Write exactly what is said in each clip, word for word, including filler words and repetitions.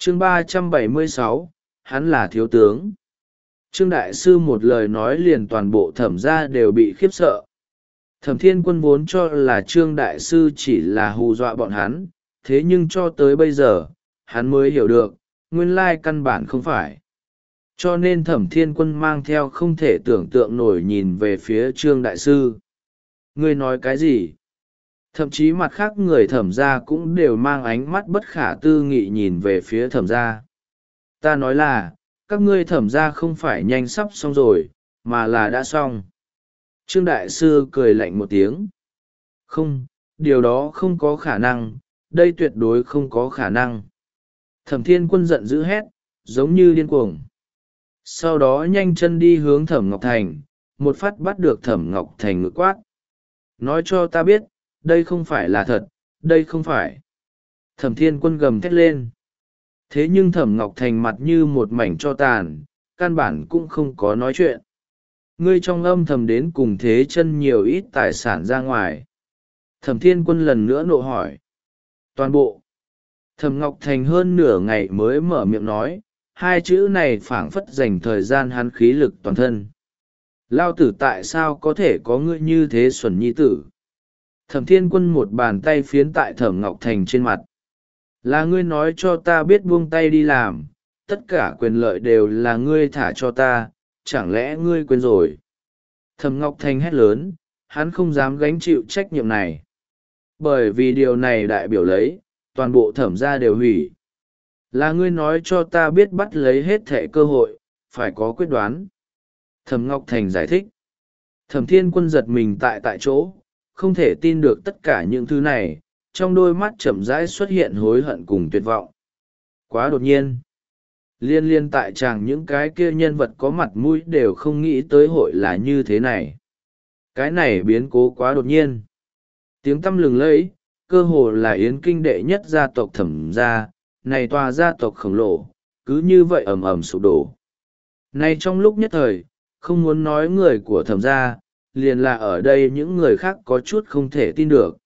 chương ba trăm bảy mươi sáu, hắn là thiếu tướng. Trương đại sư một lời nói liền toàn bộ thẩm gia đều bị khiếp sợ. Thẩm Thiên Quân vốn cho là Trương đại sư chỉ là hù dọa bọn hắn, thế nhưng cho tới bây giờ hắn mới hiểu được nguyên lai căn bản không phải. Cho nên Thẩm Thiên Quân mang theo không thể tưởng tượng nổi nhìn về phía Trương đại sư. Ngươi nói cái gì? Thậm chí mặt khác người thẩm gia cũng đều mang ánh mắt bất khả tư nghị nhìn về phía thẩm gia. Ta nói là các ngươi thẩm gia không phải nhanh sắp xong rồi mà là đã xong. Trương đại sư cười lạnh một tiếng. Không, điều đó không có khả năng, đây tuyệt đối không có khả năng. Thẩm Thiên Quân giận dữ hét, giống như điên cuồng. Sau đó nhanh chân đi hướng Thẩm Ngọc Thành, một phát bắt được Thẩm Ngọc Thành ngự quát. Nói cho ta biết, đây không phải là thật, đây không phải. Thẩm Thiên Quân gầm thét lên. Thế nhưng Thẩm Ngọc Thành mặt như một mảnh tro tàn, căn bản cũng không có nói chuyện. Ngươi trong âm thầm đến cùng thế chân nhiều ít tài sản ra ngoài. Thẩm Thiên Quân lần nữa nộ hỏi. Toàn bộ. Thẩm Ngọc Thành hơn nửa ngày mới mở miệng nói, hai chữ này phảng phất dành thời gian hắn khí lực toàn thân. Lao tử tại sao có thể có ngươi như thế xuẩn nhi tử? Thẩm Thiên Quân một bàn tay phiến tại Thẩm Ngọc Thành trên mặt. Là ngươi nói cho ta biết buông tay đi làm, tất cả quyền lợi đều là ngươi thả cho ta, chẳng lẽ ngươi quên rồi? Thẩm Ngọc Thành hét lớn, hắn không dám gánh chịu trách nhiệm này. Bởi vì điều này đại biểu lấy, toàn bộ thẩm gia đều hủy. Là ngươi nói cho ta biết bắt lấy hết thẻ cơ hội, phải có quyết đoán. Thẩm Ngọc Thành giải thích. Thẩm Thiên Quân giật mình tại tại chỗ, không thể tin được tất cả những thứ này, trong đôi mắt chậm rãi xuất hiện hối hận cùng tuyệt vọng. Quá đột nhiên. Liên liên tại chàng những cái kia nhân vật có mặt mũi đều không nghĩ tới hội là như thế này. Cái này biến cố quá đột nhiên. Tiếng tăm lừng lẫy, cơ hồ là yến kinh đệ nhất gia tộc Thẩm gia, này tòa gia tộc khổng lồ, cứ như vậy ầm ầm sụp đổ. Này trong lúc nhất thời, không muốn nói người của Thẩm gia, liền là ở đây những người khác có chút không thể tin được.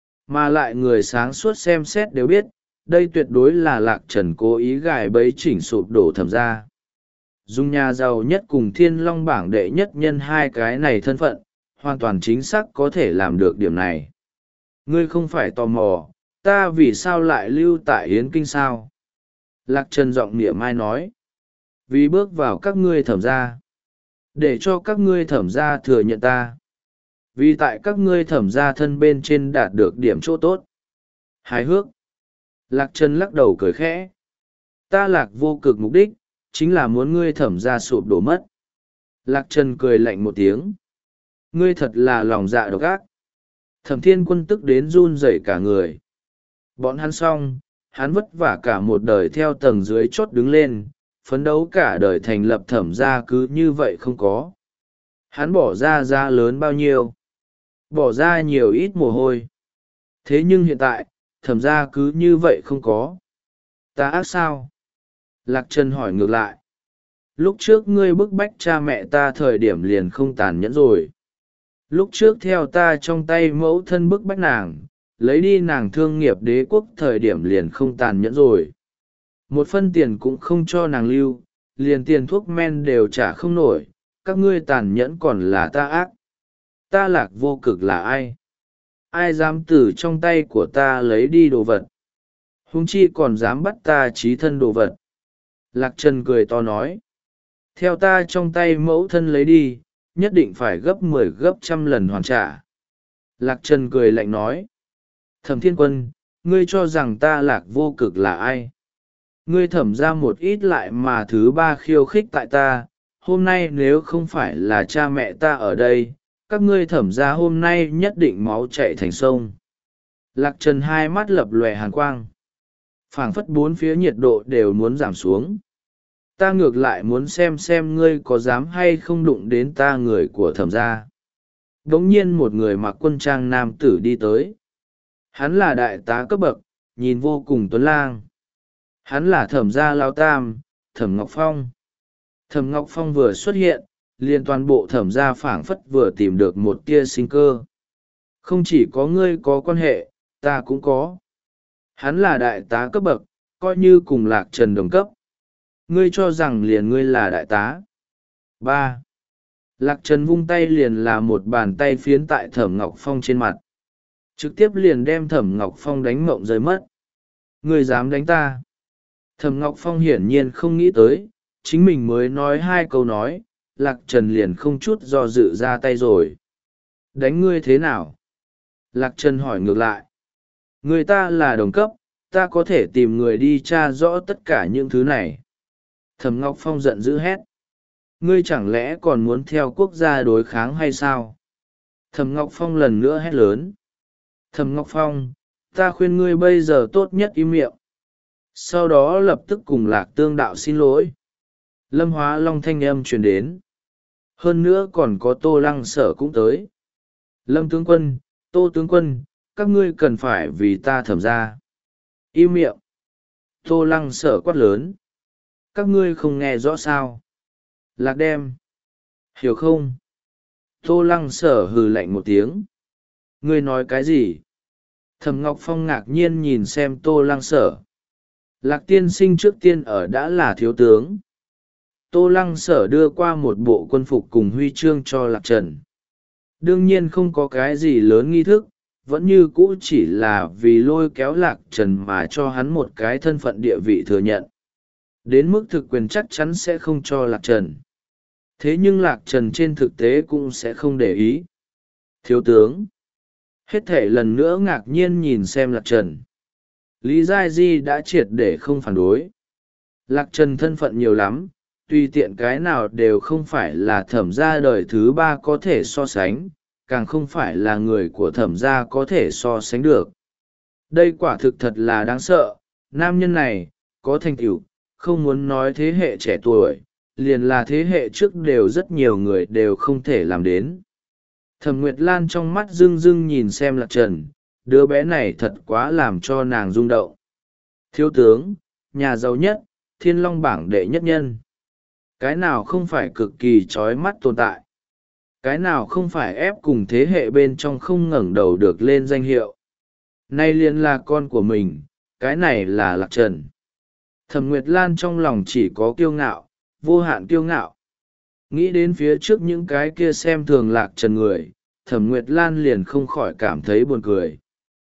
Mà lại người sáng suốt xem xét đều biết, đây tuyệt đối là Lạc Trần cố ý gài bẫy chỉnh sụp đổ Thẩm gia. Dùng nhà giàu nhất cùng Thiên Long bảng đệ nhất nhân hai cái này thân phận, hoàn toàn chính xác có thể làm được điểm này. Ngươi không phải tò mò, ta vì sao lại lưu tại Yến Kinh sao? Lạc Trần giọng niệm mai nói. Vì bước vào các ngươi Thẩm gia, để cho các ngươi Thẩm gia thừa nhận ta. Vì tại các ngươi Thẩm gia thân bên trên đạt được điểm chỗ tốt. Hài hước. Lạc Trần lắc đầu cười khẽ. Ta Lạc vô cực mục đích, chính là muốn ngươi Thẩm gia sụp đổ mất. Lạc Trần cười lạnh một tiếng. Ngươi thật là lòng dạ độc ác. Thẩm Thiên Quân tức đến run rẩy cả người. Bọn hắn xong, hắn vất vả cả một đời theo tầng dưới chót đứng lên, phấn đấu cả đời thành lập Thẩm gia cứ như vậy không có. Hắn bỏ ra giá lớn bao nhiêu? Bỏ ra nhiều ít mồ hôi. Thế nhưng hiện tại, Thẩm gia cứ như vậy không có. Ta ác sao? Lạc Trần hỏi ngược lại. Lúc trước ngươi bức bách cha mẹ ta thời điểm liền không tàn nhẫn rồi. Lúc trước theo ta trong tay mẫu thân bức bách nàng, lấy đi nàng thương nghiệp đế quốc thời điểm liền không tàn nhẫn rồi. Một phân tiền cũng không cho nàng lưu, liền tiền thuốc men đều trả không nổi, các ngươi tàn nhẫn còn là ta ác. Ta Lạc vô cực là ai? Ai dám từ trong tay của ta lấy đi đồ vật? Huống chi còn dám bắt ta chí thân đồ vật. Lạc Trần cười to nói. Theo ta trong tay mẫu thân lấy đi, nhất định phải gấp mười gấp trăm lần hoàn trả. Lạc Trần cười lạnh nói. Thẩm Thiên Quân, ngươi cho rằng ta Lạc vô cực là ai? Ngươi thẩm ra một ít lại mà thứ ba khiêu khích tại ta, hôm nay nếu không phải là cha mẹ ta ở đây, các ngươi thẩm ra hôm nay nhất định máu chạy thành sông. Lạc Trần hai mắt lập lòe hàn quang. Phảng phất bốn phía nhiệt độ đều muốn giảm xuống. Ta ngược lại muốn xem xem ngươi có dám hay không đụng đến ta người của thẩm gia. Đống nhiên một người mặc quân trang nam tử đi tới. Hắn là đại tá cấp bậc, nhìn vô cùng tuấn lang. Hắn là thẩm gia lao tam, Thẩm Ngọc Phong. Thẩm Ngọc Phong vừa xuất hiện, liền toàn bộ thẩm gia phảng phất vừa tìm được một tia sinh cơ. Không chỉ có ngươi có quan hệ, ta cũng có. Hắn là đại tá cấp bậc, coi như cùng Lạc Trần đồng cấp. Ngươi cho rằng liền ngươi là đại tá. Ba. Lạc Trần vung tay liền là một bàn tay phiến tại Thẩm Ngọc Phong trên mặt. Trực tiếp liền đem Thẩm Ngọc Phong đánh mộng rơi mất. Ngươi dám đánh ta? Thẩm Ngọc Phong hiển nhiên không nghĩ tới, chính mình mới nói hai câu nói, Lạc Trần liền không chút do dự ra tay rồi. Đánh ngươi thế nào? Lạc Trần hỏi ngược lại. Người ta là đồng cấp, ta có thể tìm người đi tra rõ tất cả những thứ này. Thẩm Ngọc Phong giận dữ hét. Ngươi chẳng lẽ còn muốn theo quốc gia đối kháng hay sao? Thẩm Ngọc Phong lần nữa hét lớn. Thẩm Ngọc Phong, ta khuyên ngươi bây giờ tốt nhất im miệng. Sau đó lập tức cùng Lạc Tương đạo xin lỗi. Lâm Hóa Long thanh âm truyền đến. Hơn nữa còn có Tô Lăng Sở cũng tới. Lâm tướng quân, Tô tướng quân, các ngươi cần phải vì ta Thẩm ra. Im miệng. Tô Lăng Sở quát lớn. Các ngươi không nghe rõ sao? Lạc đem. Hiểu không? Tô Lăng Sở hừ lạnh một tiếng. Ngươi nói cái gì? Thẩm Ngọc Phong ngạc nhiên nhìn xem Tô Lăng Sở. Lạc tiên sinh trước tiên ở đã là thiếu tướng. Tô Lăng Sở đưa qua một bộ quân phục cùng huy chương cho Lạc Trần. Đương nhiên không có cái gì lớn nghi thức, vẫn như cũ chỉ là vì lôi kéo Lạc Trần mà cho hắn một cái thân phận địa vị thừa nhận. Đến mức thực quyền chắc chắn sẽ không cho Lạc Trần. Thế nhưng Lạc Trần trên thực tế cũng sẽ không để ý. Thiếu tướng. Hết thể lần nữa ngạc nhiên nhìn xem Lạc Trần. Lý Giai Di đã triệt để không phản đối. Lạc Trần thân phận nhiều lắm, tùy tiện cái nào đều không phải là Thẩm gia đời thứ ba có thể so sánh, càng không phải là người của Thẩm gia có thể so sánh được. Đây quả thực thật là đáng sợ, nam nhân này, có thành tựu, không muốn nói thế hệ trẻ tuổi, liền là thế hệ trước đều rất nhiều người đều không thể làm đến. Thẩm Nguyệt Lan trong mắt rưng rưng nhìn xem Lạc Trần, đứa bé này thật quá làm cho nàng rung động. Thiếu tướng, nhà giàu nhất, Thiên Long bảng đệ nhất nhân. Cái nào không phải cực kỳ trói mắt tồn tại. Cái nào không phải ép cùng thế hệ bên trong không ngẩng đầu được lên danh hiệu. Nay liền là con của mình, cái này là Lạc Trần. Thẩm Nguyệt Lan trong lòng chỉ có kiêu ngạo, vô hạn kiêu ngạo. Nghĩ đến phía trước những cái kia xem thường Lạc Trần người, Thẩm Nguyệt Lan liền không khỏi cảm thấy buồn cười.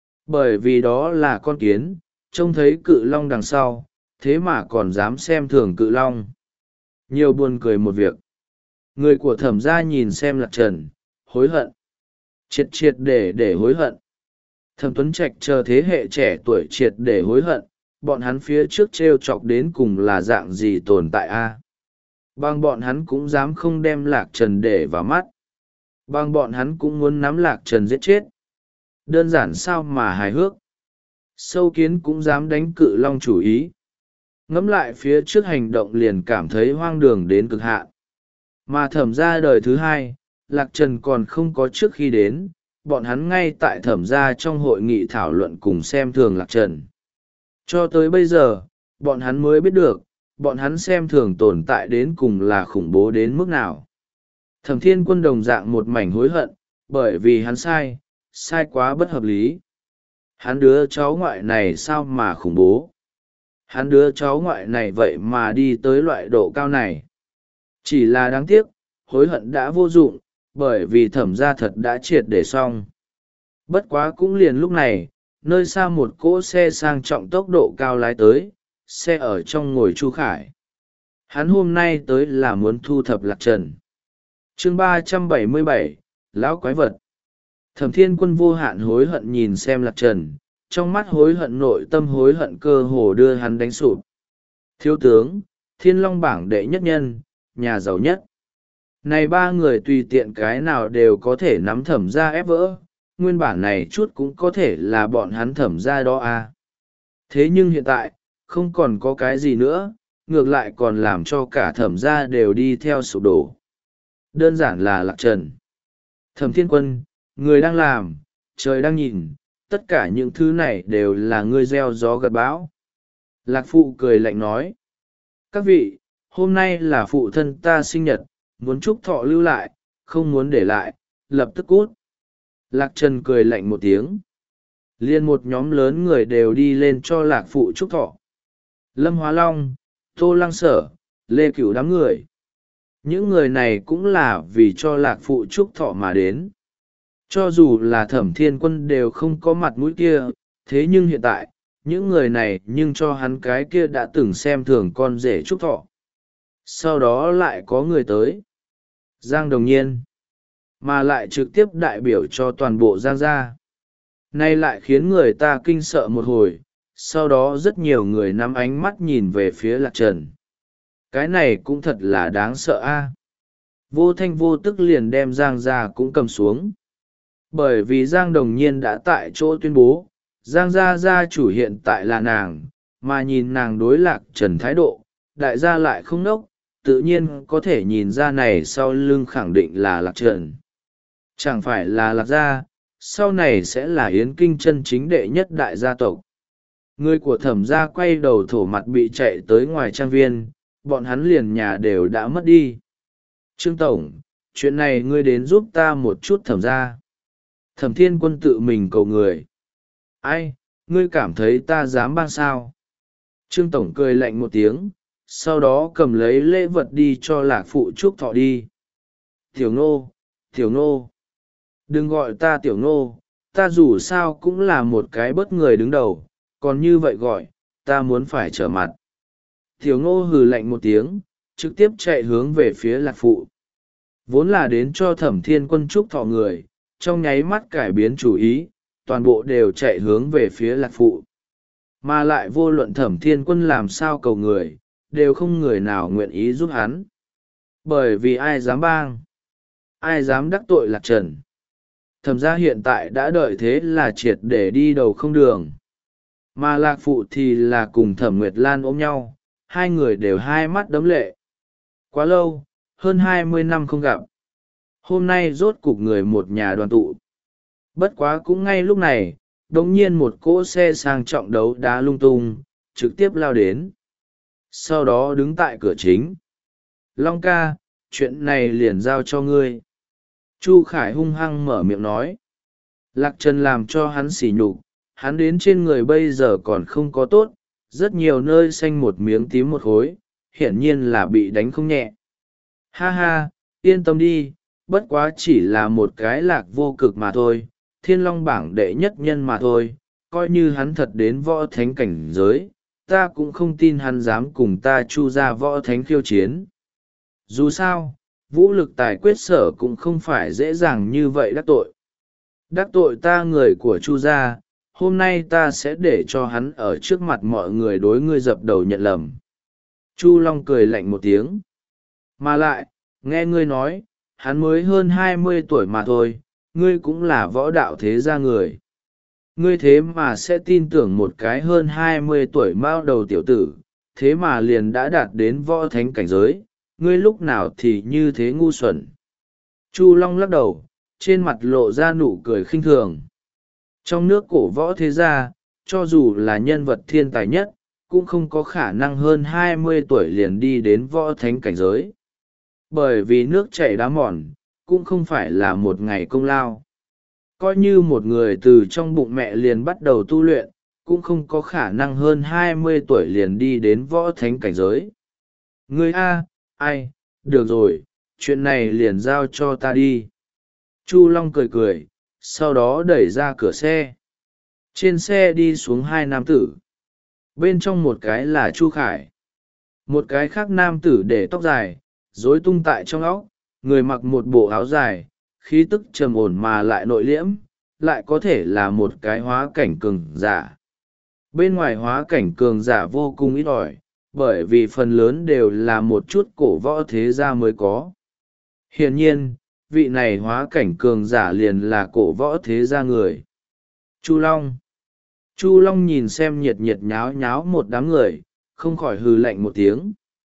Bởi vì đó là con kiến, trông thấy cự long đằng sau, thế mà còn dám xem thường cự long. Nhiều buồn cười một việc. Người của Thẩm gia nhìn xem Lạc Trần, hối hận. Triệt triệt để để hối hận. Thẩm Tuấn Trạch chờ thế hệ trẻ tuổi triệt để hối hận, bọn hắn phía trước t r e o chọc đến cùng là dạng gì tồn tại a? Bằng bọn hắn cũng dám không đem Lạc Trần để vào mắt. Bằng bọn hắn cũng muốn nắm Lạc Trần giết chết. Đơn giản sao mà hài hước. Sâu kiến cũng dám đánh cự long chủ ý. Ngẫm lại phía trước hành động liền cảm thấy hoang đường đến cực hạn. Mà Thẩm gia đời thứ hai, Lạc Trần còn không có trước khi đến, bọn hắn ngay tại Thẩm gia trong hội nghị thảo luận cùng xem thường Lạc Trần. Cho tới bây giờ, bọn hắn mới biết được, bọn hắn xem thường tồn tại đến cùng là khủng bố đến mức nào. Thẩm Thiên Quân đồng dạng một mảnh hối hận, bởi vì hắn sai, sai quá bất hợp lý. Hắn đứa cháu ngoại này sao mà khủng bố. Hắn đứa cháu ngoại này vậy mà đi tới loại độ cao này. Chỉ là đáng tiếc, hối hận đã vô dụng, bởi vì Thẩm gia thật đã triệt để xong. Bất quá cũng liền lúc này, nơi xa một cỗ xe sang trọng tốc độ cao lái tới, xe ở trong ngồi Chu Khải. Hắn hôm nay tới là muốn thu thập Lạc Trần. Chương ba trăm bảy mươi bảy, Lão Quái Vật. Thẩm Thiên Quân vô hạn hối hận nhìn xem Lạc Trần, trong mắt hối hận nội tâm hối hận cơ hồ đưa hắn đánh sụp. Thiếu tướng, Thiên Long bảng đệ nhất nhân, nhà giàu nhất. Này ba người tùy tiện cái nào đều có thể nắm Thẩm gia ép vỡ, nguyên bản này chút cũng có thể là bọn hắn Thẩm gia đó à. Thế nhưng hiện tại, không còn có cái gì nữa, ngược lại còn làm cho cả Thẩm gia đều đi theo sụp đổ. Đơn giản là Lạc Trần. Thẩm Thiên Quân, người đang làm, trời đang nhìn, tất cả những thứ này đều là ngươi gieo gió gặt bão. Lạc Phụ cười lạnh nói. Các vị, hôm nay là phụ thân ta sinh nhật, muốn chúc thọ lưu lại, không muốn để lại, lập tức cút. Lạc Trần cười lạnh một tiếng. Liên một nhóm lớn người đều đi lên cho Lạc Phụ chúc thọ. Lâm Hóa Long, Tô Lăng Sở, Lê Cửu đám người. Những người này cũng là vì cho lạc phụ chúc thọ mà đến. Cho dù là Thẩm Thiên Quân đều không có mặt mũi kia, thế nhưng hiện tại, những người này nhưng cho hắn cái kia đã từng xem thường con rể chúc thọ. Sau đó lại có người tới. Giang Đồng Nhiên. Mà lại trực tiếp đại biểu cho toàn bộ Giang gia. Nay lại khiến người ta kinh sợ một hồi, sau đó rất nhiều người nắm ánh mắt nhìn về phía Lạc Trần. Cái này cũng thật là đáng sợ a. Vô thanh vô tức liền đem Giang gia cũng cầm xuống. Bởi vì Giang Đồng Nhiên đã tại chỗ tuyên bố, Giang gia gia chủ hiện tại là nàng, mà nhìn nàng đối Lạc Trần thái độ, đại gia lại không nốc, tự nhiên có thể nhìn ra này sau lưng khẳng định là Lạc Trần. Chẳng phải là Lạc gia, sau này sẽ là Yến Kinh chân chính đệ nhất đại gia tộc. Người của Thẩm gia quay đầu thổ mặt bị chạy tới ngoài trang viên, bọn hắn liền nhà đều đã mất đi. Trương Tổng, chuyện này ngươi đến giúp ta một chút Thẩm gia. Thẩm Thiên Quân tự mình cầu người. Ai, ngươi cảm thấy ta dám bang sao? Trương Tổng cười lạnh một tiếng, sau đó cầm lấy lễ vật đi cho lạc phụ chúc thọ đi. Tiểu Ngô, Tiểu Ngô. Đừng gọi ta Tiểu Ngô, ta dù sao cũng là một cái bất người đứng đầu, còn như vậy gọi, ta muốn phải trở mặt. Tiểu Ngô hừ lạnh một tiếng, trực tiếp chạy hướng về phía lạc phụ. Vốn là đến cho Thẩm Thiên Quân chúc thọ người, trong nháy mắt cải biến chủ ý, toàn bộ đều chạy hướng về phía lạc phụ. Mà lại vô luận Thẩm Thiên Quân làm sao cầu người, đều không người nào nguyện ý giúp hắn. Bởi vì ai dám bang, ai dám đắc tội Lạc Trần. Thẩm gia hiện tại đã đợi thế là triệt để đi đầu không đường. Mà lạc phụ thì là cùng Thẩm Nguyệt Lan ôm nhau, hai người đều hai mắt đấm lệ. Quá lâu, hơn hai mươi năm không gặp. Hôm nay rốt cục người một nhà đoàn tụ. Bất quá cũng ngay lúc này, đống nhiên một cỗ xe sang trọng đấu đá lung tung, trực tiếp lao đến. Sau đó đứng tại cửa chính. Long ca, chuyện này liền giao cho ngươi. Chu Khải hung hăng mở miệng nói. Lạc Trần làm cho hắn sỉ nhục, hắn đến trên người bây giờ còn không có tốt, rất nhiều nơi xanh một miếng tím một khối, hiển nhiên là bị đánh không nhẹ. Ha ha, yên tâm đi, bất quá chỉ là một cái lạc vô cực mà thôi, thiên long bảng đệ nhất nhân mà thôi, coi như hắn thật đến võ thánh cảnh giới, ta cũng không tin hắn dám cùng ta chu ra võ thánh khiêu chiến. Dù sao, vũ lực tài quyết sở cũng không phải dễ dàng như vậy đắc tội. Đắc tội ta người của chu gia, hôm nay ta sẽ để cho hắn ở trước mặt mọi người đối ngươi dập đầu nhận lầm. Chu Long cười lạnh một tiếng. Mà lại, nghe ngươi nói, hắn mới hơn hai mươi tuổi mà thôi, ngươi cũng là võ đạo thế gia người. Ngươi thế mà sẽ tin tưởng một cái hơn hai mươi tuổi mao đầu tiểu tử, thế mà liền đã đạt đến võ thánh cảnh giới, ngươi lúc nào thì như thế ngu xuẩn. Chu Long lắc đầu, trên mặt lộ ra nụ cười khinh thường. Trong nước cổ võ thế gia, cho dù là nhân vật thiên tài nhất, cũng không có khả năng hơn hai mươi tuổi liền đi đến võ thánh cảnh giới. Bởi vì nước chảy đá mòn, cũng không phải là một ngày công lao. Coi như một người từ trong bụng mẹ liền bắt đầu tu luyện, cũng không có khả năng hơn hai mươi tuổi liền đi đến võ thánh cảnh giới. Ngươi a, ai, được rồi, chuyện này liền giao cho ta đi. Chu Long cười cười, sau đó đẩy ra cửa xe. Trên xe đi xuống hai nam tử. Bên trong một cái là Chu Khải. Một cái khác nam tử để tóc dài, rối tung tại trong óc, người mặc một bộ áo dài, khí tức trầm ổn mà lại nội liễm, lại có thể là một cái hóa cảnh cường giả. Bên ngoài hóa cảnh cường giả vô cùng ít ỏi, bởi vì phần lớn đều là một chút cổ võ thế gia mới có. Hiển nhiên, vị này hóa cảnh cường giả liền là cổ võ thế gia người. Chu Long. Chu Long nhìn xem nhiệt nhiệt nháo nháo một đám người, không khỏi hừ lạnh một tiếng.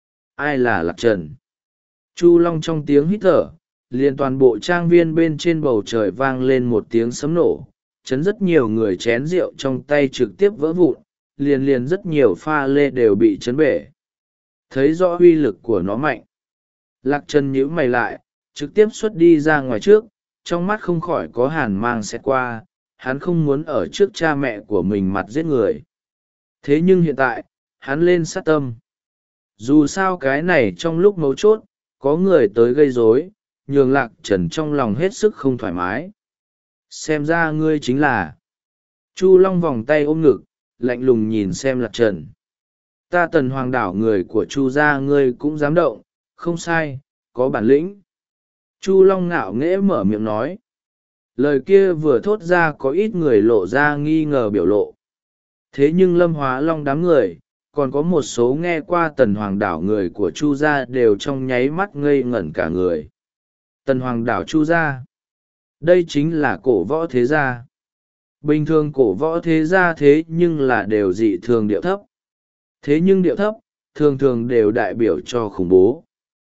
Ai là Lạc Trần? Chu Long trong tiếng hít thở, liền toàn bộ trang viên bên trên bầu trời vang lên một tiếng sấm nổ, chấn rất nhiều người chén rượu trong tay trực tiếp vỡ vụn, liền liền rất nhiều pha lê đều bị chấn bể. Thấy rõ uy lực của nó mạnh. Lạc Trần nhíu mày lại, trực tiếp xuất đi ra ngoài trước, trong mắt không khỏi có hàn mang xẹt qua, hắn không muốn ở trước cha mẹ của mình mặt giết người. Thế nhưng hiện tại, hắn lên sát tâm. Dù sao cái này trong lúc mấu chốt có người tới gây rối, nhường Lạc Trần trong lòng hết sức không thoải mái. Xem ra ngươi chính là... Chu Long vòng tay ôm ngực, lạnh lùng nhìn xem Lạc Trần. Ta Tần Hoàng đảo người của Chu gia ngươi cũng dám động, không sai, có bản lĩnh. Chu Long ngạo nghễ mở miệng nói. Lời kia vừa thốt ra có ít người lộ ra nghi ngờ biểu lộ. Thế nhưng Lâm Hóa Long đám người, còn có một số nghe qua Tần Hoàng đảo người của Chu gia đều trong nháy mắt ngây ngẩn cả người. Tần Hoàng đảo Chu gia, đây chính là cổ võ thế gia. Bình thường cổ võ thế gia thế nhưng là đều dị thường điệu thấp. Thế nhưng điệu thấp, thường thường đều đại biểu cho khủng bố.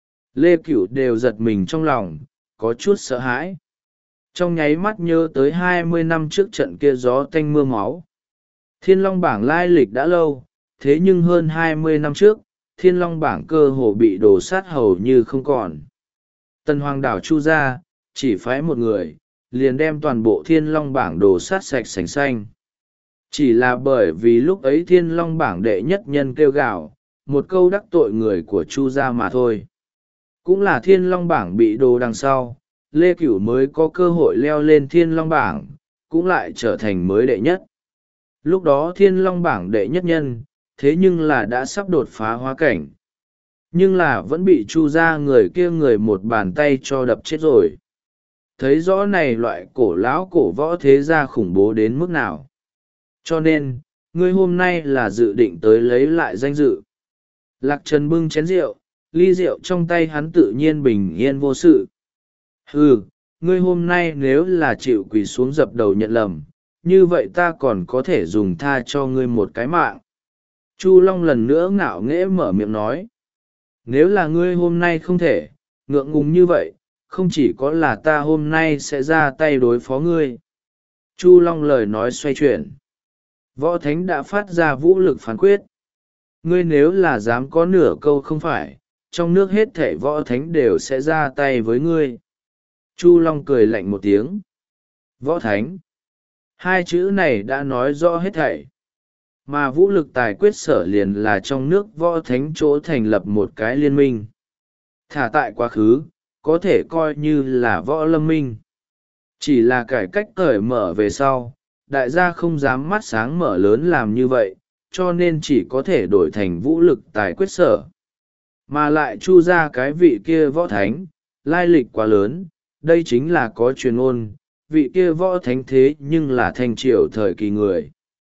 Lê Cửu đều giật mình trong lòng, có chút sợ hãi. Trong nháy mắt nhớ tới hai mươi năm trước trận kia gió tanh mưa máu. Thiên Long bảng lai lịch đã lâu, thế nhưng hơn hai mươi năm trước, Thiên Long bảng cơ hồ bị đổ sát hầu như không còn. Tần Hoàng đảo Chu gia, chỉ phái một người, liền đem toàn bộ Thiên Long bảng đổ sát sạch sành xanh. Chỉ là bởi vì lúc ấy Thiên Long bảng đệ nhất nhân kêu gào, một câu đắc tội người của Chu gia mà thôi. Cũng là Thiên Long bảng bị đồ đằng sau, Lê Cửu mới có cơ hội leo lên Thiên Long bảng, cũng lại trở thành mới đệ nhất. Lúc đó Thiên Long bảng đệ nhất nhân, thế nhưng là đã sắp đột phá hóa cảnh. Nhưng là vẫn bị Chu gia người kia người một bàn tay cho đập chết rồi. Thấy rõ này loại cổ lão cổ võ thế gia khủng bố đến mức nào. Cho nên, ngươi hôm nay là dự định tới lấy lại danh dự. Lạc Trần bưng chén rượu, ly rượu trong tay hắn tự nhiên bình yên vô sự. Hừ, ngươi hôm nay nếu là chịu quỳ xuống dập đầu nhận lầm, như vậy ta còn có thể dùng tha cho ngươi một cái mạng. Chu Long lần nữa ngạo nghễ mở miệng nói. Nếu là ngươi hôm nay không thể, ngượng ngùng như vậy, không chỉ có là ta hôm nay sẽ ra tay đối phó ngươi. Chu Long lời nói xoay chuyển. Võ Thánh đã phát ra vũ lực phán quyết. Ngươi nếu là dám có nửa câu không phải, trong nước hết thảy Võ Thánh đều sẽ ra tay với ngươi. Chu Long cười lạnh một tiếng. Võ Thánh. Hai chữ này đã nói rõ hết thảy. Mà vũ lực tài quyết sở liền là trong nước Võ Thánh chỗ thành lập một cái liên minh. Thả tại quá khứ, có thể coi như là Võ Lâm Minh. Chỉ là cải cách cởi mở về sau, đại gia không dám mắt sáng mở lớn làm như vậy, cho nên chỉ có thể đổi thành vũ lực tài quyết sở. Mà lại Chu ra cái vị kia Võ Thánh, lai lịch quá lớn, đây chính là có truyền ngôn, vị kia Võ Thánh thế nhưng là thanh triều thời kỳ người.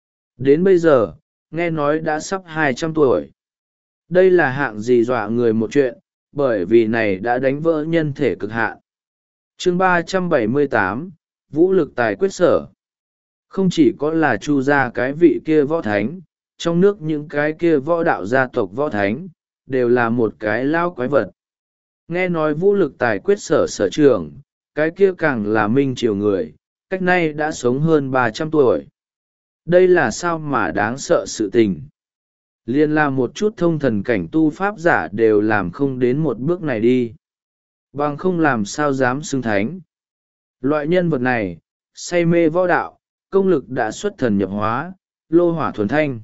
Đến bây giờ, nghe nói đã sắp hai trăm tuổi. Đây là hạng gì dọa người một chuyện, bởi vì này đã đánh vỡ nhân thể cực hạn. Chương ba trăm bảy mươi tám, Vũ lực tài quyết sở. Không chỉ có là Chu gia cái vị kia Võ Thánh, trong nước những cái kia võ đạo gia tộc Võ Thánh, đều là một cái lao quái vật. Nghe nói vũ lực tài quyết sở sở trường, cái kia càng là minh triều người, cách nay đã sống hơn ba trăm tuổi. Đây là sao mà đáng sợ sự tình. Liên là một chút thông thần cảnh tu pháp giả đều làm không đến một bước này đi. Bằng không làm sao dám xưng thánh. Loại nhân vật này, say mê võ đạo, công lực đã xuất thần nhập hóa, lô hỏa thuần thanh.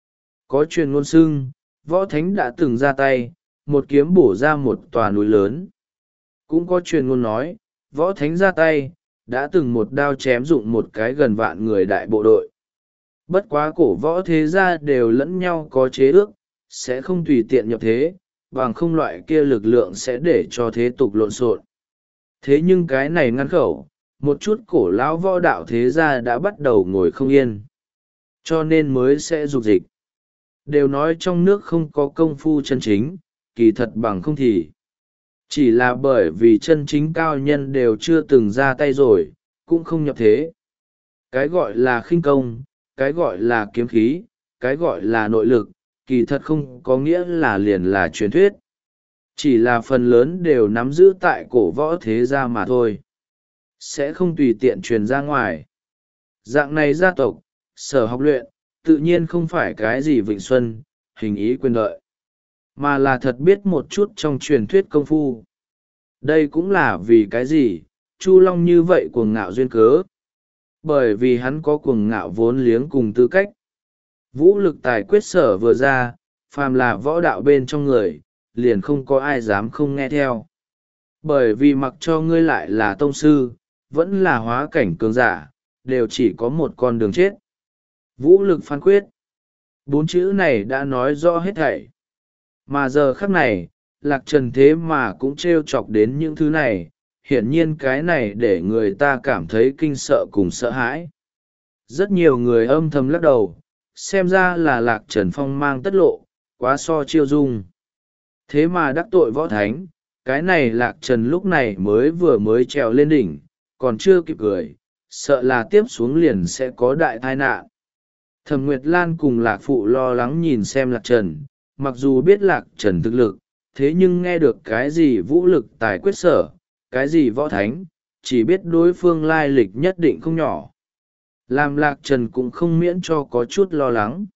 Có truyền ngôn xưng, Võ Thánh đã từng ra tay, một kiếm bổ ra một tòa núi lớn. Cũng có truyền ngôn nói, Võ Thánh ra tay, đã từng một đao chém dụng một cái gần vạn người đại bộ đội. Bất quá cổ võ thế gia đều lẫn nhau có chế ước, sẽ không tùy tiện nhập thế, bằng không loại kia lực lượng sẽ để cho thế tục lộn xộn. Thế nhưng cái này ngăn khẩu, một chút cổ lão võ đạo thế gia đã bắt đầu ngồi không yên. Cho nên mới sẽ dục dịch. Đều nói trong nước không có công phu chân chính, kỳ thật bằng không thì. Chỉ là bởi vì chân chính cao nhân đều chưa từng ra tay rồi, cũng không nhập thế. Cái gọi là khinh công, cái gọi là kiếm khí, cái gọi là nội lực, kỳ thật không có nghĩa là liền là truyền thuyết. Chỉ là phần lớn đều nắm giữ tại cổ võ thế gia mà thôi. Sẽ không tùy tiện truyền ra ngoài. Dạng này gia tộc, sở học luyện, tự nhiên không phải cái gì vịnh xuân, hình ý quyền lợi, mà là thật biết một chút trong truyền thuyết công phu. Đây cũng là vì cái gì, Chu Long như vậy cuồng ngạo duyên cớ. Bởi vì hắn có cuồng ngạo vốn liếng cùng tư cách. Vũ lực tài quyết sở vừa ra, phàm là võ đạo bên trong người, liền không có ai dám không nghe theo. Bởi vì mặc cho ngươi lại là tông sư, vẫn là hóa cảnh cường giả, đều chỉ có một con đường chết. Vũ lực phán quyết. Bốn chữ này đã nói rõ hết thảy. Mà giờ khắc này, Lạc Trần thế mà cũng trêu chọc đến những thứ này, hiển nhiên cái này để người ta cảm thấy kinh sợ cùng sợ hãi. Rất nhiều người âm thầm lắc đầu, xem ra là Lạc Trần phong mang tất lộ, quá so chiêu dung. Thế mà đắc tội võ thánh, cái này Lạc Trần lúc này mới vừa mới trèo lên đỉnh, còn chưa kịp cười, sợ là tiếp xuống liền sẽ có đại tai nạn. Thẩm Nguyệt Lan cùng Lạc Phụ lo lắng nhìn xem Lạc Trần, mặc dù biết Lạc Trần thực lực, thế nhưng nghe được cái gì vũ lực tài quyết sở, cái gì võ thánh, chỉ biết đối phương lai lịch nhất định không nhỏ. Làm Lạc Trần cũng không miễn cho có chút lo lắng.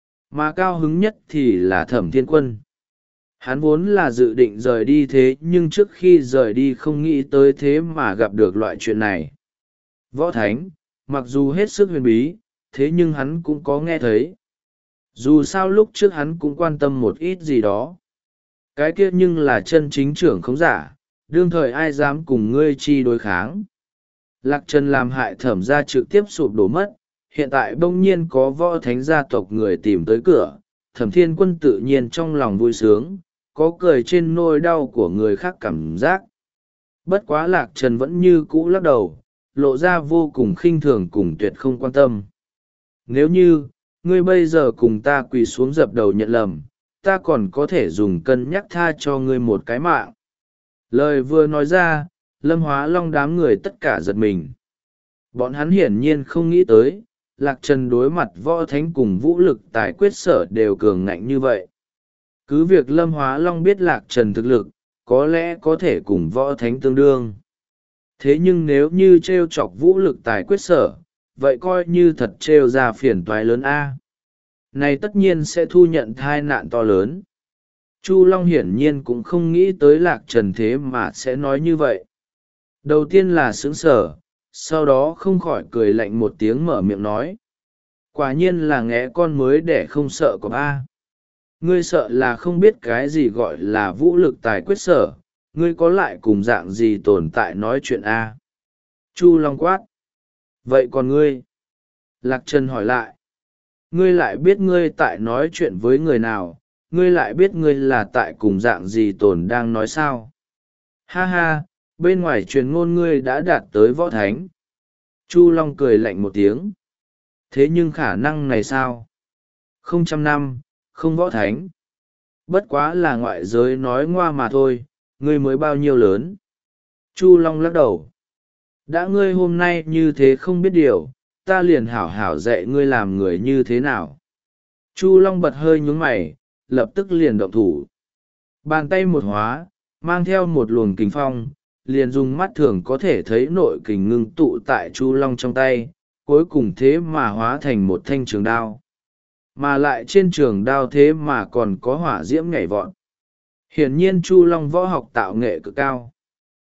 Mà cao hứng nhất thì là Thẩm Thiên Quân. Hắn vốn là dự định rời đi thế nhưng trước khi rời đi không nghĩ tới thế mà gặp được loại chuyện này. Võ thánh, mặc dù hết sức huyền bí, thế nhưng hắn cũng có nghe thấy. Dù sao lúc trước hắn cũng quan tâm một ít gì đó. Cái kia nhưng là chân chính trưởng không giả, đương thời ai dám cùng ngươi chi đối kháng. Lạc Trần làm hại Thẩm gia trực tiếp sụp đổ mất, hiện tại bỗng nhiên có võ thánh gia tộc người tìm tới cửa, Thẩm Thiên Quân tự nhiên trong lòng vui sướng, có cười trên nỗi đau của người khác cảm giác. Bất quá Lạc Trần vẫn như cũ lắc đầu, lộ ra vô cùng khinh thường cùng tuyệt không quan tâm. Nếu như, ngươi bây giờ cùng ta quỳ xuống dập đầu nhận lầm, ta còn có thể dùng cân nhắc tha cho ngươi một cái mạng. Lời vừa nói ra, Lâm Hóa Long đám người tất cả giật mình. Bọn hắn hiển nhiên không nghĩ tới, Lạc Trần đối mặt võ thánh cùng vũ lực tài quyết sở đều cường ngạnh như vậy. Cứ việc Lâm Hóa Long biết Lạc Trần thực lực, có lẽ có thể cùng võ thánh tương đương. Thế nhưng nếu như trêu chọc vũ lực tài quyết sở, vậy coi như thật trêu ra phiền toái lớn A. Này tất nhiên sẽ thu nhận thai nạn to lớn. Chu Long hiển nhiên cũng không nghĩ tới Lạc Trần thế mà sẽ nói như vậy. Đầu tiên là sững sờ, sau đó không khỏi cười lạnh một tiếng mở miệng nói. Quả nhiên là nghé con mới để không sợ có A. Ngươi sợ là không biết cái gì gọi là vũ lực tài quyết sở, ngươi có lại cùng dạng gì tồn tại nói chuyện A. Chu Long quát. Vậy còn ngươi? Lạc Trần hỏi lại. Ngươi lại biết ngươi tại nói chuyện với người nào, ngươi lại biết ngươi là tại cùng dạng gì tồn đang nói sao? Ha ha, bên ngoài truyền ngôn ngươi đã đạt tới võ thánh. Chu Long cười lạnh một tiếng. Thế nhưng khả năng này sao? Không trăm năm, không võ thánh. Bất quá là ngoại giới nói ngoa mà thôi, ngươi mới bao nhiêu lớn. Chu Long lắc đầu. Đã ngươi hôm nay như thế không biết điều, ta liền hảo hảo dạy ngươi làm người như thế nào. Chu Long bật hơi nhún mày, lập tức liền động thủ. Bàn tay một hóa, mang theo một luồng kình phong, liền dùng mắt thường có thể thấy nội kình ngưng tụ tại Chu Long trong tay, cuối cùng thế mà hóa thành một thanh trường đao. Mà lại trên trường đao thế mà còn có hỏa diễm nhảy vọt. Hiển nhiên Chu Long võ học tạo nghệ cực cao.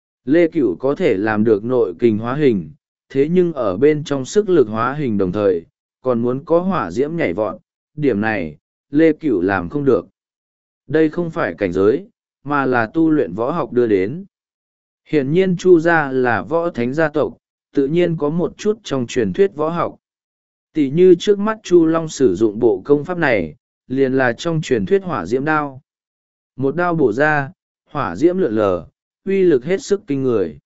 Lê Cửu có thể làm được nội kình hóa hình, thế nhưng ở bên trong sức lực hóa hình đồng thời, còn muốn có hỏa diễm nhảy vọt, điểm này, Lê Cửu làm không được. Đây không phải cảnh giới, mà là tu luyện võ học đưa đến. Hiển nhiên Chu gia là võ thánh gia tộc, tự nhiên có một chút trong truyền thuyết võ học. Tỷ như trước mắt Chu Long sử dụng bộ công pháp này, liền là trong truyền thuyết hỏa diễm đao. Một đao bổ ra, hỏa diễm lượn lờ, uy lực hết sức kinh người.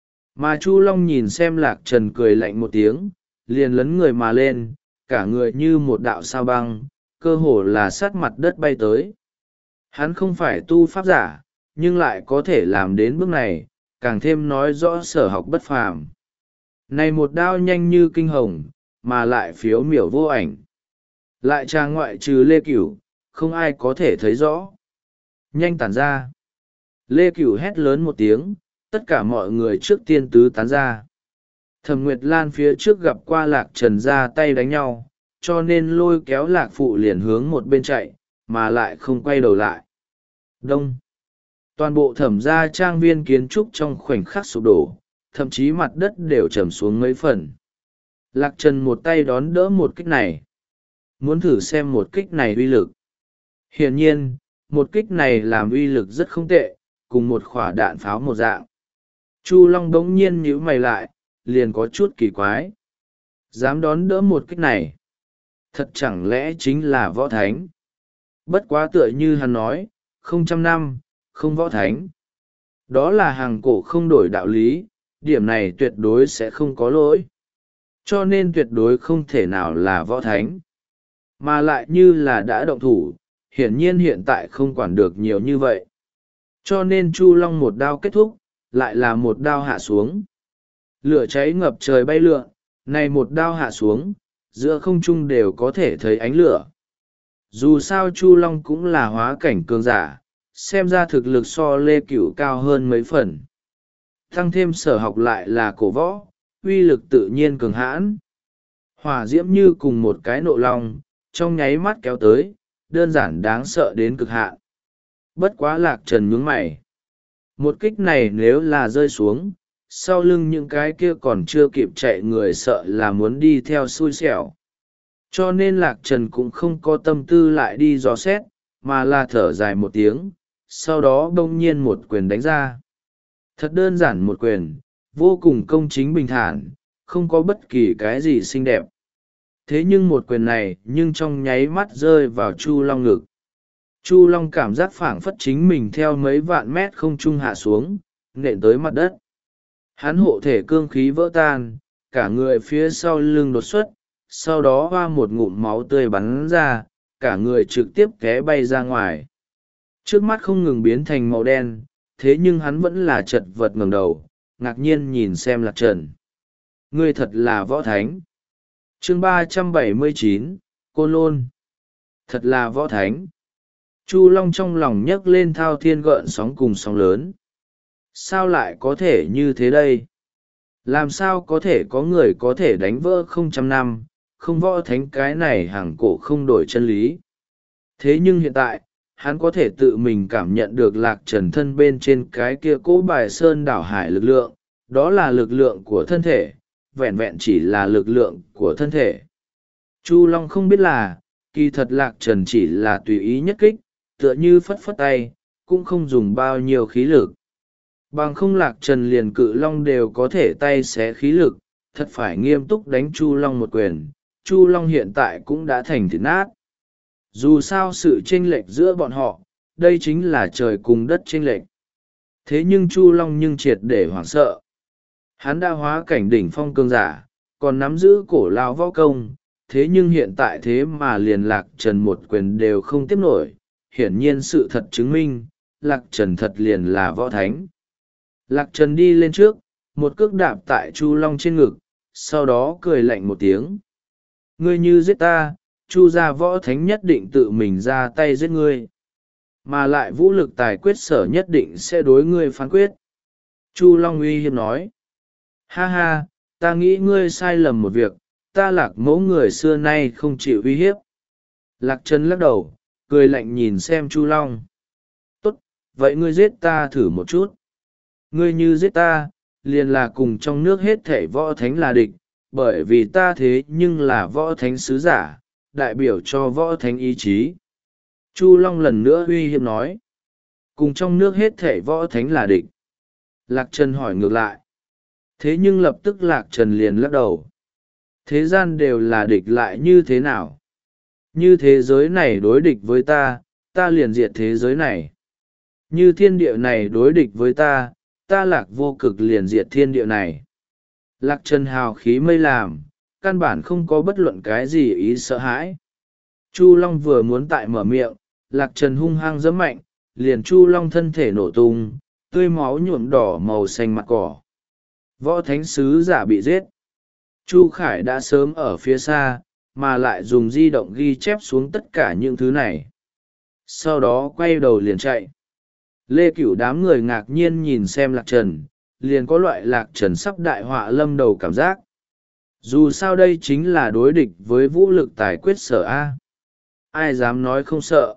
Mà Chu Long nhìn xem Lạc Trần cười lạnh một tiếng, liền lấn người mà lên, cả người như một đạo sao băng, cơ hồ là sát mặt đất bay tới. Hắn không phải tu pháp giả, nhưng lại có thể làm đến bước này, càng thêm nói rõ sở học bất phàm. Này một đao nhanh như kinh hồng, mà lại phiếu miểu vô ảnh. Lại trang ngoại trừ Lê Cửu, không ai có thể thấy rõ. Nhanh tản ra. Lê Cửu hét lớn một tiếng, tất cả mọi người trước tiên tứ tán ra. Thẩm Nguyệt Lan phía trước gặp qua Lạc Trần ra tay đánh nhau, cho nên lôi kéo Lạc Phụ liền hướng một bên chạy, mà lại không quay đầu lại. Đông. Toàn bộ Thẩm gia trang viên kiến trúc trong khoảnh khắc sụp đổ, thậm chí mặt đất đều trầm xuống mấy phần. Lạc Trần một tay đón đỡ một kích này. Muốn thử xem một kích này uy lực. Hiển nhiên, một kích này làm uy lực rất không tệ, cùng một quả đạn pháo một dạng. Chu Long bỗng nhiên nhíu mày lại, liền có chút kỳ quái. Dám đón đỡ một kích này, thật chẳng lẽ chính là võ thánh? Bất quá tựa như hắn nói, không trăm năm, không võ thánh. Đó là hàng cổ không đổi đạo lý, điểm này tuyệt đối sẽ không có lỗi. Cho nên tuyệt đối không thể nào là võ thánh. Mà lại như là đã động thủ, hiển nhiên hiện tại không quản được nhiều như vậy. Cho nên Chu Long một đao kết thúc, lại là một đao hạ xuống. Lửa cháy ngập trời bay lượn, này một đao hạ xuống, giữa không trung đều có thể thấy ánh lửa. Dù sao Chu Long cũng là hóa cảnh cường giả, xem ra thực lực so Lê Cửu cao hơn mấy phần. Tăng thêm sở học lại là cổ võ, uy lực tự nhiên cường hãn. Hỏa diễm như cùng một cái nộ long, trong nháy mắt kéo tới, đơn giản đáng sợ đến cực hạn. Bất quá Lạc Trần nhướng mày. Một kích này nếu là rơi xuống, sau lưng những cái kia còn chưa kịp chạy người sợ là muốn đi theo xui xẻo. Cho nên Lạc Trần cũng không có tâm tư lại đi dò xét, mà là thở dài một tiếng, sau đó bỗng nhiên một quyền đánh ra. Thật đơn giản một quyền, vô cùng công chính bình thản, không có bất kỳ cái gì xinh đẹp. Thế nhưng một quyền này nhưng trong nháy mắt rơi vào Chu Long ngực. Chu Long cảm giác phảng phất chính mình theo mấy vạn mét không trung hạ xuống, nện tới mặt đất. Hắn hộ thể cương khí vỡ tan, cả người phía sau lưng đột xuất, sau đó hoa một ngụm máu tươi bắn ra, cả người trực tiếp té bay ra ngoài. Trước mắt không ngừng biến thành màu đen, thế nhưng hắn vẫn là chật vật ngẩng đầu, ngạc nhiên nhìn xem Lạc Trần. Ngươi thật là võ thánh. Chương ba trăm bảy mươi chín, Côn Lôn. Thật là võ thánh. Chu Long trong lòng nhấc lên thao thiên gợn sóng cùng sóng lớn. Sao lại có thể như thế đây? Làm sao có thể có người có thể đánh vỡ không trăm năm, không võ thánh cái này hàng cổ không đổi chân lý. Thế nhưng hiện tại, hắn có thể tự mình cảm nhận được Lạc Trần thân bên trên cái kia cỗ bài sơn đảo hải lực lượng, đó là lực lượng của thân thể, vẹn vẹn chỉ là lực lượng của thân thể. Chu Long không biết là, kỳ thật Lạc Trần chỉ là tùy ý nhất kích, tựa như phất phất tay, cũng không dùng bao nhiêu khí lực. Bằng không Lạc Trần liền cự long đều có thể tay xé khí lực, thật phải nghiêm túc đánh Chu Long một quyền. Chu Long hiện tại cũng đã thành thịt nát. Dù sao sự chênh lệch giữa bọn họ, đây chính là trời cùng đất chênh lệch. Thế nhưng Chu Long nhưng triệt để hoảng sợ. Hắn đã hóa cảnh đỉnh phong cương giả, còn nắm giữ cổ lao võ công, thế nhưng hiện tại thế mà liền Lạc Trần một quyền đều không tiếp nổi. Hiển nhiên sự thật chứng minh, Lạc Trần thật liền là võ thánh. Lạc Trần đi lên trước, một cước đạp tại Chu Long trên ngực, sau đó cười lạnh một tiếng. Ngươi như giết ta, Chu gia võ thánh nhất định tự mình ra tay giết ngươi. Mà lại vũ lực tài quyết sở nhất định sẽ đối ngươi phán quyết. Chu Long uy hiếp nói. Ha ha, ta nghĩ ngươi sai lầm một việc, ta Lạc mẫu người xưa nay không chịu uy hiếp. Lạc Trần lắc đầu, cười lạnh nhìn xem Chu Long. Tốt, vậy ngươi giết ta thử một chút. Ngươi như giết ta, liền là cùng trong nước hết thảy võ thánh là địch, bởi vì ta thế nhưng là võ thánh sứ giả, đại biểu cho võ thánh ý chí. Chu Long lần nữa uy hiếp nói. Cùng trong nước hết thảy võ thánh là địch. Lạc Trần hỏi ngược lại. Thế nhưng lập tức Lạc Trần liền lắc đầu. Thế gian đều là địch lại như thế nào? Như thế giới này đối địch với ta, ta liền diệt thế giới này. Như thiên địa này đối địch với ta, ta Lạc vô cực liền diệt thiên địa này. Lạc Trần hào khí mây làm, căn bản không có bất luận cái gì ý sợ hãi. Chu Long vừa muốn tại mở miệng, Lạc Trần hung hăng giẫm mạnh, liền Chu Long thân thể nổ tung, tươi máu nhuộm đỏ màu xanh mặt cỏ. Võ thánh sứ giả bị giết. Chu Khải đã sớm ở phía xa, mà lại dùng di động ghi chép xuống tất cả những thứ này. Sau đó quay đầu liền chạy. Lê Cửu đám người ngạc nhiên nhìn xem Lạc Trần, liền có loại Lạc Trần sắp đại họa lâm đầu cảm giác. Dù sao đây chính là đối địch với vũ lực tài quyết sở A. Ai dám nói không sợ.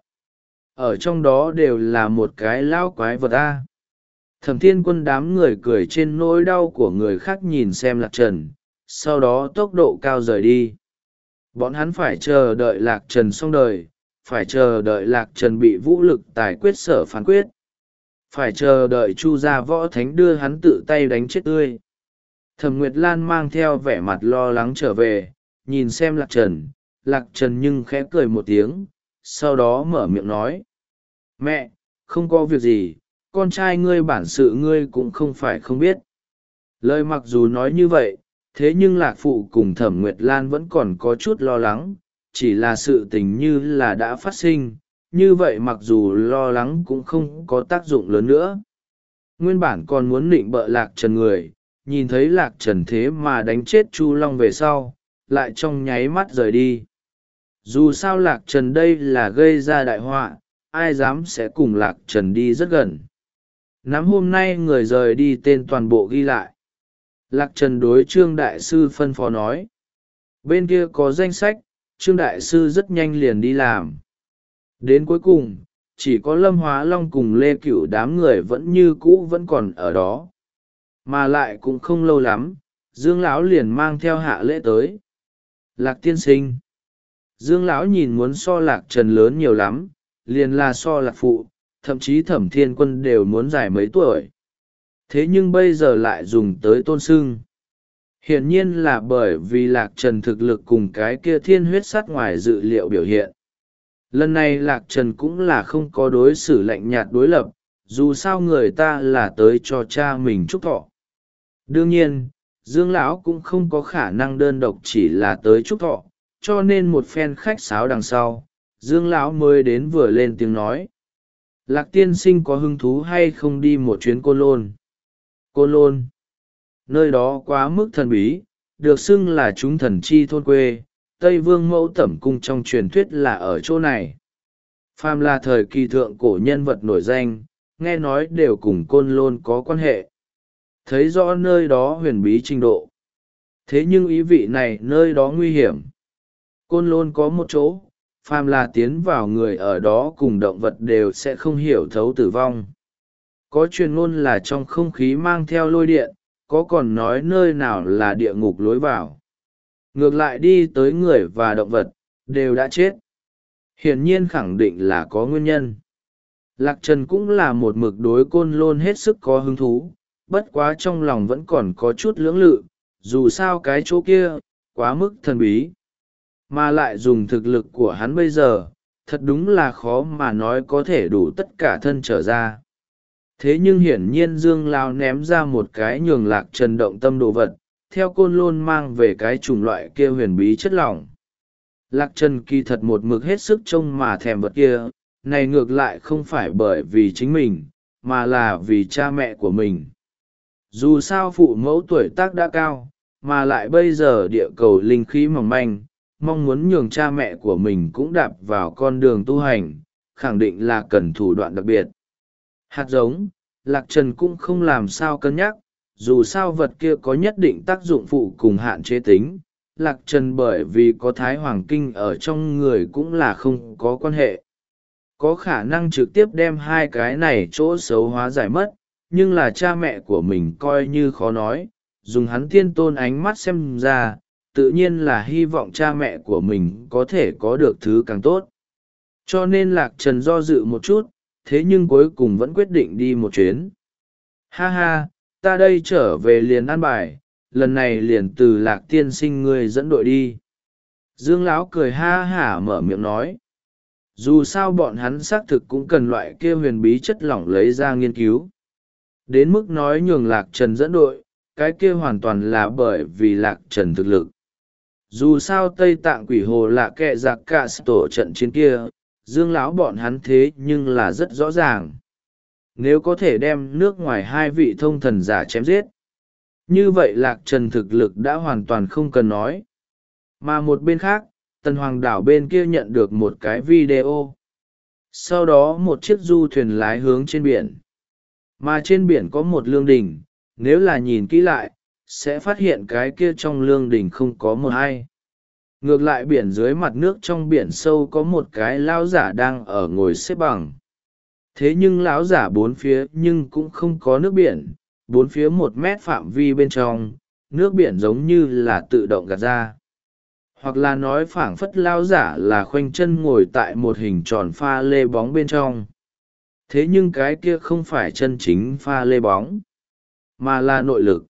Ở trong đó đều là một cái lao quái vật A. Thẩm Thiên Quân đám người cười trên nỗi đau của người khác nhìn xem Lạc Trần, sau đó tốc độ cao rời đi. Bọn hắn phải chờ đợi Lạc Trần xong đời, phải chờ đợi Lạc Trần bị vũ lực tài quyết sở phán quyết, phải chờ đợi Chu gia võ thánh đưa hắn tự tay đánh chết tươi. Thẩm Nguyệt Lan mang theo vẻ mặt lo lắng trở về, nhìn xem Lạc Trần. Lạc Trần nhưng khẽ cười một tiếng, sau đó mở miệng nói: mẹ, không có việc gì, con trai ngươi bản sự ngươi cũng không phải không biết. Lời mặc dù nói như vậy, thế nhưng Lạc Phụ cùng Thẩm Nguyệt Lan vẫn còn có chút lo lắng, chỉ là sự tình như là đã phát sinh, như vậy mặc dù lo lắng cũng không có tác dụng lớn nữa. Nguyên bản còn muốn nịnh bợ Lạc Trần người, nhìn thấy Lạc Trần thế mà đánh chết Chu Long về sau, lại trong nháy mắt rời đi. Dù sao Lạc Trần đây là gây ra đại họa, ai dám sẽ cùng Lạc Trần đi rất gần. Nắm hôm nay người rời đi tên toàn bộ ghi lại. Lạc Trần đối Trương Đại Sư phân phó nói. Bên kia có danh sách, Trương Đại Sư rất nhanh liền đi làm. Đến cuối cùng, chỉ có Lâm Hóa Long cùng Lê Cửu đám người vẫn như cũ vẫn còn ở đó. Mà lại cũng không lâu lắm, Dương Lão liền mang theo hạ lễ tới. Lạc tiên sinh. Dương Lão nhìn muốn so Lạc Trần lớn nhiều lắm, liền là so Lạc Phụ, thậm chí Thẩm Thiên Quân đều muốn dài mấy tuổi. Thế nhưng bây giờ lại dùng tới tôn sưng. Hiển nhiên là bởi vì Lạc Trần thực lực cùng cái kia thiên huyết sắt ngoài dự liệu biểu hiện. Lần này Lạc Trần cũng là không có đối xử lạnh nhạt đối lập, dù sao người ta là tới cho cha mình chúc thọ. Đương nhiên, Dương Lão cũng không có khả năng đơn độc chỉ là tới chúc thọ, cho nên một phen khách sáo đằng sau, Dương Lão mới đến vừa lên tiếng nói. Lạc tiên sinh có hứng thú hay không đi một chuyến Côn Lôn? Côn Lôn. Nơi đó quá mức thần bí, được xưng là chúng thần chi thôn quê, Tây Vương Mẫu Tẩm Cung trong truyền thuyết là ở chỗ này. Phàm là thời kỳ thượng cổ nhân vật nổi danh, nghe nói đều cùng Côn Lôn có quan hệ. Thấy rõ nơi đó huyền bí trình độ. Thế nhưng ý vị này nơi đó nguy hiểm. Côn Lôn có một chỗ, phàm là tiến vào người ở đó cùng động vật đều sẽ không hiểu thấu tử vong. Có truyền ngôn là trong không khí mang theo lôi điện, có còn nói nơi nào là địa ngục lối vào. Ngược lại đi tới người và động vật, đều đã chết. Hiển nhiên khẳng định là có nguyên nhân. Lạc Trần cũng là một mực đối Côn Lôn hết sức có hứng thú, bất quá trong lòng vẫn còn có chút lưỡng lự, dù sao cái chỗ kia, quá mức thần bí. Mà lại dùng thực lực của hắn bây giờ, thật đúng là khó mà nói có thể đủ tất cả thân trở ra. Thế nhưng hiển nhiên Dương Lao ném ra một cái nhường Lạc Trần động tâm đồ vật, theo Côn Lôn mang về cái chủng loại kia huyền bí chất lỏng. Lạc Trần kỳ thật một mực hết sức trông mà thèm vật kia, này ngược lại không phải bởi vì chính mình, mà là vì cha mẹ của mình. Dù sao phụ mẫu tuổi tác đã cao, mà lại bây giờ địa cầu linh khí mỏng manh, mong muốn nhường cha mẹ của mình cũng đạp vào con đường tu hành, khẳng định là cần thủ đoạn đặc biệt. Hạt giống, Lạc Trần cũng không làm sao cân nhắc, dù sao vật kia có nhất định tác dụng phụ cùng hạn chế tính. Lạc Trần bởi vì có Thái Hoàng Kinh ở trong người cũng là không có quan hệ. Có khả năng trực tiếp đem hai cái này chỗ xấu hóa giải mất, nhưng là cha mẹ của mình coi như khó nói, dùng hắn tiên tôn ánh mắt xem ra, tự nhiên là hy vọng cha mẹ của mình có thể có được thứ càng tốt. Cho nên Lạc Trần do dự một chút, thế nhưng cuối cùng vẫn quyết định đi một chuyến. Ha ha, ta đây trở về liền ăn bài, lần này liền từ Lạc tiên sinh ngươi dẫn đội đi. Dương Lão cười ha hả mở miệng nói. Dù sao bọn hắn xác thực cũng cần loại kia huyền bí chất lỏng lấy ra nghiên cứu. Đến mức nói nhường Lạc Trần dẫn đội, cái kia hoàn toàn là bởi vì Lạc Trần thực lực. Dù sao Tây Tạng Quỷ Hồ là kẻ giặc cả tổ trận chiến kia, Dương Lão bọn hắn thế nhưng là rất rõ ràng. Nếu có thể đem nước ngoài hai vị thông thần giả chém giết, như vậy Lạc Trần thực lực đã hoàn toàn không cần nói. Mà một bên khác, Tần Hoàng đảo bên kia nhận được một cái video. Sau đó một chiếc du thuyền lái hướng trên biển. Mà trên biển có một lương đình, nếu là nhìn kỹ lại, sẽ phát hiện cái kia trong lương đình không có một ai. Ngược lại biển dưới mặt nước trong biển sâu có một cái lão giả đang ở ngồi xếp bằng. Thế nhưng lão giả bốn phía nhưng cũng không có nước biển, bốn phía một mét phạm vi bên trong, nước biển giống như là tự động gạt ra. hoặc là nói phảng phất lao giả là khoanh chân ngồi tại một hình tròn pha lê bóng bên trong. Thế nhưng cái kia không phải chân chính pha lê bóng, mà là nội lực.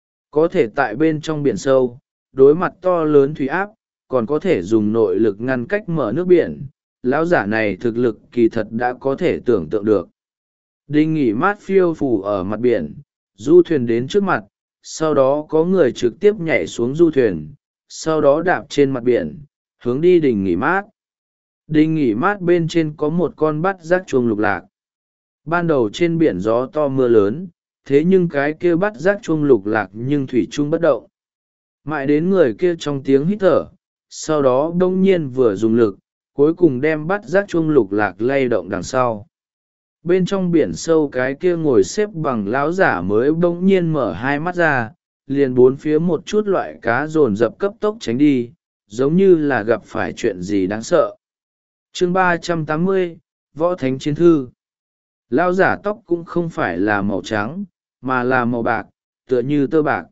Có thể tại bên trong biển sâu, đối mặt to lớn thủy áp, còn có thể dùng nội lực ngăn cách mở nước biển. Lão giả này thực lực kỳ thật đã có thể tưởng tượng được. Đinh nghỉ mát phiêu phù ở mặt biển, du thuyền đến trước mặt, sau đó có người trực tiếp nhảy xuống du thuyền, sau đó đạp trên mặt biển, hướng đi đình nghỉ mát. Đình nghỉ mát bên trên có một con bắt giác chuông lục lạc. Ban đầu trên biển gió to mưa lớn, thế nhưng cái kia bắt giác chuông lục lạc nhưng thủy chung bất động. Mãi đến người kia trong tiếng hít thở, sau đó đông nhiên vừa dùng lực, cuối cùng đem bắt giác chuông lục lạc lay động đằng sau. Bên trong biển sâu cái kia ngồi xếp bằng lão giả mới bỗng nhiên mở hai mắt ra, liền bốn phía một chút loại cá dồn dập cấp tốc tránh đi, giống như là gặp phải chuyện gì đáng sợ. Chương ba trăm tám mươi, Võ Thánh Chiến Thư. Lão giả tóc cũng không phải là màu trắng, mà là màu bạc, tựa như tơ bạc.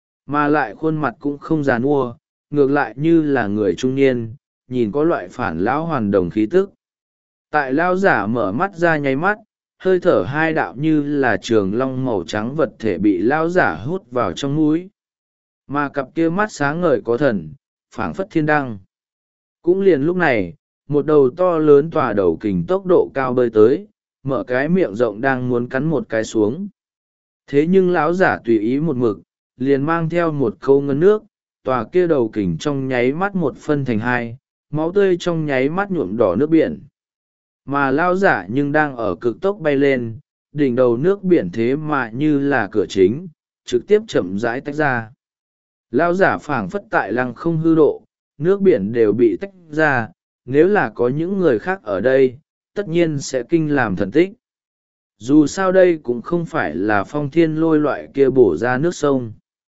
Mà lại khuôn mặt cũng không già nua, ngược lại như là người trung niên, nhìn có loại phản lão hoàn đồng khí tức. Tại lão giả mở mắt ra nháy mắt, hơi thở hai đạo như là trường long màu trắng vật thể bị lão giả hút vào trong mũi. Mà cặp kia mắt sáng ngời có thần, phảng phất thiên đăng. Cũng liền lúc này, một đầu to lớn tòa đầu kình tốc độ cao bơi tới, mở cái miệng rộng đang muốn cắn một cái xuống. Thế nhưng lão giả tùy ý một mực, liền mang theo một câu ngân nước, tòa kia đầu kình trong nháy mắt một phân thành hai, máu tươi trong nháy mắt nhuộm đỏ nước biển. Mà lão giả nhưng đang ở cực tốc bay lên, đỉnh đầu nước biển thế mà như là cửa chính, trực tiếp chậm rãi tách ra. Lão giả phảng phất tại lăng không hư độ, nước biển đều bị tách ra, nếu là có những người khác ở đây, tất nhiên sẽ kinh làm thần tích. Dù sao đây cũng không phải là phong thiên lôi loại kia bổ ra nước sông.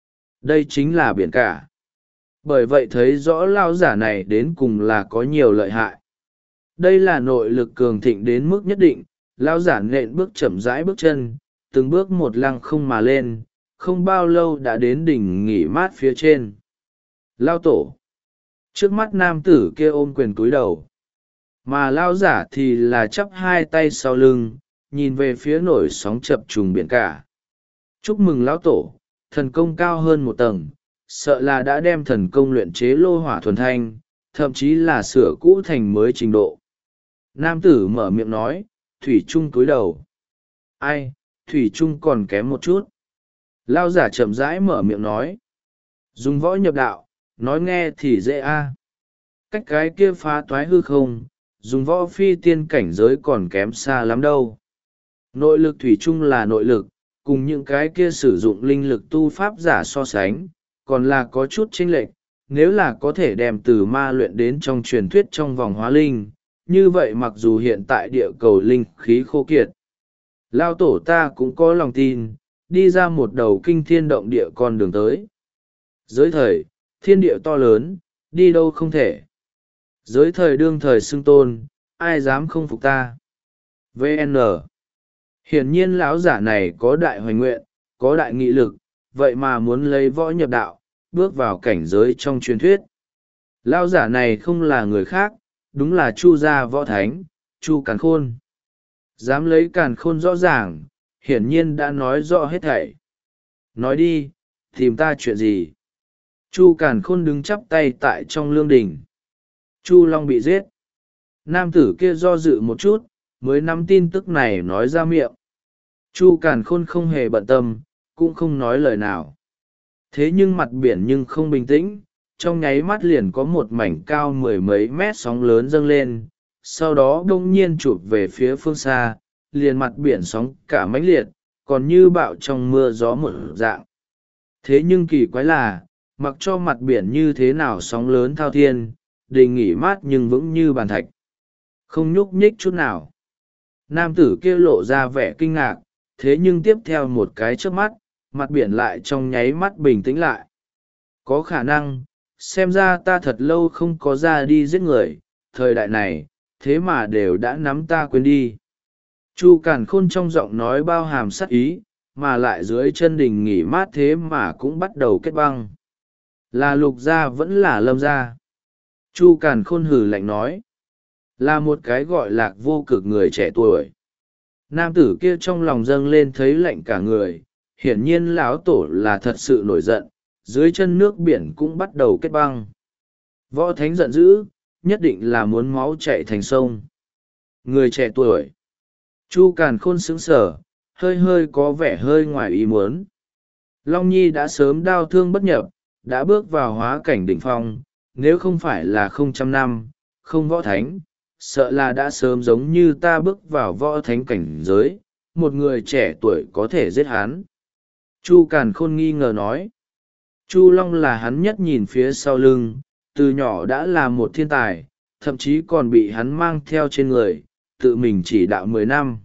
Đây chính là biển cả. Bởi vậy thấy rõ lão giả này đến cùng là có nhiều lợi hại. Đây là nội lực cường thịnh đến mức nhất định, lão giả nện bước chậm rãi bước chân, từng bước một lăng không mà lên, không bao lâu đã đến đỉnh nghỉ mát phía trên. Lão tổ. Trước mắt nam tử kia ôm quyền cúi đầu. Mà lão giả thì là chắp hai tay sau lưng, nhìn về phía nổi sóng chập trùng biển cả. Chúc mừng lão tổ, thần công cao hơn một tầng, sợ là đã đem thần công luyện chế lô hỏa thuần thanh, thậm chí là sửa cũ thành mới trình độ. Nam tử mở miệng nói, Thủy Trung cúi đầu. Ai, Thủy Trung còn kém một chút. Lão giả chậm rãi mở miệng nói. Dùng võ nhập đạo, nói nghe thì dễ a. Cách cái kia phá toái hư không, dùng võ phi tiên cảnh giới còn kém xa lắm đâu. Nội lực Thủy Trung là nội lực, cùng những cái kia sử dụng linh lực tu pháp giả so sánh, còn là có chút chênh lệch. Nếu là có thể đem từ ma luyện đến trong truyền thuyết trong vòng hóa linh, như vậy mặc dù hiện tại địa cầu linh khí khô kiệt, lao tổ ta cũng có lòng tin, đi ra một đầu kinh thiên động địa con đường tới. Giới thời, thiên địa to lớn, đi đâu không thể. Giới thời đương thời xưng tôn, ai dám không phục ta. vê en Hiển nhiên lão giả này có đại hoành nguyện, có đại nghị lực, vậy mà muốn lấy võ nhập đạo, bước vào cảnh giới trong truyền thuyết. Lão giả này không là người khác, đúng là Chu gia võ thánh, Chu Càn Khôn. Dám lấy Càn Khôn rõ ràng, hiển nhiên đã nói rõ hết thảy. Nói đi, tìm ta chuyện gì? Chu Càn Khôn đứng chắp tay tại trong lương đình. Chu Long bị giết. Nam tử kia do dự một chút, mới nắm tin tức này nói ra miệng. Chu Càn Khôn không hề bận tâm, cũng không nói lời nào. Thế nhưng mặt biển nhưng không bình tĩnh, trong nháy mắt liền có một mảnh cao mười mấy mét sóng lớn dâng lên, sau đó đông nhiên chụp về phía phương xa, liền mặt biển sóng cả mãnh liệt, còn như bạo trong mưa gió một dạng. Thế nhưng kỳ quái là, mặc cho mặt biển như thế nào sóng lớn thao thiên, đình nghỉ mát nhưng vững như bàn thạch. Không nhúc nhích chút nào. Nam tử kia lộ ra vẻ kinh ngạc, thế nhưng tiếp theo một cái chớp mắt, mặt biển lại trong nháy mắt bình tĩnh lại. Có khả năng, xem ra ta thật lâu không có ra đi giết người, thời đại này, thế mà đều đã nắm ta quên đi. Chu Càn Khôn trong giọng nói bao hàm sát ý, mà lại dưới chân đình nghỉ mát thế mà cũng bắt đầu kết băng. Là Lục gia vẫn là Lâm gia. Chu Càn Khôn hừ lạnh nói. Là một cái gọi Lạc Vô Cực người trẻ tuổi. Nam tử kia trong lòng dâng lên thấy lạnh cả người, hiển nhiên lão tổ là thật sự nổi giận, dưới chân nước biển cũng bắt đầu kết băng. Võ Thánh giận dữ, nhất định là muốn máu chạy thành sông. Người trẻ tuổi. Chu Càn Khôn sững sờ, hơi hơi có vẻ hơi ngoài ý muốn. Long Nhi đã sớm đau thương bất nhập, đã bước vào hóa cảnh đỉnh phong, nếu không phải là không trăm năm, không võ thánh, sợ là đã sớm giống như ta bước vào võ thánh cảnh giới, một người trẻ tuổi có thể giết hắn. Chu Càn Khôn nghi ngờ nói. Chu Long là hắn nhất nhìn phía sau lưng, từ nhỏ đã là một thiên tài, thậm chí còn bị hắn mang theo trên người, tự mình chỉ đạo mười năm.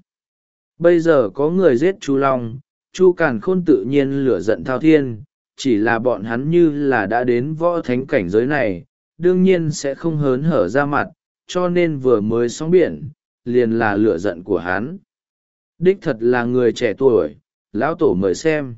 Bây giờ có người giết Chu Long, Chu Càn Khôn tự nhiên lửa giận thao thiên, chỉ là bọn hắn như là đã đến võ thánh cảnh giới này, đương nhiên sẽ không hớn hở ra mặt, cho nên vừa mới sóng biển, liền là lửa giận của hắn. Đích thật là người trẻ tuổi, lão tổ mời xem.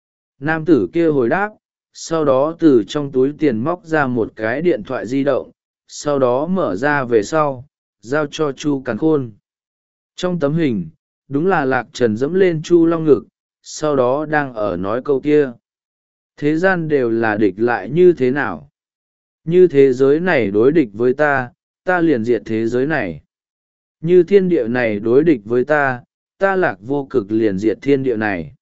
Nam tử kia hồi đáp, sau đó từ trong túi tiền móc ra một cái điện thoại di động, sau đó mở ra về sau, giao cho Chu Càn Khôn. Trong tấm hình, đúng là Lạc Trần dẫm lên Chu Long ngực, sau đó đang ở nói câu kia. Thế gian đều là địch lại như thế nào? Như thế giới này đối địch với ta, ta liền diệt thế giới này. Như thiên địa này đối địch với ta, ta Lạc Vô Cực liền diệt thiên địa này.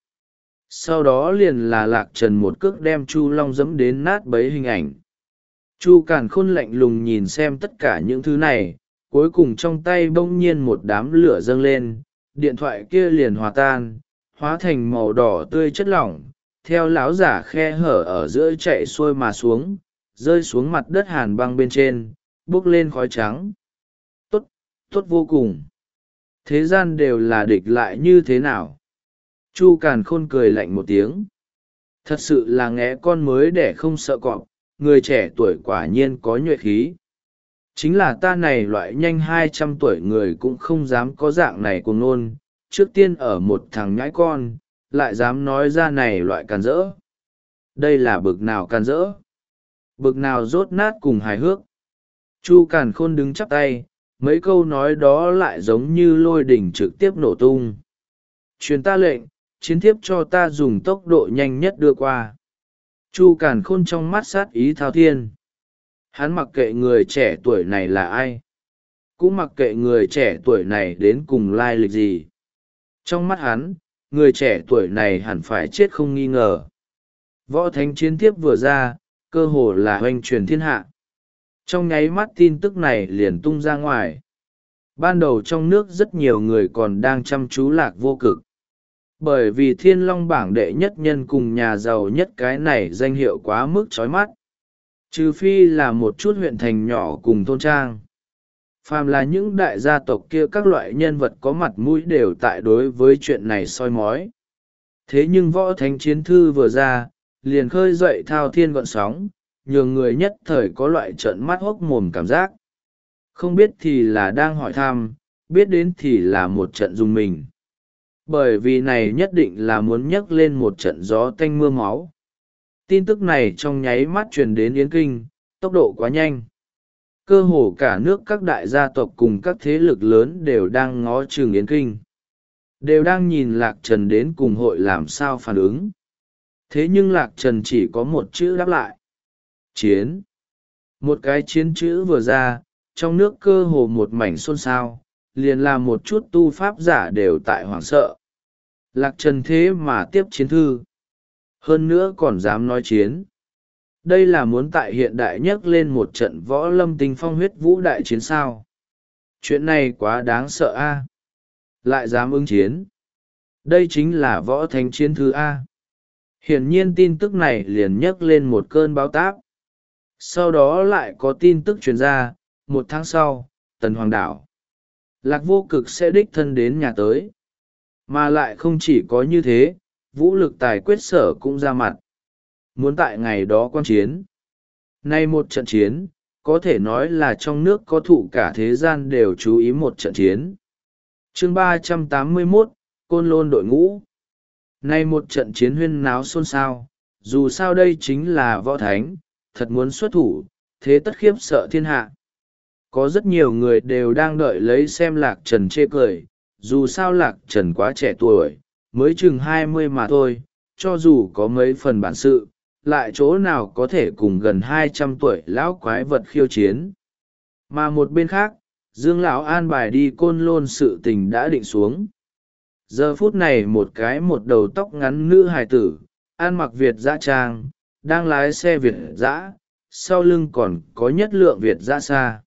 Sau đó liền là Lạc Trần một cước đem Chu Long dẫm đến nát bấy hình ảnh. Chu Càn Khôn lạnh lùng nhìn xem tất cả những thứ này, cuối cùng trong tay bỗng nhiên một đám lửa dâng lên, điện thoại kia liền hòa tan, hóa thành màu đỏ tươi chất lỏng, theo lão giả khe hở ở giữa chạy xuôi mà xuống, rơi xuống mặt đất hàn băng bên trên, bốc lên khói trắng. Tốt, tốt vô cùng. Thế gian đều là địch lại như thế nào? Chu Càn Khôn cười lạnh một tiếng. Thật sự là nghé con mới để không sợ cọp, người trẻ tuổi quả nhiên có nhuệ khí. Chính là ta này loại nhanh hai trăm tuổi người cũng không dám có dạng này cuồng nôn, trước tiên ở một thằng nhãi con, lại dám nói ra này loại càn rỡ. Đây là bực nào càn rỡ? Bực nào rốt nát cùng hài hước? Chu Càn Khôn đứng chắp tay, mấy câu nói đó lại giống như lôi đỉnh trực tiếp nổ tung. Truyền ta lệnh, chiến thiếp cho ta dùng tốc độ nhanh nhất đưa qua. Chu Càn Khôn trong mắt sát ý thao thiên. Hắn mặc kệ người trẻ tuổi này là ai, cũng mặc kệ người trẻ tuổi này đến cùng lai lịch gì. Trong mắt hắn, người trẻ tuổi này hẳn phải chết không nghi ngờ. Võ thánh chiến thiếp vừa ra, cơ hồ là hoành truyền thiên hạ. Trong nháy mắt tin tức này liền tung ra ngoài. Ban đầu trong nước rất nhiều người còn đang chăm chú Lạc Vô Cực. Bởi vì Thiên Long bảng đệ nhất nhân cùng nhà giàu nhất cái này danh hiệu quá mức chói mắt. Trừ phi là một chút huyện thành nhỏ cùng thôn trang. Phàm là những đại gia tộc kia các loại nhân vật có mặt mũi đều tại đối với chuyện này soi mói. Thế nhưng võ thánh chiến thư vừa ra, liền khơi dậy thao thiên gọn sóng, nhường người nhất thời có loại trợn mắt hốc mồm cảm giác. Không biết thì là đang hỏi thăm, biết đến thì là một trận dùng mình. Bởi vì này nhất định là muốn nhấc lên một trận gió tanh mưa máu. Tin tức này trong nháy mắt truyền đến Yến Kinh, tốc độ quá nhanh. Cơ hồ cả nước các đại gia tộc cùng các thế lực lớn đều đang ngó chừng Yến Kinh. Đều đang nhìn Lạc Trần đến cùng hội làm sao phản ứng. Thế nhưng Lạc Trần chỉ có một chữ đáp lại. Chiến. Một cái chiến chữ vừa ra, trong nước cơ hồ một mảnh xôn xao, liền làm một chút tu pháp giả đều tại hoảng sợ. Lạc Trần thế mà tiếp chiến thư. Hơn nữa còn dám nói chiến. Đây là muốn tại hiện đại nhắc lên một trận võ lâm tinh phong huyết vũ đại chiến sao. Chuyện này quá đáng sợ a. Lại dám ứng chiến. Đây chính là võ thánh chiến thư A. Hiển nhiên tin tức này liền nhắc lên một cơn báo táp. Sau đó lại có tin tức truyền ra, một tháng sau, Tần Hoàng Đảo. Lạc Vô Cực sẽ đích thân đến nhà tới. Mà lại không chỉ có như thế, vũ lực tài quyết sở cũng ra mặt. Muốn tại ngày đó quan chiến. Nay một trận chiến, có thể nói là trong nước có thụ cả thế gian đều chú ý một trận chiến. Chương ba trăm tám mươi mốt, Côn Lôn đội ngũ. Nay một trận chiến huyên náo xôn xao, dù sao đây chính là võ thánh, thật muốn xuất thủ, thế tất khiếp sợ thiên hạ. Có rất nhiều người đều đang đợi lấy xem Lạc Trần chê cười, dù sao Lạc Trần quá trẻ tuổi, mới chừng hai mươi mà thôi, cho dù có mấy phần bản sự, lại chỗ nào có thể cùng gần hai trăm tuổi lão quái vật khiêu chiến. Mà một bên khác, Dương lão an bài đi Côn Lôn sự tình đã định xuống. Giờ phút này một cái một đầu tóc ngắn nữ hài tử, ăn mặc Việt dã trang, đang lái xe Việt dã, sau lưng còn có nhất lượng Việt dã xa.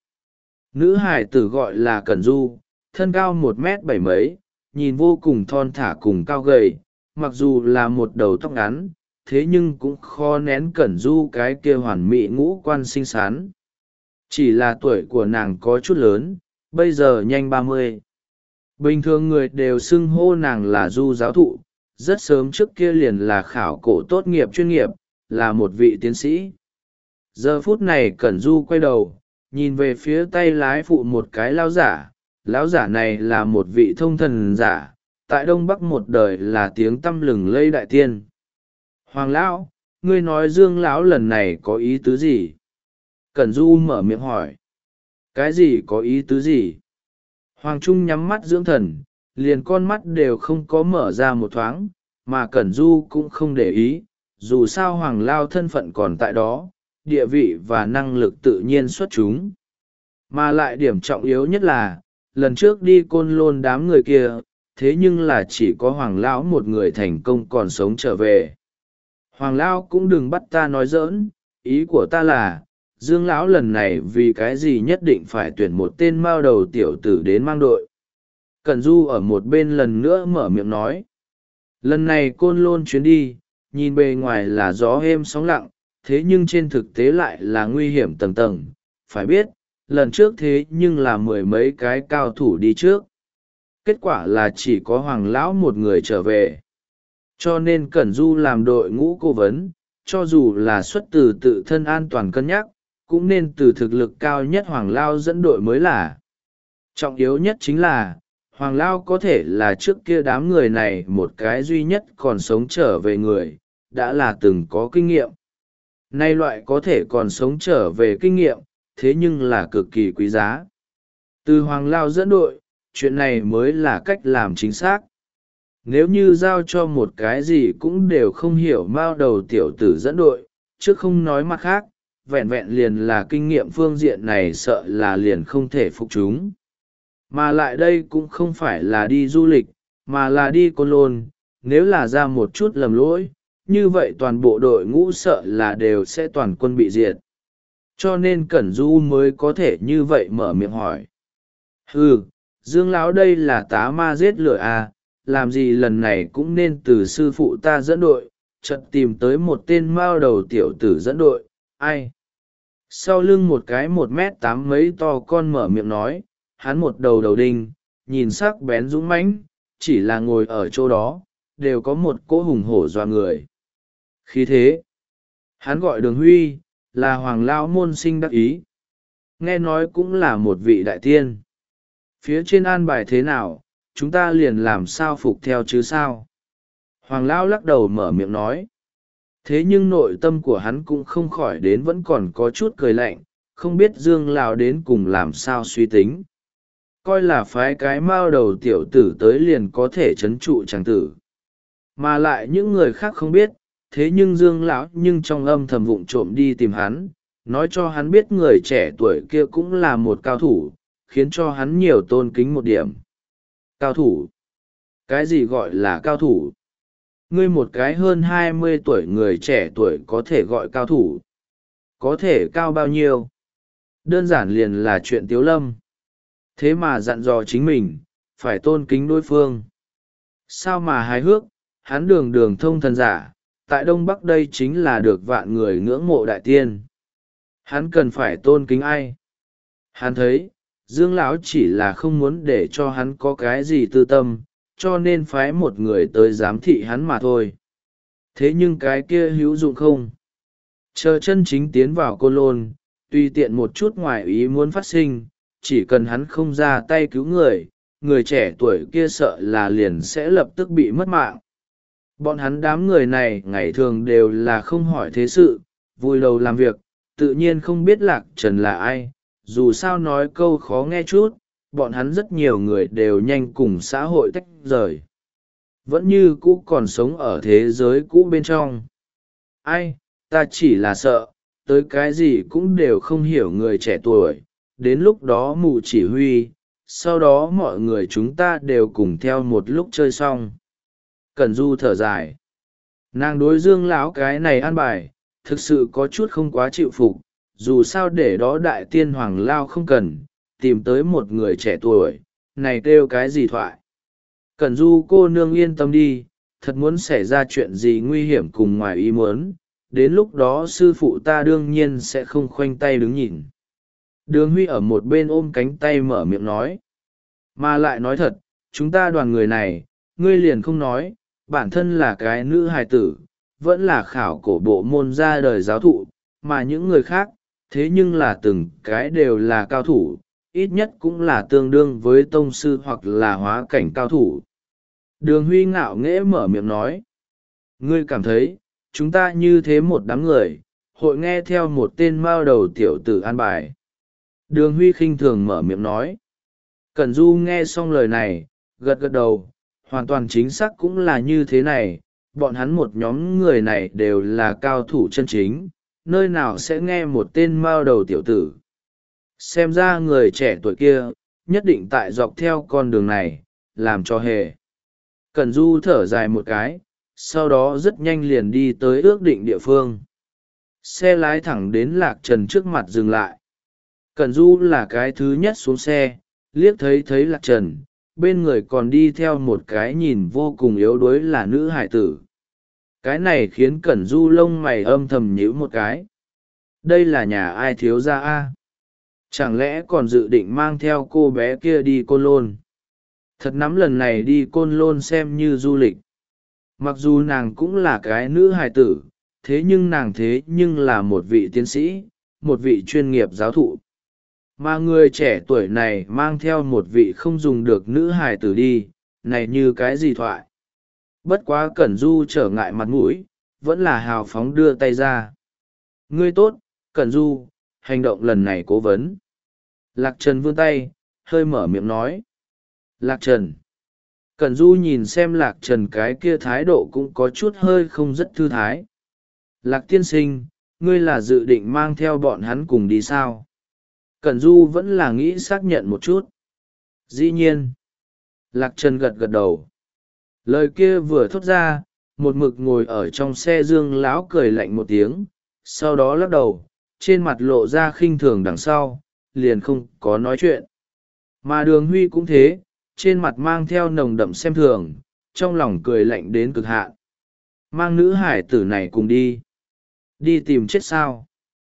Nữ hài tử gọi là Cẩn Du, thân cao một mét bảy mấy, nhìn vô cùng thon thả cùng cao gầy, mặc dù là một đầu tóc ngắn, thế nhưng cũng khó nén Cẩn Du cái kia hoàn mỹ ngũ quan xinh xắn. Chỉ là tuổi của nàng có chút lớn, bây giờ nhanh ba mươi. Bình thường người đều xưng hô nàng là Du giáo thụ, rất sớm trước kia liền là khảo cổ tốt nghiệp chuyên nghiệp, là một vị tiến sĩ. Giờ phút này Cẩn Du quay đầu, nhìn về phía tay lái phụ một cái lão giả. Lão giả này là một vị thông thần giả, tại Đông Bắc một đời là tiếng tăm lừng lây đại tiên. Hoàng lão, ngươi nói Dương lão lần này có ý tứ gì? Cẩn Du mở miệng hỏi. Cái gì có ý tứ gì? Hoàng Trung nhắm mắt dưỡng thần, liền con mắt đều không có mở ra một thoáng, mà Cẩn Du cũng không để ý, dù sao Hoàng Lao thân phận còn tại đó, địa vị và năng lực tự nhiên xuất chúng. Mà lại điểm trọng yếu nhất là, lần trước đi Côn Lôn đám người kia, thế nhưng là chỉ có Hoàng Lão một người thành công còn sống trở về. Hoàng Lão cũng đừng bắt ta nói giỡn, ý của ta là, Dương Lão lần này vì cái gì nhất định phải tuyển một tên mao đầu tiểu tử đến mang đội. Cẩn Du ở một bên lần nữa mở miệng nói. Lần này Côn Lôn chuyến đi, nhìn bề ngoài là gió êm sóng lặng, thế nhưng trên thực tế lại là nguy hiểm tầng tầng. Phải biết, lần trước thế nhưng là mười mấy cái cao thủ đi trước. Kết quả là chỉ có Hoàng Lão một người trở về. Cho nên Cẩn Du làm đội ngũ cố vấn, cho dù là xuất từ tự thân an toàn cân nhắc, cũng nên từ thực lực cao nhất Hoàng Lao dẫn đội mới là. Trọng yếu nhất chính là, Hoàng Lao có thể là trước kia đám người này một cái duy nhất còn sống trở về người, đã là từng có kinh nghiệm. Nay loại có thể còn sống trở về kinh nghiệm, thế nhưng là cực kỳ quý giá. Từ Hoàng Lao dẫn đội, chuyện này mới là cách làm chính xác. Nếu như giao cho một cái gì cũng đều không hiểu mao đầu tiểu tử dẫn đội, chứ không nói mặt khác, vẹn vẹn liền là kinh nghiệm phương diện này sợ là liền không thể phục chúng. Mà lại đây cũng không phải là đi du lịch, mà là đi Côn Lôn, nếu là ra một chút lầm lỗi, như vậy toàn bộ đội ngũ sợ là đều sẽ toàn quân bị diệt. Cho nên Cẩn Du mới có thể như vậy mở miệng hỏi. Ừ, Dương Lão đây là tá ma giết lửa à, làm gì lần này cũng nên từ sư phụ ta dẫn đội, chợt tìm tới một tên mao đầu tiểu tử dẫn đội, ai? Sau lưng một cái một mét tám mấy to con mở miệng nói, hắn một đầu đầu đinh, nhìn sắc bén dũng mãnh, chỉ là ngồi ở chỗ đó, đều có một cỗ hùng hổ doa người. Khí thế, hắn gọi Đường Huy, là Hoàng Lão môn sinh đắc ý. Nghe nói cũng là một vị đại tiên. Phía trên an bài thế nào, chúng ta liền làm sao phục theo chứ sao? Hoàng Lão lắc đầu mở miệng nói. Thế nhưng nội tâm của hắn cũng không khỏi đến vẫn còn có chút cười lạnh, không biết Dương Lão đến cùng làm sao suy tính. Coi là phái cái mao đầu tiểu tử tới liền có thể trấn trụ chàng tử. Mà lại những người khác không biết, thế nhưng Dương Lão nhưng trong âm thầm vụng trộm đi tìm hắn, nói cho hắn biết người trẻ tuổi kia cũng là một cao thủ, khiến cho hắn nhiều tôn kính một điểm. Cao thủ? Cái gì gọi là cao thủ? Ngươi một cái hơn hai mươi tuổi người trẻ tuổi có thể gọi cao thủ? Có thể cao bao nhiêu? Đơn giản liền là chuyện tiếu lâm. Thế mà dặn dò chính mình, phải tôn kính đối phương. Sao mà hài hước, hắn đường đường thông thần giả, tại Đông Bắc đây chính là được vạn người ngưỡng mộ đại tiên. Hắn cần phải tôn kính ai? Hắn thấy, Dương Lão chỉ là không muốn để cho hắn có cái gì tư tâm, cho nên phái một người tới giám thị hắn mà thôi. Thế nhưng cái kia hữu dụng không? Chờ chân chính tiến vào Côn Lôn, tùy tiện một chút ngoài ý muốn phát sinh, chỉ cần hắn không ra tay cứu người, người trẻ tuổi kia sợ là liền sẽ lập tức bị mất mạng. Bọn hắn đám người này ngày thường đều là không hỏi thế sự, vui đầu làm việc, tự nhiên không biết Lạc Trần là ai, dù sao nói câu khó nghe chút, bọn hắn rất nhiều người đều nhanh cùng xã hội tách rời. Vẫn như cũ còn sống ở thế giới cũ bên trong. Ai, ta chỉ là sợ, tới cái gì cũng đều không hiểu người trẻ tuổi, đến lúc đó mù chỉ huy, sau đó mọi người chúng ta đều cùng theo một lúc chơi xong. Cẩn Du thở dài. Nàng đối Dương lão cái này an bài, thực sự có chút không quá chịu phục, dù sao để đó đại tiên hoàng lao không cần, tìm tới một người trẻ tuổi, này kêu cái gì thoại. Cẩn Du cô nương yên tâm đi, thật muốn xảy ra chuyện gì nguy hiểm cùng ngoài ý muốn, đến lúc đó sư phụ ta đương nhiên sẽ không khoanh tay đứng nhìn. Đường Huy ở một bên ôm cánh tay mở miệng nói. Mà lại nói thật, chúng ta đoàn người này, ngươi liền không nói, bản thân là cái nữ hài tử, vẫn là khảo cổ bộ môn ra đời giáo thụ, mà những người khác, thế nhưng là từng cái đều là cao thủ, ít nhất cũng là tương đương với tông sư hoặc là hóa cảnh cao thủ. Đường Huy ngạo nghễ mở miệng nói. Ngươi cảm thấy, chúng ta như thế một đám người, hội nghe theo một tên mao đầu tiểu tử an bài. Đường Huy khinh thường mở miệng nói. Cẩn Du nghe xong lời này, gật gật đầu, hoàn toàn chính xác cũng là như thế này, bọn hắn một nhóm người này đều là cao thủ chân chính, nơi nào sẽ nghe một tên mao đầu tiểu tử. Xem ra người trẻ tuổi kia, nhất định tại dọc theo con đường này, làm cho hề. Cẩn Du thở dài một cái, sau đó rất nhanh liền đi tới ước định địa phương. Xe lái thẳng đến Lạc Trần trước mặt dừng lại. Cẩn Du là cái thứ nhất xuống xe, liếc thấy thấy Lạc Trần, bên người còn đi theo một cái nhìn vô cùng yếu đuối là nữ hải tử. Cái này khiến Cẩn Du lông mày âm thầm nhíu một cái. Đây là nhà ai thiếu gia a? Chẳng lẽ còn dự định mang theo cô bé kia đi Côn Lôn? Thật nắm lần này đi Côn Lôn xem như du lịch. Mặc dù nàng cũng là cái nữ hài tử, thế nhưng nàng thế nhưng là một vị tiến sĩ, một vị chuyên nghiệp giáo thụ. Mà người trẻ tuổi này mang theo một vị không dùng được nữ hài tử đi, này như cái gì thoại. Bất quá Cẩn Du trở ngại mặt mũi, vẫn là hào phóng đưa tay ra. Ngươi tốt, Cẩn Du, hành động lần này cố vấn. Lạc Trần vươn tay, hơi mở miệng nói. Lạc Trần. Cẩn Du nhìn xem Lạc Trần cái kia thái độ cũng có chút hơi không rất thư thái. Lạc tiên sinh, ngươi là dự định mang theo bọn hắn cùng đi sao? Cẩn Du vẫn là nghĩ xác nhận một chút. Dĩ nhiên. Lạc Trần gật gật đầu. Lời kia vừa thốt ra, một mực ngồi ở trong xe Dương lão cười lạnh một tiếng, sau đó lắc đầu, trên mặt lộ ra khinh thường đằng sau, liền không có nói chuyện. Mà Đường Huy cũng thế, trên mặt mang theo nồng đậm xem thường, trong lòng cười lạnh đến cực hạn. Mang nữ hải tử này cùng đi. Đi tìm chết sao?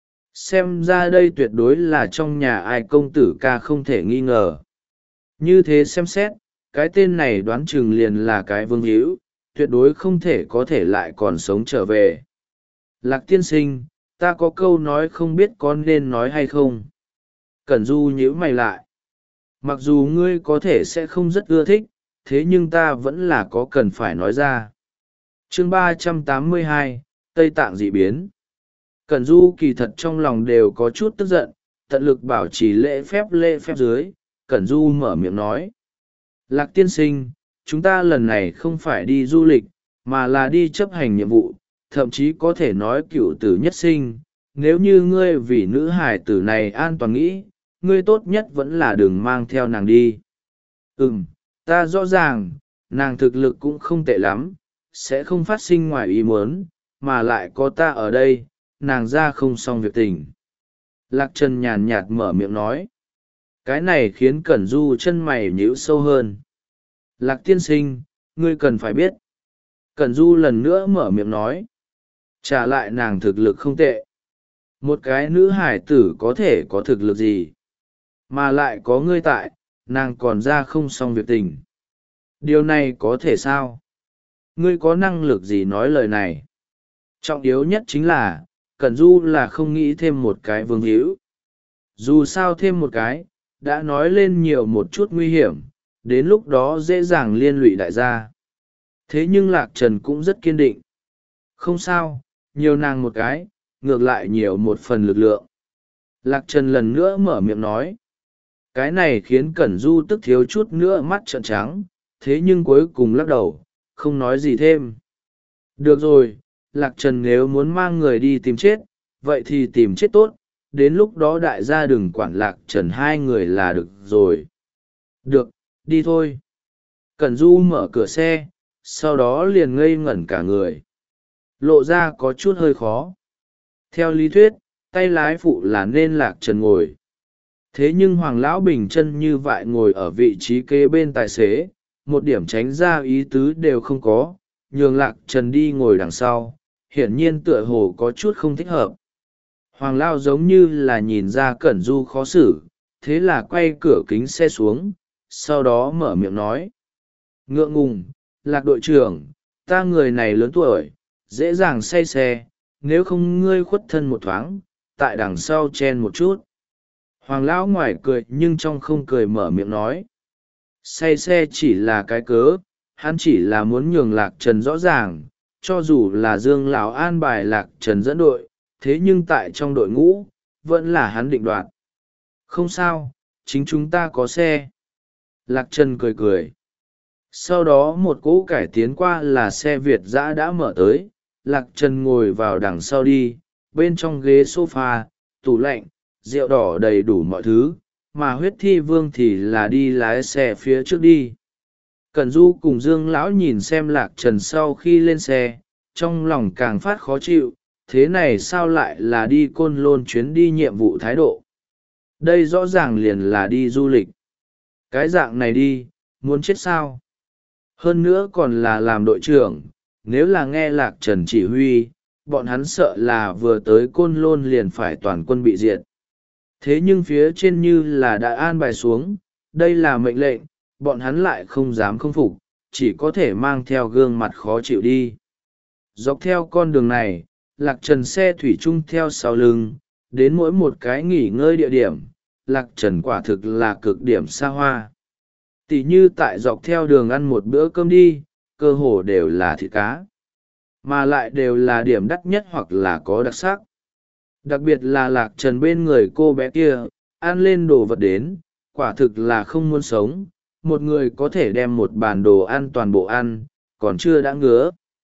Xem ra đây tuyệt đối là trong nhà ai công tử ca không thể nghi ngờ. Như thế xem xét, cái tên này đoán chừng liền là cái vương hữu, tuyệt đối không thể có thể lại còn sống trở về. Lạc tiên sinh, ta có câu nói không biết có nên nói hay không? Cẩn Du nhíu mày lại. Mặc dù ngươi có thể sẽ không rất ưa thích, thế nhưng ta vẫn là có cần phải nói ra. Chương ba trăm tám mươi hai, Tây Tạng dị biến. Cẩn Du kỳ thật trong lòng đều có chút tức giận, tận lực bảo trì lễ phép lễ phép dưới, Cẩn Du mở miệng nói. Lạc tiên sinh, chúng ta lần này không phải đi du lịch, mà là đi chấp hành nhiệm vụ, thậm chí có thể nói cựu tử nhất sinh. Nếu như ngươi vì nữ hải tử này an toàn nghĩ, ngươi tốt nhất vẫn là đừng mang theo nàng đi. Ừm, ta rõ ràng, nàng thực lực cũng không tệ lắm, sẽ không phát sinh ngoài ý muốn, mà lại có ta ở đây, nàng ra không xong việc tình. Lạc Trần nhàn nhạt mở miệng nói. Cái này khiến Cẩn Du chân mày nhíu sâu hơn. Lạc tiên sinh, ngươi cần phải biết. Cẩn Du lần nữa mở miệng nói. Trả lại nàng thực lực không tệ. Một cái nữ hải tử có thể có thực lực gì? Mà lại có ngươi tại, nàng còn ra không xong việc tình. Điều này có thể sao? Ngươi có năng lực gì nói lời này? Trọng yếu nhất chính là, Cẩn Du là không nghĩ thêm một cái vương hữu. Dù sao thêm một cái, đã nói lên nhiều một chút nguy hiểm, đến lúc đó dễ dàng liên lụy đại gia. Thế nhưng Lạc Trần cũng rất kiên định. Không sao, nhiều nàng một cái, ngược lại nhiều một phần lực lượng. Lạc Trần lần nữa mở miệng nói. Cái này khiến Cẩn Du tức thiếu chút nữa mắt trợn trắng, thế nhưng cuối cùng lắc đầu, không nói gì thêm. Được rồi, Lạc Trần nếu muốn mang người đi tìm chết, vậy thì tìm chết tốt, đến lúc đó đại gia đừng quản Lạc Trần hai người là được rồi. Được, đi thôi. Cẩn Du mở cửa xe, sau đó liền ngây ngẩn cả người. Lộ ra có chút hơi khó. Theo lý thuyết, tay lái phụ là nên Lạc Trần ngồi. Thế nhưng Hoàng Lão bình chân như vậy ngồi ở vị trí kế bên tài xế, một điểm tránh ra ý tứ đều không có, nhường Lạc Trần đi ngồi đằng sau, hiển nhiên tựa hồ có chút không thích hợp. Hoàng Lão giống như là nhìn ra Cẩn Du khó xử, thế là quay cửa kính xe xuống, sau đó mở miệng nói. Ngượng ngùng, Lạc đội trưởng, ta người này lớn tuổi, dễ dàng say xe, nếu không ngươi khuất thân một thoáng, tại đằng sau chen một chút. Hoàng Lão ngoài cười nhưng trong không cười mở miệng nói. Say xe chỉ là cái cớ, hắn chỉ là muốn nhường Lạc Trần rõ ràng, cho dù là Dương Lão an bài Lạc Trần dẫn đội, thế nhưng tại trong đội ngũ, vẫn là hắn định đoạt. Không sao, chính chúng ta có xe. Lạc Trần cười cười. Sau đó một cỗ cải tiến qua là xe Việt dã đã mở tới, Lạc Trần ngồi vào đằng sau đi, bên trong ghế sofa, tủ lạnh, rượu đỏ đầy đủ mọi thứ, mà Huyết Thi Vương thì là đi lái xe phía trước đi. Cẩn Du cùng Dương Lão nhìn xem Lạc Trần sau khi lên xe, trong lòng càng phát khó chịu, thế này sao lại là đi Côn Lôn chuyến đi nhiệm vụ thái độ. Đây rõ ràng liền là đi du lịch. Cái dạng này đi, muốn chết sao? Hơn nữa còn là làm đội trưởng, nếu là nghe Lạc Trần chỉ huy, bọn hắn sợ là vừa tới Côn Lôn liền phải toàn quân bị diệt. Thế nhưng phía trên như là đã an bài xuống, đây là mệnh lệnh, bọn hắn lại không dám không phục, chỉ có thể mang theo gương mặt khó chịu đi. Dọc theo con đường này, Lạc Trần xe thủy chung theo sau lưng, đến mỗi một cái nghỉ ngơi địa điểm, Lạc Trần quả thực là cực điểm xa hoa. Tỷ như tại dọc theo đường ăn một bữa cơm đi, cơ hồ đều là thịt cá, mà lại đều là điểm đắt nhất hoặc là có đặc sắc. Đặc biệt là Lạc Trần bên người cô bé kia, ăn lên đồ vật đến, quả thực là không muốn sống, một người có thể đem một bàn đồ ăn toàn bộ ăn, còn chưa đã ngứa.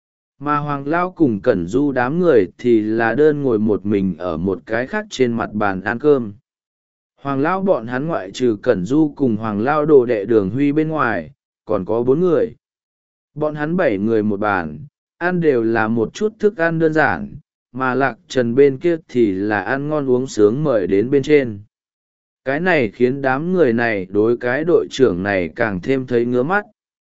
Mà Hoàng Lao cùng Cẩn Du đám người thì là đơn ngồi một mình ở một cái khác trên mặt bàn ăn cơm. Hoàng Lao bọn hắn ngoại trừ Cẩn Du cùng Hoàng Lao đồ đệ Đường Huy bên ngoài, còn có bốn người. Bọn hắn bảy người một bàn, ăn đều là một chút thức ăn đơn giản, mà Lạc Trần bên kia thì là ăn ngon uống sướng mời đến bên trên. Cái này khiến đám người này đối cái đội trưởng này càng thêm thấy ngứa mắt.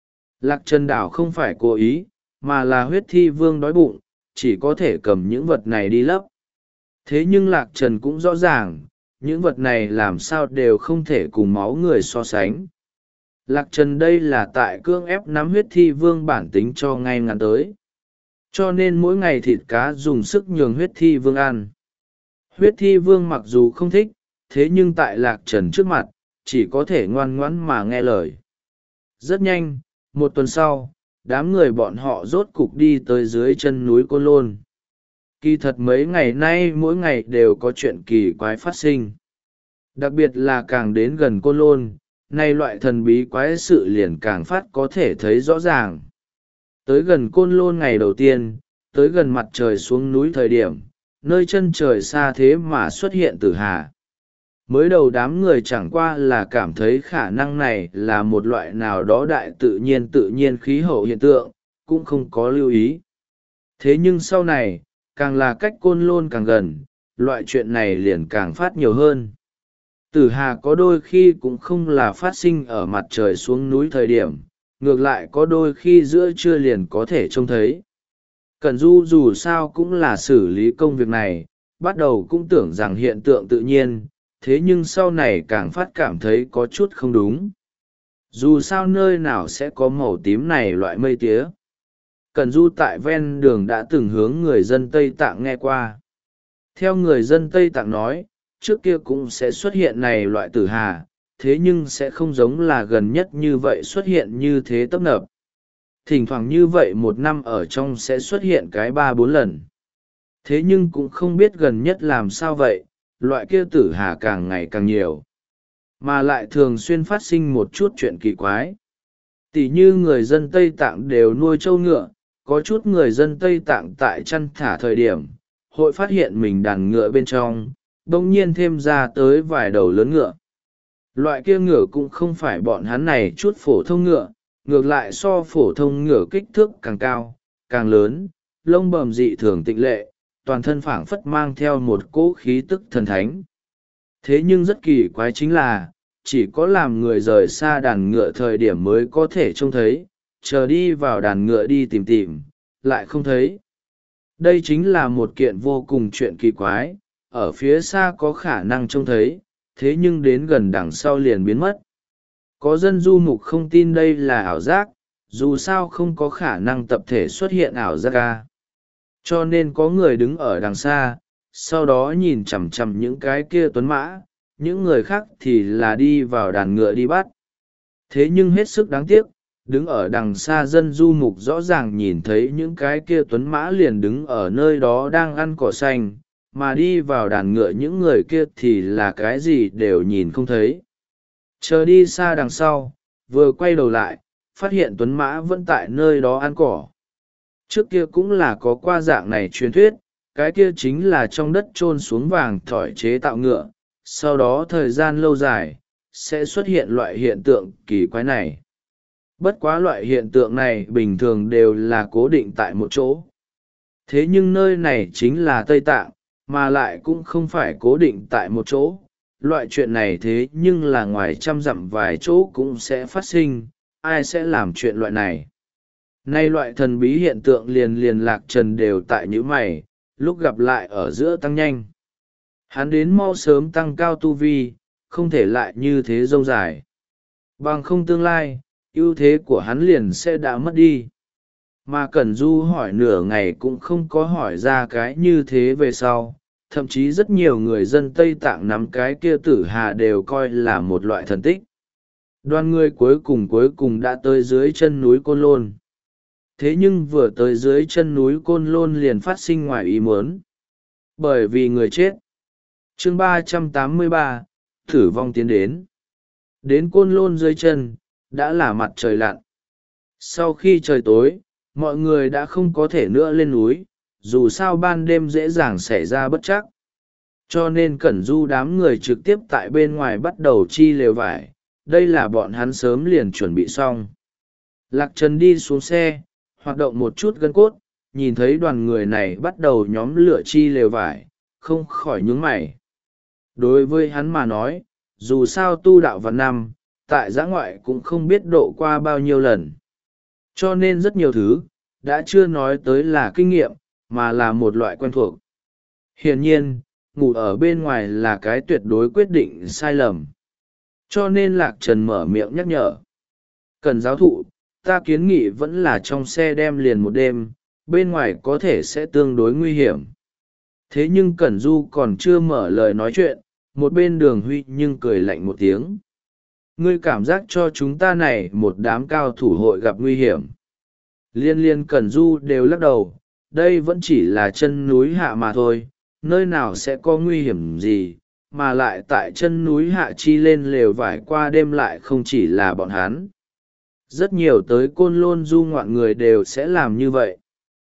Lạc Trần đảo không phải cố ý, mà là Huyết Thi Vương đói bụng, chỉ có thể cầm những vật này đi lấp. Thế nhưng Lạc Trần cũng rõ ràng, những vật này làm sao đều không thể cùng máu người so sánh. Lạc Trần đây là tại cưỡng ép nắm Huyết Thi Vương bản tính cho ngay ngắn tới. Cho nên mỗi ngày thịt cá dùng sức nhường Huyết Thi Vương ăn. Huyết Thi Vương mặc dù không thích, thế nhưng tại Lạc Trần trước mặt, chỉ có thể ngoan ngoãn mà nghe lời. Rất nhanh, một tuần sau, đám người bọn họ rốt cục đi tới dưới chân núi Côn Lôn. Kỳ thật mấy ngày nay mỗi ngày đều có chuyện kỳ quái phát sinh. Đặc biệt là càng đến gần Côn Lôn, nay loại thần bí quái sự liền càng phát có thể thấy rõ ràng. Tới gần Côn Lôn ngày đầu tiên, tới gần mặt trời xuống núi thời điểm, nơi chân trời xa thế mà xuất hiện Tử Hà. Mới đầu đám người chẳng qua là cảm thấy khả năng này là một loại nào đó đại tự nhiên tự nhiên khí hậu hiện tượng, cũng không có lưu ý. Thế nhưng sau này, càng là cách Côn Lôn càng gần, loại chuyện này liền càng phát nhiều hơn. Tử Hà có đôi khi cũng không là phát sinh ở mặt trời xuống núi thời điểm, ngược lại có đôi khi giữa trưa liền có thể trông thấy. Cẩn Du dù sao cũng là xử lý công việc này, bắt đầu cũng tưởng rằng hiện tượng tự nhiên, thế nhưng sau này càng phát cảm thấy có chút không đúng. Dù sao nơi nào sẽ có màu tím này loại mây tía. Cẩn Du tại ven đường đã từng hướng người dân Tây Tạng nghe qua. Theo người dân Tây Tạng nói, trước kia cũng sẽ xuất hiện này loại tử hà, thế nhưng sẽ không giống là gần nhất như vậy xuất hiện như thế tấp nập. Thỉnh thoảng như vậy một năm ở trong sẽ xuất hiện cái ba bốn lần. Thế nhưng cũng không biết gần nhất làm sao vậy, loại kia tử hà càng ngày càng nhiều, mà lại thường xuyên phát sinh một chút chuyện kỳ quái. Tỉ như người dân Tây Tạng đều nuôi trâu ngựa, có chút người dân Tây Tạng tại chăn thả thời điểm, hội phát hiện mình đàn ngựa bên trong, bỗng nhiên thêm ra tới vài đầu lớn ngựa. Loại kia ngựa cũng không phải bọn hắn này chút phổ thông ngựa, ngược lại so phổ thông ngựa kích thước càng cao, càng lớn, lông bầm dị thường tịnh lệ, toàn thân phảng phất mang theo một cỗ khí tức thần thánh. Thế nhưng rất kỳ quái chính là, chỉ có làm người rời xa đàn ngựa thời điểm mới có thể trông thấy, chờ đi vào đàn ngựa đi tìm tìm, lại không thấy. Đây chính là một kiện vô cùng chuyện kỳ quái, ở phía xa có khả năng trông thấy, thế nhưng đến gần đằng sau liền biến mất. Có dân du mục không tin đây là ảo giác, dù sao không có khả năng tập thể xuất hiện ảo giác ca. Cho nên có người đứng ở đằng xa, sau đó nhìn chằm chằm những cái kia tuấn mã, những người khác thì là đi vào đàn ngựa đi bắt. Thế nhưng hết sức đáng tiếc, đứng ở đằng xa dân du mục rõ ràng nhìn thấy những cái kia tuấn mã liền đứng ở nơi đó đang ăn cỏ xanh, mà đi vào đàn ngựa những người kia thì là cái gì đều nhìn không thấy. Chờ đi xa đằng sau, vừa quay đầu lại, phát hiện tuấn mã vẫn tại nơi đó ăn cỏ. Trước kia cũng là có qua dạng này truyền thuyết, cái kia chính là trong đất chôn xuống vàng thỏi chế tạo ngựa, sau đó thời gian lâu dài, sẽ xuất hiện loại hiện tượng kỳ quái này. Bất quá loại hiện tượng này bình thường đều là cố định tại một chỗ. Thế nhưng nơi này chính là Tây Tạng, mà lại cũng không phải cố định tại một chỗ. Loại chuyện này thế nhưng là ngoài trăm dặm vài chỗ cũng sẽ phát sinh, ai sẽ làm chuyện loại này. Nay loại thần bí hiện tượng liền liền Lạc Trần đều tại những mày, lúc gặp lại ở giữa tăng nhanh. Hắn đến mau sớm tăng cao tu vi, không thể lại như thế rông dài. Bằng không tương lai, ưu thế của hắn liền sẽ đã mất đi. Mà Cẩn Du hỏi nửa ngày cũng không có hỏi ra cái như thế về sau, thậm chí rất nhiều người dân Tây Tạng nắm cái kia tử hà đều coi là một loại thần tích. Đoàn người cuối cùng cuối cùng đã tới dưới chân núi Côn Lôn. Thế nhưng vừa tới dưới chân núi Côn Lôn liền phát sinh ngoài ý muốn. Bởi vì người chết. Chương ba trăm tám mươi ba, tử vong tiến đến. Đến Côn Lôn dưới chân, đã là mặt trời lặn. Sau khi trời tối, mọi người đã không có thể nữa lên núi, dù sao ban đêm dễ dàng xảy ra bất trắc. Cho nên Cẩn Du đám người trực tiếp tại bên ngoài bắt đầu chi lều vải, đây là bọn hắn sớm liền chuẩn bị xong. Lạc Trần đi xuống xe, hoạt động một chút gân cốt, nhìn thấy đoàn người này bắt đầu nhóm lửa chi lều vải, không khỏi nhướng mày. Đối với hắn mà nói, dù sao tu đạo vạn năm, tại giã ngoại cũng không biết độ qua bao nhiêu lần. Cho nên rất nhiều thứ, đã chưa nói tới là kinh nghiệm, mà là một loại quen thuộc. Hiển nhiên, ngủ ở bên ngoài là cái tuyệt đối quyết định sai lầm. Cho nên Lạc Trần mở miệng nhắc nhở. Cần giáo thụ, ta kiến nghị vẫn là trong xe đem liền một đêm, bên ngoài có thể sẽ tương đối nguy hiểm. Thế nhưng Cẩn Du còn chưa mở lời nói chuyện, một bên Đường Huy nhưng cười lạnh một tiếng. Ngươi cảm giác cho chúng ta này một đám cao thủ hội gặp nguy hiểm. Liên liên Cẩn Du đều lắc đầu, đây vẫn chỉ là chân núi hạ mà thôi, nơi nào sẽ có nguy hiểm gì, mà lại tại chân núi hạ chi lên lều vải qua đêm lại không chỉ là bọn hắn. Rất nhiều tới Côn Lôn du ngoạn người đều sẽ làm như vậy.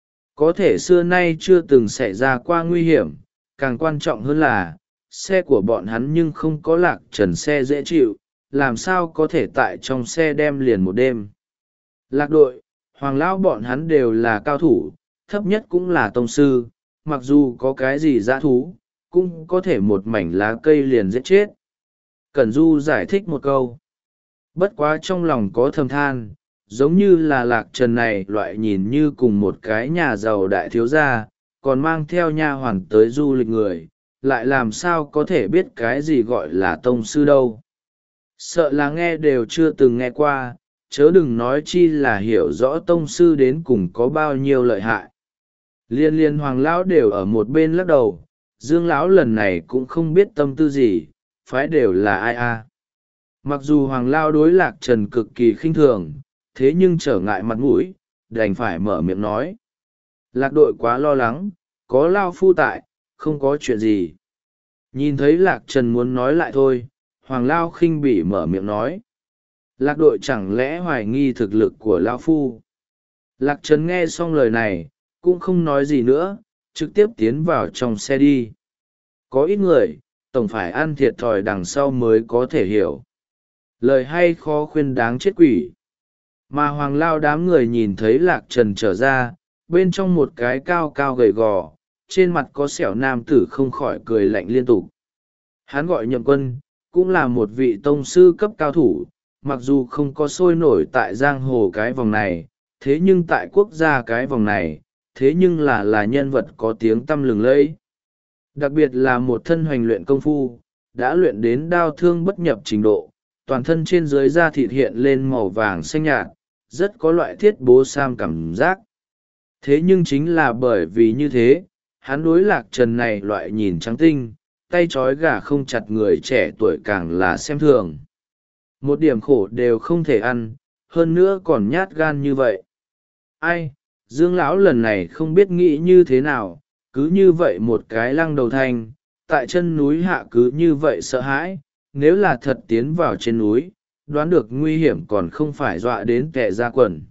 Có thể xưa nay chưa từng xảy ra qua nguy hiểm, càng quan trọng hơn là, xe của bọn hắn nhưng không có Lạc Trần xe dễ chịu, làm sao có thể tại trong xe đem liền một đêm. Lạc đội, Hoàng Lão bọn hắn đều là cao thủ, thấp nhất cũng là tông sư, mặc dù có cái gì dã thú, cũng có thể một mảnh lá cây liền giết chết. Cẩn Du giải thích một câu. Bất quá trong lòng có thầm than, giống như là Lạc Trần này loại nhìn như cùng một cái nhà giàu đại thiếu gia, còn mang theo nha hoàn tới du lịch người, lại làm sao có thể biết cái gì gọi là tông sư đâu. Sợ là nghe đều chưa từng nghe qua, chớ đừng nói chi là hiểu rõ tông sư đến cùng có bao nhiêu lợi hại. Liên liên Hoàng Lão đều ở một bên lắc đầu, Dương Lão lần này cũng không biết tâm tư gì, phái đều là ai a. Mặc dù Hoàng Lão đối Lạc Trần cực kỳ khinh thường, thế nhưng trở ngại mặt mũi, đành phải mở miệng nói. Lạc đội quá lo lắng, có lao phu tại, không có chuyện gì. Nhìn thấy Lạc Trần muốn nói lại thôi, Hoàng Lao khinh bỉ mở miệng nói. Lạc đội chẳng lẽ hoài nghi thực lực của Lao phu? Lạc Trần nghe xong lời này, cũng không nói gì nữa, trực tiếp tiến vào trong xe đi. Có ít người, tổng phải ăn thiệt thòi đằng sau mới có thể hiểu. Lời hay khó khuyên đáng chết quỷ. Mà Hoàng Lao đám người nhìn thấy Lạc Trần trở ra, bên trong một cái cao cao gầy gò, trên mặt có sẹo nam tử không khỏi cười lạnh liên tục. Hắn gọi Nhậm Quân, cũng là một vị tông sư cấp cao thủ, mặc dù không có sôi nổi tại giang hồ cái vòng này, thế nhưng tại quốc gia cái vòng này, thế nhưng là là nhân vật có tiếng tăm lừng lẫy. Đặc biệt là một thân hoành luyện công phu, đã luyện đến đao thương bất nhập trình độ, toàn thân trên dưới da thịt hiện lên màu vàng xanh nhạt, rất có loại thiết bố sam cảm giác. Thế nhưng chính là bởi vì như thế, hắn đối Lạc Trần này loại nhìn trắng tinh, tay trói gà không chặt người trẻ tuổi càng là xem thường. Một điểm khổ đều không thể ăn, hơn nữa còn nhát gan như vậy. Ai, Dương lão lần này không biết nghĩ như thế nào, cứ như vậy một cái lăng đầu thanh, tại chân núi hạ cứ như vậy sợ hãi, nếu là thật tiến vào trên núi, đoán được nguy hiểm còn không phải dọa đến kẻ ra quần.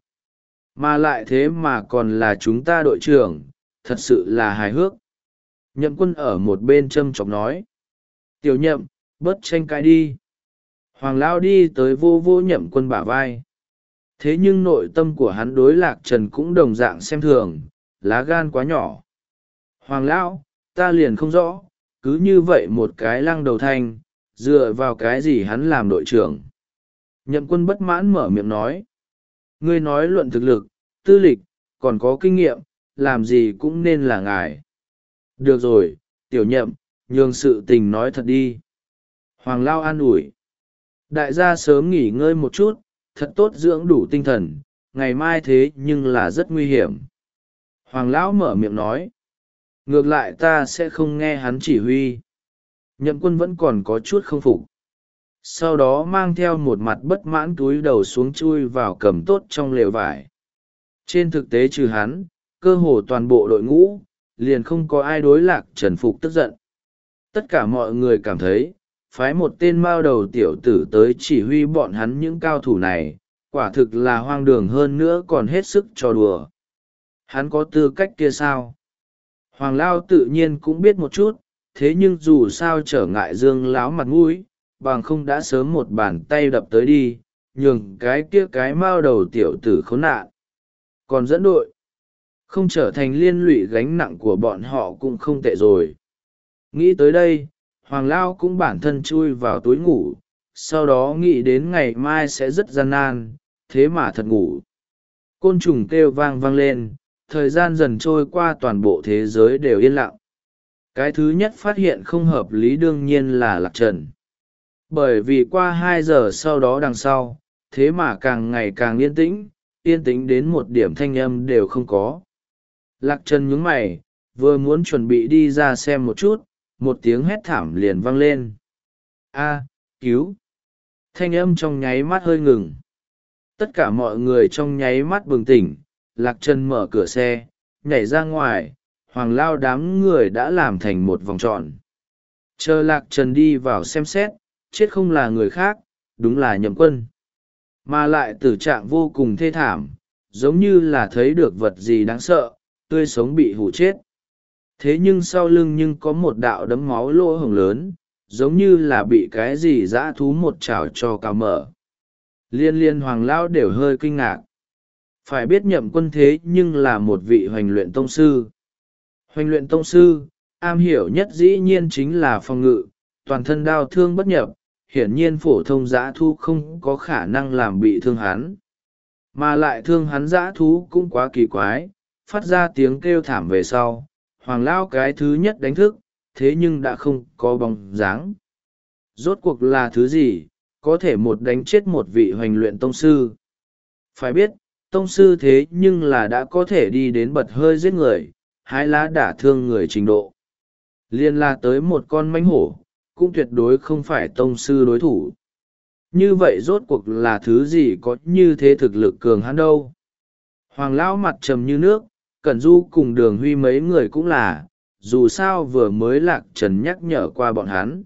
Mà lại thế mà còn là chúng ta đội trưởng, thật sự là hài hước. Nhậm Quân ở một bên châm chọc nói. Tiểu Nhậm, bớt tranh cãi đi. Hoàng Lao đi tới vô vô Nhậm Quân bả vai. Thế nhưng nội tâm của hắn đối Lạc Trần cũng đồng dạng xem thường, lá gan quá nhỏ. Hoàng Lão, ta liền không rõ, cứ như vậy một cái lăng đầu thanh, dựa vào cái gì hắn làm đội trưởng. Nhậm Quân bất mãn mở miệng nói. Ngươi nói luận thực lực, tư lịch, còn có kinh nghiệm, làm gì cũng nên là ngài. Được rồi, Tiểu Nhậm, nhường sự tình nói thật đi. Hoàng Lao an ủi. Đại gia sớm nghỉ ngơi một chút, thật tốt dưỡng đủ tinh thần, ngày mai thế nhưng là rất nguy hiểm. Hoàng Lão mở miệng nói. Ngược lại ta sẽ không nghe hắn chỉ huy. Nhậm Quân vẫn còn có chút không phục. Sau đó mang theo một mặt bất mãn túi đầu xuống chui vào cầm tốt trong lều vải. Trên thực tế trừ hắn, cơ hồ toàn bộ đội ngũ, liền không có ai đối Lạc Trần phục tức giận. Tất cả mọi người cảm thấy, phái một tên mao đầu tiểu tử tới chỉ huy bọn hắn những cao thủ này, quả thực là hoang đường hơn nữa còn hết sức trò đùa. Hắn có tư cách kia sao? Hoàng Lao tự nhiên cũng biết một chút, thế nhưng dù sao trở ngại Dương Lão mặt mũi, bằng không đã sớm một bàn tay đập tới đi, nhường cái kia cái mao đầu tiểu tử khốn nạn. Còn dẫn đội, không trở thành liên lụy gánh nặng của bọn họ cũng không tệ rồi. Nghĩ tới đây, Hoàng Lao cũng bản thân chui vào túi ngủ, sau đó nghĩ đến ngày mai sẽ rất gian nan, thế mà thật ngủ. Côn trùng kêu vang vang lên, thời gian dần trôi qua toàn bộ thế giới đều yên lặng. Cái thứ nhất phát hiện không hợp lý đương nhiên là Lạc Trần. Bởi vì qua hai giờ sau đó đằng sau, thế mà càng ngày càng yên tĩnh, yên tĩnh đến một điểm thanh âm đều không có. Lạc Trần nhướng mày, vừa muốn chuẩn bị đi ra xem một chút, một tiếng hét thảm liền vang lên. A, cứu! Thanh âm trong nháy mắt hơi ngừng. Tất cả mọi người trong nháy mắt bừng tỉnh, Lạc Trần mở cửa xe, nhảy ra ngoài, Hoàng Lao đám người đã làm thành một vòng tròn. Chờ Lạc Trần đi vào xem xét, chết không là người khác, đúng là Nhậm Quân. Mà lại tử trạng vô cùng thê thảm, giống như là thấy được vật gì đáng sợ, tươi sống bị hủ chết. Thế nhưng sau lưng nhưng có một đạo đấm máu lỗ hổng lớn, giống như là bị cái gì dã thú một chảo cho cào mở. Liên liên Hoàng Lao đều hơi kinh ngạc. Phải biết Nhậm Quân thế nhưng là một vị hoành luyện tông sư. Hoành luyện tông sư, am hiểu nhất dĩ nhiên chính là phòng ngự, toàn thân đao thương bất nhập, hiển nhiên phổ thông dã thú không có khả năng làm bị thương hắn. Mà lại thương hắn dã thú cũng quá kỳ quái, phát ra tiếng kêu thảm về sau, Hoàng Lao cái thứ nhất đánh thức, thế nhưng đã không có bóng dáng. Rốt cuộc là thứ gì, có thể một đánh chết một vị hoành luyện tông sư. Phải biết, tông sư thế nhưng là đã có thể đi đến bật hơi giết người, hái lá đả thương người trình độ. Liên la tới một con mãnh hổ, cũng tuyệt đối không phải tông sư đối thủ. Như vậy rốt cuộc là thứ gì có như thế thực lực cường hắn đâu. Hoàng Lão mặt trầm như nước, Cẩn Du cùng Đường Huy mấy người cũng là, dù sao vừa mới Lạc Trần nhắc nhở qua bọn hắn.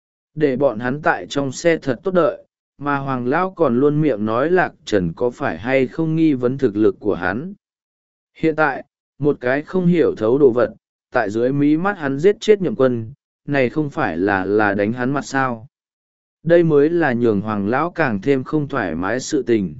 Để bọn hắn tại trong xe thật tốt đợi, mà Hoàng Lão còn luôn miệng nói Lạc Trần có phải hay không nghi vấn thực lực của hắn. Hiện tại, một cái không hiểu thấu đồ vật, tại dưới mí mắt hắn giết chết Nhậm Quân, này không phải là là đánh hắn mặt sao. Đây mới là nhường Hoàng Lão càng thêm không thoải mái sự tình.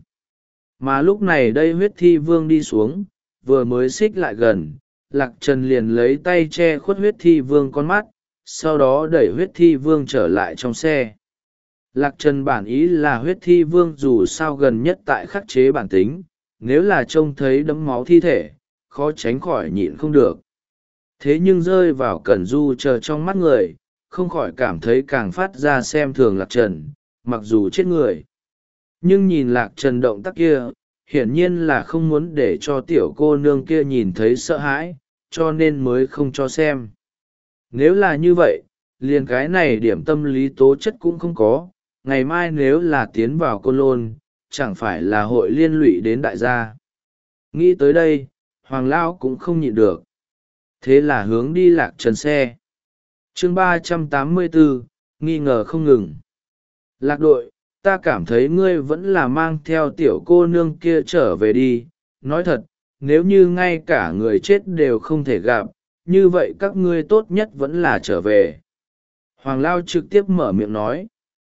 Mà lúc này đây huyết thi vương đi xuống, vừa mới xích lại gần, Lạc Trần liền lấy tay che khuất huyết thi vương con mắt, sau đó đẩy huyết thi vương trở lại trong xe. Lạc Trần bản ý là huyết thi vương dù sao gần nhất tại khắc chế bản tính, nếu là trông thấy đấm máu thi thể, khó tránh khỏi nhịn không được. Thế nhưng rơi vào Cẩn Du chờ trong mắt người, không khỏi cảm thấy càng phát ra xem thường Lạc Trần, mặc dù chết người. Nhưng nhìn Lạc Trần động tác kia, hiển nhiên là không muốn để cho tiểu cô nương kia nhìn thấy sợ hãi, cho nên mới không cho xem. Nếu là như vậy, liền cái này điểm tâm lý tố chất cũng không có, ngày mai nếu là tiến vào Côn Lôn, chẳng phải là hội liên lụy đến đại gia. Nghĩ tới đây, Hoàng Lão cũng không nhịn được. Thế là hướng đi Lạc Trần xe. chương ba trăm tám mươi bốn, nghi ngờ không ngừng. Lạc đội, ta cảm thấy ngươi vẫn là mang theo tiểu cô nương kia trở về đi. Nói thật, nếu như ngay cả người chết đều không thể gặp, như vậy các ngươi tốt nhất vẫn là trở về. Hoàng Lao trực tiếp mở miệng nói.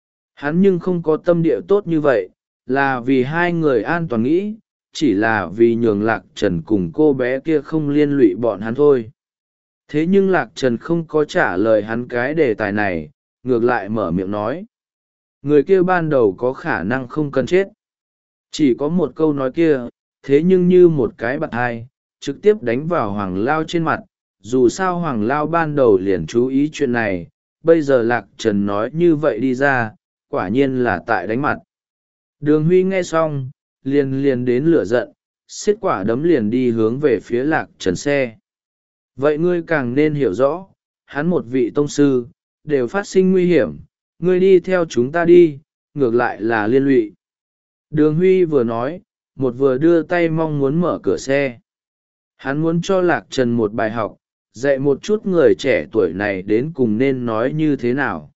Hắn nhưng không có tâm địa tốt như vậy, là vì hai người an toàn nghĩ, chỉ là vì nhường Lạc Trần cùng cô bé kia không liên lụy bọn hắn thôi. Thế nhưng Lạc Trần không có trả lời hắn cái đề tài này, ngược lại mở miệng nói. Người kia ban đầu có khả năng không cần chết. Chỉ có một câu nói kia, thế nhưng như một cái bạt hai, trực tiếp đánh vào Hoàng Lao trên mặt. Dù sao Hoàng Lao ban đầu liền chú ý chuyện này, bây giờ Lạc Trần nói như vậy đi ra, quả nhiên là tại đánh mặt. Đường Huy nghe xong, liền liền đến lửa giận, xiết quả đấm liền đi hướng về phía Lạc Trần xe. Vậy ngươi càng nên hiểu rõ, hắn một vị tông sư, đều phát sinh nguy hiểm, ngươi đi theo chúng ta đi, ngược lại là liên lụy. Đường Huy vừa nói, một vừa đưa tay mong muốn mở cửa xe. Hắn muốn cho Lạc Trần một bài học, dạy một chút người trẻ tuổi này đến cùng nên nói như thế nào.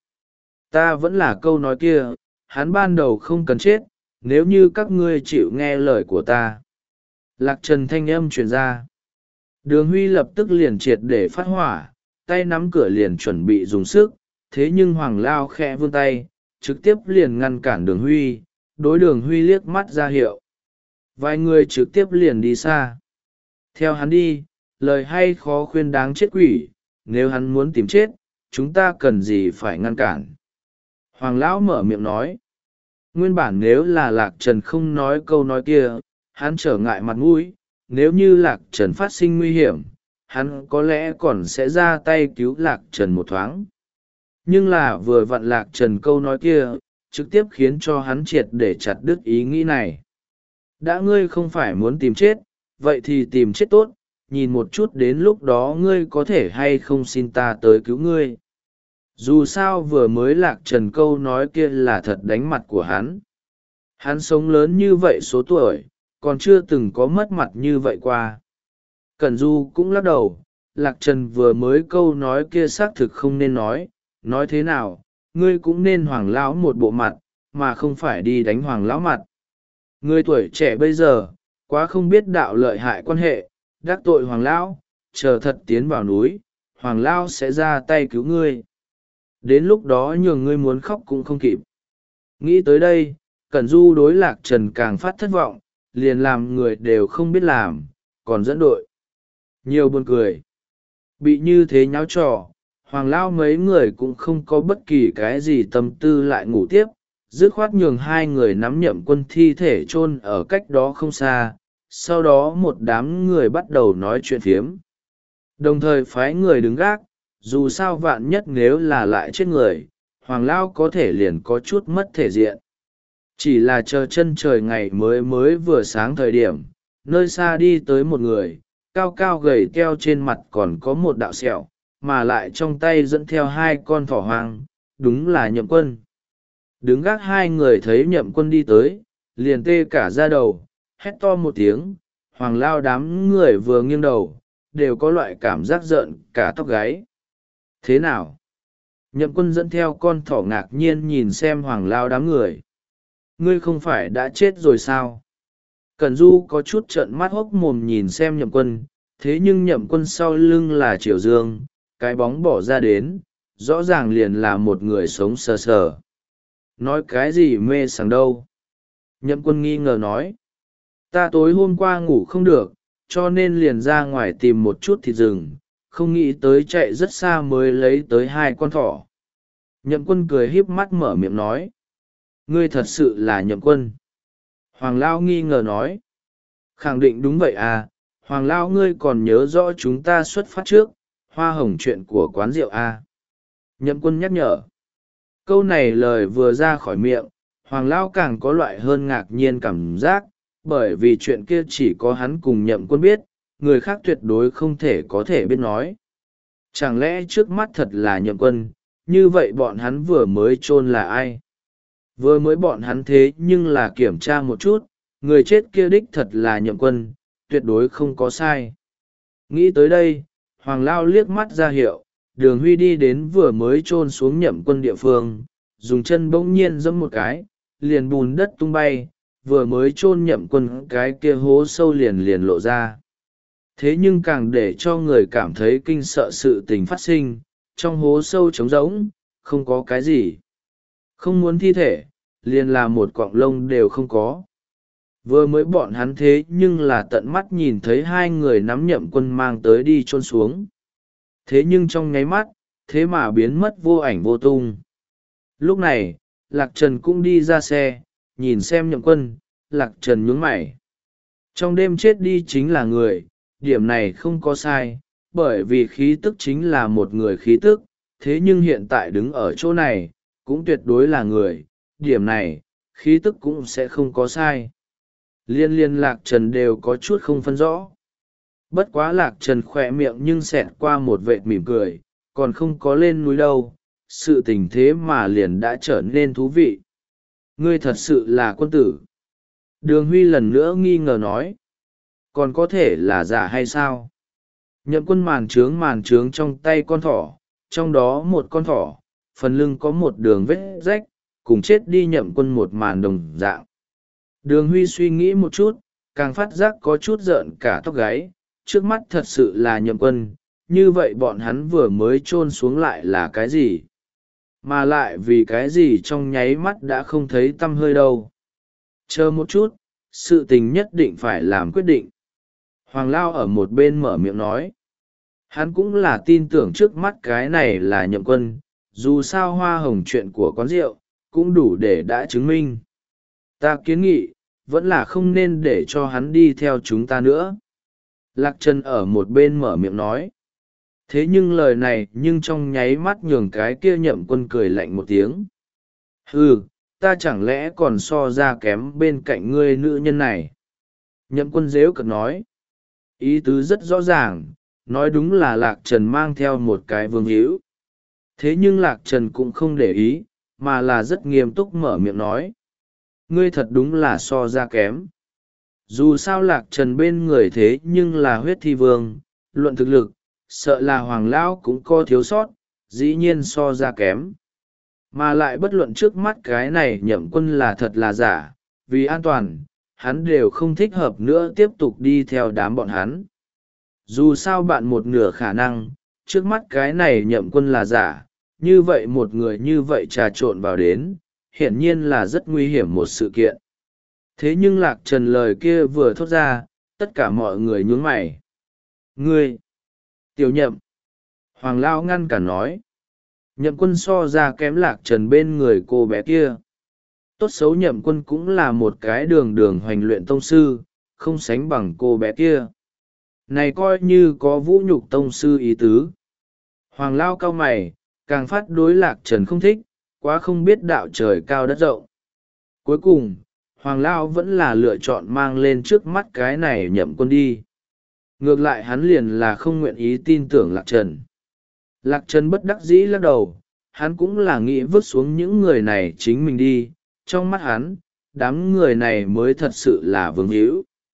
Ta vẫn là câu nói kia, hắn ban đầu không cần chết, nếu như các ngươi chịu nghe lời của ta. Lạc Trần thanh âm truyền ra. Đường Huy lập tức liền triệt để phát hỏa, tay nắm cửa liền chuẩn bị dùng sức, thế nhưng Hoàng Lao khẽ vươn tay, trực tiếp liền ngăn cản Đường Huy, đối Đường Huy liếc mắt ra hiệu. Vài người trực tiếp liền đi xa. Theo hắn đi, lời hay khó khuyên đáng chết quỷ, nếu hắn muốn tìm chết, chúng ta cần gì phải ngăn cản. Hoàng Lão mở miệng nói. Nguyên bản nếu là Lạc Trần không nói câu nói kia, hắn trở ngại mặt mũi, nếu như Lạc Trần phát sinh nguy hiểm, hắn có lẽ còn sẽ ra tay cứu Lạc Trần một thoáng. Nhưng là vừa vặn Lạc Trần câu nói kia, trực tiếp khiến cho hắn triệt để chặt đứt ý nghĩ này. Đã ngươi không phải muốn tìm chết, vậy thì tìm chết tốt, nhìn một chút đến lúc đó ngươi có thể hay không xin ta tới cứu ngươi. Dù sao vừa mới Lạc Trần câu nói kia là thật đánh mặt của hắn. Hắn sống lớn như vậy số tuổi, còn chưa từng có mất mặt như vậy qua. Cẩn Du cũng lắc đầu, Lạc Trần vừa mới câu nói kia xác thực không nên nói, nói thế nào, ngươi cũng nên Hoàng Lão một bộ mặt, mà không phải đi đánh Hoàng Lão mặt. Ngươi tuổi trẻ bây giờ, quá không biết đạo lợi hại quan hệ, đắc tội Hoàng Lão, chờ thật tiến vào núi, Hoàng Lão sẽ ra tay cứu ngươi. Đến lúc đó nhường ngươi muốn khóc cũng không kịp. Nghĩ tới đây, Cẩn Du đối Lạc Trần càng phát thất vọng, liền làm người đều không biết làm, còn dẫn đội. Nhiều buồn cười. Bị như thế nháo trò, Hoàng Lao mấy người cũng không có bất kỳ cái gì tâm tư lại ngủ tiếp, dứt khoát nhường hai người nắm Nhậm Quân thi thể chôn ở cách đó không xa, sau đó một đám người bắt đầu nói chuyện phiếm. Đồng thời phái người đứng gác, dù sao vạn nhất nếu là lại chết người, Hoàng Lao có thể liền có chút mất thể diện. Chỉ là chờ chân trời ngày mới mới vừa sáng thời điểm, nơi xa đi tới một người, cao cao gầy teo trên mặt còn có một đạo sẹo, mà lại trong tay dẫn theo hai con thỏ hoang, đúng là Nhậm Quân. Đứng gác hai người thấy Nhậm Quân đi tới, liền tê cả da đầu, hét to một tiếng, Hoàng Lao đám người vừa nghiêng đầu đều có loại cảm giác rợn cả tóc gáy. Thế nào? Nhậm Quân dẫn theo con thỏ ngạc nhiên nhìn xem Hoàng Lao đám người. Ngươi không phải đã chết rồi sao? Cẩn Du có chút trợn mắt hốc mồm nhìn xem Nhậm Quân, thế nhưng Nhậm Quân sau lưng là Triều Dương, cái bóng bỏ ra đến, rõ ràng liền là một người sống sờ sờ. Nói cái gì mê sảng đâu? Nhậm Quân nghi ngờ nói. Ta tối hôm qua ngủ không được, cho nên liền ra ngoài tìm một chút thịt rừng, không nghĩ tới chạy rất xa mới lấy tới hai con thỏ. Nhậm Quân cười híp mắt mở miệng nói. Ngươi thật sự là Nhậm Quân. Hoàng Lao nghi ngờ nói. Khẳng định đúng vậy à, Hoàng Lao ngươi còn nhớ rõ chúng ta xuất phát trước, hoa hồng chuyện của quán rượu à. Nhậm Quân nhắc nhở. Câu này lời vừa ra khỏi miệng, Hoàng Lao càng có loại hơn ngạc nhiên cảm giác, bởi vì chuyện kia chỉ có hắn cùng Nhậm Quân biết, người khác tuyệt đối không thể có thể biết nói. Chẳng lẽ trước mắt thật là Nhậm Quân, như vậy bọn hắn vừa mới chôn là ai? Vừa mới bọn hắn thế nhưng là kiểm tra một chút, người chết kia đích thật là Nhậm Quân, tuyệt đối không có sai. Nghĩ tới đây, Hoàng Lao liếc mắt ra hiệu, Đường Huy đi đến vừa mới chôn xuống Nhậm Quân địa phương, dùng chân bỗng nhiên giẫm một cái, liền bùn đất tung bay, vừa mới chôn Nhậm Quân cái kia hố sâu liền liền lộ ra. Thế nhưng càng để cho người cảm thấy kinh sợ sự tình phát sinh, trong hố sâu trống rỗng, không có cái gì. Không muốn thi thể, liền là một cọng lông đều không có. Vừa mới bọn hắn thế nhưng là tận mắt nhìn thấy hai người nắm Nhậm Quân mang tới đi chôn xuống. Thế nhưng trong nháy mắt, thế mà biến mất vô ảnh vô tung. Lúc này, Lạc Trần cũng đi ra xe, nhìn xem Nhậm Quân, Lạc Trần nhướng mày. Trong đêm chết đi chính là người, điểm này không có sai, bởi vì khí tức chính là một người khí tức, thế nhưng hiện tại đứng ở chỗ này, cũng tuyệt đối là người, điểm này, khí tức cũng sẽ không có sai. Liên liên Lạc Trần đều có chút không phân rõ. Bất quá Lạc Trần khỏe miệng nhưng xẹt qua một vệt mỉm cười, còn không có lên núi đâu, sự tình thế mà liền đã trở nên thú vị. Ngươi thật sự là quân tử. Đường Huy lần nữa nghi ngờ nói. Còn có thể là giả hay sao? Nhậm Quân màn trướng màn trướng trong tay con thỏ, trong đó một con thỏ, phần lưng có một đường vết rách, cùng chết đi Nhậm Quân một màn đồng dạng. Đường Huy suy nghĩ một chút, càng phát giác có chút rợn cả tóc gáy, trước mắt thật sự là Nhậm Quân, như vậy bọn hắn vừa mới chôn xuống lại là cái gì? Mà lại vì cái gì trong nháy mắt đã không thấy tăm hơi đâu. Chờ một chút, sự tình nhất định phải làm quyết định. Hoàng Lao ở một bên mở miệng nói. Hắn cũng là tin tưởng trước mắt cái này là Nhậm Quân, dù sao hoa hồng chuyện của quán rượu, cũng đủ để đã chứng minh. Ta kiến nghị, vẫn là không nên để cho hắn đi theo chúng ta nữa. Lạc Trần ở một bên mở miệng nói. Thế nhưng lời này nhưng trong nháy mắt nhường cái kia Nhậm Quân cười lạnh một tiếng. Ừ, ta chẳng lẽ còn so ra kém bên cạnh ngươi nữ nhân này? Nhậm Quân rếu cợt nói. Ý tứ rất rõ ràng, nói đúng là Lạc Trần mang theo một cái vương hữu. Thế nhưng Lạc Trần cũng không để ý, mà là rất nghiêm túc mở miệng nói. Ngươi thật đúng là so ra kém. Dù sao Lạc Trần bên người thế nhưng là huyết thi vương, luận thực lực, sợ là Hoàng Lão cũng có thiếu sót, dĩ nhiên so ra kém. Mà lại bất luận trước mắt cái này Nhậm Quân là thật là giả, vì an toàn, hắn đều không thích hợp nữa tiếp tục đi theo đám bọn hắn. Dù sao bạn một nửa khả năng, trước mắt cái này Nhậm Quân là giả, như vậy một người như vậy trà trộn vào đến, hiển nhiên là rất nguy hiểm một sự kiện. Thế nhưng Lạc Trần lời kia vừa thốt ra, tất cả mọi người nhướng mày. Ngươi! Tiểu Nhậm! Hoàng Lao ngăn cả nói. Nhậm Quân so ra kém Lạc Trần bên người cô bé kia. Tốt xấu Nhậm Quân cũng là một cái đường đường hoành luyện tông sư, không sánh bằng cô bé kia. Này coi như có vũ nhục tông sư ý tứ. Hoàng Lao cau mày, càng phát đối Lạc Trần không thích, quá không biết đạo trời cao đất rộng. Cuối cùng, Hoàng Lao vẫn là lựa chọn mang lên trước mắt cái này Nhậm Quân đi. Ngược lại hắn liền là không nguyện ý tin tưởng Lạc Trần. Lạc Trần bất đắc dĩ lắc đầu, hắn cũng là nghĩ vứt xuống những người này chính mình đi, trong mắt hắn, đám người này mới thật sự là vương hữu.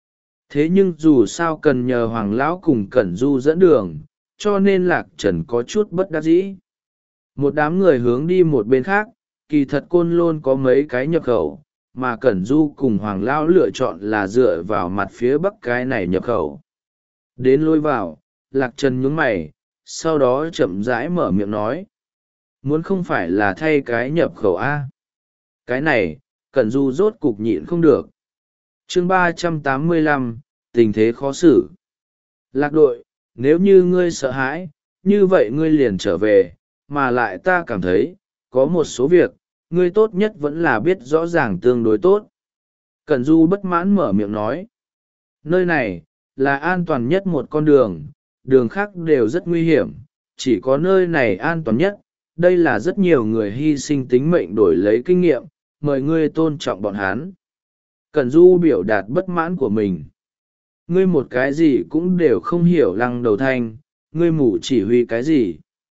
Thế nhưng dù sao cần nhờ Hoàng lão cùng Cẩn Du dẫn đường, cho nên Lạc Trần có chút bất đắc dĩ. Một đám người hướng đi một bên khác, kỳ thật Côn Lôn có mấy cái nhập khẩu, mà Cẩn Du cùng Hoàng lão lựa chọn là dựa vào mặt phía bắc cái này nhập khẩu. Đến lối vào, Lạc Trần nhướng mày, sau đó chậm rãi mở miệng nói. Muốn không phải là thay cái nhập khẩu A. Cái này, Cẩn Du rốt cục nhịn không được. Chương ba trăm tám mươi lăm, tình thế khó xử. Lạc đội, nếu như ngươi sợ hãi, như vậy ngươi liền trở về, mà lại ta cảm thấy, có một số việc, ngươi tốt nhất vẫn là biết rõ ràng tương đối tốt. Cẩn Du bất mãn mở miệng nói. Nơi này, là an toàn nhất một con đường, đường khác đều rất nguy hiểm, chỉ có nơi này an toàn nhất. Đây là rất nhiều người hy sinh tính mệnh đổi lấy kinh nghiệm, mời ngươi tôn trọng bọn hắn. Cẩn Du biểu đạt bất mãn của mình. Ngươi một cái gì cũng đều không hiểu Lăng Đầu Thanh, ngươi mù chỉ huy cái gì.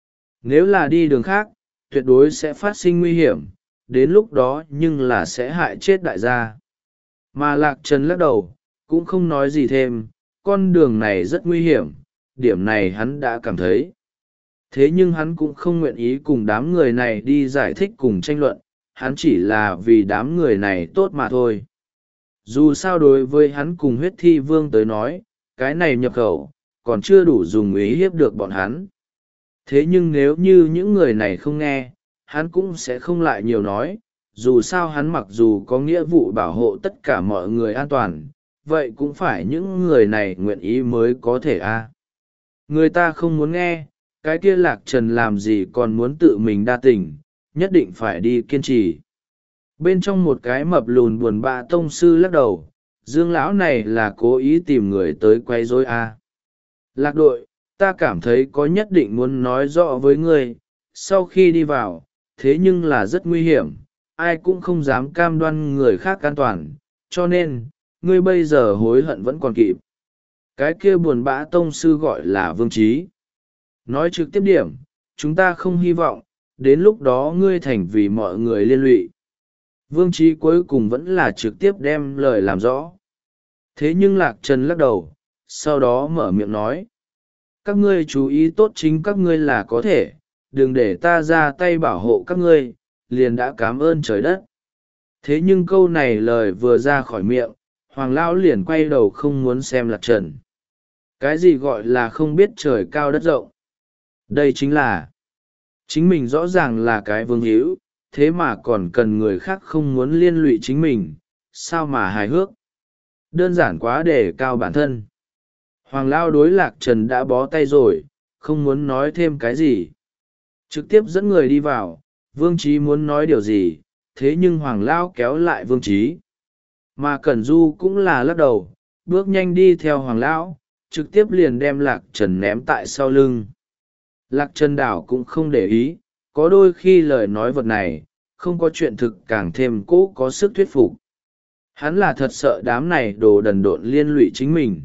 Nếu là đi đường khác, tuyệt đối sẽ phát sinh nguy hiểm, đến lúc đó nhưng là sẽ hại chết đại gia. Mà Lạc Trần lắc đầu, cũng không nói gì thêm, con đường này rất nguy hiểm, điểm này hắn đã cảm thấy. Thế nhưng hắn cũng không nguyện ý cùng đám người này đi giải thích cùng tranh luận, hắn chỉ là vì đám người này tốt mà thôi. Dù sao đối với hắn cùng huyết thi vương tới nói, cái này nhập khẩu, còn chưa đủ dùng ý hiếp được bọn hắn. Thế nhưng nếu như những người này không nghe, hắn cũng sẽ không lại nhiều nói, dù sao hắn mặc dù có nghĩa vụ bảo hộ tất cả mọi người an toàn, vậy cũng phải những người này nguyện ý mới có thể a. Người ta không muốn nghe, cái kia Lạc Trần làm gì còn muốn tự mình đa tình, nhất định phải đi kiên trì. Bên trong một cái mập lùn buồn bã tông sư lắc đầu, Dương lão này là cố ý tìm người tới quay rối a. Lạc đội, ta cảm thấy có nhất định muốn nói rõ với ngươi, sau khi đi vào, thế nhưng là rất nguy hiểm, ai cũng không dám cam đoan người khác an toàn, cho nên, ngươi bây giờ hối hận vẫn còn kịp. Cái kia buồn bã tông sư gọi là Vương Trí. Nói trực tiếp điểm, chúng ta không hy vọng, đến lúc đó ngươi thành vì mọi người liên lụy. Vương Trí cuối cùng vẫn là trực tiếp đem lời làm rõ. Thế nhưng Lạc Trần lắc đầu, sau đó mở miệng nói. Các ngươi chú ý tốt chính các ngươi là có thể, đừng để ta ra tay bảo hộ các ngươi, liền đã cảm ơn trời đất. Thế nhưng câu này lời vừa ra khỏi miệng, Hoàng Lão liền quay đầu không muốn xem Lạc Trần. Cái gì gọi là không biết trời cao đất rộng? Đây chính là, chính mình rõ ràng là cái vương hữu, thế mà còn cần người khác không muốn liên lụy chính mình, sao mà hài hước? Đơn giản quá để cao bản thân. Hoàng Lao đối Lạc Trần đã bó tay rồi, không muốn nói thêm cái gì. Trực tiếp dẫn người đi vào, Vương Trí muốn nói điều gì, thế nhưng Hoàng Lao kéo lại Vương Trí. Mà Cẩn Du cũng là lắc đầu, bước nhanh đi theo Hoàng Lão, trực tiếp liền đem Lạc Trần ném tại sau lưng. Lạc Trần đảo cũng không để ý, có đôi khi lời nói vật này, không có chuyện thực càng thêm cố có sức thuyết phục. Hắn là thật sợ đám này đồ đần độn liên lụy chính mình.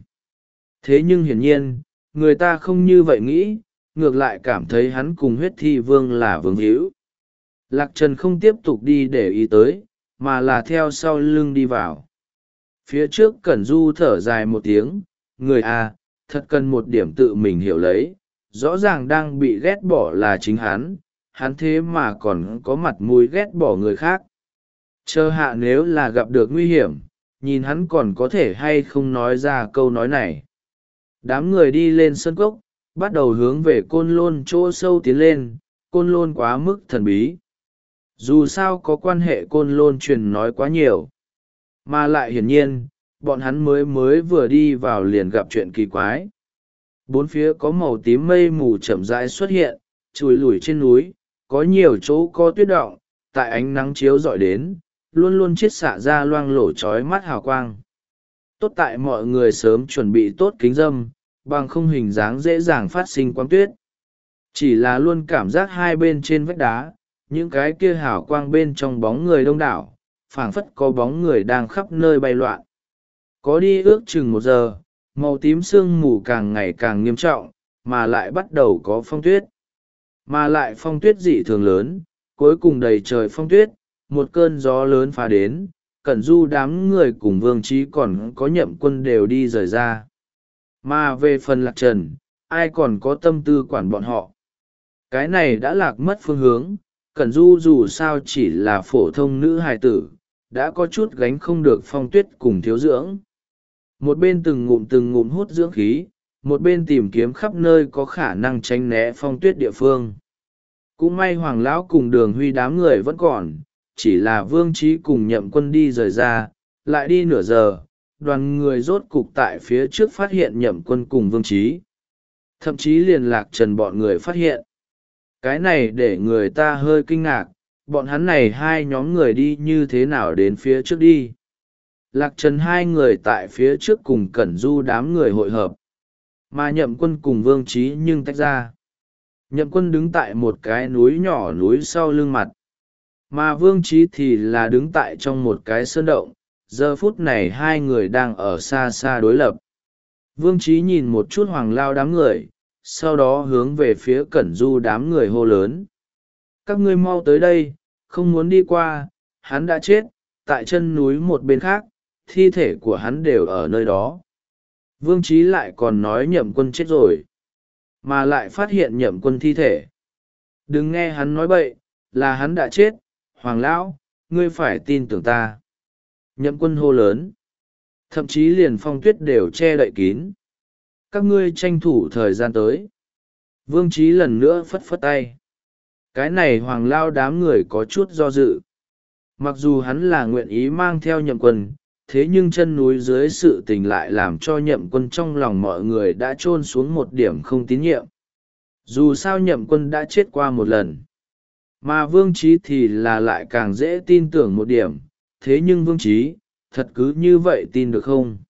Thế nhưng hiển nhiên, người ta không như vậy nghĩ, ngược lại cảm thấy hắn cùng huyết thi vương là vương hữu. Lạc Trần không tiếp tục đi để ý tới, mà là theo sau lưng đi vào. Phía trước Cẩn Du thở dài một tiếng, người à, thật cần một điểm tự mình hiểu lấy, rõ ràng đang bị ghét bỏ là chính hắn, hắn thế mà còn có mặt mũi ghét bỏ người khác. Chờ hạ nếu là gặp được nguy hiểm, nhìn hắn còn có thể hay không nói ra câu nói này. Đám người đi lên sân cốc, bắt đầu hướng về Côn Lôn chỗ sâu tiến lên, Côn Lôn quá mức thần bí. Dù sao có quan hệ Côn Lôn truyền nói quá nhiều. Mà lại hiển nhiên, bọn hắn mới mới vừa đi vào liền gặp chuyện kỳ quái. Bốn phía có màu tím mây mù chậm rãi xuất hiện, chùi lủi trên núi, có nhiều chỗ có tuyết động, tại ánh nắng chiếu rọi đến, luôn luôn chiết xạ ra loang lổ chói mắt hào quang. Tốt tại mọi người sớm chuẩn bị tốt kính dâm, bằng không hình dáng dễ dàng phát sinh quang tuyết. Chỉ là luôn cảm giác hai bên trên vách đá, những cái kia hào quang bên trong bóng người đông đảo, phảng phất có bóng người đang khắp nơi bay loạn. Có đi ước chừng một giờ, màu tím sương mù càng ngày càng nghiêm trọng, mà lại bắt đầu có phong tuyết. Mà lại phong tuyết dị thường lớn, cuối cùng đầy trời phong tuyết, một cơn gió lớn phá đến, Cẩn Du đám người cùng Vương Trí còn có Nhậm Quân đều đi rời ra. Mà về phần Lạc Trần, ai còn có tâm tư quản bọn họ. Cái này đã lạc mất phương hướng, Cẩn Du dù sao chỉ là phổ thông nữ hài tử, đã có chút gánh không được Phong Tuyết cùng thiếu dưỡng. Một bên từng ngụm từng ngụm hút dưỡng khí, một bên tìm kiếm khắp nơi có khả năng tránh né Phong Tuyết địa phương. Cũng may Hoàng Lão cùng Đường Huy đám người vẫn còn, chỉ là Vương Trí cùng Nhậm Quân đi rời ra, lại đi nửa giờ, đoàn người rốt cục tại phía trước phát hiện Nhậm Quân cùng Vương Trí. Thậm chí liền Lạc Trần bọn người phát hiện. Cái này để người ta hơi kinh ngạc, bọn hắn này hai nhóm người đi như thế nào đến phía trước đi. Lạc Trần hai người tại phía trước cùng Cẩn Du đám người hội hợp, mà Nhậm Quân cùng Vương Trí nhưng tách ra. Nhậm Quân đứng tại một cái núi nhỏ núi sau lưng mặt, mà Vương Trí thì là đứng tại trong một cái sơn động. Giờ phút này hai người đang ở xa xa đối lập. Vương Trí nhìn một chút Hoàng Lao đám người, sau đó hướng về phía Cẩn Du đám người hô lớn. Các ngươi mau tới đây, không muốn đi qua, hắn đã chết, tại chân núi một bên khác, thi thể của hắn đều ở nơi đó. Vương Trí lại còn nói Nhậm Quân chết rồi, mà lại phát hiện Nhậm Quân thi thể. Đừng nghe hắn nói bậy, là hắn đã chết, Hoàng Lão, ngươi phải tin tưởng ta. Nhậm Quân hô lớn, thậm chí liền Phong Tuyết đều che đậy kín. Các ngươi tranh thủ thời gian tới. Vương Trí lần nữa phất phất tay. Cái này Hoàng Lao đám người có chút do dự. Mặc dù hắn là nguyện ý mang theo Nhậm Quân, thế nhưng chân núi dưới sự tình lại làm cho Nhậm Quân trong lòng mọi người đã chôn xuống một điểm không tín nhiệm. Dù sao Nhậm Quân đã chết qua một lần, mà Vương Trí thì là lại càng dễ tin tưởng một điểm. Thế nhưng Vương Trí, thật cứ như vậy tin được không?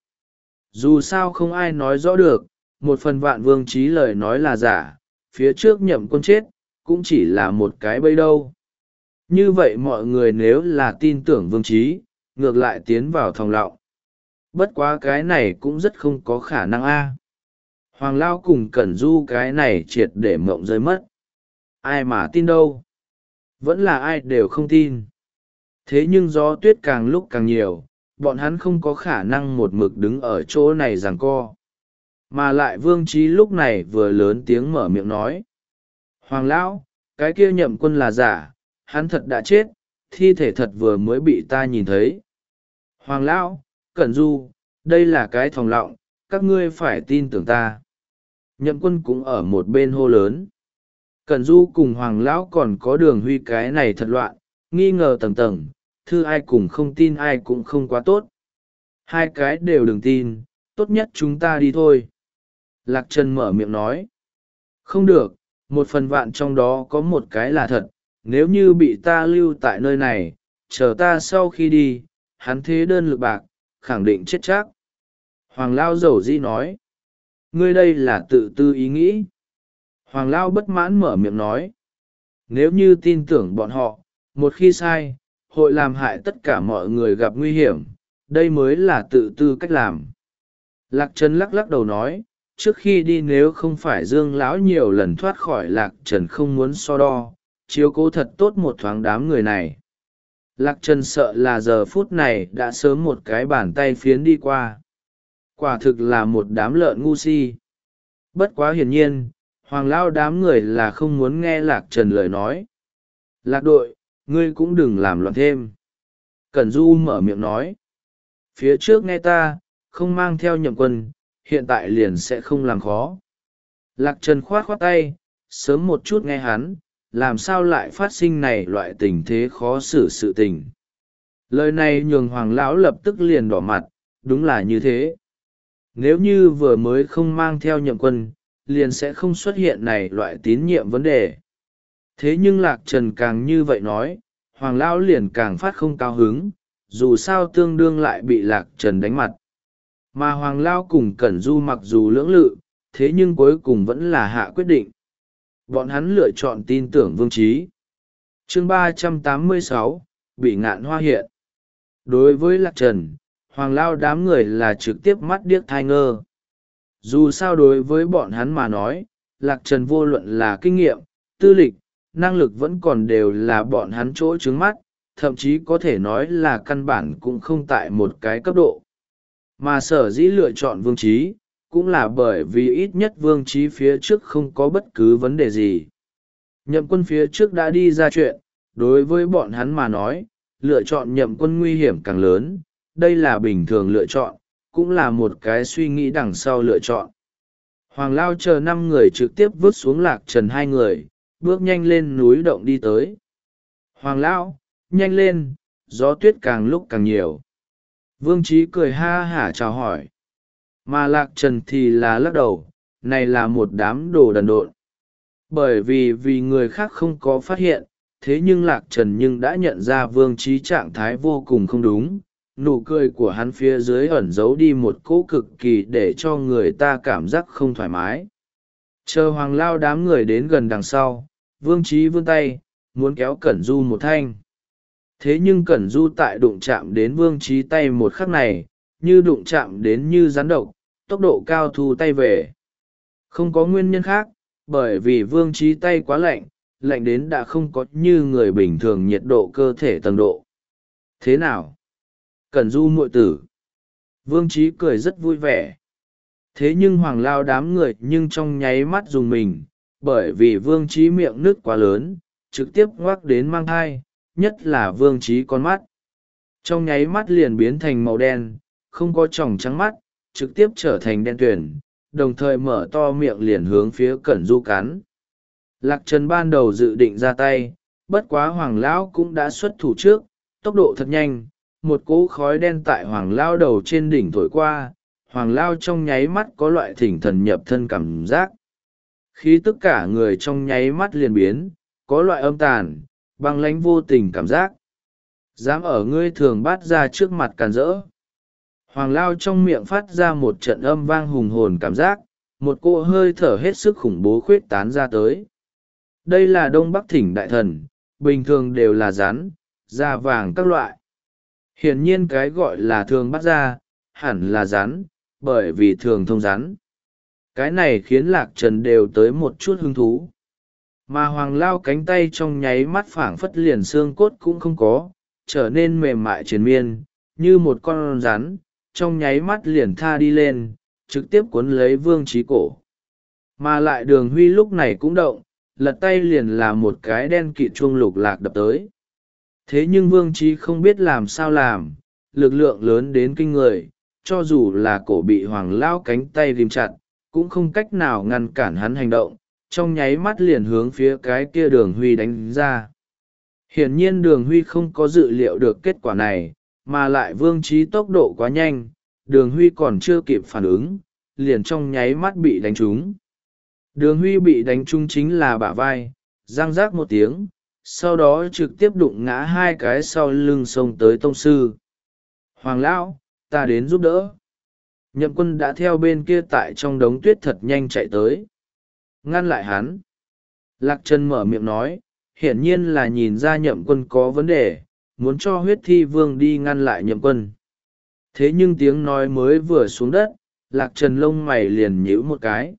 Dù sao không ai nói rõ được, một phần vạn Vương Trí lời nói là giả, phía trước Nhậm Quân chết, cũng chỉ là một cái bẫy đâu. Như vậy mọi người nếu là tin tưởng Vương Trí, ngược lại tiến vào thòng lọng. Bất quá cái này cũng rất không có khả năng a. Hoàng Lao cùng Cẩn Du cái này triệt để mộng rơi mất. Ai mà tin đâu? Vẫn là ai đều không tin. Thế nhưng gió tuyết càng lúc càng nhiều, bọn hắn không có khả năng một mực đứng ở chỗ này giằng co. Mà lại Vương Trí lúc này vừa lớn tiếng mở miệng nói. Hoàng Lão, cái kia Nhậm Quân là giả, hắn thật đã chết, thi thể thật vừa mới bị ta nhìn thấy. Hoàng Lão, Cẩn Du, đây là cái thòng lọng, các ngươi phải tin tưởng ta. Nhậm Quân cũng ở một bên hô lớn. Cẩn Du cùng Hoàng Lão còn có Đường Huy cái này thật loạn, nghi ngờ tầng tầng, thư ai cùng không tin ai cũng không quá tốt. Hai cái đều đừng tin, tốt nhất chúng ta đi thôi. Lạc Trần mở miệng nói. Không được, một phần vạn trong đó có một cái là thật, nếu như bị ta lưu tại nơi này, chờ ta sau khi đi, hắn thế đơn lực bạc, khẳng định chết chắc. Hoàng Lao dầu dĩ nói. Ngươi đây là tự tư ý nghĩ. Hoàng Lao bất mãn mở miệng nói. Nếu như tin tưởng bọn họ, một khi sai, hội làm hại tất cả mọi người gặp nguy hiểm, đây mới là tự tư cách làm. Lạc Trần lắc lắc đầu nói, trước khi đi nếu không phải Dương Lão nhiều lần thoát khỏi Lạc Trần không muốn so đo, chiếu cố thật tốt một thoáng đám người này. Lạc Trần sợ là giờ phút này đã sớm một cái bàn tay phiến đi qua. Quả thực là một đám lợn ngu si. Bất quá hiển nhiên, Hoàng Lao đám người là không muốn nghe Lạc Trần lời nói. Lạc đội, ngươi cũng đừng làm loạn thêm. Cẩn Du mở miệng nói. Phía trước nghe ta, không mang theo Nhậm Quân, hiện tại liền sẽ không làm khó. Lạc Trần khoát khoát tay, sớm một chút nghe hắn, làm sao lại phát sinh này loại tình thế khó xử sự tình. Lời này nhường Hoàng Lão lập tức liền đỏ mặt, đúng là như thế. Nếu như vừa mới không mang theo Nhậm Quân, liền sẽ không xuất hiện này loại tín nhiệm vấn đề. Thế nhưng Lạc Trần càng như vậy nói, Hoàng Lão liền càng phát không cao hứng, dù sao tương đương lại bị Lạc Trần đánh mặt. Mà Hoàng Lão cùng Cẩn Du mặc dù lưỡng lự, thế nhưng cuối cùng vẫn là hạ quyết định. Bọn hắn lựa chọn tin tưởng Vương Trí. Chương ba trăm tám mươi sáu, bị ngạn hoa hiện. Đối với Lạc Trần, Hoàng Lão đám người là trực tiếp mắt điếc thai ngơ. Dù sao đối với bọn hắn mà nói, Lạc Trần vô luận là kinh nghiệm, tư lịch, năng lực vẫn còn đều là bọn hắn chỗ trướng mắt, thậm chí có thể nói là căn bản cũng không tại một cái cấp độ. Mà sở dĩ lựa chọn Vương Trí, cũng là bởi vì ít nhất Vương Trí phía trước không có bất cứ vấn đề gì. Nhậm Quân phía trước đã đi ra chuyện, đối với bọn hắn mà nói, lựa chọn Nhậm Quân nguy hiểm càng lớn, đây là bình thường lựa chọn, cũng là một cái suy nghĩ đằng sau lựa chọn. Hoàng Lao chờ năm người trực tiếp vứt xuống Lạc Trần hai người, bước nhanh lên núi động đi tới. Hoàng Lão, nhanh lên, gió tuyết càng lúc càng nhiều. Vương Trí cười ha hả chào hỏi. Mà Lạc Trần thì là lắc đầu, này là một đám đồ đần độn. Bởi vì vì người khác không có phát hiện, thế nhưng Lạc Trần nhưng đã nhận ra Vương Trí trạng thái vô cùng không đúng. Nụ cười của hắn phía dưới ẩn giấu đi một cỗ cực kỳ để cho người ta cảm giác không thoải mái. Chờ Hoàng Lao đám người đến gần đằng sau, Vương Trí vươn tay, muốn kéo Cẩn Du một thanh. Thế nhưng Cẩn Du tại đụng chạm đến Vương Trí tay một khắc này, như đụng chạm đến như rắn độc, tốc độ cao thu tay về. Không có nguyên nhân khác, bởi vì Vương Trí tay quá lạnh, lạnh đến đã không có như người bình thường nhiệt độ cơ thể tầng độ. Thế nào? Cẩn Du muội tử. Vương Trí cười rất vui vẻ. Thế nhưng Hoàng Lao đám người nhưng trong nháy mắt dùng mình, bởi vì Vương Trí miệng nứt quá lớn, trực tiếp ngoác đến mang thai, nhất là Vương Trí con mắt. Trong nháy mắt liền biến thành màu đen, không có tròng trắng mắt, trực tiếp trở thành đen tuyền, đồng thời mở to miệng liền hướng phía Cẩn Du cắn. Lạc Trần ban đầu dự định ra tay, bất quá Hoàng Lão cũng đã xuất thủ trước, tốc độ thật nhanh, một cỗ khói đen tại Hoàng Lao đầu trên đỉnh thổi qua, Hoàng Lao trong nháy mắt có loại thỉnh thần nhập thân cảm giác. Khi tất cả người trong nháy mắt liền biến, có loại âm tàn, băng lãnh vô tình cảm giác. Dám ở ngươi thường bát ra trước mặt càn rỡ. Hoàng Lao trong miệng phát ra một trận âm vang hùng hồn cảm giác, một cỗ hơi thở hết sức khủng bố khuyết tán ra tới. Đây là Đông Bắc Thỉnh Đại Thần, bình thường đều là rắn, da vàng các loại. Hiển nhiên cái gọi là thường bắt ra, hẳn là rắn, bởi vì thường thông rắn. Cái này khiến Lạc Trần đều tới một chút hứng thú. Mà Hoàng Lao cánh tay trong nháy mắt phảng phất liền xương cốt cũng không có, trở nên mềm mại triền miên, như một con rắn, trong nháy mắt liền tha đi lên, trực tiếp cuốn lấy Vương Trí cổ. Mà lại Đường Huy lúc này cũng động, lật tay liền là một cái đen kịt chuông lục lạc đập tới. Thế nhưng Vương Trí không biết làm sao làm, lực lượng lớn đến kinh người, cho dù là cổ bị Hoàng Lao cánh tay ghim chặt, cũng không cách nào ngăn cản hắn hành động, trong nháy mắt liền hướng phía cái kia Đường Huy đánh ra. Hiển nhiên Đường Huy không có dự liệu được kết quả này, mà lại Vương Trí tốc độ quá nhanh, Đường Huy còn chưa kịp phản ứng, liền trong nháy mắt bị đánh trúng. Đường Huy bị đánh trúng chính là bả vai, răng rác một tiếng, sau đó trực tiếp đụng ngã hai cái sau lưng xông tới tông sư. Hoàng Lão, ta đến giúp đỡ. Nhậm Quân đã theo bên kia tại trong đống tuyết thật nhanh chạy tới. Ngăn lại hắn. Lạc Trần mở miệng nói, hiển nhiên là nhìn ra Nhậm Quân có vấn đề, muốn cho Huyết Thi Vương đi ngăn lại Nhậm Quân. Thế nhưng tiếng nói mới vừa xuống đất, Lạc Trần lông mày liền nhíu một cái.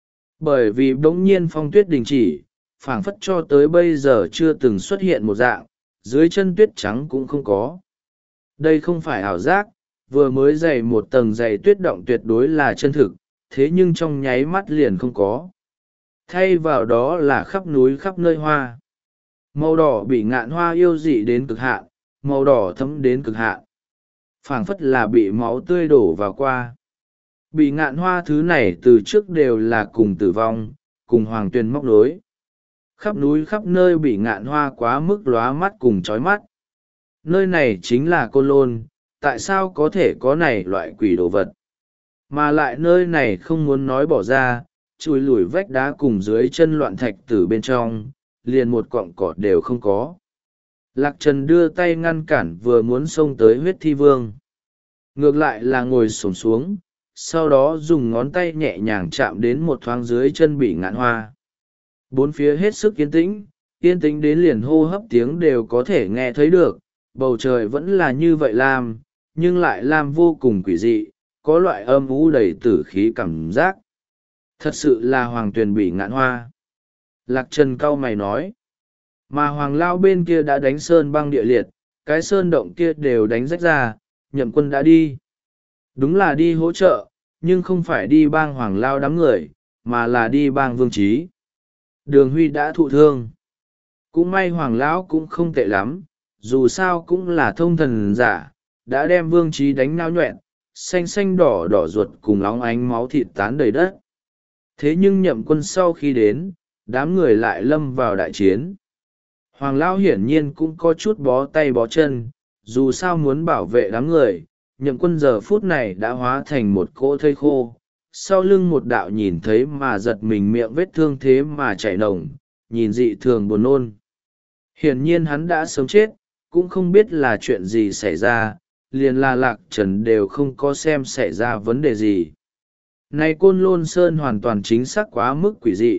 Bởi vì bỗng nhiên phong tuyết đình chỉ, phảng phất cho tới bây giờ chưa từng xuất hiện một dạng, dưới chân tuyết trắng cũng không có. Đây không phải ảo giác, vừa mới dày một tầng dày tuyết động tuyệt đối là chân thực, thế nhưng trong nháy mắt liền không có. Thay vào đó là khắp núi khắp nơi hoa. Màu đỏ bị ngạn hoa yêu dị đến cực hạn, màu đỏ thấm đến cực hạn. Phảng phất là bị máu tươi đổ vào qua. Bị ngạn hoa thứ này từ trước đều là cùng tử vong, cùng hoàng tuyền móc nối. Khắp núi khắp nơi bị ngạn hoa quá mức lóa mắt cùng chói mắt. Nơi này chính là Côn Lôn, tại sao có thể có này loại quỷ đồ vật? Mà lại nơi này không muốn nói bỏ ra, chùi lùi vách đá cùng dưới chân loạn thạch từ bên trong, liền một cọng cỏ đều không có. Lạc Trần đưa tay ngăn cản vừa muốn xông tới Huyết Thi Vương. Ngược lại là ngồi xổm xuống, sau đó dùng ngón tay nhẹ nhàng chạm đến một thoáng dưới chân bị ngạn hoa. Bốn phía hết sức yên tĩnh, yên tĩnh đến liền hô hấp tiếng đều có thể nghe thấy được, bầu trời vẫn là như vậy lam, nhưng lại lam vô cùng quỷ dị, có loại âm u đầy tử khí cảm giác. Thật sự là hoàng tuyền bị ngạn hoa. Lạc Trần cau mày nói. Mà Hoàng Lao bên kia đã đánh sơn băng địa liệt, cái sơn động kia đều đánh rách ra. Nhậm Quân đã đi, đúng là đi hỗ trợ, nhưng không phải đi bang Hoàng Lao đám người, mà là đi bang Vương Trí. Đường Huy đã thụ thương, cũng may Hoàng Lão cũng không tệ lắm, dù sao cũng là thông thần giả, đã đem Vương Trí đánh nao nhoẹn, xanh xanh đỏ đỏ ruột cùng óng ánh máu thịt tán đầy đất. Thế nhưng Nhậm Quân sau khi đến, đám người lại lâm vào đại chiến. Hoàng Lão hiển nhiên cũng có chút bó tay bó chân, dù sao muốn bảo vệ đám người. Nhậm Quân giờ phút này đã hóa thành một cỗ thây khô, sau lưng một đạo nhìn thấy mà giật mình miệng vết thương thế mà chảy nồng, nhìn dị thường buồn nôn. Hiển nhiên hắn đã sớm chết, cũng không biết là chuyện gì xảy ra, liền là Lạc Trần đều không có xem xảy ra vấn đề gì. Này Côn Lôn Sơn hoàn toàn chính xác quá mức quỷ dị,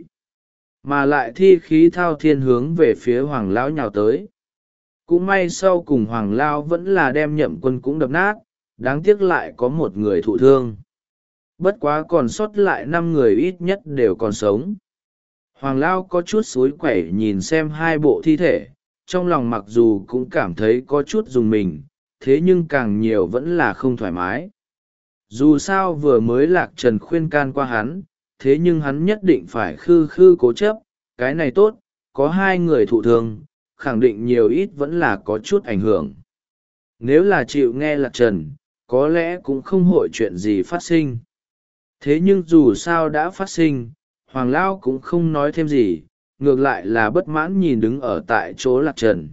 mà lại thi khí thao thiên hướng về phía Hoàng Lão nhào tới. Cũng may sau cùng Hoàng Lão vẫn là đem Nhậm Quân cũng đập nát, đáng tiếc lại có một người thụ thương. Bất quá còn sót lại năm người ít nhất đều còn sống. Hoàng Lão có chút xối quẩy nhìn xem hai bộ thi thể, trong lòng mặc dù cũng cảm thấy có chút dùng mình, thế nhưng càng nhiều vẫn là không thoải mái. Dù sao vừa mới Lạc Trần khuyên can qua hắn, thế nhưng hắn nhất định phải khư khư cố chấp, cái này tốt, có hai người thụ thương, khẳng định nhiều ít vẫn là có chút ảnh hưởng. Nếu là chịu nghe Lạc Trần, có lẽ cũng không hội chuyện gì phát sinh. Thế nhưng dù sao đã phát sinh, Hoàng Lão cũng không nói thêm gì, ngược lại là bất mãn nhìn đứng ở tại chỗ Lạc Trần.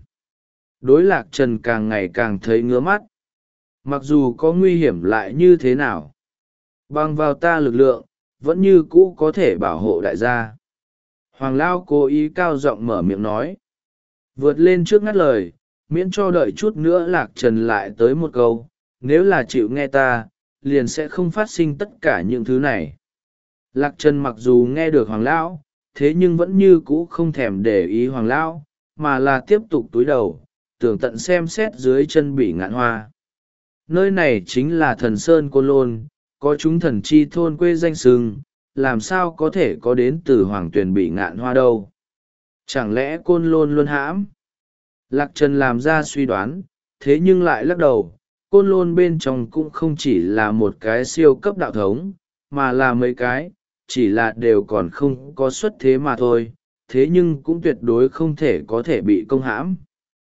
Đối Lạc Trần càng ngày càng thấy ngứa mắt. Mặc dù có nguy hiểm lại như thế nào, bằng vào ta lực lượng, vẫn như cũ có thể bảo hộ đại gia. Hoàng Lão cố ý cao giọng mở miệng nói. Vượt lên trước ngắt lời, miễn cho đợi chút nữa Lạc Trần lại tới một câu, nếu là chịu nghe ta, liền sẽ không phát sinh tất cả những thứ này. Lạc Trần mặc dù nghe được Hoàng Lão, thế nhưng vẫn như cũ không thèm để ý Hoàng Lão, mà là tiếp tục túi đầu, tưởng tận xem xét dưới chân Bỉ Ngạn Hoa. Nơi này chính là thần Sơn Côn Lôn, có chúng thần chi thôn quê danh sừng, làm sao có thể có đến từ Hoàng Tuyền Bỉ Ngạn Hoa đâu. Chẳng lẽ Côn Lôn luôn hãm? Lạc Trần làm ra suy đoán, thế nhưng lại lắc đầu, Côn Lôn bên trong cũng không chỉ là một cái siêu cấp đạo thống, mà là mấy cái, chỉ là đều còn không có xuất thế mà thôi, thế nhưng cũng tuyệt đối không thể có thể bị công hãm.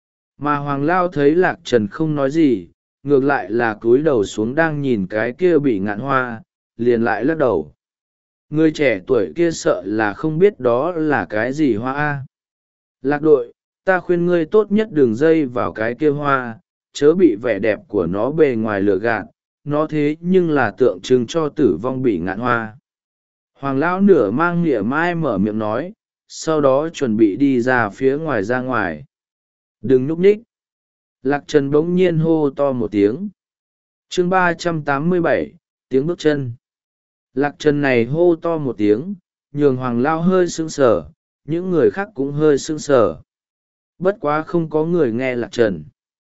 Mà Hoàng Lao thấy Lạc Trần không nói gì, ngược lại là cúi đầu xuống đang nhìn cái kia Bỉ Ngạn Hoa, liền lại lắc đầu. Người trẻ tuổi kia sợ là không biết đó là cái gì hoa a. Lạc đội, ta khuyên ngươi tốt nhất đừng dây vào cái kia hoa, chớ bị vẻ đẹp của nó bề ngoài lừa gạt, nó thế nhưng là tượng trưng cho tử vong Bỉ Ngạn Hoa. Hoàng Lão nửa mang nghĩa mai mở miệng nói, sau đó chuẩn bị đi ra phía ngoài ra ngoài. Đừng núp ních. Lạc Trần bỗng nhiên hô to một tiếng. Chương ba trăm tám mươi bảy, tiếng bước chân. Lạc Trần này hô to một tiếng, nhường Hoàng Lão hơi sững sờ, những người khác cũng hơi sững sờ. Bất quá không có người nghe Lạc Trần.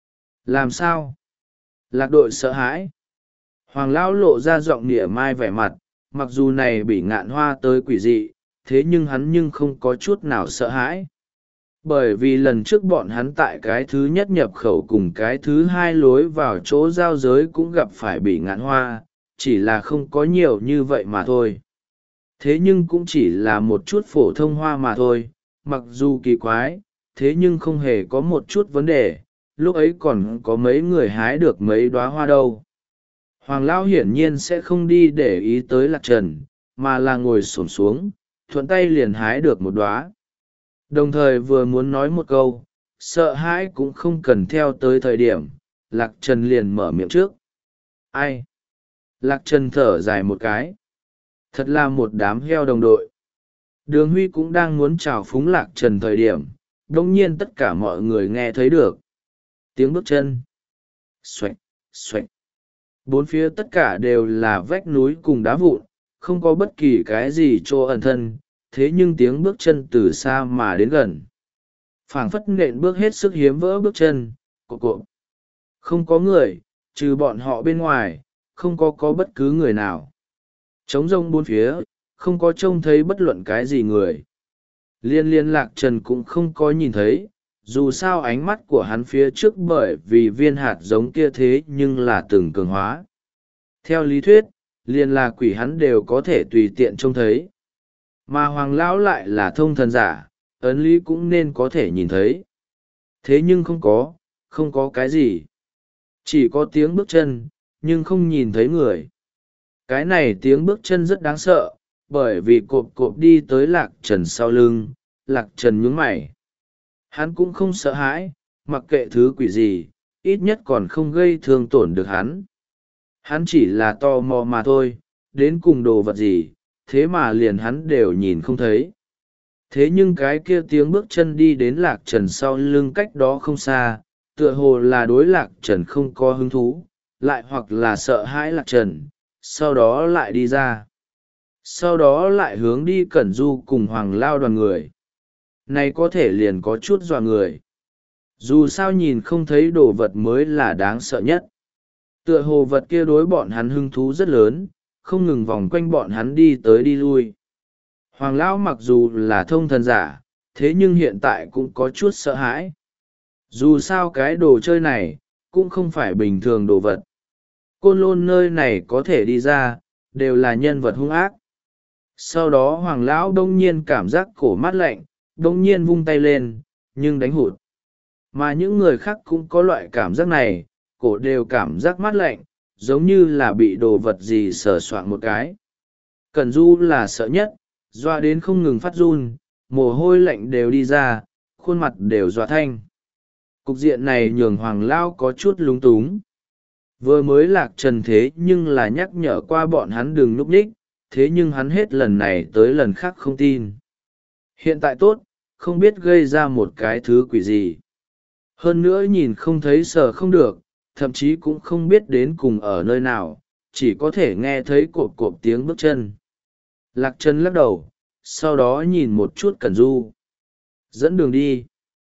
Làm sao? Lạc đội sợ hãi. Hoàng Lão lộ ra giọng nịa mai vẻ mặt, mặc dù này Bỉ Ngạn Hoa tới quỷ dị, thế nhưng hắn nhưng không có chút nào sợ hãi. Bởi vì lần trước bọn hắn tại cái thứ nhất nhập khẩu cùng cái thứ hai lối vào chỗ giao giới cũng gặp phải Bỉ Ngạn Hoa, chỉ là không có nhiều như vậy mà thôi. Thế nhưng cũng chỉ là một chút phổ thông hoa mà thôi, mặc dù kỳ quái, thế nhưng không hề có một chút vấn đề, lúc ấy còn có mấy người hái được mấy đóa hoa đâu. Hoàng Lão hiển nhiên sẽ không đi để ý tới Lạc Trần, mà là ngồi xổm xuống, thuận tay liền hái được một đóa. Đồng thời vừa muốn nói một câu, sợ hãi cũng không cần theo tới thời điểm, Lạc Trần liền mở miệng trước. Ai? Lạc Trần thở dài một cái. Thật là một đám heo đồng đội. Đường Huy cũng đang muốn chào phúng Lạc Trần thời điểm, đồng nhiên tất cả mọi người nghe thấy được. Tiếng bước chân. Xoạch, xoạch. Bốn phía tất cả đều là vách núi cùng đá vụn, không có bất kỳ cái gì chỗ ẩn thân, thế nhưng tiếng bước chân từ xa mà đến gần. Phảng phất nện bước hết sức hiếm vỡ bước chân, cộp cộp. Không có người, trừ bọn họ bên ngoài, không có có bất cứ người nào. Trống rông bốn phía, không có trông thấy bất luận cái gì người. Liên liên Lạc Trần cũng không có nhìn thấy, dù sao ánh mắt của hắn phía trước bởi vì viên hạt giống kia thế nhưng là từng cường hóa. Theo lý thuyết, liền là quỷ hắn đều có thể tùy tiện trông thấy. Mà Hoàng lão lại là thông thần giả, ấn lý cũng nên có thể nhìn thấy. Thế nhưng không có, không có cái gì. Chỉ có tiếng bước chân, nhưng không nhìn thấy người. Cái này tiếng bước chân rất đáng sợ, bởi vì cộp cộp đi tới Lạc Trần sau lưng, Lạc Trần nhướng mày. Hắn cũng không sợ hãi, mặc kệ thứ quỷ gì, ít nhất còn không gây thương tổn được hắn. Hắn chỉ là tò mò mà thôi, đến cùng đồ vật gì, thế mà liền hắn đều nhìn không thấy. Thế nhưng cái kia tiếng bước chân đi đến Lạc Trần sau lưng cách đó không xa, tựa hồ là đối Lạc Trần không có hứng thú, lại hoặc là sợ hãi Lạc Trần, sau đó lại đi ra. Sau đó lại hướng đi Cẩn Du cùng Hoàng Lao đoàn người. Này có thể liền có chút dọa người. Dù sao nhìn không thấy đồ vật mới là đáng sợ nhất. Tựa hồ vật kia đối bọn hắn hứng thú rất lớn, không ngừng vòng quanh bọn hắn đi tới đi lui. Hoàng Lão mặc dù là thông thần giả, thế nhưng hiện tại cũng có chút sợ hãi. Dù sao cái đồ chơi này, cũng không phải bình thường đồ vật. Côn Lôn nơi này có thể đi ra, đều là nhân vật hung ác. Sau đó Hoàng Lão đông nhiên cảm giác cổ mát lạnh, đông nhiên vung tay lên, nhưng đánh hụt. Mà những người khác cũng có loại cảm giác này, cổ đều cảm giác mát lạnh, giống như là bị đồ vật gì sờ soạng một cái. Cẩn Du là sợ nhất, doa đến không ngừng phát run, mồ hôi lạnh đều đi ra, khuôn mặt đều doa thanh. Cục diện này nhường Hoàng Lao có chút lúng túng. Vừa mới Lạc Trần thế nhưng là nhắc nhở qua bọn hắn đừng núp nhích, thế nhưng hắn hết lần này tới lần khác không tin. Hiện tại tốt, không biết gây ra một cái thứ quỷ gì. Hơn nữa nhìn không thấy sờ không được, thậm chí cũng không biết đến cùng ở nơi nào, chỉ có thể nghe thấy cộp cộp tiếng bước chân. Lạc Trần lắc đầu, sau đó nhìn một chút Cẩn Du. Dẫn đường đi.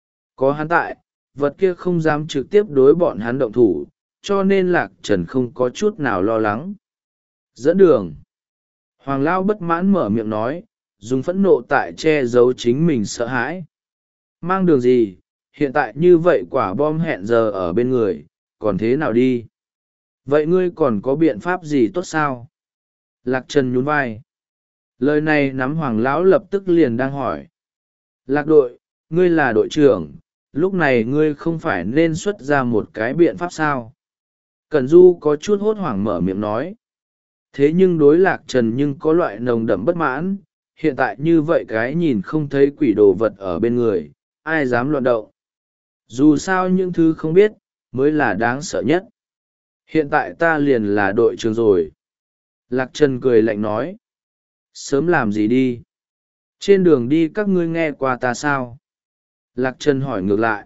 Có hắn tại, vật kia không dám trực tiếp đối bọn hắn động thủ, cho nên Lạc Trần không có chút nào lo lắng. Dẫn đường. Hoàng Lao bất mãn mở miệng nói, dùng phẫn nộ tại che giấu chính mình sợ hãi. Mang đường gì, hiện tại như vậy quả bom hẹn giờ ở bên người, còn thế nào đi? Vậy ngươi còn có biện pháp gì tốt sao? Lạc Trần nhún vai. Lời này nắm Hoàng Lão lập tức liền đang hỏi. Lạc đội, ngươi là đội trưởng, lúc này ngươi không phải nên xuất ra một cái biện pháp sao? Cẩn Du có chút hốt hoảng mở miệng nói. Thế nhưng đối Lạc Trần nhưng có loại nồng đậm bất mãn, hiện tại như vậy cái nhìn không thấy quỷ đồ vật ở bên người, ai dám loạn động. Dù sao những thứ không biết, mới là đáng sợ nhất. Hiện tại ta liền là đội trưởng rồi. Lạc Trần cười lạnh nói. Sớm làm gì đi? Trên đường đi các ngươi nghe qua ta sao? Lạc Trần hỏi ngược lại.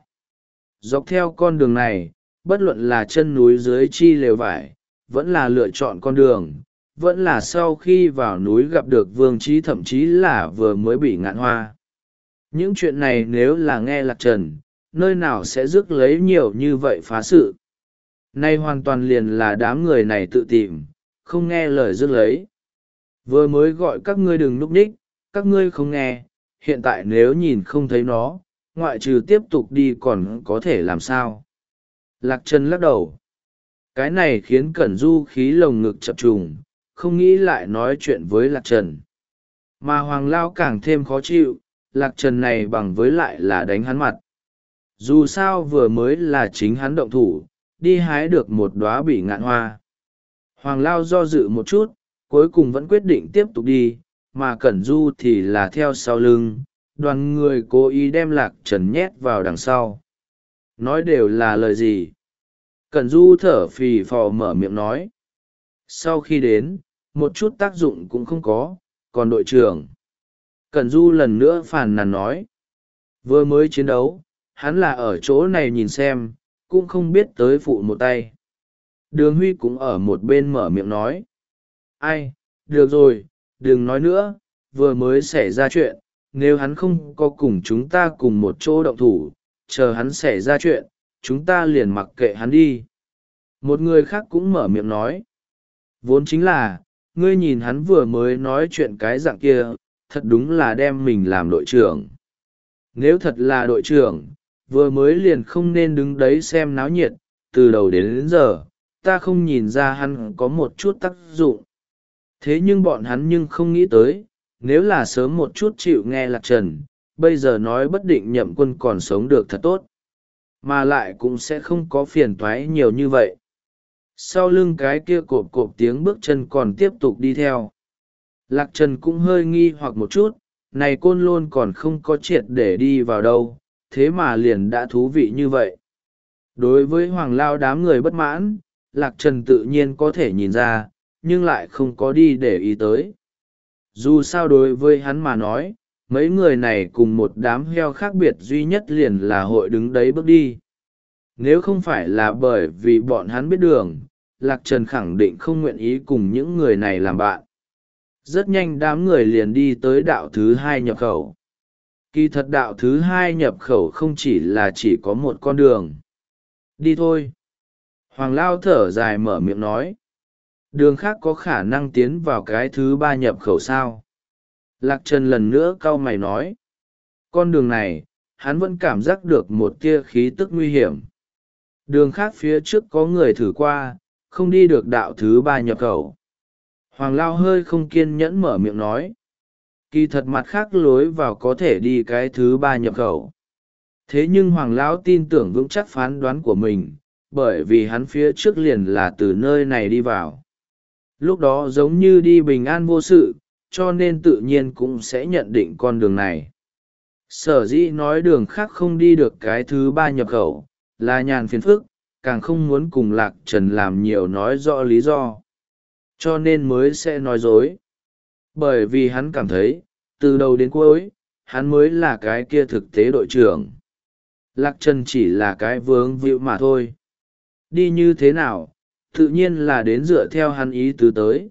Dọc theo con đường này, bất luận là chân núi dưới chi lều vải, vẫn là lựa chọn con đường, vẫn là sau khi vào núi gặp được Vương Trí, thậm chí là vừa mới bị ngạn hoa. Những chuyện này nếu là nghe Lạc Trần, nơi nào sẽ rước lấy nhiều như vậy phá sự. Nay hoàn toàn liền là đám người này tự tìm, không nghe lời rước lấy. Vừa mới gọi các ngươi đừng núp ních, các ngươi không nghe, hiện tại nếu nhìn không thấy nó, ngoại trừ tiếp tục đi còn có thể làm sao. Lạc Trần lắc đầu. Cái này khiến Cẩn Du khí lồng ngực chập trùng, không nghĩ lại nói chuyện với Lạc Trần. Mà Hoàng Lao càng thêm khó chịu, Lạc Trần này bằng với lại là đánh hắn mặt. Dù sao vừa mới là chính hắn động thủ, đi hái được một đóa bỉ ngạn hoa. Hoàng Lao do dự một chút, cuối cùng vẫn quyết định tiếp tục đi, mà Cẩn Du thì là theo sau lưng, đoàn người cố ý đem Lạc Trần nhét vào đằng sau. Nói đều là lời gì? Cẩn Du thở phì phò mở miệng nói. Sau khi đến, một chút tác dụng cũng không có, còn đội trưởng. Cẩn Du lần nữa phàn nàn nói. Vừa mới chiến đấu, hắn là ở chỗ này nhìn xem, cũng không biết tới phụ một tay. Đường Huy cũng ở một bên mở miệng nói. Ai, được rồi, đừng nói nữa, vừa mới xảy ra chuyện, nếu hắn không có cùng chúng ta cùng một chỗ động thủ, chờ hắn xảy ra chuyện, chúng ta liền mặc kệ hắn đi. Một người khác cũng mở miệng nói. Vốn chính là, ngươi nhìn hắn vừa mới nói chuyện cái dạng kia, thật đúng là đem mình làm đội trưởng. Nếu thật là đội trưởng, vừa mới liền không nên đứng đấy xem náo nhiệt, từ đầu đến, đến giờ ta không nhìn ra hắn có một chút tác dụng. Thế nhưng bọn hắn nhưng không nghĩ tới, nếu là sớm một chút chịu nghe Lạc Trần, bây giờ nói bất định Nhậm Quân còn sống được thật tốt, mà lại cũng sẽ không có phiền toái nhiều như vậy. Sau lưng cái kia cộp cộp tiếng bước chân còn tiếp tục đi theo. Lạc Trần cũng hơi nghi hoặc một chút, này Côn Lôn còn không có triệt để đi vào đâu, thế mà liền đã thú vị như vậy. Đối với Hoàng Lao đám người bất mãn, Lạc Trần tự nhiên có thể nhìn ra, nhưng lại không có đi để ý tới. Dù sao đối với hắn mà nói, mấy người này cùng một đám heo khác biệt duy nhất liền là hội đứng đấy bước đi. Nếu không phải là bởi vì bọn hắn biết đường, Lạc Trần khẳng định không nguyện ý cùng những người này làm bạn. Rất nhanh đám người liền đi tới đạo thứ hai nhập khẩu. Kỳ thật đạo thứ hai nhập khẩu không chỉ là chỉ có một con đường. Đi thôi. Hoàng Lao thở dài mở miệng nói. Đường khác có khả năng tiến vào cái thứ ba nhập khẩu sao? Lạc Trần lần nữa cau mày nói. Con đường này, hắn vẫn cảm giác được một tia khí tức nguy hiểm. Đường khác phía trước có người thử qua, không đi được đạo thứ ba nhập khẩu. Hoàng Lao hơi không kiên nhẫn mở miệng nói. Kỳ thật mặt khác lối vào có thể đi cái thứ ba nhập khẩu. Thế nhưng Hoàng Lão tin tưởng vững chắc phán đoán của mình, bởi vì hắn phía trước liền là từ nơi này đi vào. Lúc đó giống như đi bình an vô sự, cho nên tự nhiên cũng sẽ nhận định con đường này. Sở dĩ nói đường khác không đi được cái thứ ba nhập khẩu, là nhàn phiền phức, càng không muốn cùng Lạc Trần làm nhiều nói rõ lý do. Cho nên mới sẽ nói dối. Bởi vì hắn cảm thấy, từ đầu đến cuối, hắn mới là cái kia thực tế đội trưởng. Lạc Trần chỉ là cái vướng víu mà thôi. Đi như thế nào, tự nhiên là đến dựa theo hắn ý tứ tới.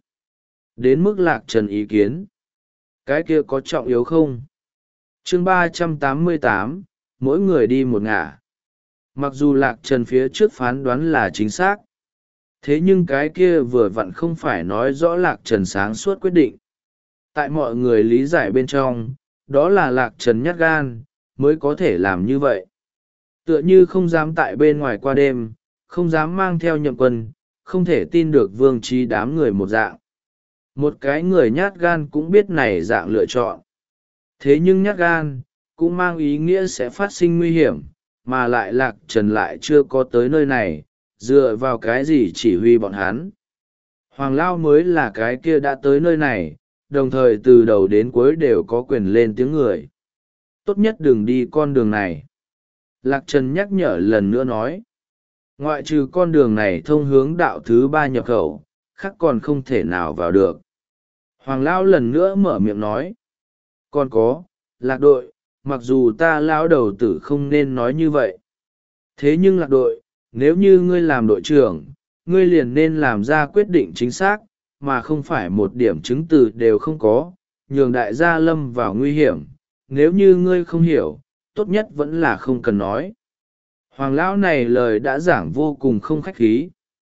Đến mức Lạc Trần ý kiến. Cái kia có trọng yếu không? Chương ba trăm tám mươi tám, mỗi người đi một ngả. Mặc dù Lạc Trần phía trước phán đoán là chính xác, thế nhưng cái kia vừa vặn không phải nói rõ Lạc Trần sáng suốt quyết định. Tại mọi người lý giải bên trong, đó là Lạc Trần nhát gan, mới có thể làm như vậy. Tựa như không dám tại bên ngoài qua đêm, không dám mang theo Nhậm Quân, không thể tin được Vương Trí đám người một dạng. Một cái người nhát gan cũng biết này dạng lựa chọn. Thế nhưng nhát gan, cũng mang ý nghĩa sẽ phát sinh nguy hiểm, mà lại Lạc Trần lại chưa có tới nơi này, dựa vào cái gì chỉ huy bọn hắn. Hoàng Lao mới là cái kia đã tới nơi này, đồng thời từ đầu đến cuối đều có quyền lên tiếng người. Tốt nhất đừng đi con đường này. Lạc Trần nhắc nhở lần nữa nói. Ngoại trừ con đường này thông hướng đạo thứ ba nhập khẩu, khác còn không thể nào vào được. Hoàng Lao lần nữa mở miệng nói. Còn có, Lạc đội, mặc dù ta lão đầu tử không nên nói như vậy. Thế nhưng Lạc đội, nếu như ngươi làm đội trưởng, ngươi liền nên làm ra quyết định chính xác, mà không phải một điểm chứng từ đều không có, nhường đại gia lâm vào nguy hiểm. Nếu như ngươi không hiểu, tốt nhất vẫn là không cần nói. Hoàng lão này lời đã giảng vô cùng không khách khí.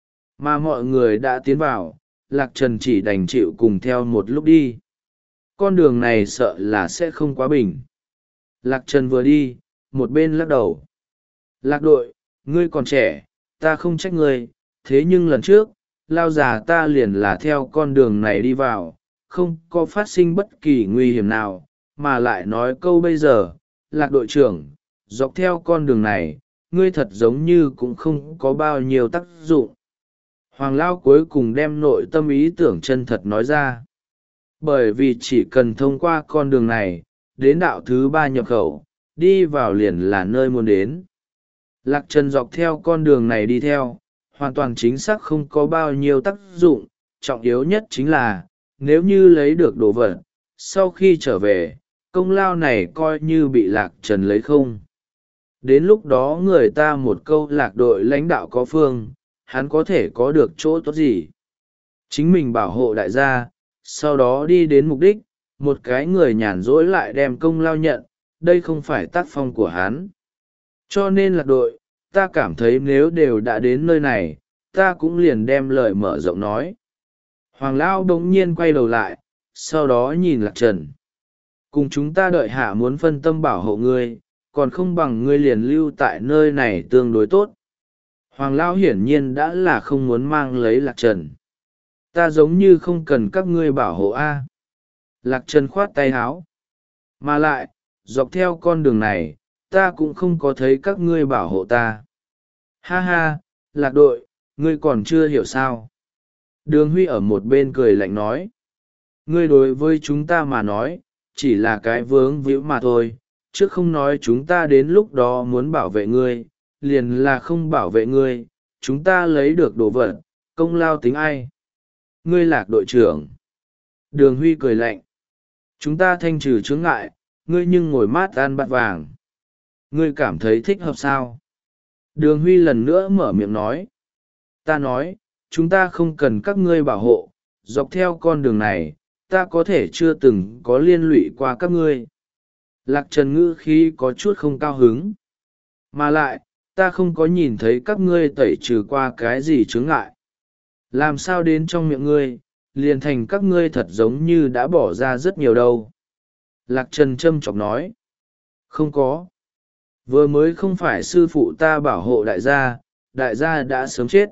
Mà mọi người đã tiến vào, Lạc Trần chỉ đành chịu cùng theo một lúc đi. Con đường này sợ là sẽ không quá bình. Lạc Trần vừa đi, một bên lắc đầu. Lạc đội, ngươi còn trẻ, ta không trách ngươi, thế nhưng lần trước, lao già ta liền là theo con đường này đi vào, không có phát sinh bất kỳ nguy hiểm nào, mà lại nói câu bây giờ, Lạc đội trưởng, dọc theo con đường này, ngươi thật giống như cũng không có bao nhiêu tác dụng. Hoàng Lao cuối cùng đem nội tâm ý tưởng chân thật nói ra. Bởi vì chỉ cần thông qua con đường này, đến đạo thứ ba nhập khẩu, đi vào liền là nơi muốn đến. Lạc Trần dọc theo con đường này đi theo, hoàn toàn chính xác không có bao nhiêu tác dụng, trọng yếu nhất chính là, nếu như lấy được đồ vật, sau khi trở về, công lao này coi như bị Lạc Trần lấy không. Đến lúc đó người ta một câu Lạc đội lãnh đạo có phương, hắn có thể có được chỗ tốt gì? Chính mình bảo hộ đại gia, sau đó đi đến mục đích, một cái người nhàn rỗi lại đem công lao nhận, đây không phải tác phong của hắn. Cho nên Lạc đội, ta cảm thấy nếu đều đã đến nơi này, ta cũng liền đem lời mở rộng nói. Hoàng Lao đống nhiên quay đầu lại, sau đó nhìn Lạc Trần. Cùng chúng ta đợi hạ muốn phân tâm bảo hộ ngươi, còn không bằng ngươi liền lưu tại nơi này tương đối tốt. Hoàng lão hiển nhiên đã là không muốn mang lấy Lạc Trần. Ta giống như không cần các ngươi bảo hộ a. Lạc Trần khoát tay háo. Mà lại, dọc theo con đường này, ta cũng không có thấy các ngươi bảo hộ ta. Ha ha, Lạc đội, ngươi còn chưa hiểu sao. Đường Huy ở một bên cười lạnh nói. Ngươi đối với chúng ta mà nói, chỉ là cái vướng víu mà thôi, chứ không nói chúng ta đến lúc đó muốn bảo vệ ngươi, liền là không bảo vệ ngươi, chúng ta lấy được đồ vật, công lao tính ai. Ngươi Lạc đội trưởng. Đường Huy cười lạnh. Chúng ta thanh trừ chướng ngại, ngươi nhưng ngồi mát ăn bát vàng. Ngươi cảm thấy thích hợp sao? Đường Huy lần nữa mở miệng nói. Ta nói, chúng ta không cần các ngươi bảo hộ, dọc theo con đường này, ta có thể chưa từng có liên lụy qua các ngươi. Lạc Trần ngữ khí có chút không cao hứng. Mà lại, ta không có nhìn thấy các ngươi tẩy trừ qua cái gì chướng ngại. Làm sao đến trong miệng ngươi, liền thành các ngươi thật giống như đã bỏ ra rất nhiều đâu. Lạc Trần châm chọc nói. Không có. Vừa mới không phải sư phụ ta bảo hộ đại gia, đại gia đã sớm chết.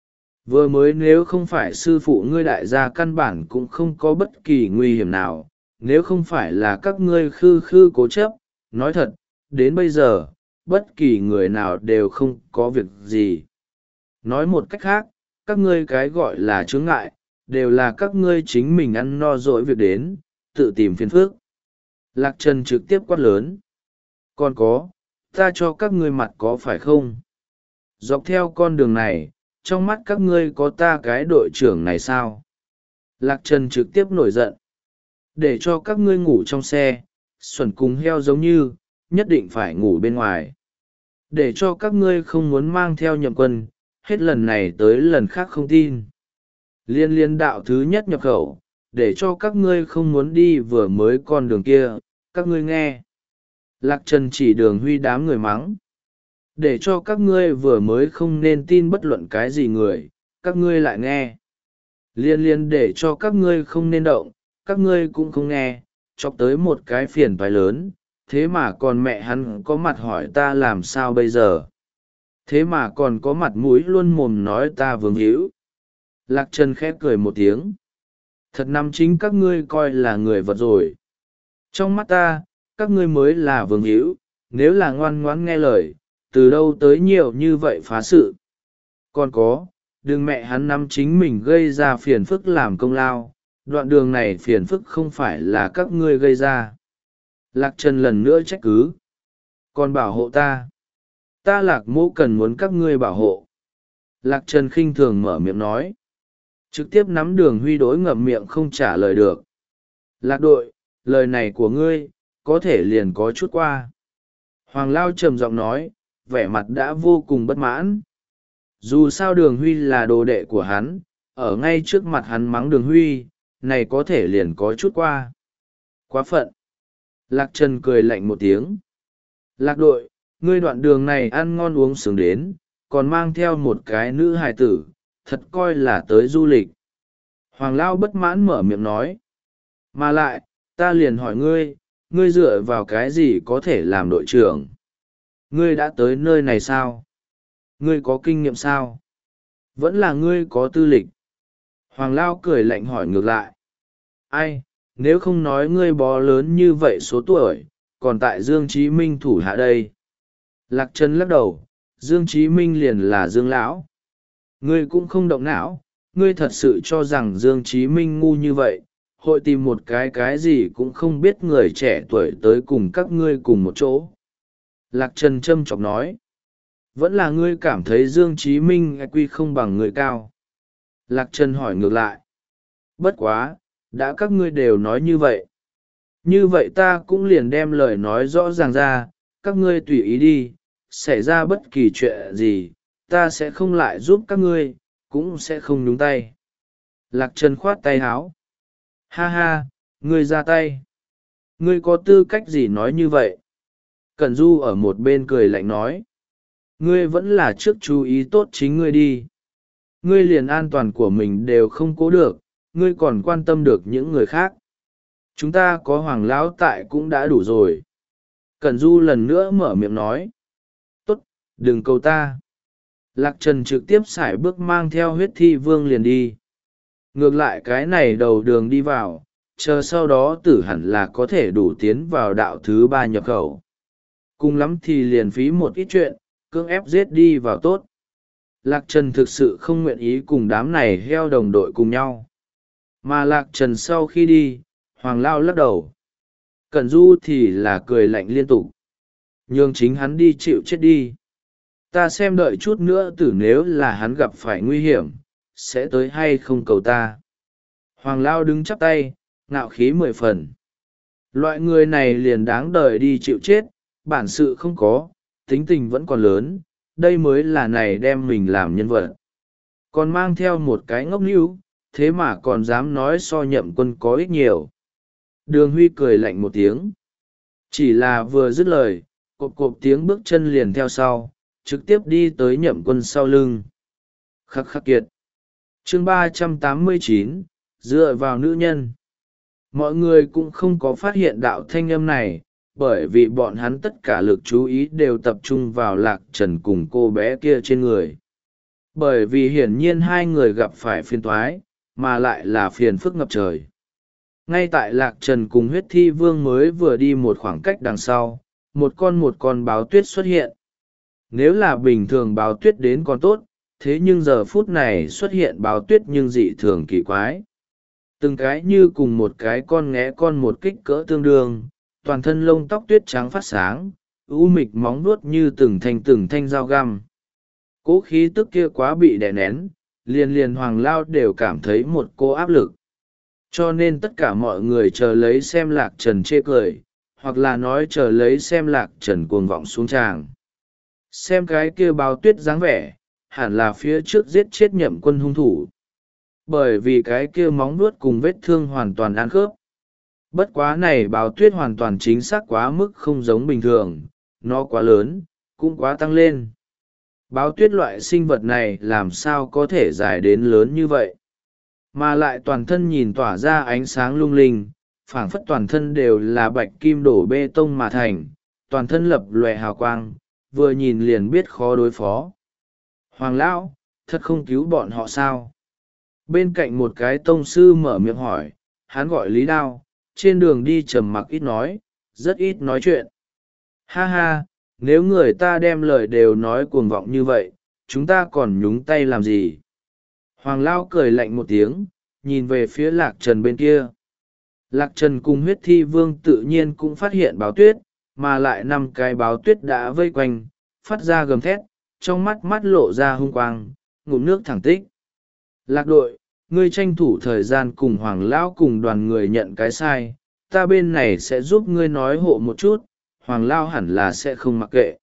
Vừa mới nếu không phải sư phụ ngươi đại gia căn bản cũng không có bất kỳ nguy hiểm nào, nếu không phải là các ngươi khư khư cố chấp, nói thật, đến bây giờ, bất kỳ người nào đều không có việc gì. Nói một cách khác, các ngươi cái gọi là chướng ngại, đều là các ngươi chính mình ăn no dỗi việc đến, tự tìm phiền phức. Lạc Trần trực tiếp quát lớn. Còn có, ta cho các ngươi mặt có phải không? Dọc theo con đường này, trong mắt các ngươi có ta cái đội trưởng này sao? Lạc Trần trực tiếp nổi giận. Để cho các ngươi ngủ trong xe, xuẩn cùng heo giống như, nhất định phải ngủ bên ngoài. Để cho các ngươi không muốn mang theo Nhậm Quân, hết lần này tới lần khác không tin. Liên liên đạo thứ nhất nhập khẩu, để cho các ngươi không muốn đi vừa mới con đường kia, các ngươi nghe. Lạc Trần chỉ Đường Huy đám người mắng. Để cho các ngươi vừa mới không nên tin bất luận cái gì người, các ngươi lại nghe. Liên liên để cho các ngươi không nên động, các ngươi cũng không nghe, chọc tới một cái phiền toái lớn, thế mà còn mẹ hắn có mặt hỏi ta làm sao bây giờ. Thế mà còn có mặt mũi luôn mồm nói ta vương hữu. Lạc Trần khẽ cười một tiếng. Thật nằm chính các ngươi coi là người vật rồi. Trong mắt ta, các ngươi mới là vương hữu, nếu là ngoan ngoãn nghe lời, từ đâu tới nhiều như vậy phá sự. Còn có, đừng mẹ hắn nắm chính mình gây ra phiền phức làm công lao, đoạn đường này phiền phức không phải là các ngươi gây ra. Lạc Trần lần nữa trách cứ. Còn bảo hộ ta. Ta Lạc Mỗ cần muốn các ngươi bảo hộ. Lạc Trần khinh thường mở miệng nói. Trực tiếp nắm Đường Huy đối ngậm miệng không trả lời được. Lạc đội, lời này của ngươi, có thể liền có chút qua. Hoàng Lao trầm giọng nói, vẻ mặt đã vô cùng bất mãn. Dù sao Đường Huy là đồ đệ của hắn, ở ngay trước mặt hắn mắng Đường Huy, này có thể liền có chút qua. Quá phận. Lạc Trần cười lạnh một tiếng. Lạc đội, ngươi đoạn đường này ăn ngon uống sướng đến, còn mang theo một cái nữ hài tử, thật coi là tới du lịch. Hoàng Lao bất mãn mở miệng nói. Mà lại, ta liền hỏi ngươi, ngươi dựa vào cái gì có thể làm đội trưởng? Ngươi đã tới nơi này sao? Ngươi có kinh nghiệm sao? Vẫn là ngươi có tư lịch. Hoàng Lao cười lạnh hỏi ngược lại. Ai, nếu không nói ngươi bó lớn như vậy số tuổi, còn tại Dương Chí Minh thủ hạ đây. Lạc Trần lắc đầu, Dương Chí Minh liền là Dương Lão. Ngươi cũng không động não, ngươi thật sự cho rằng Dương Chí Minh ngu như vậy, hội tìm một cái cái gì cũng không biết người trẻ tuổi tới cùng các ngươi cùng một chỗ. Lạc Trần châm chọc nói. Vẫn là ngươi cảm thấy Dương Chí Minh i kiu không bằng người cao. Lạc Trần hỏi ngược lại. Bất quá, đã các ngươi đều nói như vậy. Như vậy ta cũng liền đem lời nói rõ ràng ra, các ngươi tùy ý đi, xảy ra bất kỳ chuyện gì, ta sẽ không lại giúp các ngươi, cũng sẽ không nhúng tay. Lạc Trần khoát tay háo. Ha ha, ngươi ra tay. Ngươi có tư cách gì nói như vậy? Cẩn Du ở một bên cười lạnh nói. Ngươi vẫn là trước chú ý tốt chính ngươi đi. Ngươi liền an toàn của mình đều không cố được, ngươi còn quan tâm được những người khác. Chúng ta có Hoàng Lão tại cũng đã đủ rồi. Cẩn Du lần nữa mở miệng nói. Tốt, đừng cầu ta. Lạc Trần trực tiếp sải bước mang theo huyết thi vương liền đi. Ngược lại cái này đầu đường đi vào, chờ sau đó tử hẳn là có thể đủ tiến vào đạo thứ ba nhập khẩu. Cùng lắm thì liền phí một ít chuyện, cưỡng ép giết đi vào tốt. Lạc Trần thực sự không nguyện ý cùng đám này heo đồng đội cùng nhau. Mà Lạc Trần sau khi đi, Hoàng Lao lắc đầu. Cẩn Du thì là cười lạnh liên tục. Nhường chính hắn đi chịu chết đi. Ta xem đợi chút nữa tử nếu là hắn gặp phải nguy hiểm, sẽ tới hay không cầu ta. Hoàng Lao đứng chắp tay, ngạo khí mười phần. Loại người này liền đáng đời đi chịu chết, bản sự không có, tính tình vẫn còn lớn, đây mới là này đem mình làm nhân vật. Còn mang theo một cái ngốc níu, thế mà còn dám nói so Nhậm Quân có ích nhiều. Đường Huy cười lạnh một tiếng. Chỉ là vừa dứt lời, cộp cộp tiếng bước chân liền theo sau, trực tiếp đi tới Nhậm Quân sau lưng. Khắc khắc kiệt. Chương ba trăm tám mươi chín, dựa vào nữ nhân. Mọi người cũng không có phát hiện đạo thanh âm này, bởi vì bọn hắn tất cả lực chú ý đều tập trung vào Lạc Trần cùng cô bé kia trên người. Bởi vì hiển nhiên hai người gặp phải phiền toái, mà lại là phiền phức ngập trời. Ngay tại Lạc Trần cùng huyết thi vương mới vừa đi một khoảng cách đằng sau, một con một con báo tuyết xuất hiện. Nếu là bình thường báo tuyết đến còn tốt, thế nhưng giờ phút này xuất hiện báo tuyết nhưng dị thường kỳ quái. Từng cái như cùng một cái con nghé con một kích cỡ tương đương, toàn thân lông tóc tuyết trắng phát sáng, u mịch móng nuốt như từng thanh từng thanh dao găm. Cố khí tức kia quá bị đè nén, liền liền Hoàng Lao đều cảm thấy một cô áp lực. Cho nên tất cả mọi người chờ lấy xem Lạc Trần chê cười, hoặc là nói chờ lấy xem Lạc Trần cuồng vọng xuống tràng. Xem cái kia báo tuyết dáng vẻ, hẳn là phía trước giết chết Nhậm Quân hung thủ. Bởi vì cái kia móng nuốt cùng vết thương hoàn toàn ăn khớp. Bất quá này báo tuyết hoàn toàn chính xác quá mức không giống bình thường, nó quá lớn, cũng quá tăng lên. Báo tuyết loại sinh vật này làm sao có thể dài đến lớn như vậy? Mà lại toàn thân nhìn tỏa ra ánh sáng lung linh, phảng phất toàn thân đều là bạch kim đổ bê tông mà thành, toàn thân lập lòe hào quang, vừa nhìn liền biết khó đối phó. Hoàng Lão, thật không cứu bọn họ sao? Bên cạnh một cái tông sư mở miệng hỏi, hắn gọi Lý Đao, trên đường đi trầm mặc ít nói, rất ít nói chuyện. Ha ha, nếu người ta đem lời đều nói cuồng vọng như vậy, chúng ta còn nhúng tay làm gì? Hoàng Lao cười lạnh một tiếng, nhìn về phía Lạc Trần bên kia. Lạc Trần cùng huyết thi vương tự nhiên cũng phát hiện báo tuyết, mà lại năm cái báo tuyết đã vây quanh, phát ra gầm thét, trong mắt mắt lộ ra hung quang, ngụm nước thẳng tích. Lạc đội, ngươi tranh thủ thời gian cùng Hoàng Lão cùng đoàn người nhận cái sai, ta bên này sẽ giúp ngươi nói hộ một chút, Hoàng Lao hẳn là sẽ không mặc kệ.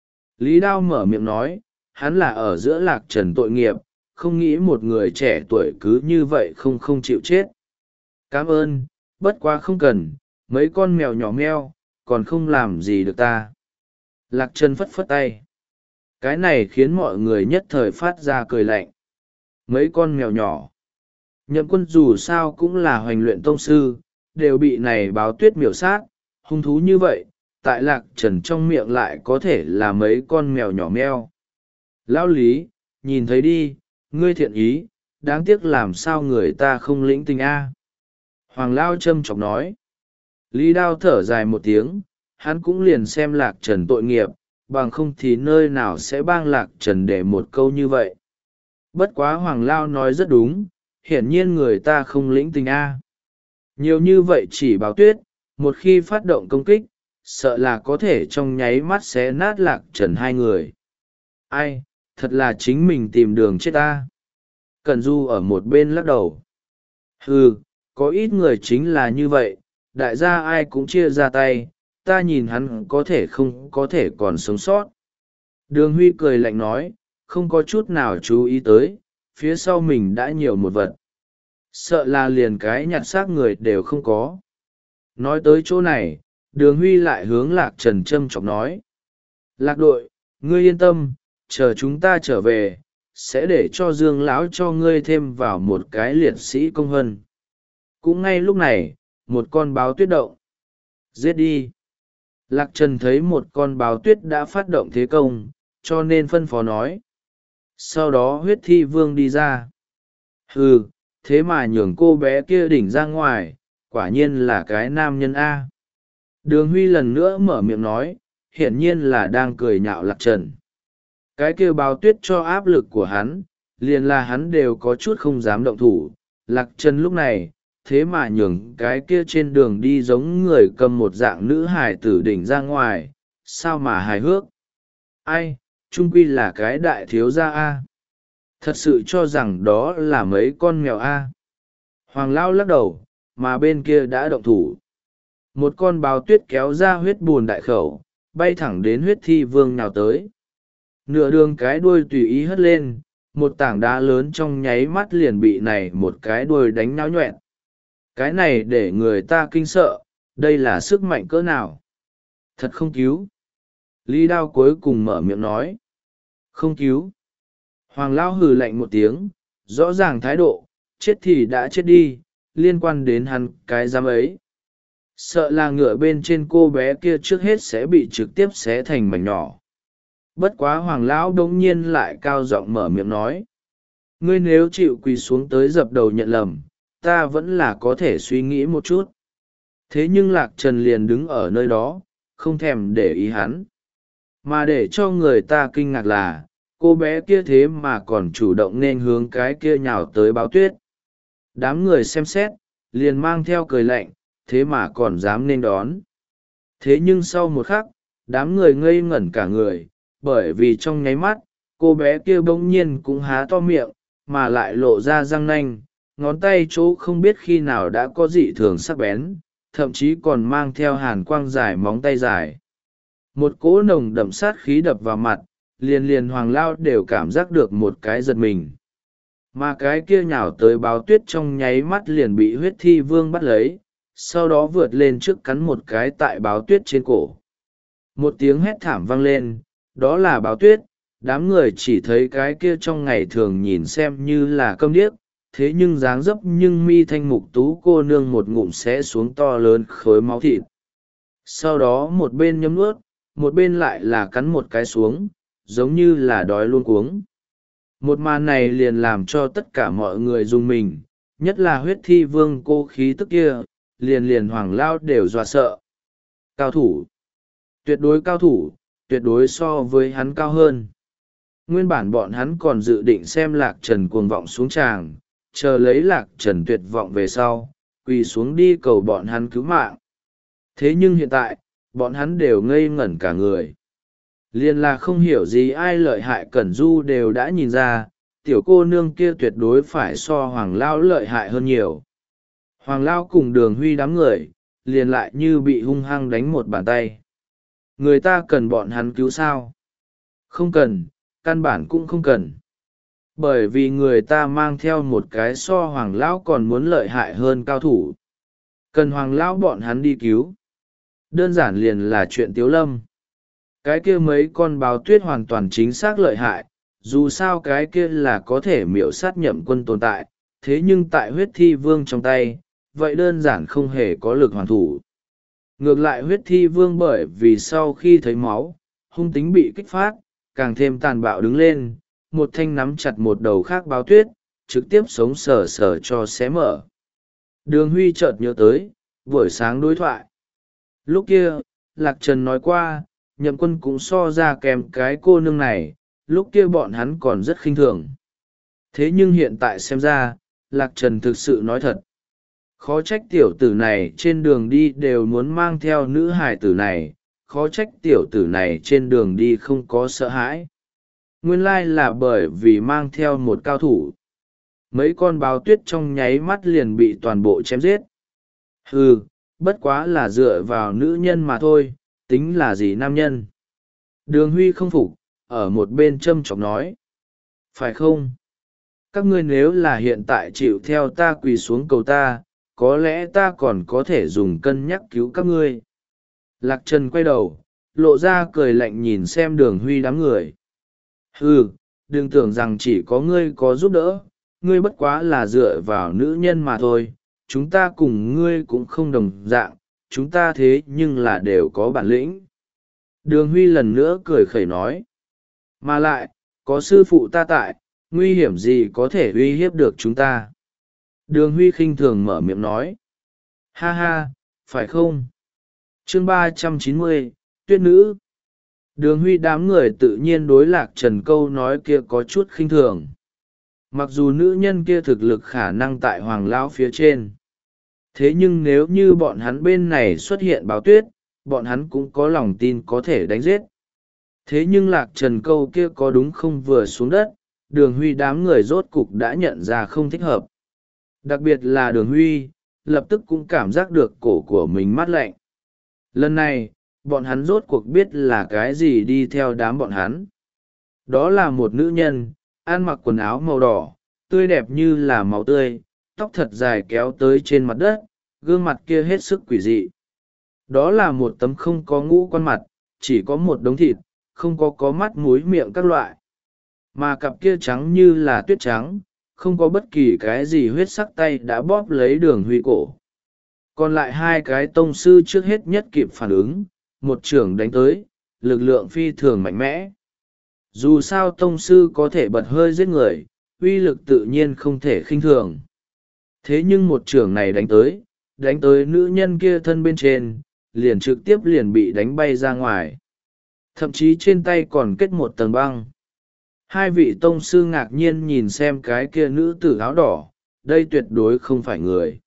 Lý Đao mở miệng nói, hắn là ở giữa Lạc Trần tội nghiệp, không nghĩ một người trẻ tuổi cứ như vậy không không chịu chết. Cảm ơn, bất quá không cần, mấy con mèo nhỏ meo, còn không làm gì được ta. Lạc Trần phất phất tay. Cái này khiến mọi người nhất thời phát ra cười lạnh. Mấy con mèo nhỏ. Nhậm Quân dù sao cũng là hoành luyện tông sư, đều bị này báo tuyết miểu sát, hung thú như vậy, tại Lạc Trần trong miệng lại có thể là mấy con mèo nhỏ meo. Lão Lý, nhìn thấy đi, ngươi thiện ý, đáng tiếc làm sao người ta không lĩnh tình a. Hoàng Lao châm chọc nói. Lý Đao thở dài một tiếng, hắn cũng liền xem Lạc Trần tội nghiệp, bằng không thì nơi nào sẽ bang Lạc Trần để một câu như vậy. Bất quá Hoàng Lao nói rất đúng, hiển nhiên người ta không lĩnh tình a. Nhiều như vậy chỉ báo tuyết, một khi phát động công kích, sợ là có thể trong nháy mắt xé nát Lạc Trần hai người. Ai, thật là chính mình tìm đường chết ta. Cẩn Du ở một bên lắc đầu. Hừ, có ít người chính là như vậy, đại gia ai cũng chia ra tay, ta nhìn hắn có thể không có thể còn sống sót. Đường Huy cười lạnh nói, không có chút nào chú ý tới, phía sau mình đã nhiều một vật. Sợ là liền cái nhặt xác người đều không có. Nói tới chỗ này, Đường Huy lại hướng Lạc Trần châm chọc nói. Lạc đội, ngươi yên tâm, chờ chúng ta trở về, sẽ để cho Dương Lão cho ngươi thêm vào một cái liệt sĩ công hân. Cũng ngay lúc này, một con báo tuyết động. Giết đi. Lạc Trần thấy một con báo tuyết đã phát động thế công, cho nên phân phó nói. Sau đó huyết thi vương đi ra. Hừ, thế mà nhường cô bé kia đỉnh ra ngoài, quả nhiên là cái nam nhân A. Đường Huy lần nữa mở miệng nói, hiển nhiên là đang cười nhạo Lạc Trần. Cái kia báo tuyết cho áp lực của hắn, liền là hắn đều có chút không dám động thủ. Lạc Trần lúc này, thế mà nhường cái kia trên đường đi giống người cầm một dạng nữ hài tử đỉnh ra ngoài, sao mà hài hước. Ai, trung quy là cái đại thiếu gia A. Thật sự cho rằng đó là mấy con mèo A. Hoàng Lao lắc đầu, mà bên kia đã động thủ. Một con báo tuyết kéo ra huyết bùn đại khẩu, bay thẳng đến huyết thi vương nhào tới. Nửa đường cái đuôi tùy ý hất lên, một tảng đá lớn trong nháy mắt liền bị này một cái đuôi đánh náo nhoẹn. Cái này để người ta kinh sợ, đây là sức mạnh cỡ nào. Thật không cứu. Lý Đao cuối cùng mở miệng nói. Không cứu. Hoàng Lao hừ lạnh một tiếng, rõ ràng thái độ, chết thì đã chết đi, liên quan đến hắn cái giám ấy. Sợ là ngựa bên trên cô bé kia trước hết sẽ bị trực tiếp xé thành mảnh nhỏ. Bất quá Hoàng Lão đống nhiên lại cao giọng mở miệng nói. Ngươi nếu chịu quỳ xuống tới dập đầu nhận lầm, ta vẫn là có thể suy nghĩ một chút. Thế nhưng Lạc Trần liền đứng ở nơi đó, không thèm để ý hắn. Mà để cho người ta kinh ngạc là, cô bé kia thế mà còn chủ động nên hướng cái kia nhào tới báo tuyết. Đám người xem xét, liền mang theo cười lạnh, thế mà còn dám nên đón. Thế nhưng sau một khắc, đám người ngây ngẩn cả người, bởi vì trong nháy mắt, cô bé kia bỗng nhiên cũng há to miệng, mà lại lộ ra răng nanh, ngón tay chỗ không biết khi nào đã có dị thường sắc bén, thậm chí còn mang theo hàn quang dài móng tay dài. Một cỗ nồng đậm sát khí đập vào mặt, liền liền Hoàng Lao đều cảm giác được một cái giật mình. Mà cái kia nhào tới báo tuyết trong nháy mắt liền bị huyết thi vương bắt lấy, sau đó vượt lên trước cắn một cái tại báo tuyết trên cổ. Một tiếng hét thảm vang lên, đó là báo tuyết. Đám người chỉ thấy cái kia trong ngày thường nhìn xem như là câm điếc, thế nhưng dáng dấp nhưng mi thanh mục tú cô nương một ngụm xé xuống to lớn khối máu thịt. Sau đó một bên nhấm nuốt, một bên lại là cắn một cái xuống, giống như là đói luôn cuống. Một màn này liền làm cho tất cả mọi người rùng mình, nhất là huyết thi vương cô khí tức kia, liền liền Hoàng Lao đều dọa sợ. Cao thủ, tuyệt đối cao thủ, tuyệt đối so với hắn cao hơn. Nguyên bản bọn hắn còn dự định xem Lạc Trần cuồng vọng xuống tràng, chờ lấy Lạc Trần tuyệt vọng về sau, quỳ xuống đi cầu bọn hắn cứu mạng. Thế nhưng hiện tại, bọn hắn đều ngây ngẩn cả người. Liên là không hiểu gì ai lợi hại Cẩn Du đều đã nhìn ra, tiểu cô nương kia tuyệt đối phải so Hoàng Lao lợi hại hơn nhiều. Hoàng Lao cùng Đường Huy đám người, liền lại như bị hung hăng đánh một bàn tay. Người ta cần bọn hắn cứu sao? Không cần, căn bản cũng không cần. Bởi vì người ta mang theo một cái so Hoàng Lão còn muốn lợi hại hơn cao thủ. Cần Hoàng Lão bọn hắn đi cứu. Đơn giản liền là chuyện tiếu lâm. Cái kia mấy con báo tuyết hoàn toàn chính xác lợi hại, dù sao cái kia là có thể miểu sát nhậm quân tồn tại, thế nhưng tại huyết thi vương trong tay, vậy đơn giản không hề có lực hoàn thủ. Ngược lại huyết thi vương bởi vì sau khi thấy máu, hung tính bị kích phát, càng thêm tàn bạo đứng lên, một thanh nắm chặt một đầu khác báo tuyết, trực tiếp sống sờ sờ cho xé mở. Đường Huy chợt nhớ tới, buổi sáng đối thoại. Lúc kia, Lạc Trần nói qua, nhậm quân cũng so ra kèm cái cô nương này, lúc kia bọn hắn còn rất khinh thường. Thế nhưng hiện tại xem ra, Lạc Trần thực sự nói thật. Khó trách tiểu tử này trên đường đi đều muốn mang theo nữ hài tử này, khó trách tiểu tử này trên đường đi không có sợ hãi. Nguyên lai là bởi vì mang theo một cao thủ. Mấy con báo tuyết trong nháy mắt liền bị toàn bộ chém giết. Hừ, bất quá là dựa vào nữ nhân mà thôi, tính là gì nam nhân. Đường Huy không phục, ở một bên châm chọc nói. Phải không? Các ngươi nếu là hiện tại chịu theo ta quỳ xuống cầu ta, có lẽ ta còn có thể dùng cân nhắc cứu các ngươi. Lạc Trần quay đầu, lộ ra cười lạnh nhìn xem Đường Huy đám người. Hừ, đừng tưởng rằng chỉ có ngươi có giúp đỡ, ngươi bất quá là dựa vào nữ nhân mà thôi, chúng ta cùng ngươi cũng không đồng dạng, chúng ta thế nhưng là đều có bản lĩnh. Đường Huy lần nữa cười khẩy nói. Mà lại, có sư phụ ta tại, nguy hiểm gì có thể uy hiếp được chúng ta. Đường Huy khinh thường mở miệng nói. Ha ha, phải không? Chương ba trăm chín mươi, Tuyết Nữ. Đường Huy đám người tự nhiên đối Lạc Trần câu nói kia có chút khinh thường. Mặc dù nữ nhân kia thực lực khả năng tại Hoàng Lão phía trên. Thế nhưng nếu như bọn hắn bên này xuất hiện báo tuyết, bọn hắn cũng có lòng tin có thể đánh giết. Thế nhưng Lạc Trần câu kia có đúng không vừa xuống đất, Đường Huy đám người rốt cục đã nhận ra không thích hợp. Đặc biệt là Đường Huy, lập tức cũng cảm giác được cổ của mình mát lạnh. Lần này, bọn hắn rốt cuộc biết là cái gì đi theo đám bọn hắn. Đó là một nữ nhân, ăn mặc quần áo màu đỏ, tươi đẹp như là máu tươi, tóc thật dài kéo tới trên mặt đất, gương mặt kia hết sức quỷ dị. Đó là một tấm không có ngũ quan mặt, chỉ có một đống thịt, không có có mắt mũi miệng các loại. Mà cặp kia trắng như là tuyết trắng, không có bất kỳ cái gì huyết sắc tay đã bóp lấy Đường Huy cổ. Còn lại hai cái tông sư trước hết nhất kịp phản ứng, một trưởng đánh tới, lực lượng phi thường mạnh mẽ. Dù sao tông sư có thể bật hơi giết người, uy lực tự nhiên không thể khinh thường. Thế nhưng một trưởng này đánh tới, đánh tới nữ nhân kia thân bên trên, liền trực tiếp liền bị đánh bay ra ngoài. Thậm chí trên tay còn kết một tầng băng. Hai vị tông sư ngạc nhiên nhìn xem cái kia nữ tử áo đỏ, đây tuyệt đối không phải người.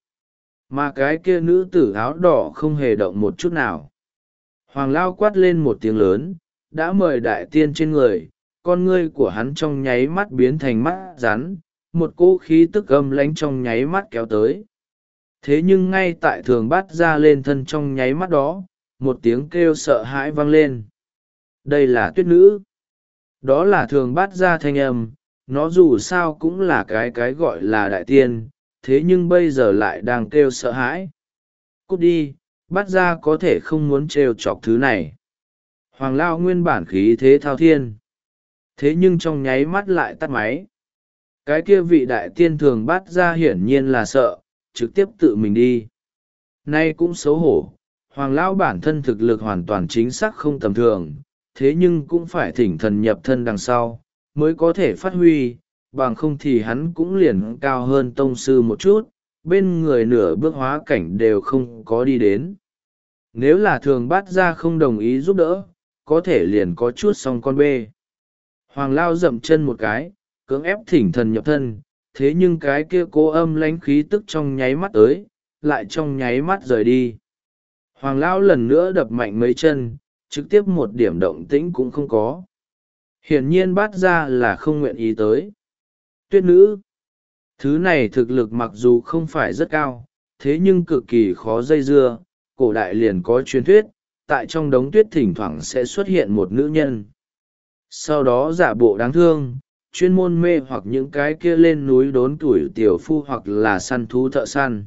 Mà cái kia nữ tử áo đỏ không hề động một chút nào. Hoàng Lao quát lên một tiếng lớn, đã mời đại tiên trên người, con ngươi của hắn trong nháy mắt biến thành mắt rắn, một cỗ khí tức âm lánh trong nháy mắt kéo tới. Thế nhưng ngay tại thường bắt ra lên thân trong nháy mắt đó, một tiếng kêu sợ hãi vang lên. Đây là Tuyết Nữ. Đó là thường bắt ra thanh âm, nó dù sao cũng là cái cái gọi là đại tiên, thế nhưng bây giờ lại đang kêu sợ hãi. Cút đi, bắt ra có thể không muốn trêu chọc thứ này. Hoàng Lao nguyên bản khí thế thao thiên. Thế nhưng trong nháy mắt lại tắt máy. Cái kia vị đại tiên thường bắt ra hiển nhiên là sợ, trực tiếp tự mình đi. Nay cũng xấu hổ, Hoàng Lão bản thân thực lực hoàn toàn chính xác không tầm thường, thế nhưng cũng phải thỉnh thần nhập thân đằng sau, mới có thể phát huy, bằng không thì hắn cũng liền cao hơn tông sư một chút, bên người nửa bước hóa cảnh đều không có đi đến. Nếu là thường bắt ra không đồng ý giúp đỡ, có thể liền có chút xong con bê. Hoàng Lao dậm chân một cái, cưỡng ép thỉnh thần nhập thân, thế nhưng cái kia cố âm lánh khí tức trong nháy mắt tới, lại trong nháy mắt rời đi. Hoàng Lao lần nữa đập mạnh mấy chân, trực tiếp một điểm động tĩnh cũng không có. Hiển nhiên bắt ra là không nguyện ý tới. Tuyết Nữ. Thứ này thực lực mặc dù không phải rất cao, thế nhưng cực kỳ khó dây dưa, cổ đại liền có truyền thuyết, tại trong đống tuyết thỉnh thoảng sẽ xuất hiện một nữ nhân. Sau đó giả bộ đáng thương, chuyên môn mê hoặc những cái kia lên núi đốn tuổi tiểu phu hoặc là săn thú thợ săn.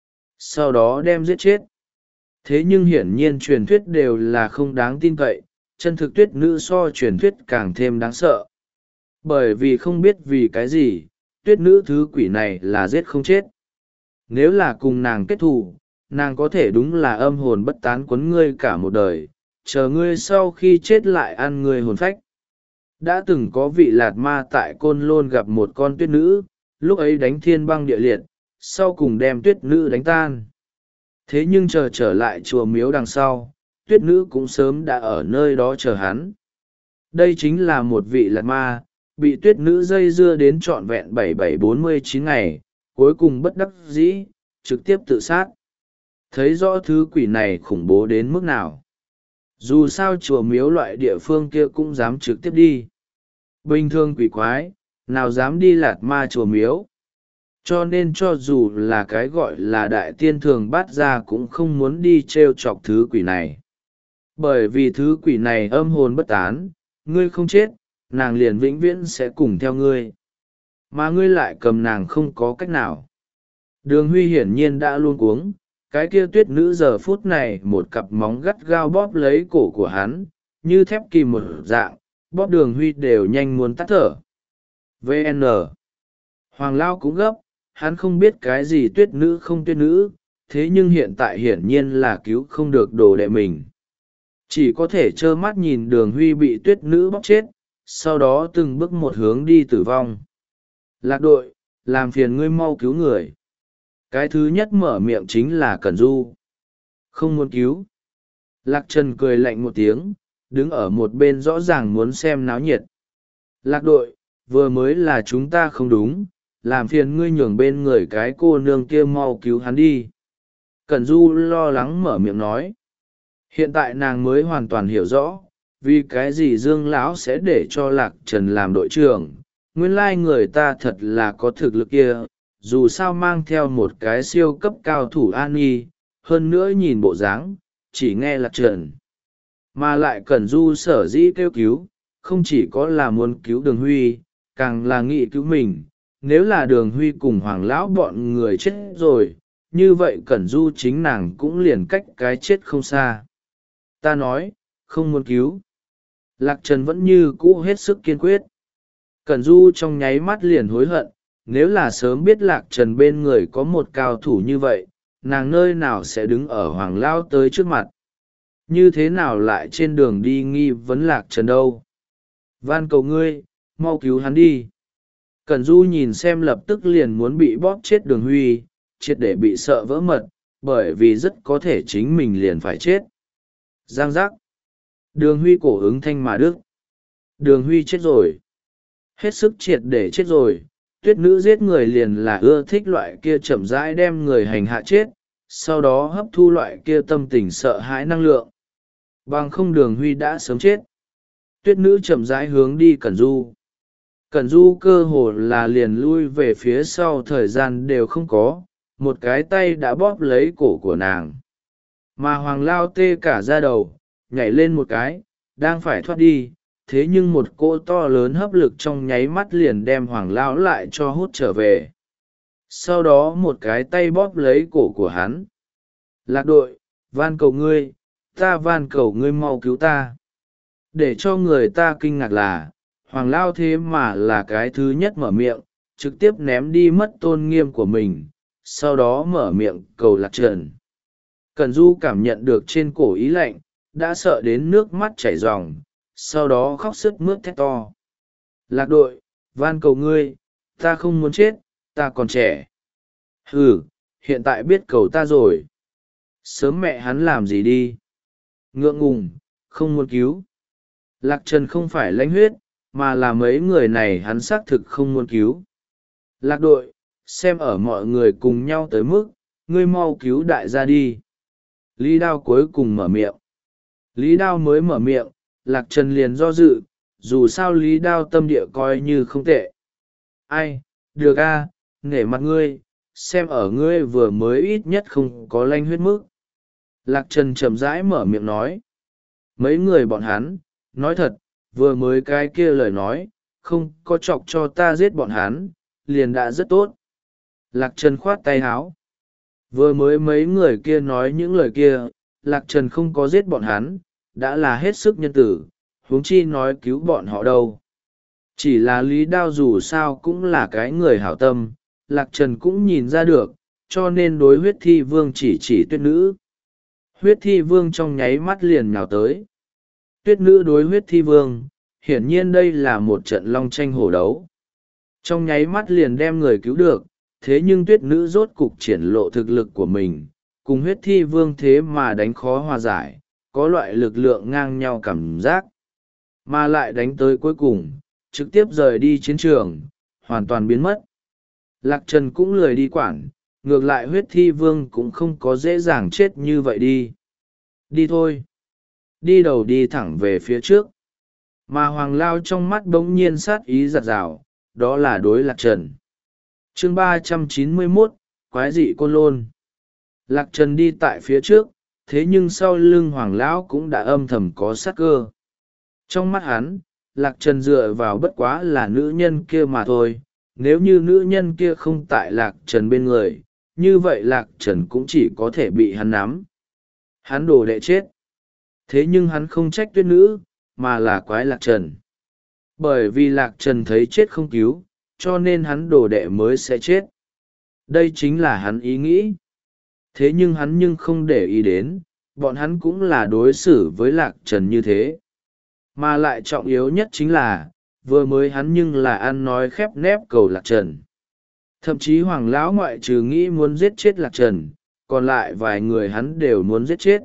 Sau đó đem giết chết. Thế nhưng hiển nhiên truyền thuyết đều là không đáng tin cậy, chân thực Tuyết Nữ so truyền thuyết càng thêm đáng sợ. Bởi vì không biết vì cái gì, Tuyết Nữ thứ quỷ này là giết không chết. Nếu là cùng nàng kết thù, nàng có thể đúng là âm hồn bất tán quấn ngươi cả một đời, chờ ngươi sau khi chết lại ăn ngươi hồn phách. Đã từng có vị lạt ma tại Côn Lôn gặp một con tuyết nữ, lúc ấy đánh thiên băng địa liệt, sau cùng đem tuyết nữ đánh tan. Thế nhưng chờ trở lại chùa miếu đằng sau, tuyết nữ cũng sớm đã ở nơi đó chờ hắn. Đây chính là một vị lạt ma, bị tuyết nữ dây dưa đến trọn vẹn bảy bảy bốn mươi chín ngày, cuối cùng bất đắc dĩ, trực tiếp tự sát. Thấy rõ thứ quỷ này khủng bố đến mức nào. Dù sao chùa miếu loại địa phương kia cũng dám trực tiếp đi. Bình thường quỷ quái, nào dám đi lạt ma chùa miếu. Cho nên cho dù là cái gọi là đại tiên thường bắt ra cũng không muốn đi trêu chọc thứ quỷ này. Bởi vì thứ quỷ này âm hồn bất tán, ngươi không chết, nàng liền vĩnh viễn sẽ cùng theo ngươi. Mà ngươi lại cầm nàng không có cách nào. Đường Huy hiển nhiên đã luôn cuống. Cái kia tuyết nữ giờ phút này một cặp móng gắt gao bóp lấy cổ của hắn, như thép kìm một dạng, bóp Đường Huy đều nhanh muốn tắt thở. vê en Hoàng Lao cũng gấp, hắn không biết cái gì tuyết nữ không tuyết nữ, thế nhưng hiện tại hiển nhiên là cứu không được đồ đệ mình. Chỉ có thể trơ mắt nhìn Đường Huy bị tuyết nữ bóc chết, sau đó từng bước một hướng đi tử vong. Lạc đội, làm phiền ngươi mau cứu người. Cái thứ nhất mở miệng chính là Cẩn Du. Không muốn cứu. Lạc Trần cười lạnh một tiếng, đứng ở một bên rõ ràng muốn xem náo nhiệt. Lạc đội, vừa mới là chúng ta không đúng, làm phiền ngươi nhường bên người cái cô nương kia mau cứu hắn đi. Cẩn Du lo lắng mở miệng nói. Hiện tại nàng mới hoàn toàn hiểu rõ, vì cái gì Dương lão sẽ để cho Lạc Trần làm đội trưởng. Nguyên lai người ta thật là có thực lực kia, dù sao mang theo một cái siêu cấp cao thủ an nhi, hơn nữa nhìn bộ dáng, chỉ nghe Lạc Trần. Mà lại Cẩn Du sở dĩ kêu cứu, không chỉ có là muốn cứu Đường Huy, càng là nghĩ cứu mình. Nếu là Đường Huy cùng Hoàng lão bọn người chết rồi, như vậy Cẩn Du chính nàng cũng liền cách cái chết không xa. Ta nói, không muốn cứu. Lạc Trần vẫn như cũ hết sức kiên quyết. Cẩn Du trong nháy mắt liền hối hận, nếu là sớm biết Lạc Trần bên người có một cao thủ như vậy, nàng nơi nào sẽ đứng ở Hoàng lão tới trước mặt. Như thế nào lại trên đường đi nghi vấn Lạc Trần đâu. Van cầu ngươi, mau cứu hắn đi. Cẩn Du nhìn xem lập tức liền muốn bị bóp chết Đường Huy, triệt để bị sợ vỡ mật, bởi vì rất có thể chính mình liền phải chết. Giang giác. Đường Huy cổ ứng thanh mà đức. Đường Huy chết rồi. Hết sức triệt để chết rồi. Tuyết nữ giết người liền là ưa thích loại kia chậm rãi đem người hành hạ chết, sau đó hấp thu loại kia tâm tình sợ hãi năng lượng. Bằng không Đường Huy đã sớm chết. Tuyết nữ chậm rãi hướng đi Cẩn Du. Cẩn Du cơ hồ là liền lui về phía sau, thời gian đều không có, một cái tay đã bóp lấy cổ của nàng. Mà Hoàng lao tê cả da đầu, nhảy lên một cái, đang phải thoát đi, thế nhưng một cỗ to lớn hấp lực trong nháy mắt liền đem Hoàng lão lại cho hút trở về. Sau đó một cái tay bóp lấy cổ của hắn. Lạc đội, van cầu ngươi, ta van cầu ngươi mau cứu ta. Để cho người ta kinh ngạc là, Hoàng lao thế mà là cái thứ nhất mở miệng, trực tiếp ném đi mất tôn nghiêm của mình, sau đó mở miệng cầu Lạc Trần. Cẩn Du cảm nhận được trên cổ ý lạnh, đã sợ đến nước mắt chảy ròng, sau đó khóc sướt mướt thét to. Lạc đội, van cầu ngươi, ta không muốn chết, ta còn trẻ. Ừ, hiện tại biết cầu ta rồi. Sớm mẹ hắn làm gì đi. Ngượng ngùng, không muốn cứu. Lạc Trần không phải lãnh huyết, mà là mấy người này hắn xác thực không muốn cứu. Lạc đội, xem ở mọi người cùng nhau tới mức, ngươi mau cứu đại gia đi. Lý Đao cuối cùng mở miệng. Lý Đao mới mở miệng, Lạc Trần liền do dự, dù sao Lý Đao tâm địa coi như không tệ. Ai, được a, nể mặt ngươi, xem ở ngươi vừa mới ít nhất không có lanh huyết mức. Lạc Trần chậm rãi mở miệng nói. Mấy người bọn hắn, nói thật, vừa mới cái kia lời nói, không có chọc cho ta giết bọn hắn, liền đã rất tốt. Lạc Trần khoát tay háo. Vừa mới mấy người kia nói những lời kia, Lạc Trần không có giết bọn hắn, đã là hết sức nhân tử, huống chi nói cứu bọn họ đâu. Chỉ là Lý Đao dù sao cũng là cái người hảo tâm, Lạc Trần cũng nhìn ra được, cho nên đối huyết thi vương chỉ chỉ tuyết nữ. Huyết thi vương trong nháy mắt liền nhào tới. Tuyết nữ đối huyết thi vương, hiển nhiên đây là một trận long tranh hổ đấu. Trong nháy mắt liền đem người cứu được, thế nhưng tuyết nữ rốt cục triển lộ thực lực của mình, cùng huyết thi vương thế mà đánh khó hòa giải, có loại lực lượng ngang nhau cảm giác. Mà lại đánh tới cuối cùng, trực tiếp rời đi chiến trường, hoàn toàn biến mất. Lạc Trần cũng lười đi quản, ngược lại huyết thi vương cũng không có dễ dàng chết như vậy đi. Đi thôi. Đi đầu đi thẳng về phía trước. Mà Hoàng Lao trong mắt bỗng nhiên sát ý giặt rào, đó là đối Lạc Trần. Chương ba trăm chín mươi mốt, Quái dị Côn Lôn. Lạc Trần đi tại phía trước, thế nhưng sau lưng Hoàng Lão cũng đã âm thầm có sát cơ. Trong mắt hắn, Lạc Trần dựa vào bất quá là nữ nhân kia mà thôi, nếu như nữ nhân kia không tại Lạc Trần bên người, như vậy Lạc Trần cũng chỉ có thể bị hắn nắm. Hắn đồ đệ chết. Thế nhưng hắn không trách tuyết nữ, mà là quái Lạc Trần. Bởi vì Lạc Trần thấy chết không cứu, cho nên hắn đồ đệ mới sẽ chết. Đây chính là hắn ý nghĩ. thế nhưng hắn nhưng không để ý đến, bọn hắn cũng là đối xử với Lạc Trần như thế. Mà lại trọng yếu nhất chính là, vừa mới hắn nhưng là ăn nói khép nép cầu Lạc Trần. Thậm chí Hoàng lão ngoại trừ nghĩ muốn giết chết Lạc Trần, còn lại vài người hắn đều muốn giết chết.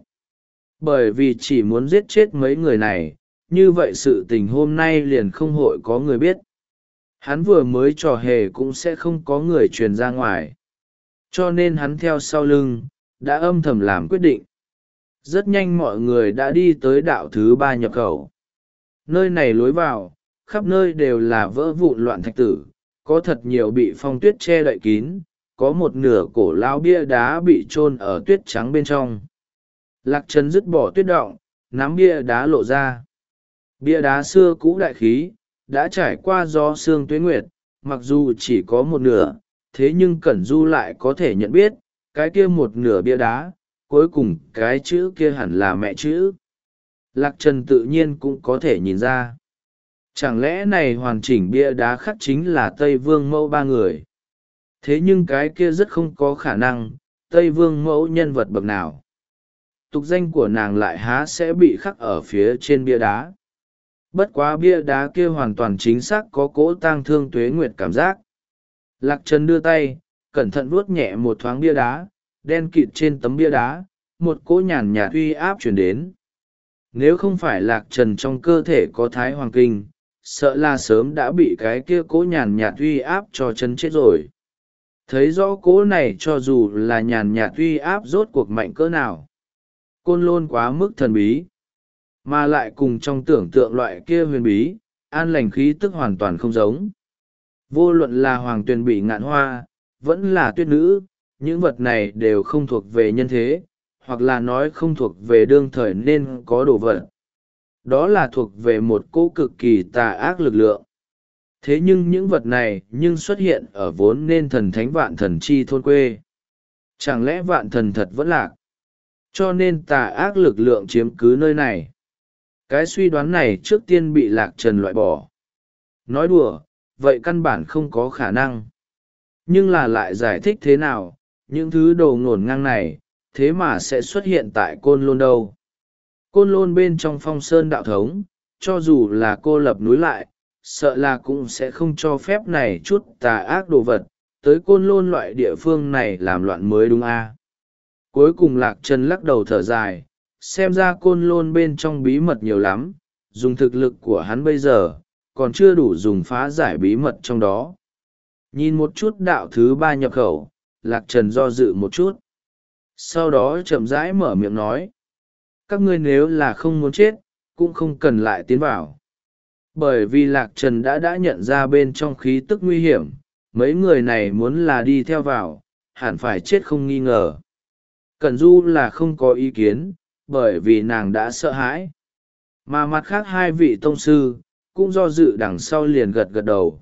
Bởi vì chỉ muốn giết chết mấy người này, như vậy sự tình hôm nay liền không hội có người biết. Hắn vừa mới trò hề cũng sẽ không có người truyền ra ngoài. Cho nên hắn theo sau lưng, đã âm thầm làm quyết định. Rất nhanh mọi người đã đi tới đạo thứ ba nhập khẩu. Nơi này lối vào, khắp nơi đều là vỡ vụn loạn thạch tử, có thật nhiều bị phong tuyết che đậy kín, có một nửa cổ lao bia đá bị chôn ở tuyết trắng bên trong. Lạc Trần dứt bỏ tuyết động, nắm bia đá lộ ra. Bia đá xưa cũ đại khí, đã trải qua gió sương tuế nguyệt, mặc dù chỉ có một nửa, thế nhưng Cẩn Du lại có thể nhận biết, cái kia một nửa bia đá, cuối cùng cái chữ kia hẳn là mẹ chữ. Lạc Trần tự nhiên cũng có thể nhìn ra. Chẳng lẽ này hoàn chỉnh bia đá khắc chính là Tây Vương Mẫu ba người? Thế nhưng cái kia rất không có khả năng, Tây Vương Mẫu nhân vật bậc nào. Tục danh của nàng lại há sẽ bị khắc ở phía trên bia đá. Bất quá bia đá kia hoàn toàn chính xác có cỗ tang thương tuế nguyệt cảm giác. Lạc Trần đưa tay, cẩn thận vuốt nhẹ một thoáng bia đá, đen kịt trên tấm bia đá, một cỗ nhàn nhạt uy áp chuyển đến. Nếu không phải Lạc Trần trong cơ thể có thái hoàng kinh, sợ là sớm đã bị cái kia cỗ nhàn nhạt uy áp cho chân chết rồi. Thấy rõ cỗ này cho dù là nhàn nhạt uy áp rốt cuộc mạnh cỡ nào. Côn Lôn quá mức thần bí, mà lại cùng trong tưởng tượng loại kia huyền bí, an lành khí tức hoàn toàn không giống. Vô luận là hoàng tuyền bị ngạn hoa, vẫn là tuyết nữ, những vật này đều không thuộc về nhân thế, hoặc là nói không thuộc về đương thời nên có đồ vật. Đó là thuộc về một cỗ cực kỳ tà ác lực lượng. Thế nhưng những vật này nhưng xuất hiện ở vốn nên thần thánh vạn thần chi thôn quê. Chẳng lẽ vạn thần thật vẫn lạc? Cho nên tà ác lực lượng chiếm cứ nơi này. Cái suy đoán này trước tiên bị Lạc Trần loại bỏ. Nói đùa, vậy căn bản không có khả năng. Nhưng là lại giải thích thế nào, những thứ đồ ngổn ngang này, thế mà sẽ xuất hiện tại Côn Lôn đâu. Côn Lôn bên trong Phong Sơn đạo thống, cho dù là cô lập núi lại, sợ là cũng sẽ không cho phép này chút tà ác đồ vật, tới Côn Lôn loại địa phương này làm loạn mới đúng a. Cuối cùng Lạc Trần lắc đầu thở dài, xem ra Côn Lôn bên trong bí mật nhiều lắm, dùng thực lực của hắn bây giờ, còn chưa đủ dùng phá giải bí mật trong đó. Nhìn một chút đạo thứ ba nhập khẩu, Lạc Trần do dự một chút. Sau đó chậm rãi mở miệng nói. Các ngươi nếu là không muốn chết, cũng không cần lại tiến vào. Bởi vì Lạc Trần đã đã nhận ra bên trong khí tức nguy hiểm, mấy người này muốn là đi theo vào, hẳn phải chết không nghi ngờ. Cẩn Du là không có ý kiến, bởi vì nàng đã sợ hãi. Mà mặt khác hai vị tông sư, cũng do dự đằng sau liền gật gật đầu.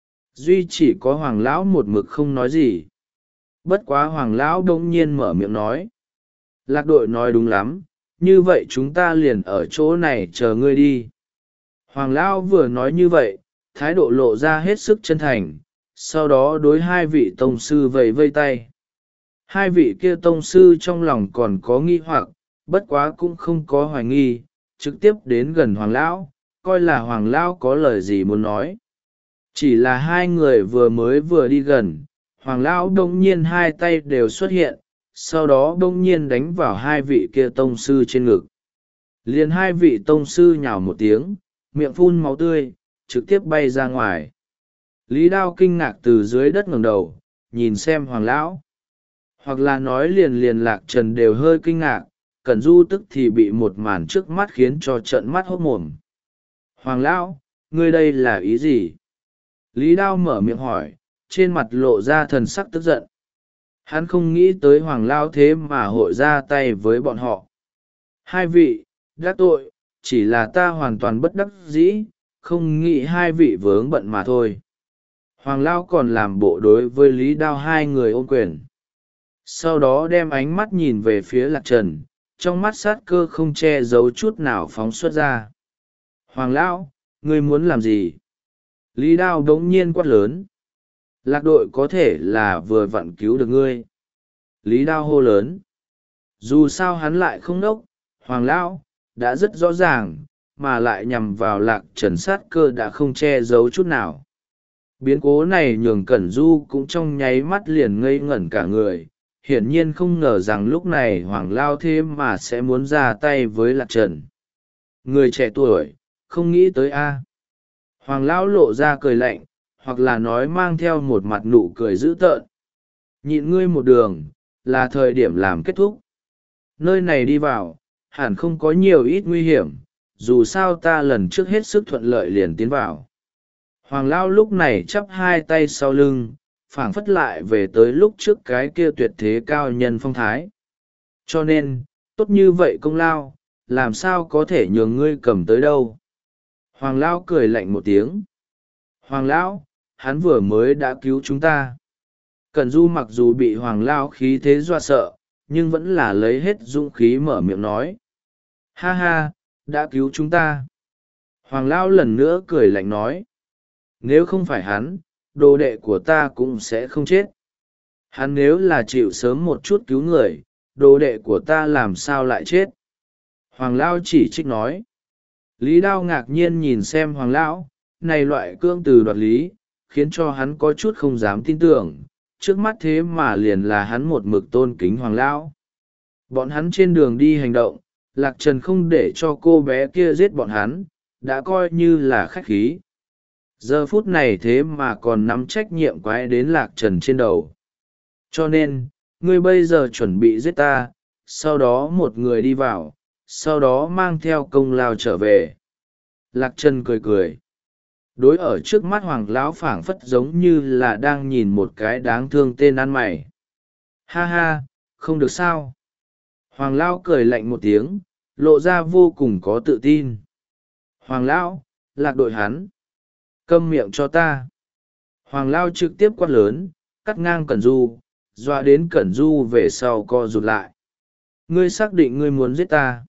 Duy chỉ có Hoàng Lão một mực không nói gì. Bất quá Hoàng Lão đông nhiên mở miệng nói. Lạc đội nói đúng lắm, như vậy chúng ta liền ở chỗ này chờ ngươi đi. Hoàng Lão vừa nói như vậy, thái độ lộ ra hết sức chân thành, sau đó đối hai vị tông sư vẫy vây tay. Hai vị kia tông sư trong lòng còn có nghi hoặc, bất quá cũng không có hoài nghi, trực tiếp đến gần Hoàng Lão, coi là Hoàng Lão có lời gì muốn nói. Chỉ là hai người vừa mới vừa đi gần, Hoàng Lão đông nhiên hai tay đều xuất hiện, sau đó đông nhiên đánh vào hai vị kia tông sư trên ngực. Liền hai vị tông sư nhào một tiếng, miệng phun máu tươi, trực tiếp bay ra ngoài. Lý Đao kinh ngạc từ dưới đất ngẩng đầu, nhìn xem Hoàng Lão. Hoặc là nói liền liền Lạc Trần đều hơi kinh ngạc, Cẩn Du tức thì bị một màn trước mắt khiến cho trợn mắt hốt mồm. Hoàng Lão, ngươi đây là ý gì? Lý Đao mở miệng hỏi, trên mặt lộ ra thần sắc tức giận. Hắn không nghĩ tới Hoàng Lão thế mà hội ra tay với bọn họ. Hai vị, đắc tội, chỉ là ta hoàn toàn bất đắc dĩ, không nghĩ hai vị vướng bận mà thôi. Hoàng Lão còn làm bộ đối với Lý Đao hai người ôm quyền. Sau đó đem ánh mắt nhìn về phía Lạc Trần, trong mắt sát cơ không che giấu chút nào phóng xuất ra. Hoàng Lão, ngươi muốn làm gì? Lý Đao đống nhiên quát lớn. Lạc đội có thể là vừa vặn cứu được ngươi. Lý Đao hô lớn. Dù sao hắn lại không đốc, Hoàng Lão, đã rất rõ ràng, mà lại nhằm vào Lạc Trần sát cơ đã không che giấu chút nào. Biến cố này nhường Cẩn Du cũng trong nháy mắt liền ngây ngẩn cả người, hiển nhiên không ngờ rằng lúc này Hoàng Lao thế mà sẽ muốn ra tay với Lạc Trần. Người trẻ tuổi, không nghĩ tới a. Hoàng Lão lộ ra cười lạnh, hoặc là nói mang theo một mặt nụ cười dữ tợn. Nhịn ngươi một đường, là thời điểm làm kết thúc. Nơi này đi vào, hẳn không có nhiều ít nguy hiểm, dù sao ta lần trước hết sức thuận lợi liền tiến vào. Hoàng Lao lúc này chắp hai tay sau lưng, phảng phất lại về tới lúc trước cái kia tuyệt thế cao nhân phong thái. Cho nên, tốt như vậy công lao, làm sao có thể nhường ngươi cầm tới đâu. Hoàng Lao cười lạnh một tiếng. Hoàng Lão, hắn vừa mới đã cứu chúng ta. Cẩn Du mặc dù bị Hoàng Lao khí thế dọa sợ, nhưng vẫn là lấy hết dũng khí mở miệng nói. Ha ha, đã cứu chúng ta. Hoàng Lao lần nữa cười lạnh nói. Nếu không phải hắn, đồ đệ của ta cũng sẽ không chết. Hắn nếu là chịu sớm một chút cứu người, đồ đệ của ta làm sao lại chết. Hoàng Lao chỉ trích nói. Lý Đao ngạc nhiên nhìn xem Hoàng Lão, này loại cương từ đoạt lý, khiến cho hắn có chút không dám tin tưởng, trước mắt thế mà liền là hắn một mực tôn kính Hoàng Lão. Bọn hắn trên đường đi hành động, Lạc Trần không để cho cô bé kia giết bọn hắn, đã coi như là khách khí. Giờ phút này thế mà còn nắm trách nhiệm quái đến Lạc Trần trên đầu. Cho nên, ngươi bây giờ chuẩn bị giết ta, sau đó một người đi vào, sau đó mang theo công lao trở về. Lạc Trần cười cười. Đối ở trước mắt Hoàng Lão phảng phất giống như là đang nhìn một cái đáng thương tên ăn mày. Ha ha, không được sao. Hoàng Lão cười lạnh một tiếng, lộ ra vô cùng có tự tin. Hoàng Lão, Lạc đội hắn. Câm miệng cho ta. Hoàng Lão trực tiếp quát lớn, cắt ngang Cẩn Du, dọa đến Cẩn Du về sau co rụt lại. Ngươi xác định ngươi muốn giết ta.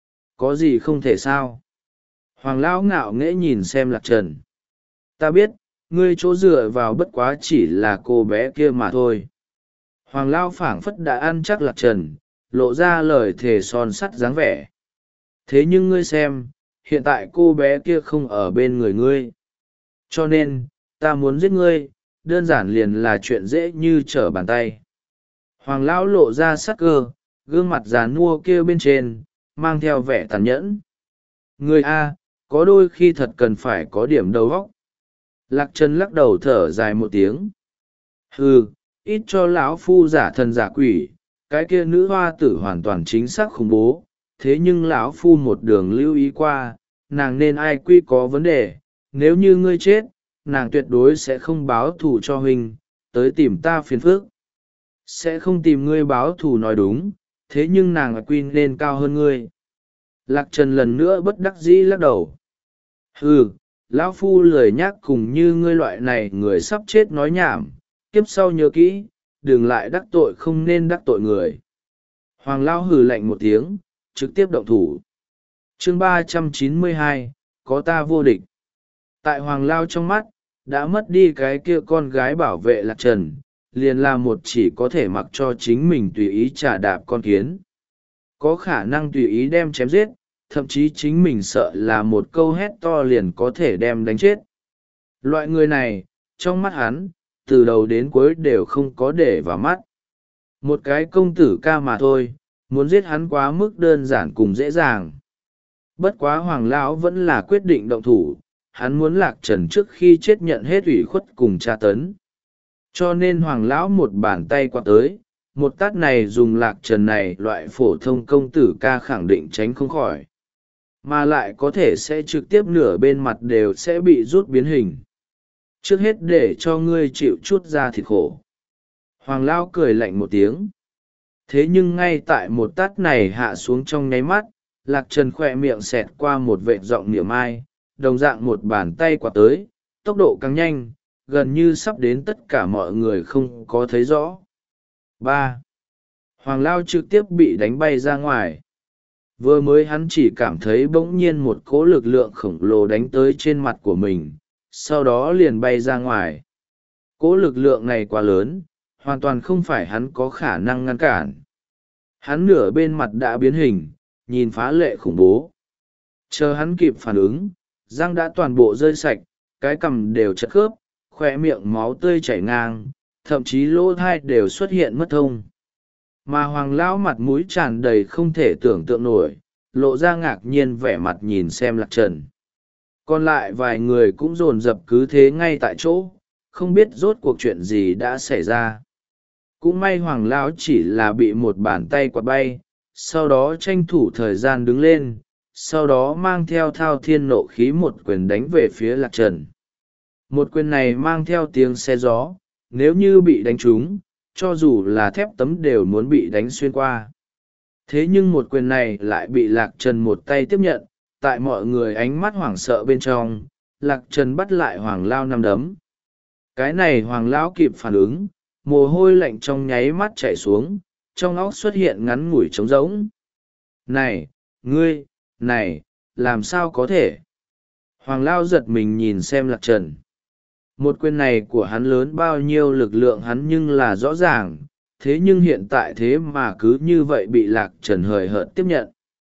Có gì không thể sao? Hoàng Lão ngạo nghễ nhìn xem Lạc Trần. Ta biết, ngươi chỗ dựa vào bất quá chỉ là cô bé kia mà thôi. Hoàng Lão phảng phất đã ăn chắc Lạc Trần, lộ ra lời thề son sắt dáng vẻ. Thế nhưng ngươi xem, hiện tại cô bé kia không ở bên người ngươi. Cho nên, ta muốn giết ngươi, đơn giản liền là chuyện dễ như trở bàn tay. Hoàng Lão lộ ra sắc cơ, gương mặt già nua kia bên trên, mang theo vẻ tàn nhẫn. Ngươi A, có đôi khi thật cần phải có điểm đầu óc. Lạc Trần lắc đầu thở dài một tiếng. Hừ, ít cho lão phu giả thần giả quỷ, cái kia nữ hoa tử hoàn toàn chính xác khủng bố. Thế nhưng lão phu một đường lưu ý qua, nàng nên ai quy có vấn đề. Nếu như ngươi chết, nàng tuyệt đối sẽ không báo thù cho huynh, tới tìm ta phiền phức. Sẽ không tìm ngươi báo thù nói đúng, thế nhưng nàng quy nên cao hơn ngươi. Lạc Trần lần nữa bất đắc dĩ lắc đầu. Hừ, lão phu lười nhác cùng như ngươi loại này người sắp chết nói nhảm, kiếp sau nhớ kỹ, đừng lại đắc tội không nên đắc tội người. Hoàng Lão hừ lạnh một tiếng, trực tiếp động thủ. Chương ba trăm chín mươi hai, có ta vô địch. Tại Hoàng Lão trong mắt, đã mất đi cái kia con gái bảo vệ Lạc Trần, liền là một chỉ có thể mặc cho chính mình tùy ý trả đạp con kiến. Có khả năng tùy ý đem chém giết, thậm chí chính mình sợ là một câu hét to liền có thể đem đánh chết. Loại người này, trong mắt hắn, từ đầu đến cuối đều không có để vào mắt. Một cái công tử ca mà thôi, muốn giết hắn quá mức đơn giản cùng dễ dàng. Bất quá Hoàng Lão vẫn là quyết định động thủ, hắn muốn Lạc Trần trước khi chết nhận hết ủy khuất cùng tra tấn. Cho nên Hoàng Lão một bàn tay qua tới, một tát này dùng Lạc Trần này loại phổ thông công tử ca khẳng định tránh không khỏi. Mà lại có thể sẽ trực tiếp nửa bên mặt đều sẽ bị rút biến hình. Trước hết để cho ngươi chịu chút ra thịt khổ. Hoàng Lão cười lạnh một tiếng. Thế nhưng ngay tại một tát này hạ xuống trong nháy mắt, Lạc Trần khỏe miệng xẹt qua một vệt giọng niệm ai, đồng dạng một bàn tay qua tới, tốc độ càng nhanh, gần như sắp đến tất cả mọi người không có thấy rõ. ba. Hoàng Lao trực tiếp bị đánh bay ra ngoài. Vừa mới hắn chỉ cảm thấy bỗng nhiên một cỗ lực lượng khổng lồ đánh tới trên mặt của mình, sau đó liền bay ra ngoài. Cỗ lực lượng này quá lớn, hoàn toàn không phải hắn có khả năng ngăn cản. Hắn nửa bên mặt đã biến hình, nhìn phá lệ khủng bố. Chờ hắn kịp phản ứng, răng đã toàn bộ rơi sạch, cái cằm đều chật khớp, khoe miệng máu tươi chảy ngang, thậm chí lỗ thai đều xuất hiện mất thông. Mà Hoàng lão mặt mũi tràn đầy không thể tưởng tượng nổi, lộ ra ngạc nhiên vẻ mặt nhìn xem Lạc Trần. Còn lại vài người cũng dồn dập cứ thế ngay tại chỗ, không biết rốt cuộc chuyện gì đã xảy ra. Cũng may Hoàng lão chỉ là bị một bàn tay quạt bay, sau đó tranh thủ thời gian đứng lên, sau đó mang theo thao thiên nộ khí một quyền đánh về phía Lạc Trần. Một quyền này mang theo tiếng xe gió, nếu như bị đánh trúng, cho dù là thép tấm đều muốn bị đánh xuyên qua. Thế nhưng một quyền này lại bị Lạc Trần một tay tiếp nhận, tại mọi người ánh mắt hoảng sợ bên trong, Lạc Trần bắt lại Hoàng Lao nắm đấm. Cái này Hoàng Lão kịp phản ứng, mồ hôi lạnh trong nháy mắt chảy xuống, trong óc xuất hiện ngắn ngủi trống rỗng. Này, ngươi, này, làm sao có thể? Hoàng Lao giật mình nhìn xem Lạc Trần. Một quyền này của hắn lớn bao nhiêu lực lượng hắn nhưng là rõ ràng, thế nhưng hiện tại thế mà cứ như vậy bị Lạc Trần hời hợt tiếp nhận.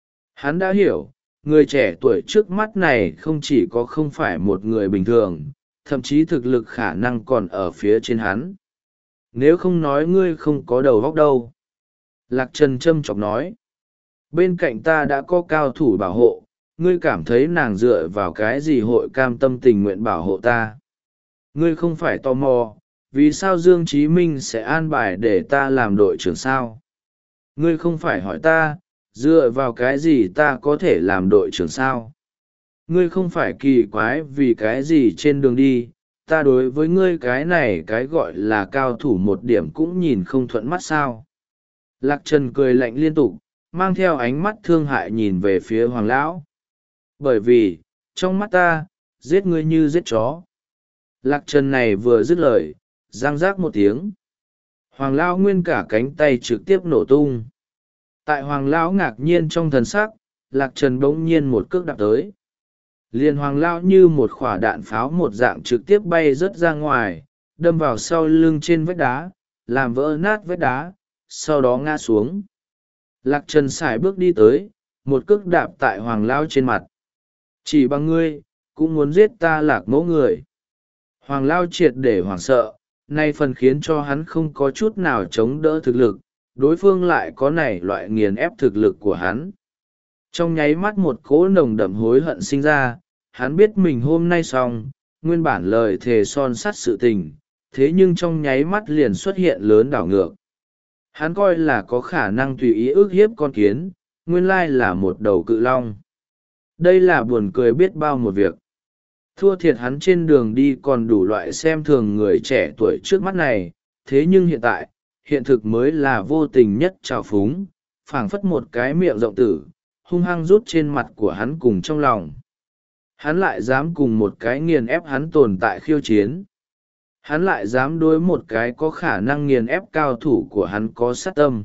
Hắn đã hiểu, người trẻ tuổi trước mắt này không chỉ có không phải một người bình thường, thậm chí thực lực khả năng còn ở phía trên hắn. Nếu không nói ngươi không có đầu óc đâu. Lạc Trần châm chọc nói. Bên cạnh ta đã có cao thủ bảo hộ, ngươi cảm thấy nàng dựa vào cái gì hội cam tâm tình nguyện bảo hộ ta. Ngươi không phải tò mò, vì sao Dương Chí Minh sẽ an bài để ta làm đội trưởng sao? Ngươi không phải hỏi ta, dựa vào cái gì ta có thể làm đội trưởng sao? Ngươi không phải kỳ quái vì cái gì trên đường đi, ta đối với ngươi cái này cái gọi là cao thủ một điểm cũng nhìn không thuận mắt sao? Lạc Trần cười lạnh liên tục, mang theo ánh mắt thương hại nhìn về phía Hoàng Lão. Bởi vì, trong mắt ta, giết ngươi như giết chó. Lạc Trần này vừa dứt lời, răng rác một tiếng. Hoàng Lão nguyên cả cánh tay trực tiếp nổ tung. Tại Hoàng Lão ngạc nhiên trong thần sắc, Lạc Trần bỗng nhiên một cước đạp tới. Liền Hoàng Lão như một quả đạn pháo một dạng trực tiếp bay rớt ra ngoài, đâm vào sau lưng trên vách đá, làm vỡ nát vách đá, sau đó ngã xuống. Lạc Trần sải bước đi tới, một cước đạp tại Hoàng Lão trên mặt. Chỉ bằng ngươi, cũng muốn giết ta Lạc mẫu người. Hoàng Lão triệt để hoảng sợ, nay phần khiến cho hắn không có chút nào chống đỡ thực lực, đối phương lại có này loại nghiền ép thực lực của hắn. Trong nháy mắt một cỗ nồng đậm hối hận sinh ra, hắn biết mình hôm nay xong, nguyên bản lời thề son sắt sự tình, thế nhưng trong nháy mắt liền xuất hiện lớn đảo ngược. Hắn coi là có khả năng tùy ý ước hiếp con kiến, nguyên lai là một đầu cự long. Đây là buồn cười biết bao một việc. Thua thiệt hắn trên đường đi còn đủ loại xem thường người trẻ tuổi trước mắt này, thế nhưng hiện tại, hiện thực mới là vô tình nhất trào phúng, phảng phất một cái miệng rộng tử, hung hăng rút trên mặt của hắn cùng trong lòng. Hắn lại dám cùng một cái nghiền ép hắn tồn tại khiêu chiến. Hắn lại dám đối một cái có khả năng nghiền ép cao thủ của hắn có sát tâm.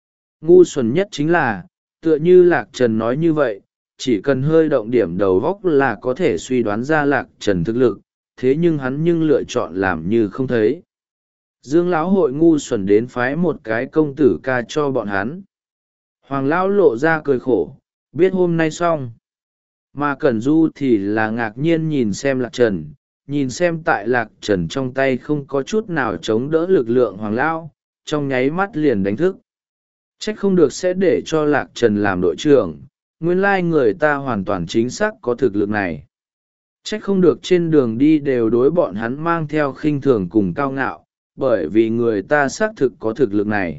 Ngu xuẩn nhất chính là, tựa như Lạc Trần nói như vậy, chỉ cần hơi động điểm đầu góc là có thể suy đoán ra Lạc Trần thực lực, thế nhưng hắn nhưng lựa chọn làm như không thấy. Dương Lão hội ngu xuẩn đến phái một cái công tử ca cho bọn hắn. Hoàng Lão lộ ra cười khổ, biết hôm nay xong. Mà Cẩn Du thì là ngạc nhiên nhìn xem Lạc Trần, nhìn xem tại Lạc Trần trong tay không có chút nào chống đỡ lực lượng Hoàng Lão, trong nháy mắt liền đánh thức. Trách không được sẽ để cho Lạc Trần làm đội trưởng, nguyên lai người ta hoàn toàn chính xác có thực lực này. Trách không được trên đường đi đều đối bọn hắn mang theo khinh thường cùng cao ngạo, bởi vì người ta xác thực có thực lực này.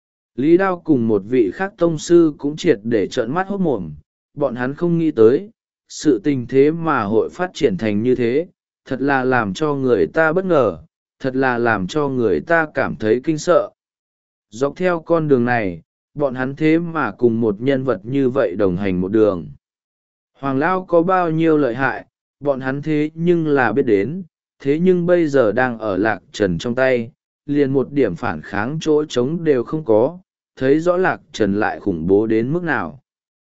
Lý Đao cùng một vị khác tông sư cũng triệt để trợn mắt hốt mồm, bọn hắn không nghĩ tới, sự tình thế mà hội phát triển thành như thế, thật là làm cho người ta bất ngờ, thật là làm cho người ta cảm thấy kinh sợ. Dọc theo con đường này, bọn hắn thế mà cùng một nhân vật như vậy đồng hành một đường. Hoàng Lao có bao nhiêu lợi hại, bọn hắn thế nhưng là biết đến, thế nhưng bây giờ đang ở Lạc Trần trong tay, liền một điểm phản kháng chỗ trống đều không có, thấy rõ Lạc Trần lại khủng bố đến mức nào.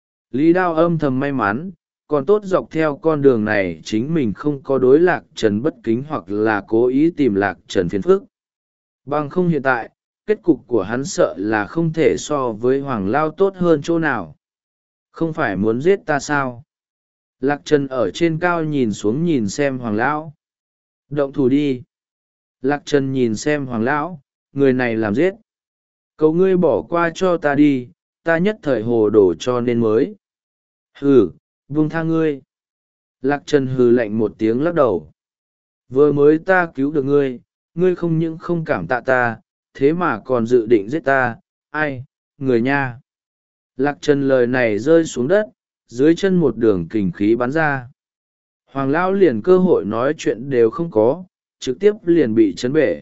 Lý Đao âm thầm may mắn, còn tốt dọc theo con đường này chính mình không có đối Lạc Trần bất kính hoặc là cố ý tìm Lạc Trần phiền phức. Bằng không hiện tại, kết cục của hắn sợ là không thể so với Hoàng Lao tốt hơn chỗ nào. Không phải muốn giết ta sao? Lạc Trần ở trên cao nhìn xuống nhìn xem Hoàng Lão. Động thủ đi. Lạc Trần nhìn xem Hoàng Lão, người này làm giết. Cầu ngươi bỏ qua cho ta đi, ta nhất thời hồ đồ cho nên mới. Hừ, buông tha ngươi. Lạc Trần hừ lạnh một tiếng lắc đầu. Vừa mới ta cứu được ngươi, ngươi không những không cảm tạ ta, thế mà còn dự định giết ta, ai, người nha. Lạc Trần lời này rơi xuống đất, dưới chân một đường kình khí bắn ra. Hoàng Lão liền cơ hội nói chuyện đều không có, trực tiếp liền bị chấn bể.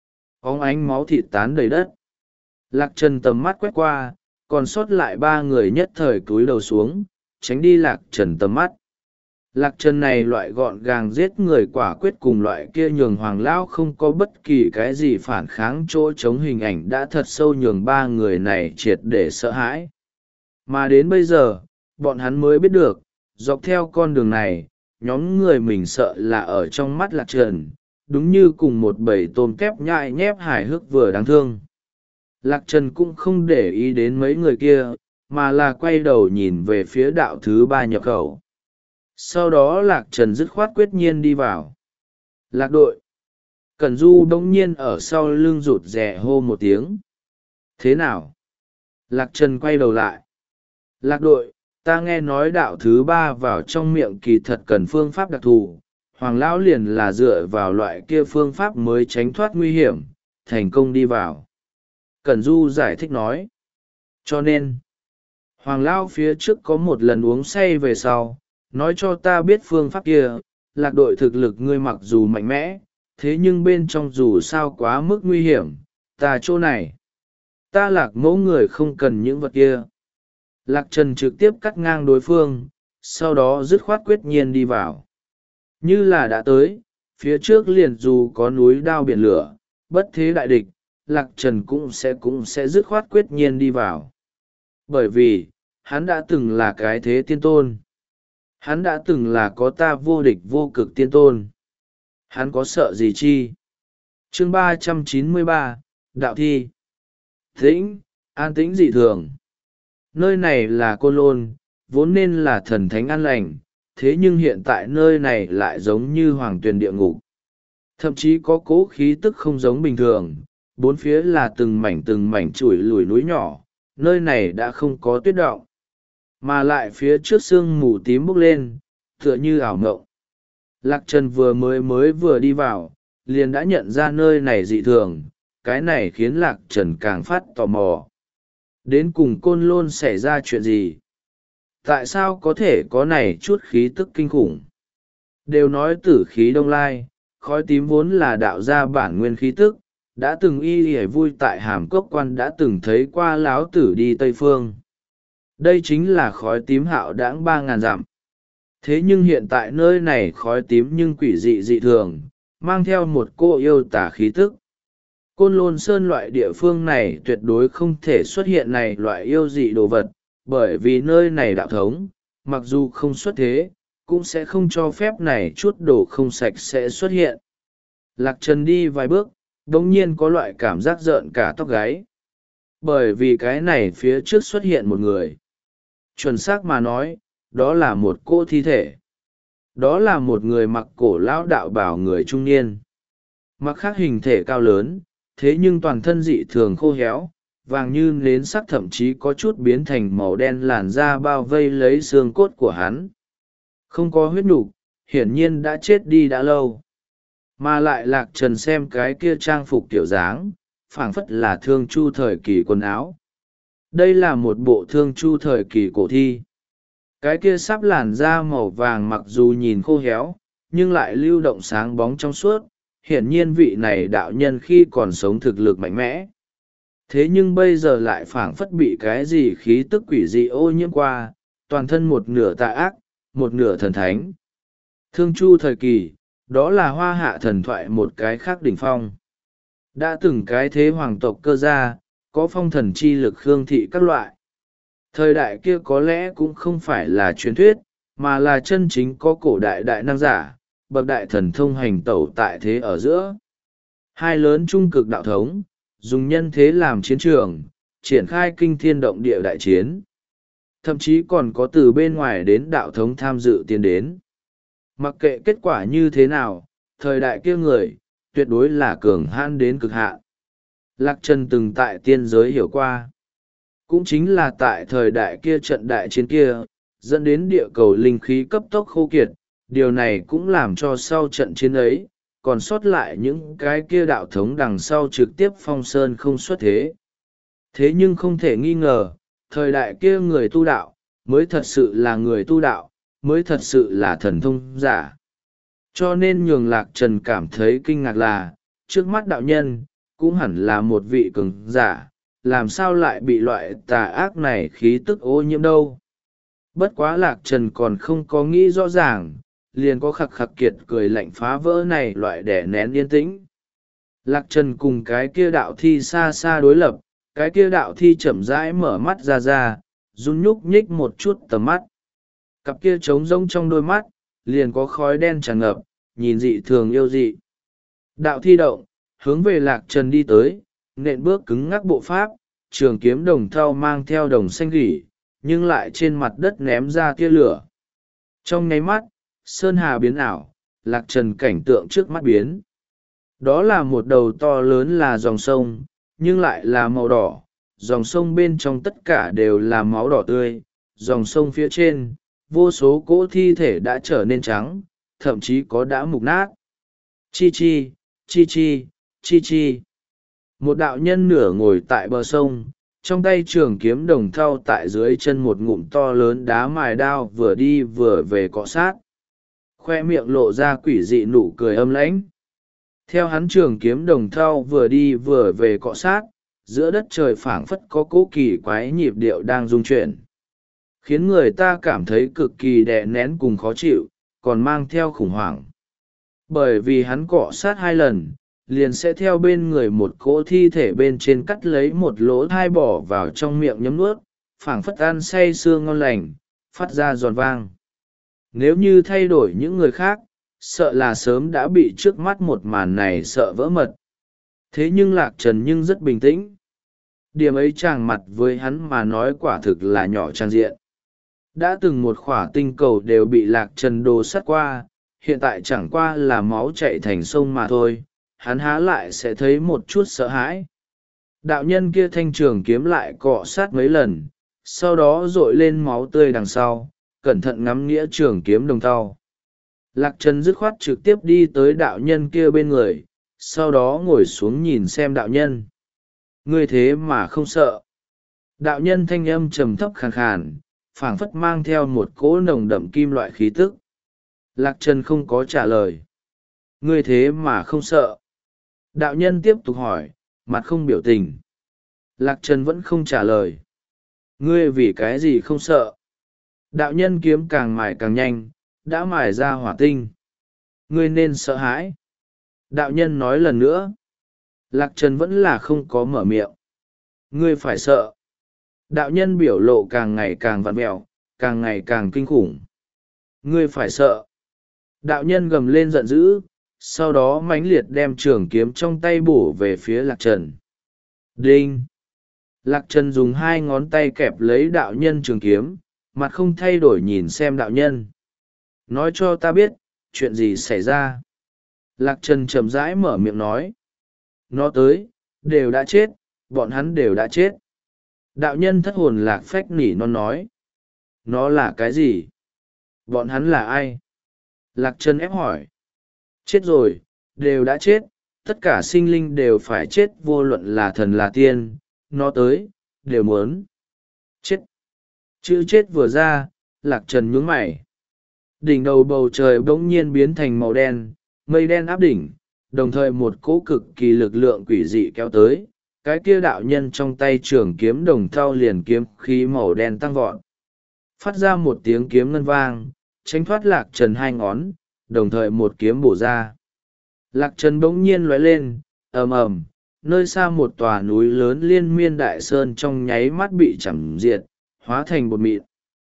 Óng ánh máu thịt tán đầy đất. Lạc Trần tầm mắt quét qua, còn sót lại ba người nhất thời cúi đầu xuống, tránh đi Lạc Trần tầm mắt. Lạc Trần này loại gọn gàng giết người quả quyết cùng loại kia nhường Hoàng Lão không có bất kỳ cái gì phản kháng chỗ chống hình ảnh đã thật sâu nhường ba người này triệt để sợ hãi. Mà đến bây giờ, bọn hắn mới biết được, dọc theo con đường này, nhóm người mình sợ là ở trong mắt Lạc Trần, đúng như cùng một bầy tôm kép nhại nhép hài hước vừa đáng thương. Lạc Trần cũng không để ý đến mấy người kia, mà là quay đầu nhìn về phía đạo thứ ba nhập khẩu. Sau đó Lạc Trần dứt khoát quyết nhiên đi vào. Lạc đội. Cẩn Du bỗng nhiên ở sau lưng rụt rè hô một tiếng. Thế nào? Lạc Trần quay đầu lại. Lạc đội, ta nghe nói đạo thứ ba vào trong miệng kỳ thật cần phương pháp đặc thù. Hoàng Lão liền là dựa vào loại kia phương pháp mới tránh thoát nguy hiểm, thành công đi vào. Cẩn Du giải thích nói. Cho nên, Hoàng Lão phía trước có một lần uống say về sau, nói cho ta biết phương pháp kia. Lạc đội thực lực ngươi mặc dù mạnh mẽ, thế nhưng bên trong dù sao quá mức nguy hiểm, ta chỗ này. Ta Lạc mẫu người không cần những vật kia. Lạc Trần trực tiếp cắt ngang đối phương, sau đó dứt khoát quyết nhiên đi vào. Như là đã tới, phía trước liền dù có núi đao biển lửa, bất thế đại địch, Lạc Trần cũng sẽ cũng sẽ dứt khoát quyết nhiên đi vào. Bởi vì, hắn đã từng là cái thế tiên tôn. Hắn đã từng là có ta vô địch vô cực tiên tôn. Hắn có sợ gì chi? Chương ba trăm chín mươi ba, Đạo Thi. Tĩnh, an tĩnh dị thường. Nơi này là Côn Lôn, vốn nên là thần thánh an lành, thế nhưng hiện tại nơi này lại giống như hoàng tuyền địa ngục. Thậm chí có cố khí tức không giống bình thường, bốn phía là từng mảnh từng mảnh chủi lùi núi nhỏ, nơi này đã không có tuyết động. Mà lại phía trước sương mù tím bốc lên, tựa như ảo ngộng. Lạc Trần vừa mới mới vừa đi vào, liền đã nhận ra nơi này dị thường, cái này khiến Lạc Trần càng phát tò mò. Đến cùng Côn Lôn xảy ra chuyện gì? Tại sao có thể có này chút khí tức kinh khủng? Đều nói tử khí đông lai, khói tím vốn là đạo ra bản nguyên khí tức, đã từng y hề vui tại hàm cốc quan đã từng thấy qua láo tử đi Tây Phương. Đây chính là khói tím hạo đãng ba ngàn dặm. Thế nhưng hiện tại nơi này khói tím nhưng quỷ dị dị thường, mang theo một cô yêu tả khí tức. Côn Lôn Sơn loại địa phương này tuyệt đối không thể xuất hiện này loại yêu dị đồ vật, bởi vì nơi này đạo thống, mặc dù không xuất thế, cũng sẽ không cho phép này chút đồ không sạch sẽ xuất hiện. Lạc Trần đi vài bước, đột nhiên có loại cảm giác rợn cả tóc gáy. Bởi vì cái này phía trước xuất hiện một người. Chuẩn xác mà nói, đó là một cô thi thể. Đó là một người mặc cổ lão đạo bào người trung niên. Mặc khác hình thể cao lớn, thế nhưng toàn thân dị thường khô héo, vàng như nến sắc thậm chí có chút biến thành màu đen làn da bao vây lấy xương cốt của hắn. Không có huyết nhục, hiển nhiên đã chết đi đã lâu. Mà lại Lạc Trần xem cái kia trang phục kiểu dáng, phảng phất là thương chu thời kỳ quần áo. Đây là một bộ thương chu thời kỳ cổ thi. Cái kia sắp làn da màu vàng mặc dù nhìn khô héo, nhưng lại lưu động sáng bóng trong suốt, hiển nhiên vị này đạo nhân khi còn sống thực lực mạnh mẽ. Thế nhưng bây giờ lại phảng phất bị cái gì khí tức quỷ dị ô nhiễm qua, toàn thân một nửa tà ác, một nửa thần thánh. Thương chu thời kỳ, đó là hoa hạ thần thoại một cái khác đỉnh phong. Đã từng cái thế hoàng tộc cơ gia, có phong thần chi lực khương thị các loại. Thời đại kia có lẽ cũng không phải là truyền thuyết, mà là chân chính có cổ đại đại năng giả, bậc đại thần thông hành tẩu tại thế ở giữa. hai lớn trung cực đạo thống, dùng nhân thế làm chiến trường, triển khai kinh thiên động địa đại chiến. Thậm chí còn có từ bên ngoài đến đạo thống tham dự tiến đến. Mặc kệ kết quả như thế nào, thời đại kia người, tuyệt đối là cường hãn đến cực hạn. Lạc Trần từng tại tiên giới hiểu qua. Cũng chính là tại thời đại kia trận đại chiến kia, dẫn đến địa cầu linh khí cấp tốc khô kiệt, điều này cũng làm cho sau trận chiến ấy, còn sót lại những cái kia đạo thống đằng sau trực tiếp phong sơn không xuất thế. Thế nhưng không thể nghi ngờ, thời đại kia người tu đạo, mới thật sự là người tu đạo, mới thật sự là thần thông giả. Cho nên nhường Lạc Trần cảm thấy kinh ngạc là, trước mắt đạo nhân, cũng hẳn là một vị cường giả, làm sao lại bị loại tà ác này khí tức ô nhiễm đâu. Bất quá Lạc Trần còn không có nghĩ rõ ràng, liền có khặc khặc kiệt cười lạnh phá vỡ này loại đẻ nén yên tĩnh. Lạc Trần cùng cái kia đạo thi xa xa đối lập, cái kia đạo thi chậm rãi mở mắt ra ra, run nhúc nhích một chút tầm mắt. Cặp kia trống rỗng trong đôi mắt, liền có khói đen tràn ngập, nhìn dị thường yêu dị. Đạo thi động, hướng về Lạc Trần đi tới, nện bước cứng ngắc bộ pháp, trường kiếm đồng thau mang theo đồng xanh gỉ, nhưng lại trên mặt đất ném ra tia lửa. Trong nháy mắt, sơn hà biến ảo, Lạc Trần cảnh tượng trước mắt biến. Đó là một đầu to lớn là dòng sông, nhưng lại là màu đỏ, dòng sông bên trong tất cả đều là máu đỏ tươi, dòng sông phía trên, vô số cỗ thi thể đã trở nên trắng, thậm chí có đã mục nát. Chi chi, chi chi, chi chi. Một đạo nhân nửa ngồi tại bờ sông, trong tay trường kiếm đồng thau tại dưới chân một ngụm to lớn đá mài đao vừa đi vừa về cọ sát. Khoe miệng lộ ra quỷ dị nụ cười âm lãnh. Theo hắn trường kiếm đồng thau vừa đi vừa về cọ sát, giữa đất trời phảng phất có cỗ kỳ quái nhịp điệu đang rung chuyển, khiến người ta cảm thấy cực kỳ đè nén cùng khó chịu, còn mang theo khủng hoảng. Bởi vì hắn cọ sát hai lần, liền sẽ theo bên người một cỗ thi thể bên trên cắt lấy một lỗ thai bỏ vào trong miệng nhấm nuốt, phảng phất ăn say sưa ngon lành, phát ra giòn vang. Nếu như thay đổi những người khác, sợ là sớm đã bị trước mắt một màn này sợ vỡ mật. Thế nhưng Lạc Trần nhưng rất bình tĩnh. Điểm ấy tràng mặt với hắn mà nói quả thực là nhỏ trang diện. Đã từng một khỏa tinh cầu đều bị Lạc Trần đồ sắt qua, hiện tại chẳng qua là máu chạy thành sông mà thôi, hắn há lại sẽ thấy một chút sợ hãi. Đạo nhân kia thanh trường kiếm lại cọ sát mấy lần, sau đó dội lên máu tươi đằng sau, cẩn thận ngắm nghĩa trường kiếm đồng thau. Lạc Trần dứt khoát trực tiếp đi tới đạo nhân kia bên người, sau đó ngồi xuống nhìn xem đạo nhân. Ngươi thế mà không sợ. Đạo nhân thanh âm trầm thấp khàn khàn, phảng phất mang theo một cỗ nồng đậm kim loại khí tức. Lạc Trần không có trả lời. Ngươi thế mà không sợ. Đạo nhân tiếp tục hỏi, mặt không biểu tình. Lạc Trần vẫn không trả lời. Ngươi vì cái gì không sợ? Đạo nhân kiếm càng mài càng nhanh, đã mài ra hỏa tinh. Ngươi nên sợ hãi. Đạo nhân nói lần nữa. Lạc Trần vẫn là không có mở miệng. Ngươi phải sợ. Đạo nhân biểu lộ càng ngày càng vặn vẹo, càng ngày càng kinh khủng. Ngươi phải sợ. Đạo nhân gầm lên giận dữ, sau đó mãnh liệt đem trường kiếm trong tay bổ về phía Lạc Trần. Đinh! Lạc Trần dùng hai ngón tay kẹp lấy đạo nhân trường kiếm, mặt không thay đổi nhìn xem đạo nhân. Nói cho ta biết, chuyện gì xảy ra. Lạc Trần chậm rãi mở miệng nói. Nó tới, đều đã chết, bọn hắn đều đã chết. Đạo nhân thất hồn lạc phách nỉ non nói. Nó là cái gì? Bọn hắn là ai? Lạc Trần ép hỏi. Chết rồi, đều đã chết, tất cả sinh linh đều phải chết vô luận là thần là tiên, nó tới, đều muốn. Chết. Chữ chết vừa ra, Lạc Trần nhướng mày. Đỉnh đầu bầu trời bỗng nhiên biến thành màu đen, mây đen áp đỉnh, đồng thời một cỗ cực kỳ lực lượng quỷ dị kéo tới, cái kia đạo nhân trong tay trường kiếm đồng thau liền kiếm khí màu đen tăng vọt. Phát ra một tiếng kiếm ngân vang, tránh thoát Lạc Trần hai ngón, đồng thời một kiếm bổ ra. Lạc Trần bỗng nhiên lóe lên, ầm ầm, nơi xa một tòa núi lớn liên miên đại sơn trong nháy mắt bị chẩm diệt, hóa thành bột mịn.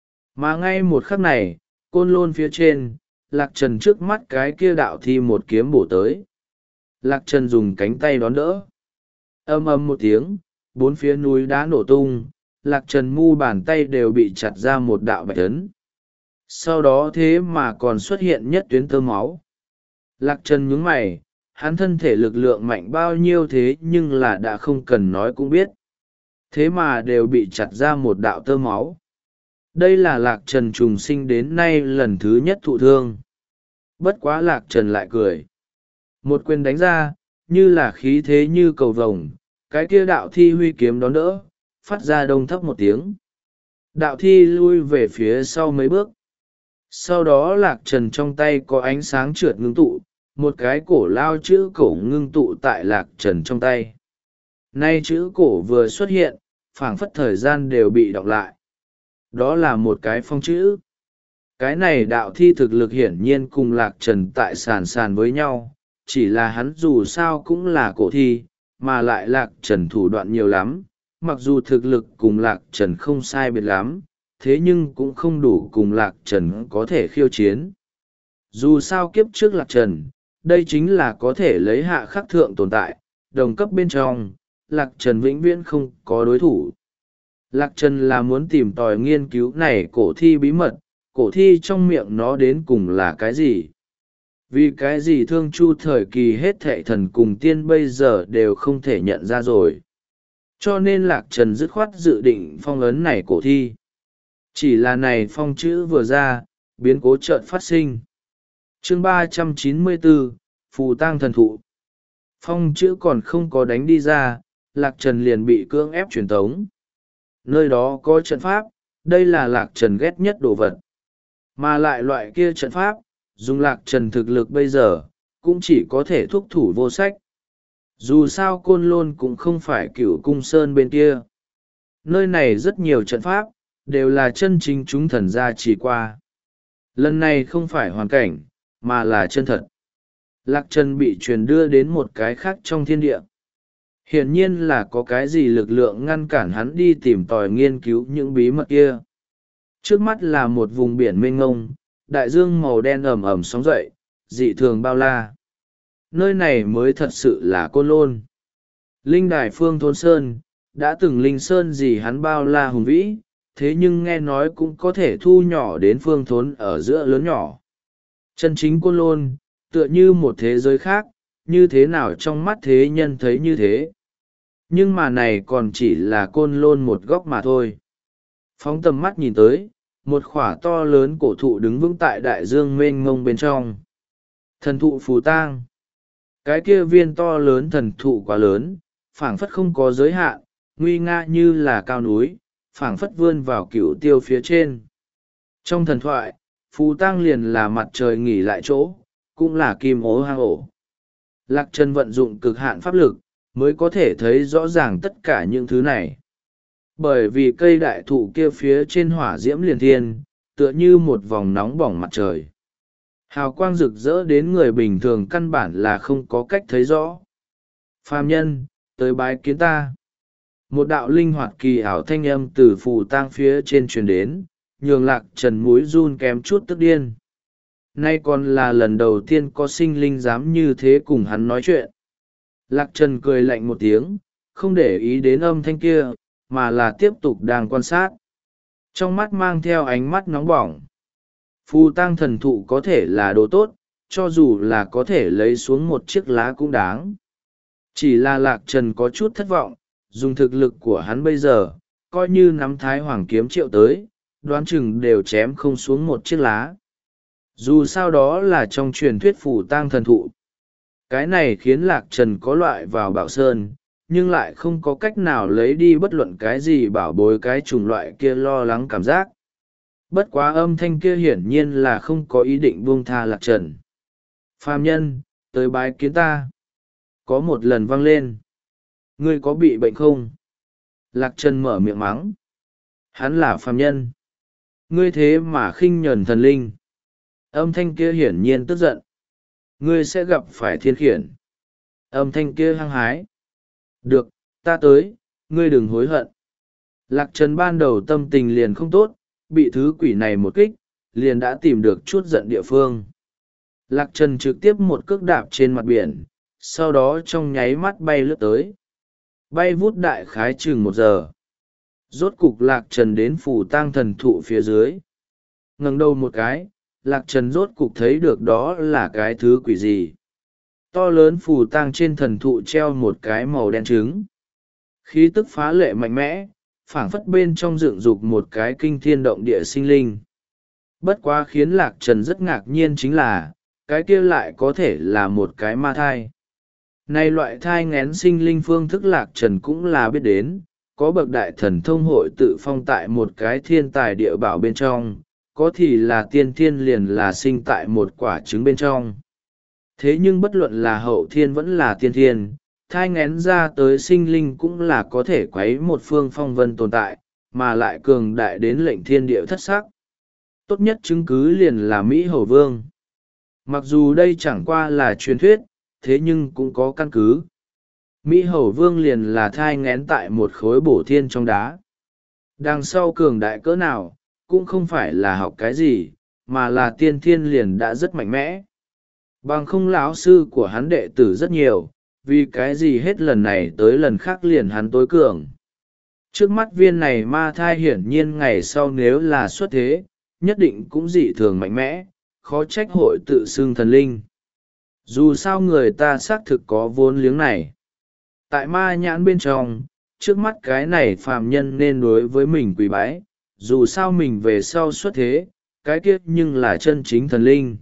Mà ngay một khắc này, côn lôn phía trên, Lạc Trần trước mắt cái kia đạo thi một kiếm bổ tới. Lạc Trần dùng cánh tay đón đỡ. Ầm ầm một tiếng, bốn phía núi đá nổ tung, Lạc Trần mu bàn tay đều bị chặt ra một đạo bạch ấn. Sau đó thế mà còn xuất hiện nhất tuyến tơ máu. Lạc Trần nhướng mày, hắn thân thể lực lượng mạnh bao nhiêu thế nhưng là đã không cần nói cũng biết. Thế mà đều bị chặt ra một đạo tơ máu. Đây là Lạc Trần trùng sinh đến nay lần thứ nhất thụ thương. Bất quá Lạc Trần lại cười. Một quyền đánh ra, như là khí thế như cầu vồng, cái kia đạo thi huy kiếm đón đỡ, phát ra đông thấp một tiếng. Đạo thi lui về phía sau mấy bước. Sau đó Lạc Trần trong tay có ánh sáng trượt ngưng tụ, một cái cổ lao chữ cổ ngưng tụ tại Lạc Trần trong tay. Nay chữ cổ vừa xuất hiện, phảng phất thời gian đều bị đọc lại. Đó là một cái phong chữ. Cái này đạo thi thực lực hiển nhiên cùng Lạc Trần tại sàn sàn với nhau, chỉ là hắn dù sao cũng là cổ thi, mà lại Lạc Trần thủ đoạn nhiều lắm, mặc dù thực lực cùng Lạc Trần không sai biệt lắm, thế nhưng cũng không đủ cùng Lạc Trần có thể khiêu chiến. Dù sao kiếp trước Lạc Trần, đây chính là có thể lấy hạ khắc thượng tồn tại, đồng cấp bên trong, Lạc Trần vĩnh viễn không có đối thủ. Lạc Trần là muốn tìm tòi nghiên cứu này cổ thi bí mật, cổ thi trong miệng nó đến cùng là cái gì? Vì cái gì Thương Chu thời kỳ hết thệ thần cùng tiên bây giờ đều không thể nhận ra rồi. Cho nên Lạc Trần dứt khoát dự định phong ấn này cổ thi. Chỉ là này phong chữ vừa ra, biến cố chợt phát sinh. Chương ba trăm chín mươi bốn, Phù tang thần thụ. Phong chữ còn không có đánh đi ra, Lạc Trần liền bị cưỡng ép truyền tống. Nơi đó có trận pháp, đây là Lạc Trần ghét nhất đồ vật. Mà lại loại kia trận pháp, dùng Lạc Trần thực lực bây giờ, cũng chỉ có thể thúc thủ vô sách. Dù sao Côn Lôn cũng không phải Cửu Cung Sơn bên kia. Nơi này rất nhiều trận pháp, đều là chân chính chúng thần gia trì qua. Lần này không phải hoàn cảnh, mà là chân thật. Lạc Trần bị truyền đưa đến một cái khác trong thiên địa. Hiển nhiên là có cái gì lực lượng ngăn cản hắn đi tìm tòi nghiên cứu những bí mật kia. Trước mắt là một vùng biển mênh mông, đại dương màu đen ẩm ẩm sóng dậy, dị thường bao la. Nơi này mới thật sự là Côn Lôn. Linh đài Phương Thốn Sơn, đã từng linh sơn gì hắn bao la hùng vĩ, thế nhưng nghe nói cũng có thể thu nhỏ đến Phương Thốn ở giữa lớn nhỏ. Chân chính Côn Lôn, tựa như một thế giới khác, như thế nào trong mắt thế nhân thấy như thế. Nhưng mà này còn chỉ là Côn Lôn một góc mà thôi. Phóng tầm mắt nhìn tới, một khỏa to lớn cổ thụ đứng vững tại đại dương mênh mông bên trong. Thần thụ Phù tang. Cái kia viên to lớn thần thụ quá lớn, phảng phất không có giới hạn, nguy nga như là cao núi, phảng phất vươn vào cửu tiêu phía trên. Trong thần thoại, Phù tang liền là mặt trời nghỉ lại chỗ, cũng là kim ố hang ổ. Lạc Trần vận dụng cực hạn pháp lực, mới có thể thấy rõ ràng tất cả những thứ này. Bởi vì cây đại thụ kia phía trên hỏa diễm liền thiên, tựa như một vòng nóng bỏng mặt trời. Hào quang rực rỡ đến người bình thường căn bản là không có cách thấy rõ. Phàm nhân, tới bái kiến ta. Một đạo linh hoạt kỳ ảo thanh âm từ phù tang phía trên truyền đến, nhường Lạc Trần mũi run kém chút tức điên. Nay còn là lần đầu tiên có sinh linh dám như thế cùng hắn nói chuyện. Lạc Trần cười lạnh một tiếng, không để ý đến âm thanh kia, mà là tiếp tục đang quan sát. Trong mắt mang theo ánh mắt nóng bỏng. Phù tang thần thụ có thể là đồ tốt, cho dù là có thể lấy xuống một chiếc lá cũng đáng. Chỉ là Lạc Trần có chút thất vọng, dùng thực lực của hắn bây giờ, coi như nắm Thái Hoàng kiếm triệu tới, đoán chừng đều chém không xuống một chiếc lá. Dù sao đó là trong truyền thuyết phù tang thần thụ. Cái này khiến Lạc Trần có loại vào Bảo Sơn, nhưng lại không có cách nào lấy đi bất luận cái gì bảo bối cái chủng loại kia lo lắng cảm giác. Bất quá âm thanh kia hiển nhiên là không có ý định buông tha Lạc Trần. Phàm nhân, tới bái kiến ta. Có một lần vang lên. Ngươi có bị bệnh không? Lạc Trần mở miệng mắng. Hắn là phàm nhân. Ngươi thế mà khinh nhẫn thần linh. Âm thanh kia hiển nhiên tức giận. Ngươi sẽ gặp phải thiên khiển. Âm thanh kia hăng hái. Được, ta tới, ngươi đừng hối hận. Lạc Trần ban đầu tâm tình liền không tốt, bị thứ quỷ này một kích, liền đã tìm được chút giận địa phương. Lạc Trần trực tiếp một cước đạp trên mặt biển, sau đó trong nháy mắt bay lướt tới, bay vút đại khái chừng một giờ. Rốt cục Lạc Trần đến phủ tang thần thụ phía dưới. Ngẩng đầu một cái, Lạc Trần rốt cục thấy được đó là cái thứ quỷ gì. To lớn phù tang trên thần thụ treo một cái màu đen trứng. Khí tức phá lệ mạnh mẽ, phảng phất bên trong dựng dục một cái kinh thiên động địa sinh linh. Bất quá khiến Lạc Trần rất ngạc nhiên chính là, cái kia lại có thể là một cái ma thai. Này loại thai nghén sinh linh phương thức Lạc Trần cũng là biết đến, có bậc đại thần thông hội tự phong tại một cái thiên tài địa bảo bên trong, có thì là tiên thiên liền là sinh tại một quả trứng bên trong. Thế nhưng bất luận là hậu thiên vẫn là tiên thiên, thai ngén ra tới sinh linh cũng là có thể quấy một phương phong vân tồn tại, mà lại cường đại đến lệnh thiên địa thất sắc. Tốt nhất chứng cứ liền là Mỹ Hầu Vương. Mặc dù đây chẳng qua là truyền thuyết, thế nhưng cũng có căn cứ. Mỹ Hầu Vương liền là thai ngén tại một khối bổ thiên trong đá. Đằng sau cường đại cỡ nào, cũng không phải là học cái gì, mà là tiên thiên liền đã rất mạnh mẽ. Bằng không lão sư của hắn đệ tử rất nhiều, vì cái gì hết lần này tới lần khác liền hắn tối cường. Trước mắt viên này ma thai hiển nhiên ngày sau nếu là xuất thế, nhất định cũng dị thường mạnh mẽ, khó trách hội tự xưng thần linh. Dù sao người ta xác thực có vốn liếng này. Tại ma nhãn bên trong, trước mắt cái này phàm nhân nên đối với mình quỳ bái, dù sao mình về sau xuất thế, cái kiếp nhưng là chân chính thần linh.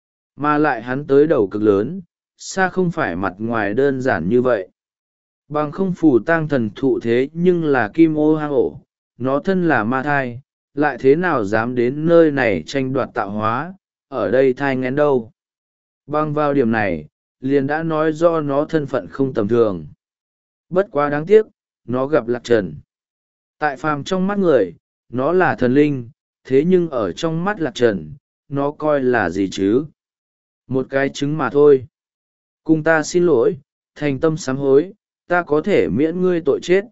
Mà lại hắn tới đầu cực lớn, xa không phải mặt ngoài đơn giản như vậy. Bằng không phù tang thần thụ thế nhưng là kim ô hang ổ, nó thân là ma thai, lại thế nào dám đến nơi này tranh đoạt tạo hóa, ở đây thai ngén đâu. Bằng vào điểm này, liền đã nói do nó thân phận không tầm thường. Bất quá đáng tiếc, nó gặp Lạc Trần. Tại phàm trong mắt người, nó là thần linh, thế nhưng ở trong mắt Lạc Trần, nó coi là gì chứ? Một cái trứng mà thôi. Cùng ta xin lỗi, thành tâm sám hối, ta có thể miễn ngươi tội chết.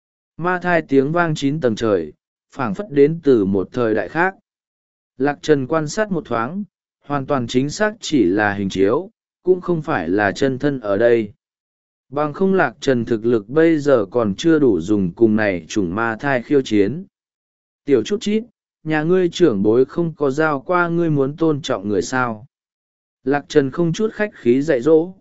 Ma thai tiếng vang chín tầng trời, phảng phất đến từ một thời đại khác. Lạc Trần quan sát một thoáng, hoàn toàn chính xác chỉ là hình chiếu, cũng không phải là chân thân ở đây. Bằng không Lạc Trần thực lực bây giờ còn chưa đủ dùng cùng này chủng ma thai khiêu chiến. Tiểu chút chít, nhà ngươi trưởng bối không có giao qua ngươi muốn tôn trọng người sao. Lạc Trần không chút khách khí dạy dỗ.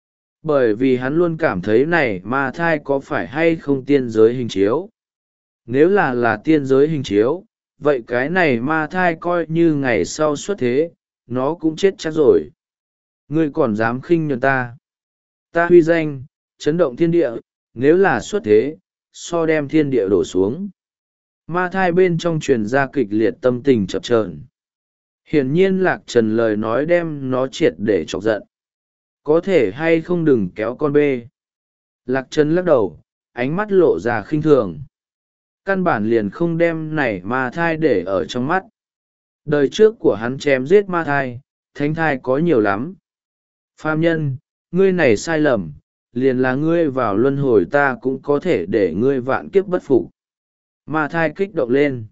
Bởi vì hắn luôn cảm thấy này ma thai có phải hay không tiên giới hình chiếu. Nếu là là tiên giới hình chiếu, vậy cái này ma thai coi như ngày sau xuất thế, nó cũng chết chắc rồi. Ngươi còn dám khinh nhẫn ta. Ta huy danh, chấn động thiên địa, nếu là xuất thế, so đem thiên địa đổ xuống. Ma thai bên trong truyền ra kịch liệt tâm tình chập chờn. Hiển nhiên Lạc Trần lời nói đem nó triệt để chọc giận. Có thể hay không đừng kéo con bê. Lạc Trần lắc đầu, ánh mắt lộ ra khinh thường. Căn bản liền không đem này ma thai để ở trong mắt. Đời trước của hắn chém giết ma thai, thánh thai có nhiều lắm. Phàm nhân, ngươi này sai lầm, liền là ngươi vào luân hồi ta cũng có thể để ngươi vạn kiếp bất phục. Ma thai kích động lên.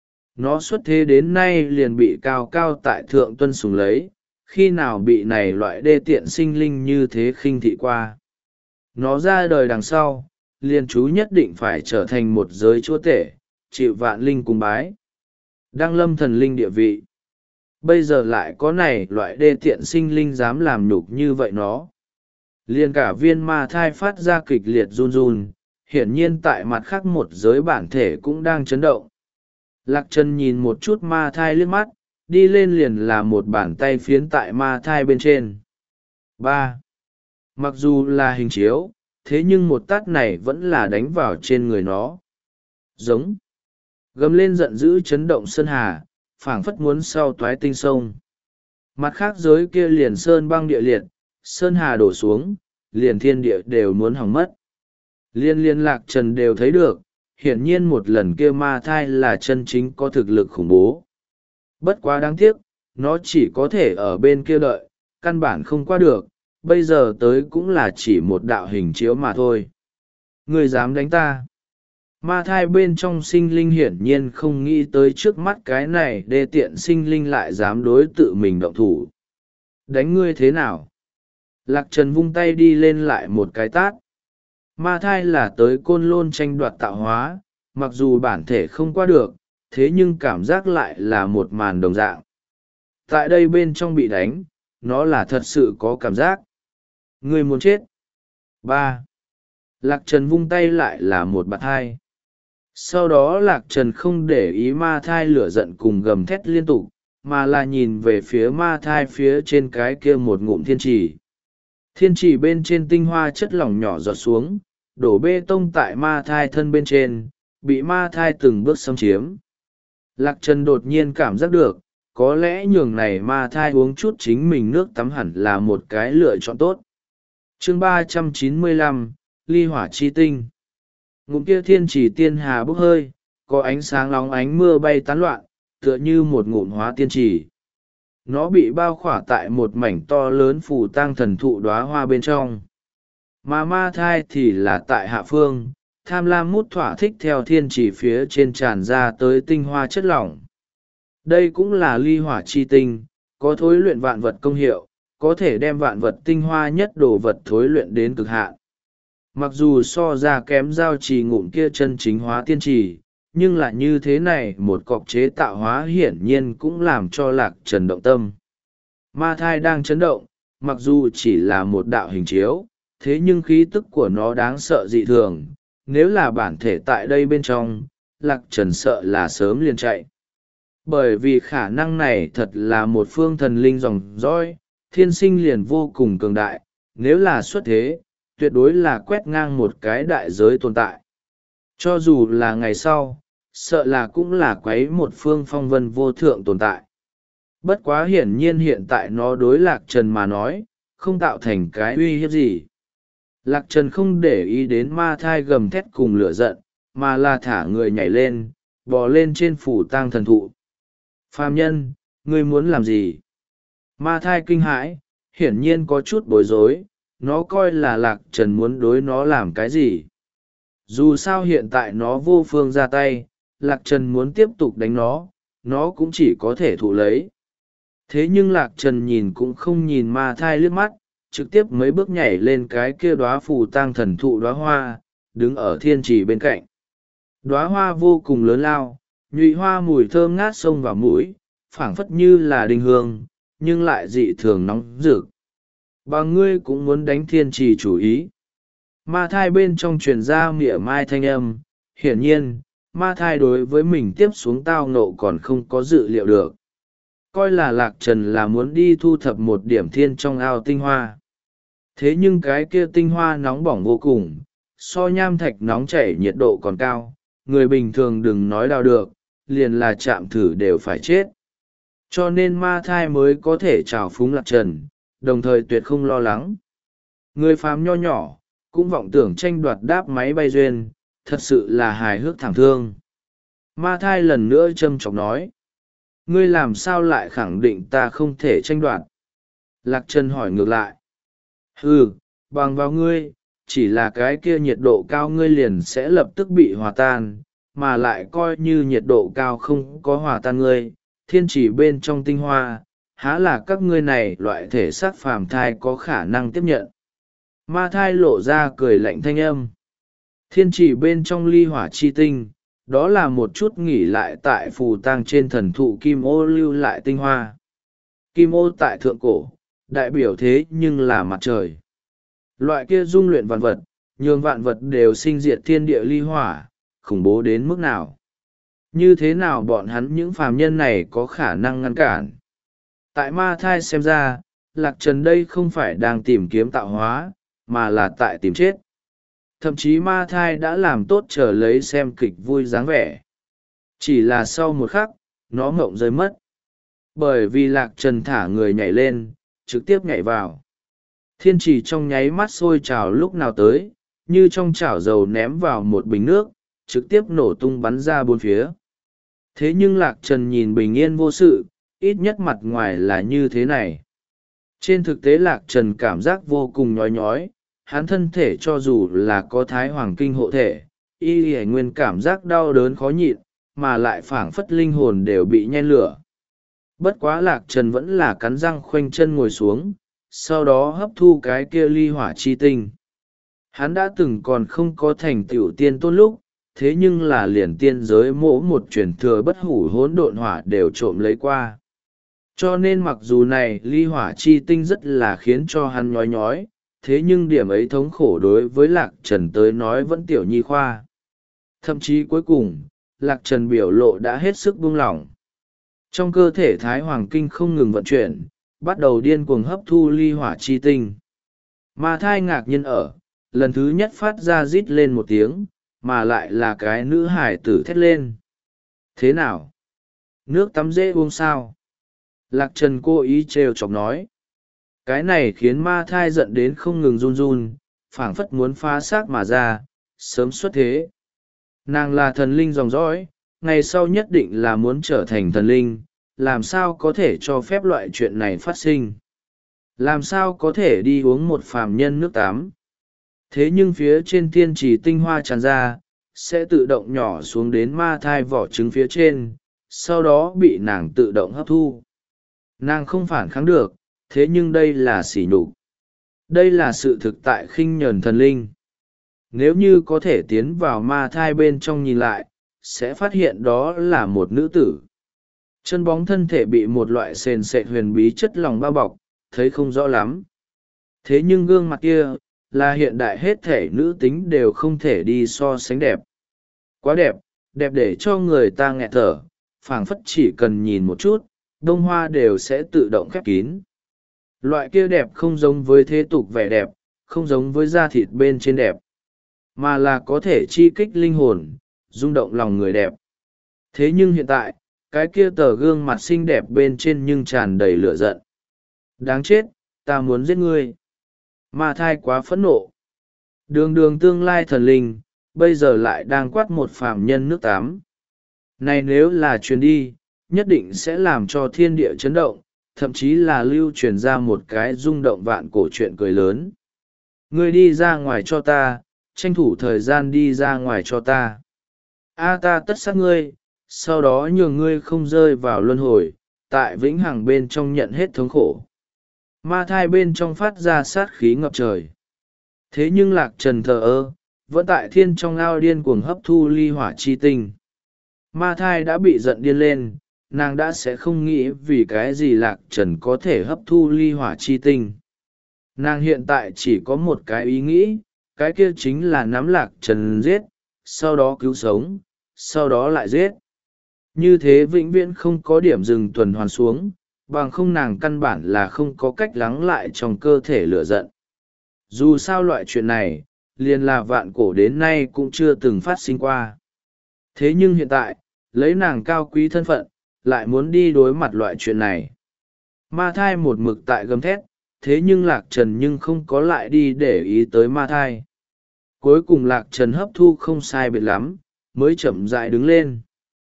Nó xuất thế đến nay liền bị cao cao tại thượng tuân sùng lấy, khi nào bị này loại đê tiện sinh linh như thế khinh thị qua. Nó ra đời đằng sau, liền chú nhất định phải trở thành một giới chúa tể, chịu vạn linh cung bái. Đăng lâm thần linh địa vị. Bây giờ lại có này loại đê tiện sinh linh dám làm nhục như vậy nó. Liền cả viên ma thai phát ra kịch liệt run run, hiển nhiên tại mặt khác một giới bản thể cũng đang chấn động. Lạc Trần nhìn một chút ma thai liếc mắt, đi lên liền là một bàn tay phiến tại ma thai bên trên. ba. Mặc dù là hình chiếu, thế nhưng một tát này vẫn là đánh vào trên người nó. Giống. Gầm lên giận dữ chấn động sơn hà, phảng phất muốn sau toái tinh sông. Mặt khác giới kia liền sơn băng địa liệt, sơn hà đổ xuống, liền thiên địa đều muốn hỏng mất. Liên liên Lạc Trần đều thấy được, hiển nhiên một lần kia ma thai là chân chính có thực lực khủng bố. Bất quá đáng tiếc, nó chỉ có thể ở bên kia đợi, căn bản không qua được, bây giờ tới cũng là chỉ một đạo hình chiếu mà thôi. Người dám đánh ta? Ma thai bên trong sinh linh hiển nhiên không nghĩ tới trước mắt cái này đê tiện sinh linh lại dám đối tự mình động thủ. Đánh ngươi thế nào? Lạc Trần vung tay đi lên lại một cái tát. Ma thai là tới côn lôn tranh đoạt tạo hóa, mặc dù bản thể không qua được, thế nhưng cảm giác lại là một màn đồng dạng. Tại đây bên trong bị đánh, nó là thật sự có cảm giác. Người muốn chết. Ba. Lạc Trần vung tay lại là một bạt hai. Sau đó Lạc Trần không để ý ma thai lửa giận cùng gầm thét liên tục, mà là nhìn về phía ma thai phía trên cái kia một ngụm thiên trì. Thiên trì bên trên tinh hoa chất lỏng nhỏ giọt xuống, đổ bê tông tại ma thai thân bên trên, bị ma thai từng bước xâm chiếm. Lạc Trần đột nhiên cảm giác được, có lẽ nhường này ma thai uống chút chính mình nước tắm hẳn là một cái lựa chọn tốt. Chương ba trăm chín mươi lăm, Ly hỏa chi tinh. Ngụm kia thiên chỉ tiên hà bốc hơi, có ánh sáng nóng ánh mưa bay tán loạn, tựa như một ngụm hóa tiên chỉ. Nó bị bao khỏa tại một mảnh to lớn phủ tang thần thụ đóa hoa bên trong. Mà ma thai thì là tại hạ phương, tham lam mút thỏa thích theo thiên chỉ phía trên tràn ra tới tinh hoa chất lỏng. Đây cũng là ly hỏa chi tinh, có thối luyện vạn vật công hiệu, có thể đem vạn vật tinh hoa nhất đồ vật thối luyện đến cực hạn. Mặc dù so ra kém giao trì ngụm kia chân chính hóa tiên trì, nhưng lại như thế này một cọc chế tạo hóa hiển nhiên cũng làm cho Lạc Trần động tâm. Ma thai đang chấn động, mặc dù chỉ là một đạo hình chiếu, thế nhưng khí tức của nó đáng sợ dị thường. Nếu là bản thể tại đây bên trong, Lạc Trần sợ là sớm liền chạy. Bởi vì khả năng này thật là một phương thần linh dòng dõi, thiên sinh liền vô cùng cường đại, nếu là xuất thế, tuyệt đối là quét ngang một cái đại giới tồn tại. Cho dù là ngày sau, sợ là cũng là quấy một phương phong vân vô thượng tồn tại. Bất quá hiển nhiên hiện tại nó đối Lạc Trần mà nói, không tạo thành cái uy hiếp gì. Lạc Trần không để ý đến ma thai gầm thét cùng lửa giận, mà là thả người nhảy lên, bò lên trên phủ tang thần thụ. Phàm nhân, ngươi muốn làm gì? Ma thai kinh hãi, hiển nhiên có chút bối rối, nó coi là Lạc Trần muốn đối nó làm cái gì. Dù sao hiện tại nó vô phương ra tay, Lạc Trần muốn tiếp tục đánh nó, nó cũng chỉ có thể thụ lấy. Thế nhưng Lạc Trần nhìn cũng không nhìn ma thai liếc mắt, trực tiếp mấy bước nhảy lên cái kia đóa phù tang thần thụ đóa hoa, đứng ở thiên trì bên cạnh. Đóa hoa vô cùng lớn lao, nhụy hoa mùi thơm ngát xông vào mũi, phảng phất như là đinh hương, nhưng lại dị thường nóng rực. Bà ngươi cũng muốn đánh thiên trì chủ ý. Ma thai bên trong truyền ra mỉa mai thanh âm, hiển nhiên, ma thai đối với mình tiếp xuống tao nộ còn không có dự liệu được. Coi là Lạc Trần là muốn đi thu thập một điểm thiên trong ao tinh hoa. Thế nhưng cái kia tinh hoa nóng bỏng vô cùng, so nham thạch nóng chảy nhiệt độ còn cao, người bình thường đừng nói đào được, liền là chạm thử đều phải chết. Cho nên ma thai mới có thể trào phúng Lạc Trần, đồng thời tuyệt không lo lắng. Người phàm nho nhỏ, cũng vọng tưởng tranh đoạt đáp máy bay duyên, thật sự là hài hước thảm thương. Ma thai lần nữa châm chọc nói. Ngươi làm sao lại khẳng định ta không thể tranh đoạt? Lạc Trần hỏi ngược lại. Ừ, bằng vào ngươi, chỉ là cái kia nhiệt độ cao ngươi liền sẽ lập tức bị hòa tan, mà lại coi như nhiệt độ cao không có hòa tan ngươi, thiên chỉ bên trong tinh hoa, há là các ngươi này loại thể xác phàm thai có khả năng tiếp nhận. Ma thai lộ ra cười lạnh thanh âm. Thiên chỉ bên trong ly hỏa chi tinh, đó là một chút nghỉ lại tại phù tang trên thần thụ kim ô lưu lại tinh hoa. Kim ô tại thượng cổ, đại biểu thế nhưng là mặt trời. Loại kia dung luyện vạn vật, nhường vạn vật đều sinh diệt thiên địa ly hỏa, khủng bố đến mức nào. Như thế nào bọn hắn những phàm nhân này có khả năng ngăn cản? Tại ma thai xem ra, Lạc Trần đây không phải đang tìm kiếm tạo hóa, mà là tại tìm chết. Thậm chí ma thai đã làm tốt chờ lấy xem kịch vui dáng vẻ. Chỉ là sau một khắc, nó ngộng rơi mất. Bởi vì Lạc Trần thả người nhảy lên, trực tiếp nhảy vào. Thiên trì trong nháy mắt sôi trào lúc nào tới, như trong chảo dầu ném vào một bình nước, trực tiếp nổ tung bắn ra bốn phía. Thế nhưng Lạc Trần nhìn bình yên vô sự, ít nhất mặt ngoài là như thế này. Trên thực tế Lạc Trần cảm giác vô cùng nhói nhói, hắn thân thể cho dù là có thái hoàng kinh hộ thể, y hề nguyên cảm giác đau đớn khó nhịn, mà lại phảng phất linh hồn đều bị nhen lửa. Bất quá Lạc Trần vẫn là cắn răng khoanh chân ngồi xuống, sau đó hấp thu cái kia ly hỏa chi tinh. Hắn đã từng còn không có thành tựu tiên tôn lúc, thế nhưng là liền tiên giới mỗ một truyền thừa bất hủ hỗn độn hỏa đều trộm lấy qua. Cho nên mặc dù này ly hỏa chi tinh rất là khiến cho hắn nhói nhói, thế nhưng điểm ấy thống khổ đối với Lạc Trần tới nói vẫn tiểu nhi khoa. Thậm chí cuối cùng, Lạc Trần biểu lộ đã hết sức buông lỏng. Trong cơ thể Thái Hoàng Kinh không ngừng vận chuyển, bắt đầu điên cuồng hấp thu ly hỏa chi tinh. Ma thai ngạc nhiên ở, lần thứ nhất phát ra rít lên một tiếng, mà lại là cái nữ hải tử thét lên. Thế nào? Nước tắm dễ uống sao? Lạc Trần cố ý trêu chọc nói. Cái này khiến ma thai giận đến không ngừng run run, phảng phất muốn phá xác mà ra, sớm xuất thế. Nàng là thần linh dòng dõi, ngày sau nhất định là muốn trở thành thần linh, làm sao có thể cho phép loại chuyện này phát sinh? Làm sao có thể đi uống một phàm nhân nước tắm? Thế nhưng phía trên thiên trì tinh hoa tràn ra, sẽ tự động nhỏ xuống đến ma thai vỏ trứng phía trên, sau đó bị nàng tự động hấp thu. Nàng không phản kháng được, thế nhưng đây là sỉ nhục. Đây là sự thực tại khinh nhờn thần linh. Nếu như có thể tiến vào ma thai bên trong nhìn lại, sẽ phát hiện đó là một nữ tử. Chân bóng thân thể bị một loại sền sệt huyền bí chất lòng bao bọc, thấy không rõ lắm. Thế nhưng gương mặt kia, là hiện đại hết thể nữ tính đều không thể đi so sánh đẹp. Quá đẹp, đẹp để cho người ta nghẹt thở, phảng phất chỉ cần nhìn một chút, đông hoa đều sẽ tự động khép kín. Loại kia đẹp không giống với thế tục vẻ đẹp, không giống với da thịt bên trên đẹp, mà là có thể chi kích linh hồn, rung động lòng người đẹp. Thế nhưng hiện tại, cái kia tờ gương mặt xinh đẹp bên trên nhưng tràn đầy lửa giận. Đáng chết, ta muốn giết ngươi. Ma thai quá phẫn nộ. Đường đường tương lai thần linh, bây giờ lại đang quát một phàm nhân nước tắm. Này nếu là truyền đi, nhất định sẽ làm cho thiên địa chấn động, thậm chí là lưu truyền ra một cái rung động vạn cổ chuyện cười lớn. Ngươi đi ra ngoài cho ta, tranh thủ thời gian đi ra ngoài cho ta. A ta tất sát ngươi, sau đó nhường ngươi không rơi vào luân hồi, tại vĩnh hằng bên trong nhận hết thống khổ. Ma thai bên trong phát ra sát khí ngập trời. Thế nhưng Lạc Trần thờ ơ, vẫn tại thiên trong ao điên cuồng hấp thu ly hỏa chi tinh. Ma thai đã bị giận điên lên, nàng đã sẽ không nghĩ vì cái gì Lạc Trần có thể hấp thu ly hỏa chi tinh. Nàng hiện tại chỉ có một cái ý nghĩ, cái kia chính là nắm Lạc Trần giết, sau đó cứu sống, sau đó lại giết. Như thế vĩnh viễn không có điểm dừng tuần hoàn xuống, bằng không nàng căn bản là không có cách lắng lại trong cơ thể lửa giận. Dù sao loại chuyện này, liền là vạn cổ đến nay cũng chưa từng phát sinh qua. Thế nhưng hiện tại, lấy nàng cao quý thân phận, lại muốn đi đối mặt loại chuyện này. Ma thai một mực tại gầm thét, thế nhưng Lạc Trần nhưng không có lại đi để ý tới ma thai. Cuối cùng Lạc Trần hấp thu không sai biệt lắm, mới chậm rãi đứng lên.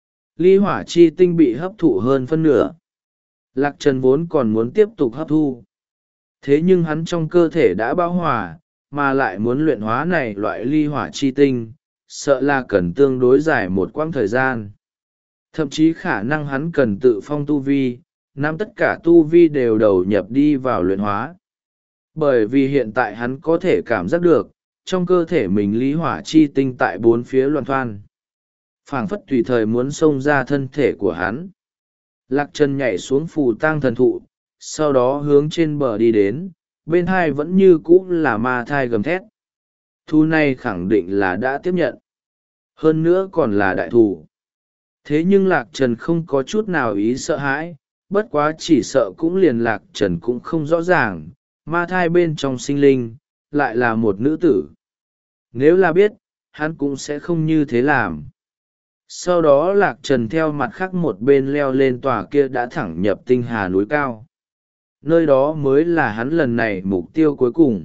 Ly hỏa chi tinh bị hấp thụ hơn phân nửa. Lạc Trần vốn còn muốn tiếp tục hấp thu. Thế nhưng hắn trong cơ thể đã bão hòa, mà lại muốn luyện hóa này loại ly hỏa chi tinh, sợ là cần tương đối dài một quãng thời gian. Thậm chí khả năng hắn cần tự phong tu vi, nắm tất cả tu vi đều đầu nhập đi vào luyện hóa. Bởi vì hiện tại hắn có thể cảm giác được, trong cơ thể mình ly hỏa chi tinh tại bốn phía loạn thoan. Phảng phất tùy thời muốn xông ra thân thể của hắn. Lạc Trần nhảy xuống phù tang thần thụ, sau đó hướng trên bờ đi đến, bên hai vẫn như cũ là ma thai gầm thét. Thu này khẳng định là đã tiếp nhận. Hơn nữa còn là đại thù. Thế nhưng Lạc Trần không có chút nào ý sợ hãi, bất quá chỉ sợ cũng liền Lạc Trần cũng không rõ ràng, ma thai bên trong sinh linh, lại là một nữ tử. Nếu là biết, hắn cũng sẽ không như thế làm. Sau đó Lạc Trần theo mặt khác một bên leo lên tòa kia đã thẳng nhập tinh hà núi cao. Nơi đó mới là hắn lần này mục tiêu cuối cùng.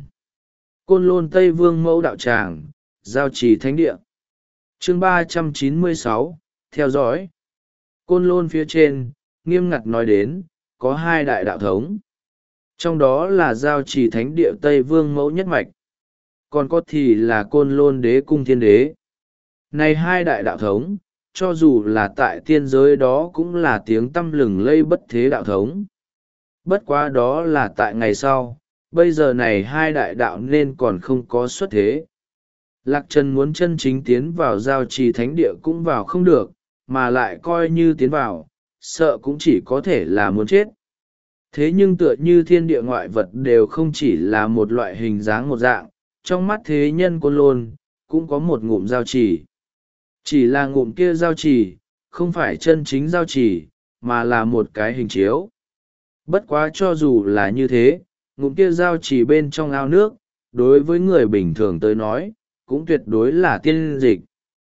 Côn Lôn Tây Vương Mẫu Đạo Tràng, Giao Trì Thánh Địa. Chương ba trăm chín mươi sáu, theo dõi. Côn Lôn phía trên, nghiêm ngặt nói đến, có hai đại đạo thống. Trong đó là Giao Trì Thánh Địa Tây Vương Mẫu Nhất Mạch. Còn có thì là Côn Lôn Đế Cung Thiên Đế. Này hai đại đạo thống, cho dù là tại tiên giới đó cũng là tiếng tăm lừng lây bất thế đạo thống. Bất quá đó là tại ngày sau, bây giờ này hai đại đạo nên còn không có xuất thế. Lạc Trần muốn chân chính tiến vào giao trì thánh địa cũng vào không được, mà lại coi như tiến vào, sợ cũng chỉ có thể là muốn chết. Thế nhưng tựa như thiên địa ngoại vật đều không chỉ là một loại hình dáng một dạng, trong mắt thế nhân Côn Lôn, cũng có một ngụm giao trì. Chỉ là ngụm kia giao trì, không phải chân chính giao trì, mà là một cái hình chiếu. Bất quá cho dù là như thế, ngụm kia giao trì bên trong ao nước, đối với người bình thường tới nói, cũng tuyệt đối là tiên dịch.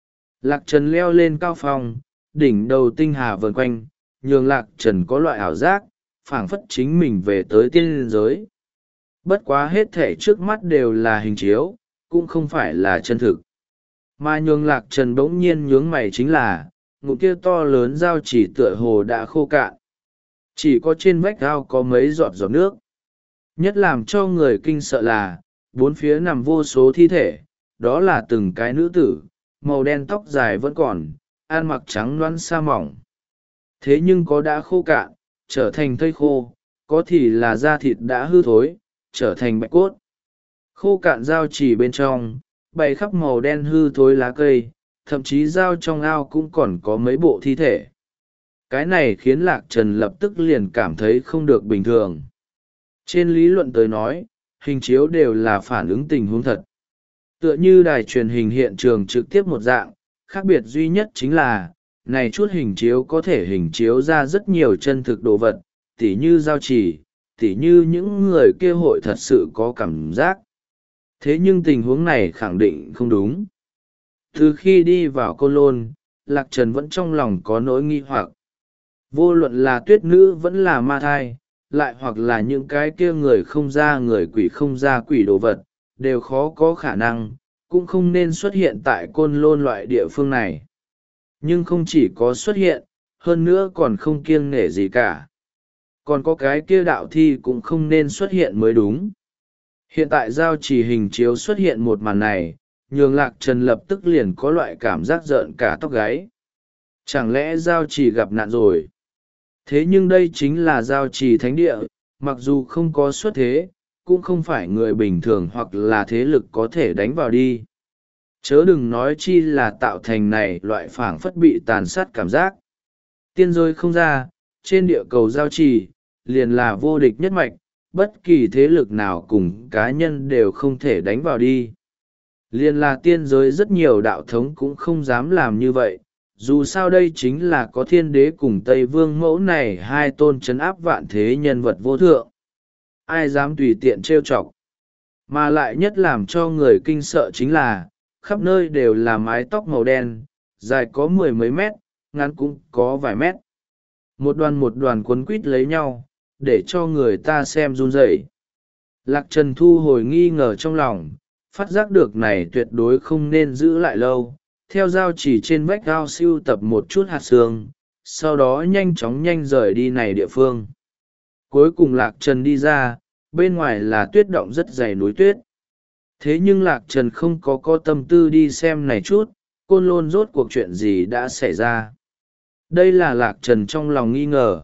Lạc Trần leo lên cao phong, đỉnh đầu tinh hà vần quanh, nhường Lạc Trần có loại ảo giác, phảng phất chính mình về tới tiên giới. Bất quá hết thể trước mắt đều là hình chiếu, cũng không phải là chân thực. Mà nhường Lạc Trần bỗng nhiên nhướng mày chính là, ngụm kia to lớn giao chỉ tựa hồ đã khô cạn. Chỉ có trên vách ao có mấy giọt giọt nước. Nhất làm cho người kinh sợ là, bốn phía nằm vô số thi thể, đó là từng cái nữ tử, màu đen tóc dài vẫn còn, ăn mặc trắng loãng sa mỏng. Thế nhưng có đã khô cạn, trở thành thây khô, có thì là da thịt đã hư thối, trở thành bạch cốt. Khô cạn dao chỉ bên trong, bày khắp màu đen hư thối lá cây, thậm chí dao trong ao cũng còn có mấy bộ thi thể. Cái này khiến Lạc Trần lập tức liền cảm thấy không được bình thường. Trên lý luận tới nói, hình chiếu đều là phản ứng tình huống thật. Tựa như đài truyền hình hiện trường trực tiếp một dạng, khác biệt duy nhất chính là, này chút hình chiếu có thể hình chiếu ra rất nhiều chân thực đồ vật, tỉ như giao chỉ, tỉ như những người kia hội thật sự có cảm giác. Thế nhưng tình huống này khẳng định không đúng. Từ khi đi vào Côn Lôn, Lạc Trần vẫn trong lòng có nỗi nghi hoặc. Vô luận là tuyết nữ vẫn là ma thai, lại hoặc là những cái kia người không ra người quỷ không ra quỷ đồ vật, đều khó có khả năng, cũng không nên xuất hiện tại Côn Lôn loại địa phương này. Nhưng không chỉ có xuất hiện, hơn nữa còn không kiêng nể gì cả. Còn có cái kia đạo thi cũng không nên xuất hiện mới đúng. Hiện tại giao chỉ hình chiếu xuất hiện một màn này, nhường Lạc Trần lập tức liền có loại cảm giác rợn cả tóc gáy. Chẳng lẽ giao chỉ gặp nạn rồi? Thế nhưng đây chính là giao chỉ thánh địa, mặc dù không có xuất thế, cũng không phải người bình thường hoặc là thế lực có thể đánh vào đi. Chớ đừng nói chi là tạo thành này loại phảng phất bị tàn sát cảm giác. Tiên giới không ra, trên địa cầu giao trì, liền là vô địch nhất mạch, bất kỳ thế lực nào cùng cá nhân đều không thể đánh vào đi. Liền là tiên giới rất nhiều đạo thống cũng không dám làm như vậy, dù sao đây chính là có thiên đế cùng Tây Vương mẫu này hai tôn trấn áp vạn thế nhân vật vô thượng. Ai dám tùy tiện trêu chọc. Mà lại nhất làm cho người kinh sợ chính là, khắp nơi đều là mái tóc màu đen, dài có mười mấy mét, ngắn cũng có vài mét. Một đoàn một đoàn quấn quít lấy nhau, để cho người ta xem run rẩy. Lạc Trần thu hồi nghi ngờ trong lòng, phát giác được này tuyệt đối không nên giữ lại lâu, theo dao chỉ trên vách ao siêu tập một chút hạt sương, sau đó nhanh chóng nhanh rời đi này địa phương. Cuối cùng Lạc Trần đi ra, bên ngoài là tuyết động rất dày núi tuyết. Thế nhưng Lạc Trần không có có tâm tư đi xem này chút, Côn Lôn rốt cuộc chuyện gì đã xảy ra. Đây là Lạc Trần trong lòng nghi ngờ.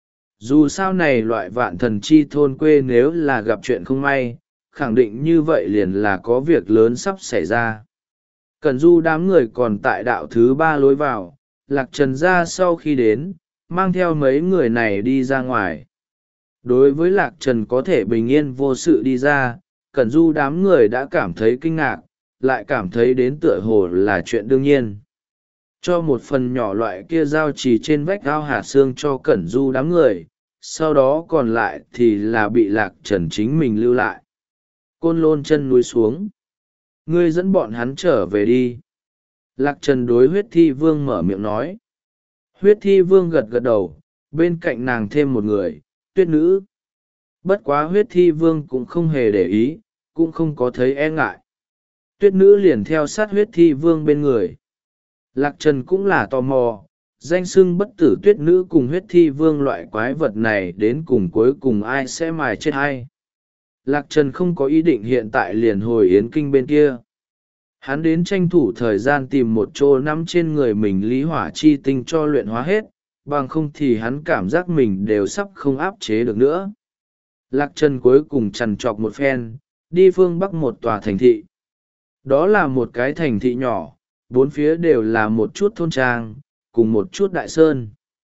Dù sao này loại vạn thần chi thôn quê nếu là gặp chuyện không may, khẳng định như vậy liền là có việc lớn sắp xảy ra. Cẩn Du đám người còn tại đạo thứ ba lối vào, Lạc Trần ra sau khi đến, mang theo mấy người này đi ra ngoài. Đối với Lạc Trần có thể bình yên vô sự đi ra, Cẩn Du đám người đã cảm thấy kinh ngạc, lại cảm thấy đến tựa hồ là chuyện đương nhiên. Cho một phần nhỏ loại kia giao trì trên vách ao hạt xương cho Cẩn Du đám người, sau đó còn lại thì là bị Lạc Trần chính mình lưu lại. Côn Lôn chân núi xuống. Ngươi dẫn bọn hắn trở về đi. Lạc Trần đối huyết thi vương mở miệng nói. Huyết thi vương gật gật đầu, bên cạnh nàng thêm một người, tuyết nữ. Bất quá huyết thi vương cũng không hề để ý, cũng không có thấy e ngại. Tuyết nữ liền theo sát huyết thi vương bên người. Lạc Trần cũng là tò mò, danh xưng bất tử tuyết nữ cùng huyết thi vương loại quái vật này đến cùng cuối cùng ai sẽ mài chết ai. Lạc Trần không có ý định hiện tại liền hồi Yến Kinh bên kia. Hắn đến tranh thủ thời gian tìm một chỗ nắm trên người mình lý hỏa chi tinh cho luyện hóa hết, bằng không thì hắn cảm giác mình đều sắp không áp chế được nữa. Lạc Trần cuối cùng trằn trọc một phen, đi phương bắc một tòa thành thị. Đó là một cái thành thị nhỏ, bốn phía đều là một chút thôn trang, cùng một chút đại sơn.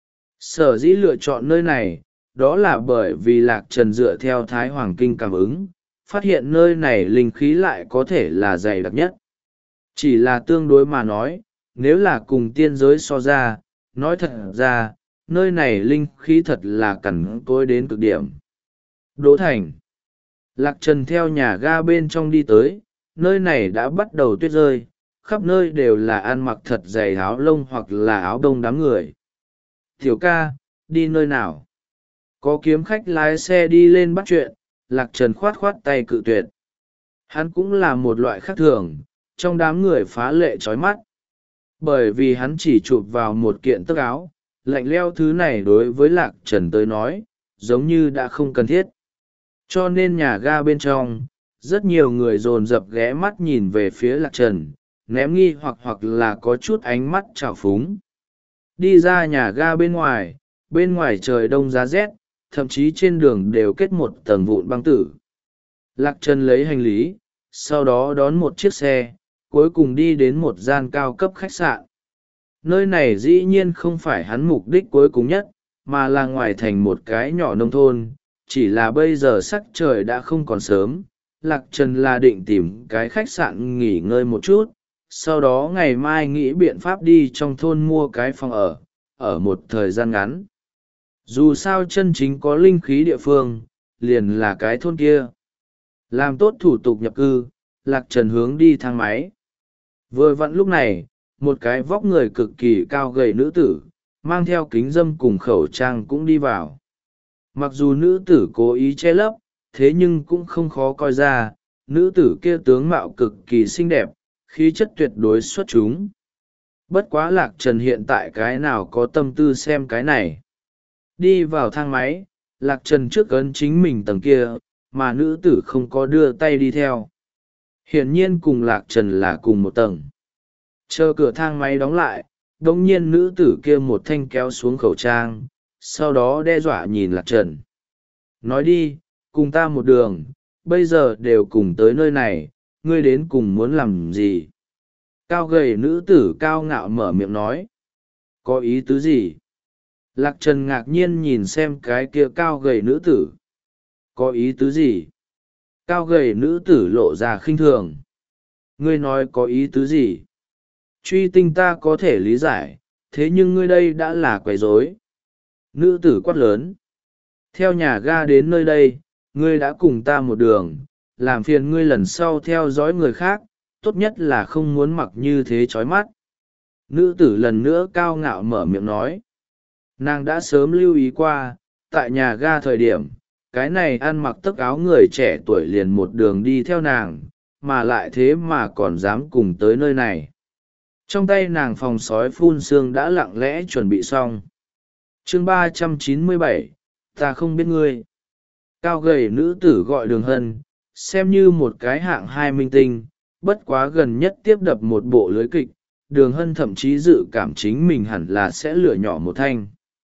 Sở dĩ lựa chọn nơi này, đó là bởi vì Lạc Trần dựa theo Thái Hoàng Kinh cảm ứng, phát hiện nơi này linh khí lại có thể là dày đặc nhất. Chỉ là tương đối mà nói, nếu là cùng tiên giới so ra, nói thật ra, nơi này linh khí thật là cằn cỗi đến cực điểm. Đỗ Thành. Lạc Trần theo nhà ga bên trong đi tới, nơi này đã bắt đầu tuyết rơi, khắp nơi đều là ăn mặc thật dày áo lông hoặc là áo đông đám người. Tiểu ca, đi nơi nào? Có kiếm khách lái xe đi lên bắt chuyện, Lạc Trần khoát khoát tay cự tuyệt. Hắn cũng là một loại khác thường, trong đám người phá lệ chói mắt. Bởi vì hắn chỉ chụp vào một kiện tấc áo, lạnh leo thứ này đối với Lạc Trần tới nói, giống như đã không cần thiết. Cho nên nhà ga bên trong, rất nhiều người dồn dập ghé mắt nhìn về phía Lạc Trần, ném nghi hoặc hoặc là có chút ánh mắt trào phúng. Đi ra nhà ga bên ngoài, bên ngoài trời đông giá rét, thậm chí trên đường đều kết một tầng vụn băng tử. Lạc Trần lấy hành lý, sau đó đón một chiếc xe, cuối cùng đi đến một gian cao cấp khách sạn. Nơi này dĩ nhiên không phải hắn mục đích cuối cùng nhất, mà là ngoài thành một cái nhỏ nông thôn, chỉ là bây giờ sắc trời đã không còn sớm. Lạc Trần là định tìm cái khách sạn nghỉ ngơi một chút, sau đó ngày mai nghĩ biện pháp đi trong thôn mua cái phòng ở, ở một thời gian ngắn. Dù sao chân chính có linh khí địa phương, liền là cái thôn kia. Làm tốt thủ tục nhập cư, Lạc Trần hướng đi thang máy. Vừa vặn lúc này, một cái vóc người cực kỳ cao gầy nữ tử, mang theo kính dâm cùng khẩu trang cũng đi vào. Mặc dù nữ tử cố ý che lấp, thế nhưng cũng không khó coi ra, nữ tử kia tướng mạo cực kỳ xinh đẹp, khí chất tuyệt đối xuất chúng. Bất quá Lạc Trần hiện tại cái nào có tâm tư xem cái này. Đi vào thang máy, Lạc Trần trước ấn chính mình tầng kia, mà nữ tử không có đưa tay đi theo. Hiển nhiên cùng Lạc Trần là cùng một tầng. Chờ cửa thang máy đóng lại, đồng nhiên nữ tử kia một thanh kéo xuống khẩu trang, sau đó đe dọa nhìn Lạc Trần. Nói đi, cùng ta một đường, bây giờ đều cùng tới nơi này, ngươi đến cùng muốn làm gì? Cao gầy nữ tử cao ngạo mở miệng nói. Có ý tứ gì? Lạc Trần ngạc nhiên nhìn xem cái kia cao gầy nữ tử. Có ý tứ gì? Cao gầy nữ tử lộ ra khinh thường. Ngươi nói có ý tứ gì? Truy tinh ta có thể lý giải, thế nhưng ngươi đây đã là quấy rối. Nữ tử quát lớn. Theo nhà ga đến nơi đây, ngươi đã cùng ta một đường, làm phiền ngươi lần sau theo dõi người khác, tốt nhất là không muốn mặc như thế chói mắt. Nữ tử lần nữa cao ngạo mở miệng nói. Nàng đã sớm lưu ý qua, tại nhà ga thời điểm, cái này ăn mặc tấc áo người trẻ tuổi liền một đường đi theo nàng, mà lại thế mà còn dám cùng tới nơi này. Trong tay nàng phòng sói phun sương đã lặng lẽ chuẩn bị xong. Chương ba trăm chín mươi bảy, ta không biết ngươi. Cao gầy nữ tử gọi Đường Hân, xem như một cái hạng hai minh tinh, bất quá gần nhất tiếp đập một bộ lưới kịch, Đường Hân thậm chí dự cảm chính mình hẳn là sẽ lựa nhỏ một thanh.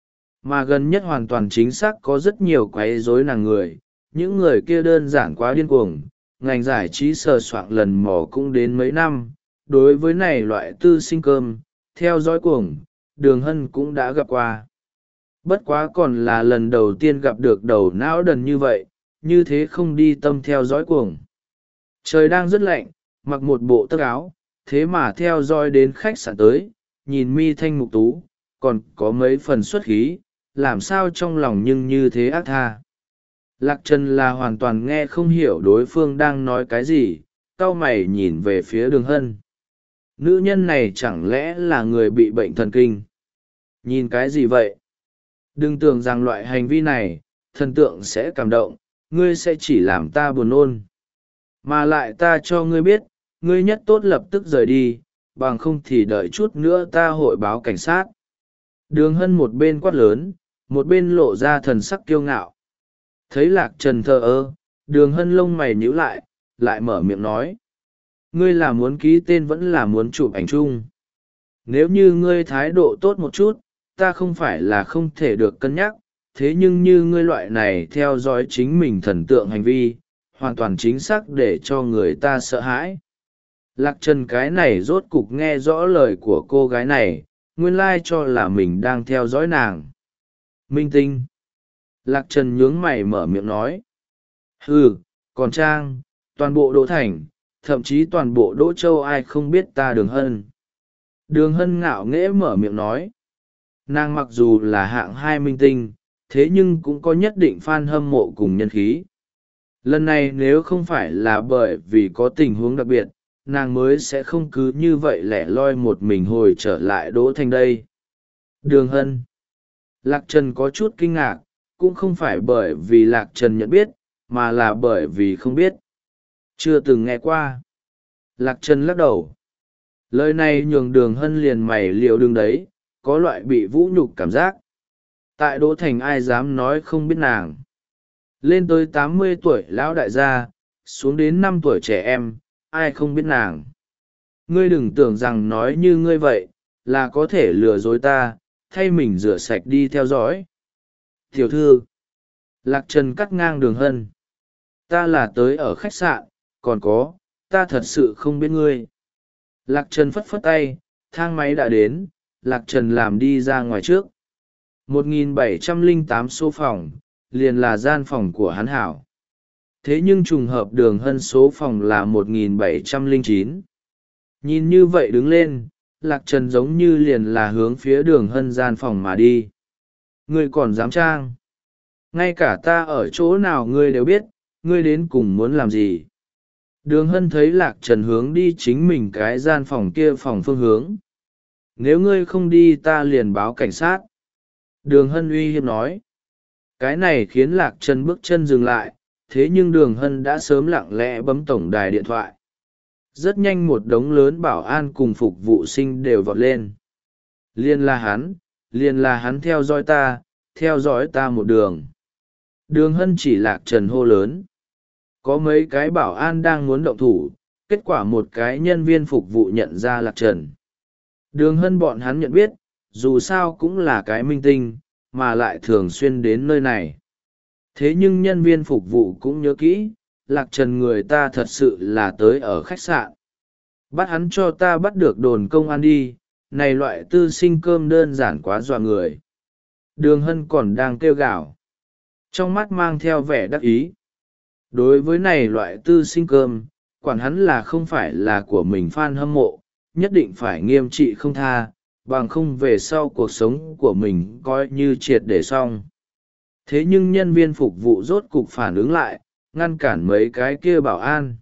Mà gần nhất hoàn toàn chính xác có rất nhiều quấy rối nàng người, những người kia đơn giản quá điên cuồng, ngành giải trí sờ soạng lần mò cũng đến mấy năm. Đối với này loại tư sinh cơm, theo dõi cuồng, Đường Hân cũng đã gặp qua. Bất quá còn là lần đầu tiên gặp được đầu não đần như vậy, như thế không đi tâm theo dõi cuồng. Trời đang rất lạnh, mặc một bộ tấc áo, thế mà theo dõi đến khách sạn tới, nhìn mi thanh mục tú, còn có mấy phần xuất khí, làm sao trong lòng nhưng như thế ác tha. Lạc Trần là hoàn toàn nghe không hiểu đối phương đang nói cái gì, cau mày nhìn về phía Đường Hân. Nữ nhân này chẳng lẽ là người bị bệnh thần kinh? Nhìn cái gì vậy? Đừng tưởng rằng loại hành vi này, thần tượng sẽ cảm động, ngươi sẽ chỉ làm ta buồn nôn. Mà lại ta cho ngươi biết, ngươi nhất tốt lập tức rời đi, bằng không thì đợi chút nữa ta hội báo cảnh sát. Đường Hân một bên quát lớn, một bên lộ ra thần sắc kiêu ngạo. Thấy Lạc Trần thờ ơ, Đường Hân lông mày nhíu lại, lại mở miệng nói. Ngươi là muốn ký tên vẫn là muốn chụp ảnh chung. Nếu như ngươi thái độ tốt một chút, ta không phải là không thể được cân nhắc, thế nhưng như ngươi loại này theo dõi chính mình thần tượng hành vi hoàn toàn chính xác để cho người ta sợ hãi. Lạc Trần cái này rốt cục nghe rõ lời của cô gái này, nguyên lai cho là mình đang theo dõi nàng. Minh tinh. Lạc Trần nhướng mày mở miệng nói. Ừ, còn Trang, toàn bộ Đỗ Thành, thậm chí toàn bộ Đỗ Châu ai không biết ta Đường Hân. Đường Hân ngạo nghễ mở miệng nói. Nàng mặc dù là hạng hai minh tinh, thế nhưng cũng có nhất định fan hâm mộ cùng nhân khí. Lần này nếu không phải là bởi vì có tình huống đặc biệt, nàng mới sẽ không cứ như vậy lẻ loi một mình hồi trở lại Đỗ Thành đây. Đường Hân. Lạc Trần có chút kinh ngạc, cũng không phải bởi vì Lạc Trần nhận biết, mà là bởi vì không biết. Chưa từng nghe qua. Lạc Trần lắc đầu. Lời này nhường Đường Hân liền mày liệu đường đấy, có loại bị vũ nhục cảm giác. Tại Đỗ Thành ai dám nói không biết nàng. Lên tới tám mươi tuổi lão đại gia, xuống đến năm tuổi trẻ em, ai không biết nàng. Ngươi đừng tưởng rằng nói như ngươi vậy, là có thể lừa dối ta, thay mình rửa sạch đi theo dõi. Tiểu thư. Lạc Trần cắt ngang Đường Hân. Ta là tới ở khách sạn, còn có, ta thật sự không biết ngươi. Lạc Trần phất phất tay, thang máy đã đến, Lạc Trần làm đi ra ngoài trước. một nghìn bảy trăm lẻ tám số phòng, liền là gian phòng của hắn hảo. Thế nhưng trùng hợp Đường Hân số phòng là một nghìn bảy trăm lẻ chín. Nhìn như vậy đứng lên, Lạc Trần giống như liền là hướng phía Đường Hân gian phòng mà đi. Ngươi còn dám trang? Ngay cả ta ở chỗ nào ngươi đều biết, ngươi đến cùng muốn làm gì? Đường Hân thấy Lạc Trần hướng đi chính mình cái gian phòng kia phòng phương hướng. Nếu ngươi không đi ta liền báo cảnh sát. Đường Hân uy hiếp nói. Cái này khiến Lạc Trần bước chân dừng lại, thế nhưng Đường Hân đã sớm lặng lẽ bấm tổng đài điện thoại. Rất nhanh một đống lớn bảo an cùng phục vụ sinh đều vọt lên. Liên là hắn, liên là hắn theo dõi ta, theo dõi ta một đường. Đường Hân chỉ Lạc Trần hô lớn. Có mấy cái bảo an đang muốn động thủ, kết quả một cái nhân viên phục vụ nhận ra Lạc Trần. Đường Hân bọn hắn nhận biết, dù sao cũng là cái minh tinh, mà lại thường xuyên đến nơi này. Thế nhưng nhân viên phục vụ cũng nhớ kỹ, Lạc Trần người ta thật sự là tới ở khách sạn. Bắt hắn cho ta bắt được đồn công an đi, này loại tư sinh cơm đơn giản quá dọa người. Đường Hân còn đang kêu gào, trong mắt mang theo vẻ đắc ý. Đối với này loại tư sinh cơm, quản hắn là không phải là của mình fan hâm mộ, nhất định phải nghiêm trị không tha, bằng không về sau cuộc sống của mình coi như triệt để xong. Thế nhưng nhân viên phục vụ rốt cục phản ứng lại, ngăn cản mấy cái kia bảo an.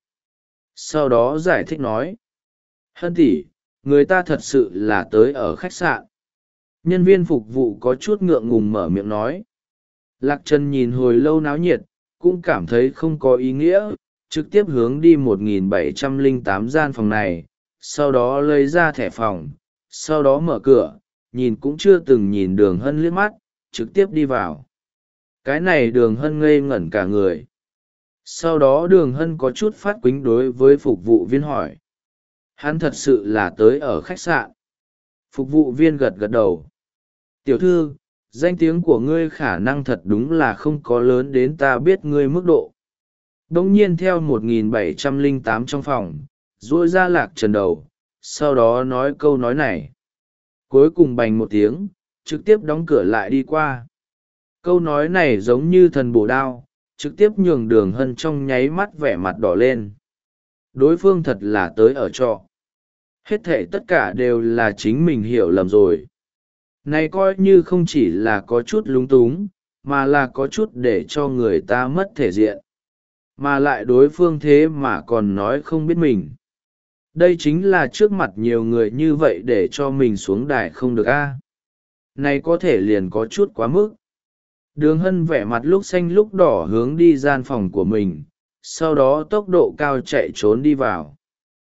Sau đó giải thích nói. Hân tỷ, người ta thật sự là tới ở khách sạn. Nhân viên phục vụ có chút ngượng ngùng mở miệng nói. Lạc Trần nhìn hồi lâu náo nhiệt, cũng cảm thấy không có ý nghĩa, trực tiếp hướng đi một nghìn bảy trăm lẻ tám gian phòng này, sau đó lấy ra thẻ phòng, sau đó mở cửa, nhìn cũng chưa từng nhìn Đường Hân liếc mắt, trực tiếp đi vào. Cái này Đường Hân ngây ngẩn cả người. Sau đó Đường Hân có chút phát quính đối với phục vụ viên hỏi. Hắn thật sự là tới ở khách sạn. Phục vụ viên gật gật đầu. Tiểu thư, danh tiếng của ngươi khả năng thật đúng là không có lớn đến ta biết ngươi mức độ. Đông nhiên theo một nghìn bảy trăm lẻ tám trong phòng, duỗi ra Lạc Trần đầu, sau đó nói câu nói này. Cuối cùng bành một tiếng, trực tiếp đóng cửa lại đi qua. Câu nói này giống như thần bổ đao, trực tiếp nhường Đường Hân trong nháy mắt vẻ mặt đỏ lên. Đối phương thật là tới ở trọ. Hết thể tất cả đều là chính mình hiểu lầm rồi. Này coi như không chỉ là có chút lúng túng, mà là có chút để cho người ta mất thể diện. Mà lại đối phương thế mà còn nói không biết mình. Đây chính là trước mặt nhiều người như vậy để cho mình xuống đài không được a. Này có thể liền có chút quá mức. Đường Hân vẻ mặt lúc xanh lúc đỏ hướng đi gian phòng của mình, sau đó tốc độ cao chạy trốn đi vào.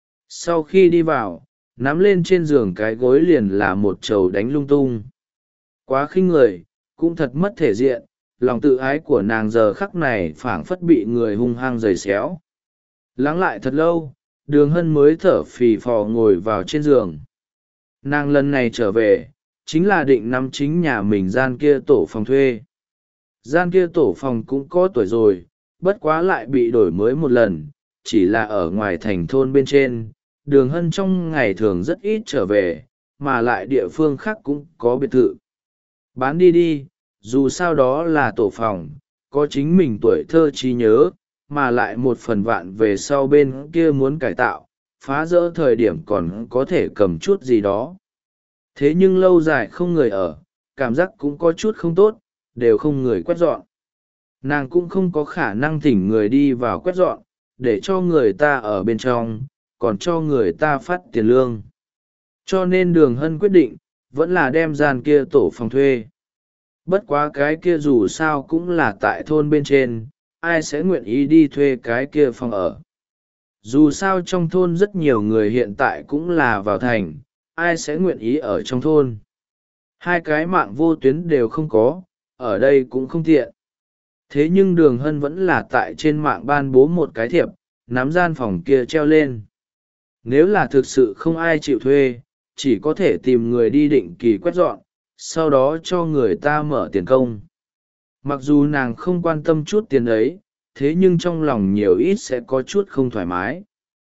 Sau khi đi vào, nắm lên trên giường cái gối liền là một trầu đánh lung tung. Quá khinh người, cũng thật mất thể diện, lòng tự ái của nàng giờ khắc này phảng phất bị người hung hăng giày xéo. Lắng lại thật lâu, Đường Hân mới thở phì phò ngồi vào trên giường. Nàng lần này trở về, chính là định nắm chính nhà mình gian kia tổ phòng thuê. Gian kia tổ phòng cũng có tuổi rồi, bất quá lại bị đổi mới một lần, chỉ là ở ngoài thành thôn bên trên. Đường Hân trong ngày thường rất ít trở về, mà lại địa phương khác cũng có biệt thự. Bán đi đi, dù sao đó là tổ phòng, có chính mình tuổi thơ trí nhớ, mà lại một phần vạn về sau bên kia muốn cải tạo, phá rỡ thời điểm còn có thể cầm chút gì đó. Thế nhưng lâu dài không người ở, cảm giác cũng có chút không tốt, đều không người quét dọn. Nàng cũng không có khả năng thỉnh người đi vào quét dọn, để cho người ta ở bên trong, còn cho người ta phát tiền lương. Cho nên Đường Hân quyết định, vẫn là đem gian kia tổ phòng thuê. Bất quá cái kia dù sao cũng là tại thôn bên trên, ai sẽ nguyện ý đi thuê cái kia phòng ở. Dù sao trong thôn rất nhiều người hiện tại cũng là vào thành, ai sẽ nguyện ý ở trong thôn. Hai cái mạng vô tuyến đều không có, ở đây cũng không tiện. Thế nhưng Đường Hân vẫn là tại trên mạng ban bố một cái thiệp, nắm gian phòng kia treo lên. Nếu là thực sự không ai chịu thuê, chỉ có thể tìm người đi định kỳ quét dọn, sau đó cho người ta mở tiền công. Mặc dù nàng không quan tâm chút tiền ấy, thế nhưng trong lòng nhiều ít sẽ có chút không thoải mái.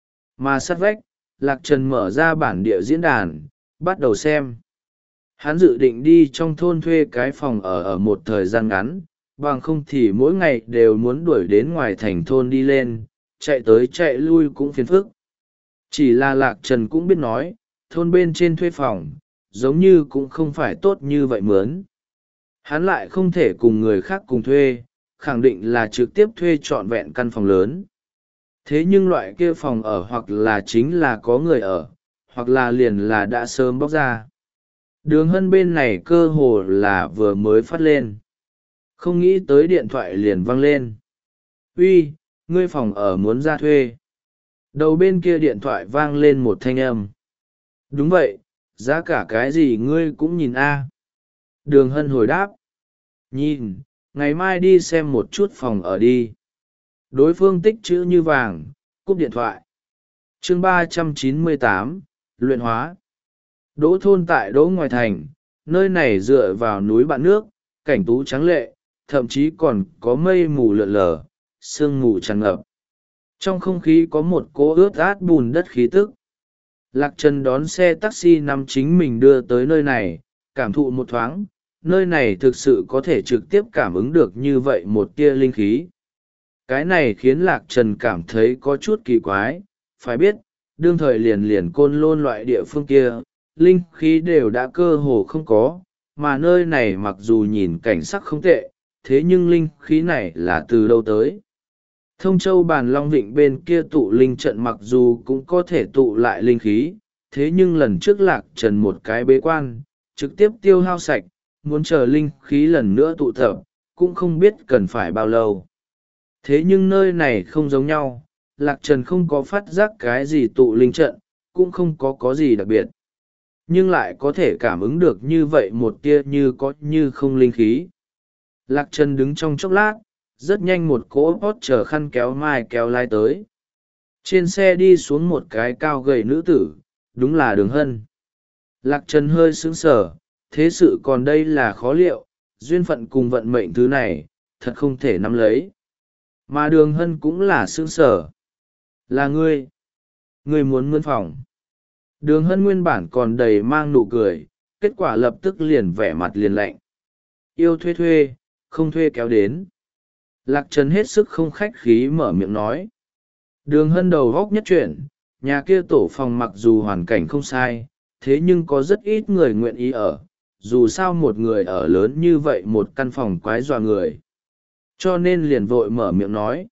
Mà sát vách, Lạc Trần mở ra bản địa diễn đàn, bắt đầu xem. Hắn dự định đi trong thôn thuê cái phòng ở ở một thời gian ngắn, bằng không thì mỗi ngày đều muốn đuổi đến ngoài thành thôn đi lên, chạy tới chạy lui cũng phiền phức. Chỉ là Lạc Trần cũng biết nói, thôn bên trên thuê phòng, giống như cũng không phải tốt như vậy mướn. Hắn lại không thể cùng người khác cùng thuê, khẳng định là trực tiếp thuê trọn vẹn căn phòng lớn. Thế nhưng loại kia phòng ở hoặc là chính là có người ở, hoặc là liền là đã sớm bóc ra. Đường Hân bên này cơ hồ là vừa mới phát lên. Không nghĩ tới điện thoại liền vang lên. Uy, ngươi phòng ở muốn ra thuê. Đầu bên kia điện thoại vang lên một thanh âm. Đúng vậy, giá cả cái gì ngươi cũng nhìn a. Đường Hân hồi đáp. Nhìn, ngày mai đi xem một chút phòng ở đi. Đối phương tích chữ như vàng, cúp điện thoại. Chương ba trăm chín mươi tám, luyện hóa. Đỗ thôn tại Đỗ ngoài thành, nơi này dựa vào núi bạn nước, cảnh tú trắng lệ, thậm chí còn có mây mù lượn lờ, sương mù tràn ngập. Trong không khí có một cỗ ướt át bùn đất khí tức. Lạc Trần đón xe taxi nằm chính mình đưa tới nơi này, cảm thụ một thoáng, nơi này thực sự có thể trực tiếp cảm ứng được như vậy một tia linh khí. Cái này khiến Lạc Trần cảm thấy có chút kỳ quái, phải biết, đương thời liền liền Côn Lôn loại địa phương kia, linh khí đều đã cơ hồ không có, mà nơi này mặc dù nhìn cảnh sắc không tệ, thế nhưng linh khí này là từ đâu tới? Thông Châu Bàn Long Vịnh bên kia tụ linh trận mặc dù cũng có thể tụ lại linh khí, thế nhưng lần trước Lạc Trần một cái bế quan, trực tiếp tiêu hao sạch, muốn chờ linh khí lần nữa tụ tập, cũng không biết cần phải bao lâu. Thế nhưng nơi này không giống nhau, Lạc Trần không có phát giác cái gì tụ linh trận, cũng không có có gì đặc biệt. Nhưng lại có thể cảm ứng được như vậy một tia như có như không linh khí. Lạc Trần đứng trong chốc lát, rất nhanh một cỗ hót chở khăn kéo mai kéo lai tới. Trên xe đi xuống một cái cao gầy nữ tử, đúng là Đường Hân. Lạc Trần hơi sững sờ, thế sự còn đây là khó liệu, duyên phận cùng vận mệnh thứ này, thật không thể nắm lấy. Mà Đường Hân cũng là sững sờ. Là ngươi. Ngươi muốn mướn phòng. Đường Hân nguyên bản còn đầy mang nụ cười, kết quả lập tức liền vẻ mặt liền lạnh. Yêu thuê thuê, không thuê kéo đến. Lạc Trần hết sức không khách khí mở miệng nói. Đường Hân đầu góc nhất chuyển, nhà kia tổ phòng mặc dù hoàn cảnh không sai, thế nhưng có rất ít người nguyện ý ở, dù sao một người ở lớn như vậy một căn phòng quái dọa người. Cho nên liền vội mở miệng nói.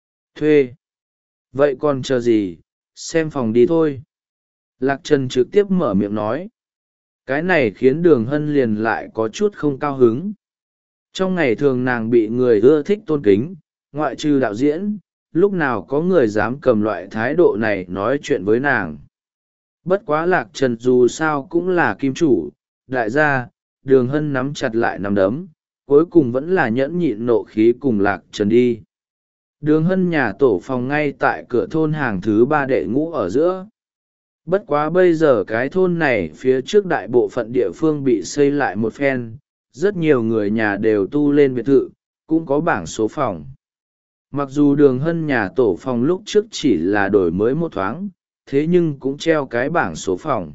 Thuê. Vậy còn chờ gì, xem phòng đi thôi. Lạc Trần trực tiếp mở miệng nói. Cái này khiến Đường Hân liền lại có chút không cao hứng. Trong ngày thường nàng bị người ưa thích tôn kính, ngoại trừ đạo diễn, lúc nào có người dám cầm loại thái độ này nói chuyện với nàng. Bất quá Lạc Trần dù sao cũng là kim chủ, đại gia, Đường Hân nắm chặt lại nắm đấm, cuối cùng vẫn là nhẫn nhịn nộ khí cùng Lạc Trần đi. Đường Hân nhà tổ phòng ngay tại cửa thôn hàng thứ ba đệ ngũ ở giữa. Bất quá bây giờ cái thôn này phía trước đại bộ phận địa phương bị xây lại một phen, rất nhiều người nhà đều tu lên biệt thự, cũng có bảng số phòng. Mặc dù đường hân nhà tổ phòng lúc trước chỉ là đổi mới một thoáng, thế nhưng cũng treo cái bảng số phòng.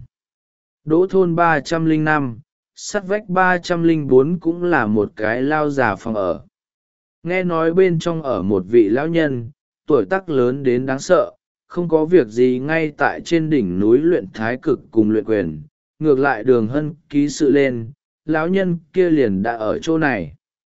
Đỗ thôn ba trăm lẻ năm, sắt vách ba trăm lẻ bốn cũng là một cái lao già phòng ở. Nghe nói bên trong ở một vị lão nhân, tuổi tác lớn đến đáng sợ, không có việc gì ngay tại trên đỉnh núi luyện thái cực cùng luyện quyền. Ngược lại đường hân ký sự lên, lão nhân kia liền đã ở chỗ này.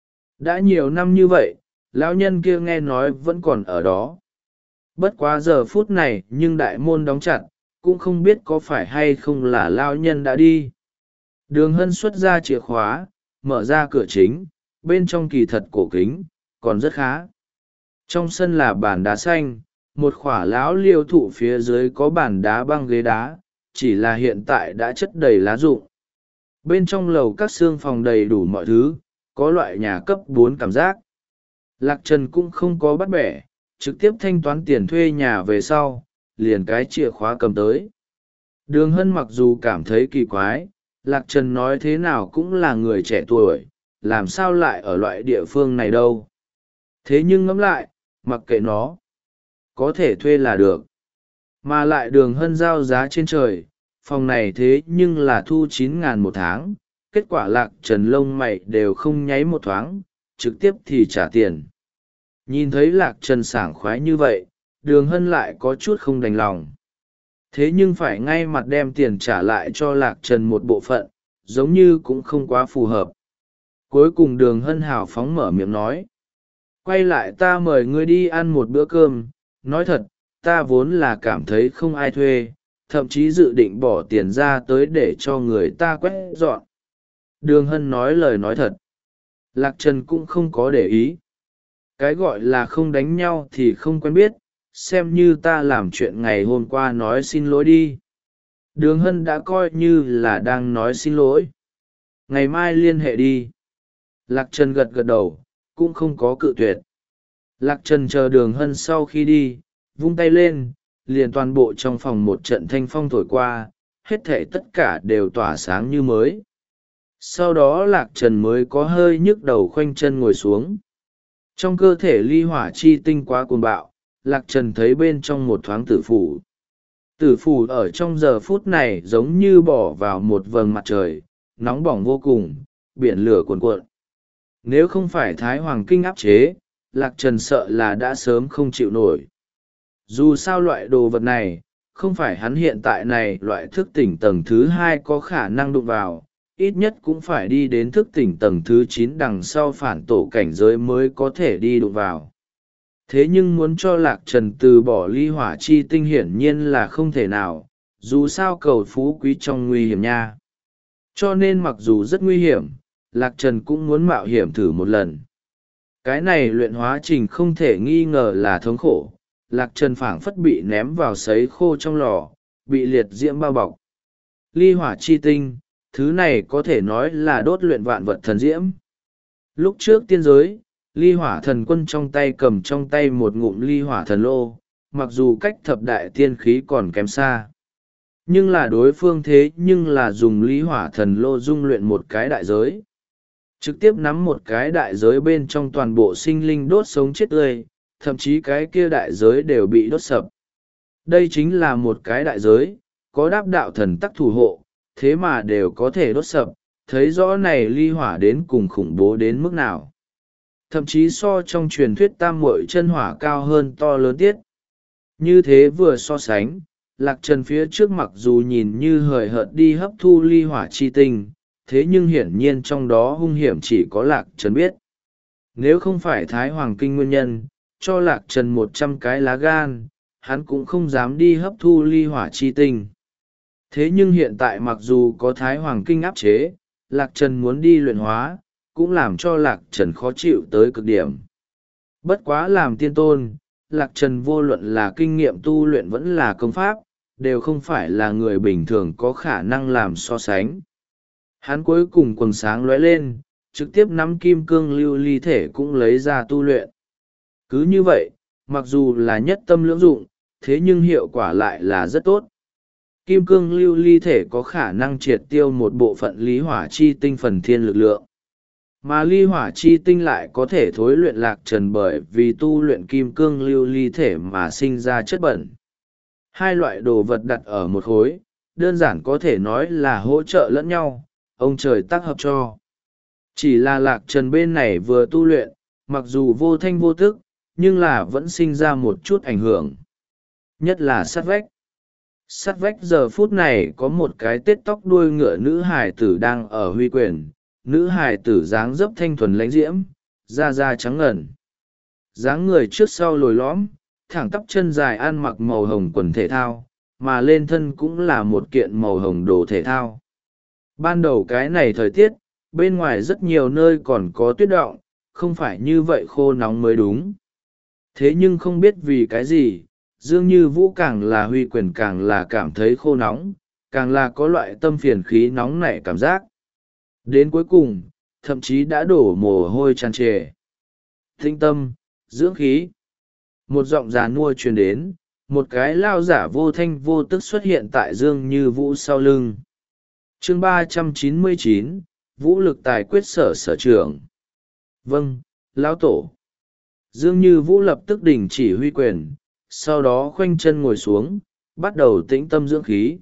Đã nhiều năm như vậy, lão nhân kia nghe nói vẫn còn ở đó. Bất quá giờ phút này nhưng đại môn đóng chặt, cũng không biết có phải hay không là lão nhân đã đi. Đường hân xuất ra chìa khóa, mở ra cửa chính, bên trong kỳ thật cổ kính, còn rất khá. Trong sân là bàn đá xanh, một khỏa lão liêu thụ phía dưới có bàn đá băng ghế đá, chỉ là hiện tại đã chất đầy lá rụng. Bên trong lầu các xương phòng đầy đủ mọi thứ, có loại nhà cấp bốn cảm giác. Lạc Trần cũng không có bắt bẻ, trực tiếp thanh toán tiền thuê nhà về sau, liền cái chìa khóa cầm tới. Đường hân mặc dù cảm thấy kỳ quái, Lạc Trần nói thế nào cũng là người trẻ tuổi, làm sao lại ở loại địa phương này đâu. Thế nhưng ngẫm lại, mặc kệ nó, có thể thuê là được. Mà lại đường hân giao giá trên trời, phòng này thế nhưng là thu chín ngàn một tháng, kết quả Lạc Trần lông mày đều không nháy một thoáng, trực tiếp thì trả tiền. Nhìn thấy Lạc Trần sảng khoái như vậy, đường hân lại có chút không đành lòng. Thế nhưng phải ngay mặt đem tiền trả lại cho Lạc Trần một bộ phận, giống như cũng không quá phù hợp. Cuối cùng đường hân hào phóng mở miệng nói. Quay lại ta mời ngươi đi ăn một bữa cơm, nói thật, ta vốn là cảm thấy không ai thuê, thậm chí dự định bỏ tiền ra tới để cho người ta quét dọn. Đường hân nói lời nói thật. Lạc Trần cũng không có để ý. Cái gọi là không đánh nhau thì không quen biết, xem như ta làm chuyện ngày hôm qua nói xin lỗi đi. Đường hân đã coi như là đang nói xin lỗi. Ngày mai liên hệ đi. Lạc Trần gật gật đầu, cũng không có cự tuyệt. Lạc Trần chờ đường hân sau khi đi, vung tay lên, liền toàn bộ trong phòng một trận thanh phong thổi qua, hết thảy tất cả đều tỏa sáng như mới. Sau đó Lạc Trần mới có hơi nhức đầu khoanh chân ngồi xuống. Trong cơ thể ly hỏa chi tinh quá cuồng bạo, Lạc Trần thấy bên trong một thoáng tử phủ. Tử phủ ở trong giờ phút này giống như bỏ vào một vầng mặt trời, nóng bỏng vô cùng, biển lửa cuồn cuộn. Nếu không phải Thái Hoàng Kinh áp chế, Lạc Trần sợ là đã sớm không chịu nổi. Dù sao loại đồ vật này, không phải hắn hiện tại này loại thức tỉnh tầng thứ hai có khả năng đụng vào, ít nhất cũng phải đi đến thức tỉnh tầng thứ chín đằng sau phản tổ cảnh giới mới có thể đi đụng vào. Thế nhưng muốn cho Lạc Trần từ bỏ ly hỏa chi tinh hiển nhiên là không thể nào, dù sao cầu phú quý trong nguy hiểm nha. Cho nên mặc dù rất nguy hiểm, Lạc Trần cũng muốn mạo hiểm thử một lần. Cái này luyện hóa trình không thể nghi ngờ là thống khổ. Lạc Trần phảng phất bị ném vào sấy khô trong lò, bị liệt diễm bao bọc. Ly hỏa chi tinh, thứ này có thể nói là đốt luyện vạn vật thần diễm. Lúc trước tiên giới, ly hỏa thần quân trong tay cầm trong tay một ngụm ly hỏa thần lô, mặc dù cách thập đại tiên khí còn kém xa. Nhưng là đối phương thế nhưng là dùng ly hỏa thần lô dung luyện một cái đại giới. Trực tiếp nắm một cái đại giới bên trong toàn bộ sinh linh đốt sống chết tươi, thậm chí cái kia đại giới đều bị đốt sập. Đây chính là một cái đại giới, có đáp đạo thần tắc thủ hộ, thế mà đều có thể đốt sập, thấy rõ này ly hỏa đến cùng khủng bố đến mức nào. Thậm chí so trong truyền thuyết tam muội chân hỏa cao hơn to lớn tiết. Như thế vừa so sánh, Lạc Trần phía trước mặc dù nhìn như hời hợt đi hấp thu ly hỏa chi tinh, thế nhưng hiển nhiên trong đó hung hiểm chỉ có Lạc Trần biết. Nếu không phải Thái Hoàng Kinh nguyên nhân, cho Lạc Trần một trăm cái lá gan, hắn cũng không dám đi hấp thu ly hỏa chi tinh. Thế nhưng hiện tại mặc dù có Thái Hoàng Kinh áp chế, Lạc Trần muốn đi luyện hóa, cũng làm cho Lạc Trần khó chịu tới cực điểm. Bất quá làm tiên tôn, Lạc Trần vô luận là kinh nghiệm tu luyện vẫn là công pháp, đều không phải là người bình thường có khả năng làm so sánh. Hắn cuối cùng quần sáng lóe lên, trực tiếp nắm kim cương lưu ly thể cũng lấy ra tu luyện. Cứ như vậy, mặc dù là nhất tâm lưỡng dụng, thế nhưng hiệu quả lại là rất tốt. Kim cương lưu ly thể có khả năng triệt tiêu một bộ phận lý hỏa chi tinh phần thiên lực lượng. mà ly hỏa chi tinh lại có thể thối luyện lạc trần bởi vì tu luyện kim cương lưu ly thể mà sinh ra chất bẩn. Hai loại đồ vật đặt ở một khối, đơn giản có thể nói là hỗ trợ lẫn nhau, ông trời tác hợp cho. Chỉ là lạc trần bên này vừa tu luyện, mặc dù vô thanh vô tức, nhưng là vẫn sinh ra một chút ảnh hưởng. Nhất là sát vách. Sát vách giờ phút này có một cái tết tóc đuôi ngựa nữ hài tử đang ở huy quyền, nữ hài tử dáng dấp thanh thuần lãnh diễm, da da trắng ngần. Dáng người trước sau lồi lõm, thẳng tắp chân dài ăn mặc màu hồng quần thể thao, mà lên thân cũng là một kiện màu hồng đồ thể thao. Ban đầu cái này thời tiết, bên ngoài rất nhiều nơi còn có tuyết đọng, không phải như vậy khô nóng mới đúng. Thế nhưng không biết vì cái gì, Dương Như Vũ càng là huy quyền càng là cảm thấy khô nóng, càng là có loại tâm phiền khí nóng nảy cảm giác. Đến cuối cùng, thậm chí đã đổ mồ hôi tràn trề. Tĩnh tâm, dưỡng khí. Một giọng già nua truyền đến, một cái lao giả vô thanh vô tức xuất hiện tại Dương Như Vũ sau lưng. Chương ba trăm chín mươi chín, Vũ lực tài quyết sở sở trưởng. Vâng, lão tổ. Dương Như Vũ lập tức đình chỉ huy quyền, sau đó khoanh chân ngồi xuống, bắt đầu tĩnh tâm dưỡng khí.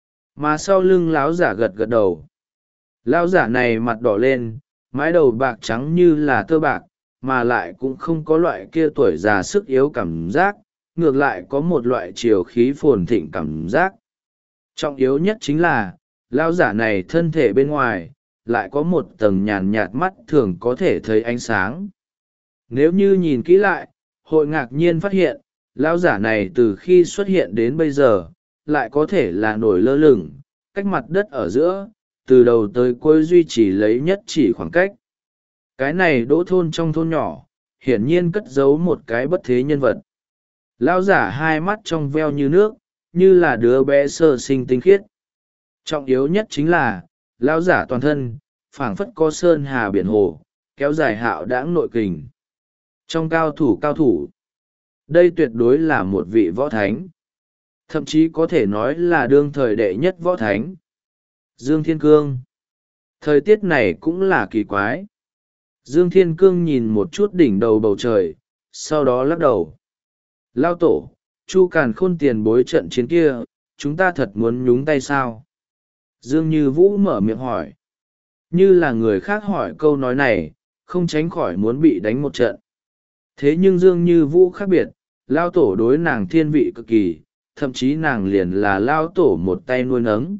Mà sau lưng lão giả gật gật đầu. Lão giả này mặt đỏ lên, mái đầu bạc trắng như là tơ bạc, mà lại cũng không có loại kia tuổi già sức yếu cảm giác, ngược lại có một loại chiều khí phồn thịnh cảm giác. Trọng yếu nhất chính là, lão giả này thân thể bên ngoài, lại có một tầng nhàn nhạt mắt thường có thể thấy ánh sáng. Nếu như nhìn kỹ lại, hội ngạc nhiên phát hiện, lão giả này từ khi xuất hiện đến bây giờ, lại có thể là nổi lơ lửng, cách mặt đất ở giữa, từ đầu tới cuối duy trì lấy nhất chỉ khoảng cách. Cái này đỗ thôn trong thôn nhỏ, hiển nhiên cất giấu một cái bất thế nhân vật. Lão giả hai mắt trong veo như nước, như là đứa bé sơ sinh tinh khiết. Trọng yếu nhất chính là, lão giả toàn thân, phảng phất có sơn hà biển hồ, kéo dài hạo đãng nội kình. Trong cao thủ cao thủ, đây tuyệt đối là một vị võ thánh. Thậm chí có thể nói là đương thời đệ nhất võ thánh. Dương Thiên Cương. Thời tiết này cũng là kỳ quái. Dương Thiên Cương nhìn một chút đỉnh đầu bầu trời, sau đó lắc đầu. Lao tổ, Chu Càn Khôn tiền bối trận chiến kia, chúng ta thật muốn nhúng tay sao? Dương Như Vũ mở miệng hỏi. Như là người khác hỏi câu nói này, không tránh khỏi muốn bị đánh một trận. Thế nhưng Dương Như Vũ khác biệt, Lao tổ đối nàng thiên vị cực kỳ, thậm chí nàng liền là Lao tổ một tay nuôi nấng.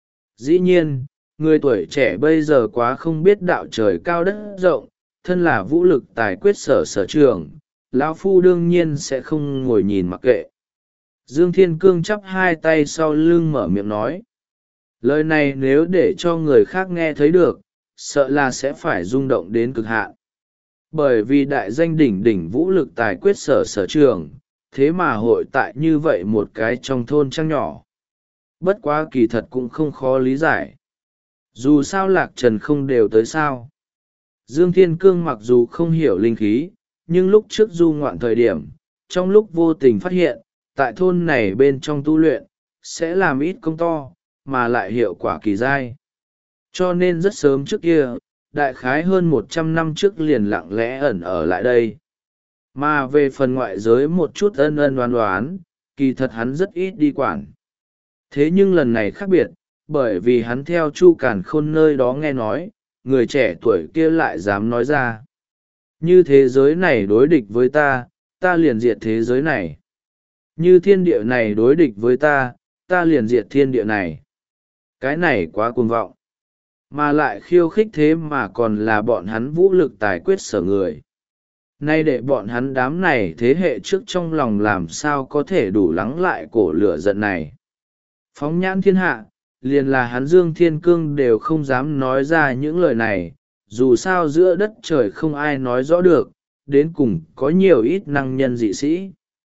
Dĩ nhiên, người tuổi trẻ bây giờ quá không biết đạo trời cao đất rộng, thân là vũ lực tài quyết sở sở trường, lão phu đương nhiên sẽ không ngồi nhìn mặc kệ. Dương Thiên Cương chắp hai tay sau lưng mở miệng nói. Lời này nếu để cho người khác nghe thấy được, sợ là sẽ phải rung động đến cực hạn. Bởi vì đại danh đỉnh đỉnh vũ lực tài quyết sở sở trường, thế mà hội tại như vậy một cái trong thôn trang nhỏ. Bất quá kỳ thật cũng không khó lý giải. Dù sao Lạc Trần không đều tới sao. Dương Thiên Cương mặc dù không hiểu linh khí, nhưng lúc trước du ngoạn thời điểm, trong lúc vô tình phát hiện, tại thôn này bên trong tu luyện, sẽ làm ít công to, mà lại hiệu quả kỳ dai. Cho nên rất sớm trước kia, đại khái hơn một trăm năm trước liền lặng lẽ ẩn ở lại đây. Mà về phần ngoại giới một chút ân ân đoán đoán, kỳ thật hắn rất ít đi quản. Thế nhưng lần này khác biệt, bởi vì hắn theo Chu Càn Khôn nơi đó nghe nói, người trẻ tuổi kia lại dám nói ra. Như thế giới này đối địch với ta, ta liền diệt thế giới này. Như thiên địa này đối địch với ta, ta liền diệt thiên địa này. Cái này quá cuồng vọng. Mà lại khiêu khích thế mà còn là bọn hắn vũ lực tài quyết sở người. Nay để bọn hắn đám này thế hệ trước trong lòng làm sao có thể đủ lắng lại cổ lửa giận này. Phóng nhãn thiên hạ, liền là hắn Dương Thiên Cương đều không dám nói ra những lời này, dù sao giữa đất trời không ai nói rõ được, đến cùng có nhiều ít năng nhân dị sĩ.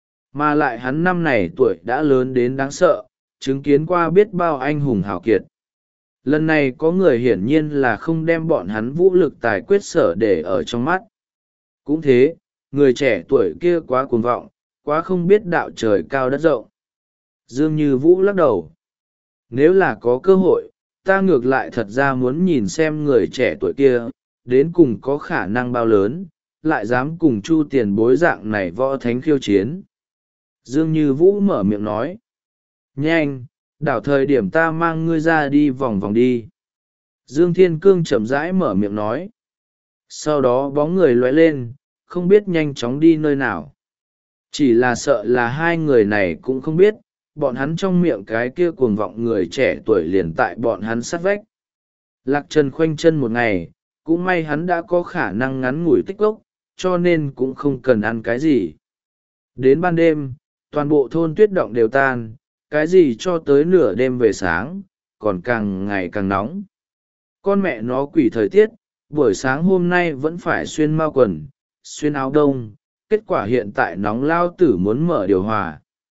Mà lại hắn năm này tuổi đã lớn đến đáng sợ, chứng kiến qua biết bao anh hùng hào kiệt. Lần này có người hiển nhiên là không đem bọn hắn vũ lực tài quyết sở để ở trong mắt. Cũng thế, người trẻ tuổi kia quá cuồng vọng, quá không biết đạo trời cao đất rộng. Dương Như Vũ lắc đầu. Nếu là có cơ hội, ta ngược lại thật ra muốn nhìn xem người trẻ tuổi kia, đến cùng có khả năng bao lớn, lại dám cùng Chu tiền bối dạng này võ thánh khiêu chiến. Dương Như Vũ mở miệng nói. Nhanh, đảo thời điểm ta mang ngươi ra đi vòng vòng đi. Dương Thiên Cương chậm rãi mở miệng nói. Sau đó bóng người lóe lên, không biết nhanh chóng đi nơi nào. Chỉ là sợ là hai người này cũng không biết, bọn hắn trong miệng cái kia cuồng vọng người trẻ tuổi liền tại bọn hắn sát vách. Lạc Trần khoanh chân một ngày, cũng may hắn đã có khả năng ngắn ngủi tích gốc, cho nên cũng không cần ăn cái gì. Đến ban đêm, toàn bộ thôn tuyết động đều tan, cái gì cho tới nửa đêm về sáng, còn càng ngày càng nóng. Con mẹ nó quỷ thời tiết, buổi sáng hôm nay vẫn phải xuyên mao quần, xuyên áo đông, kết quả hiện tại nóng lao tử muốn mở điều hòa.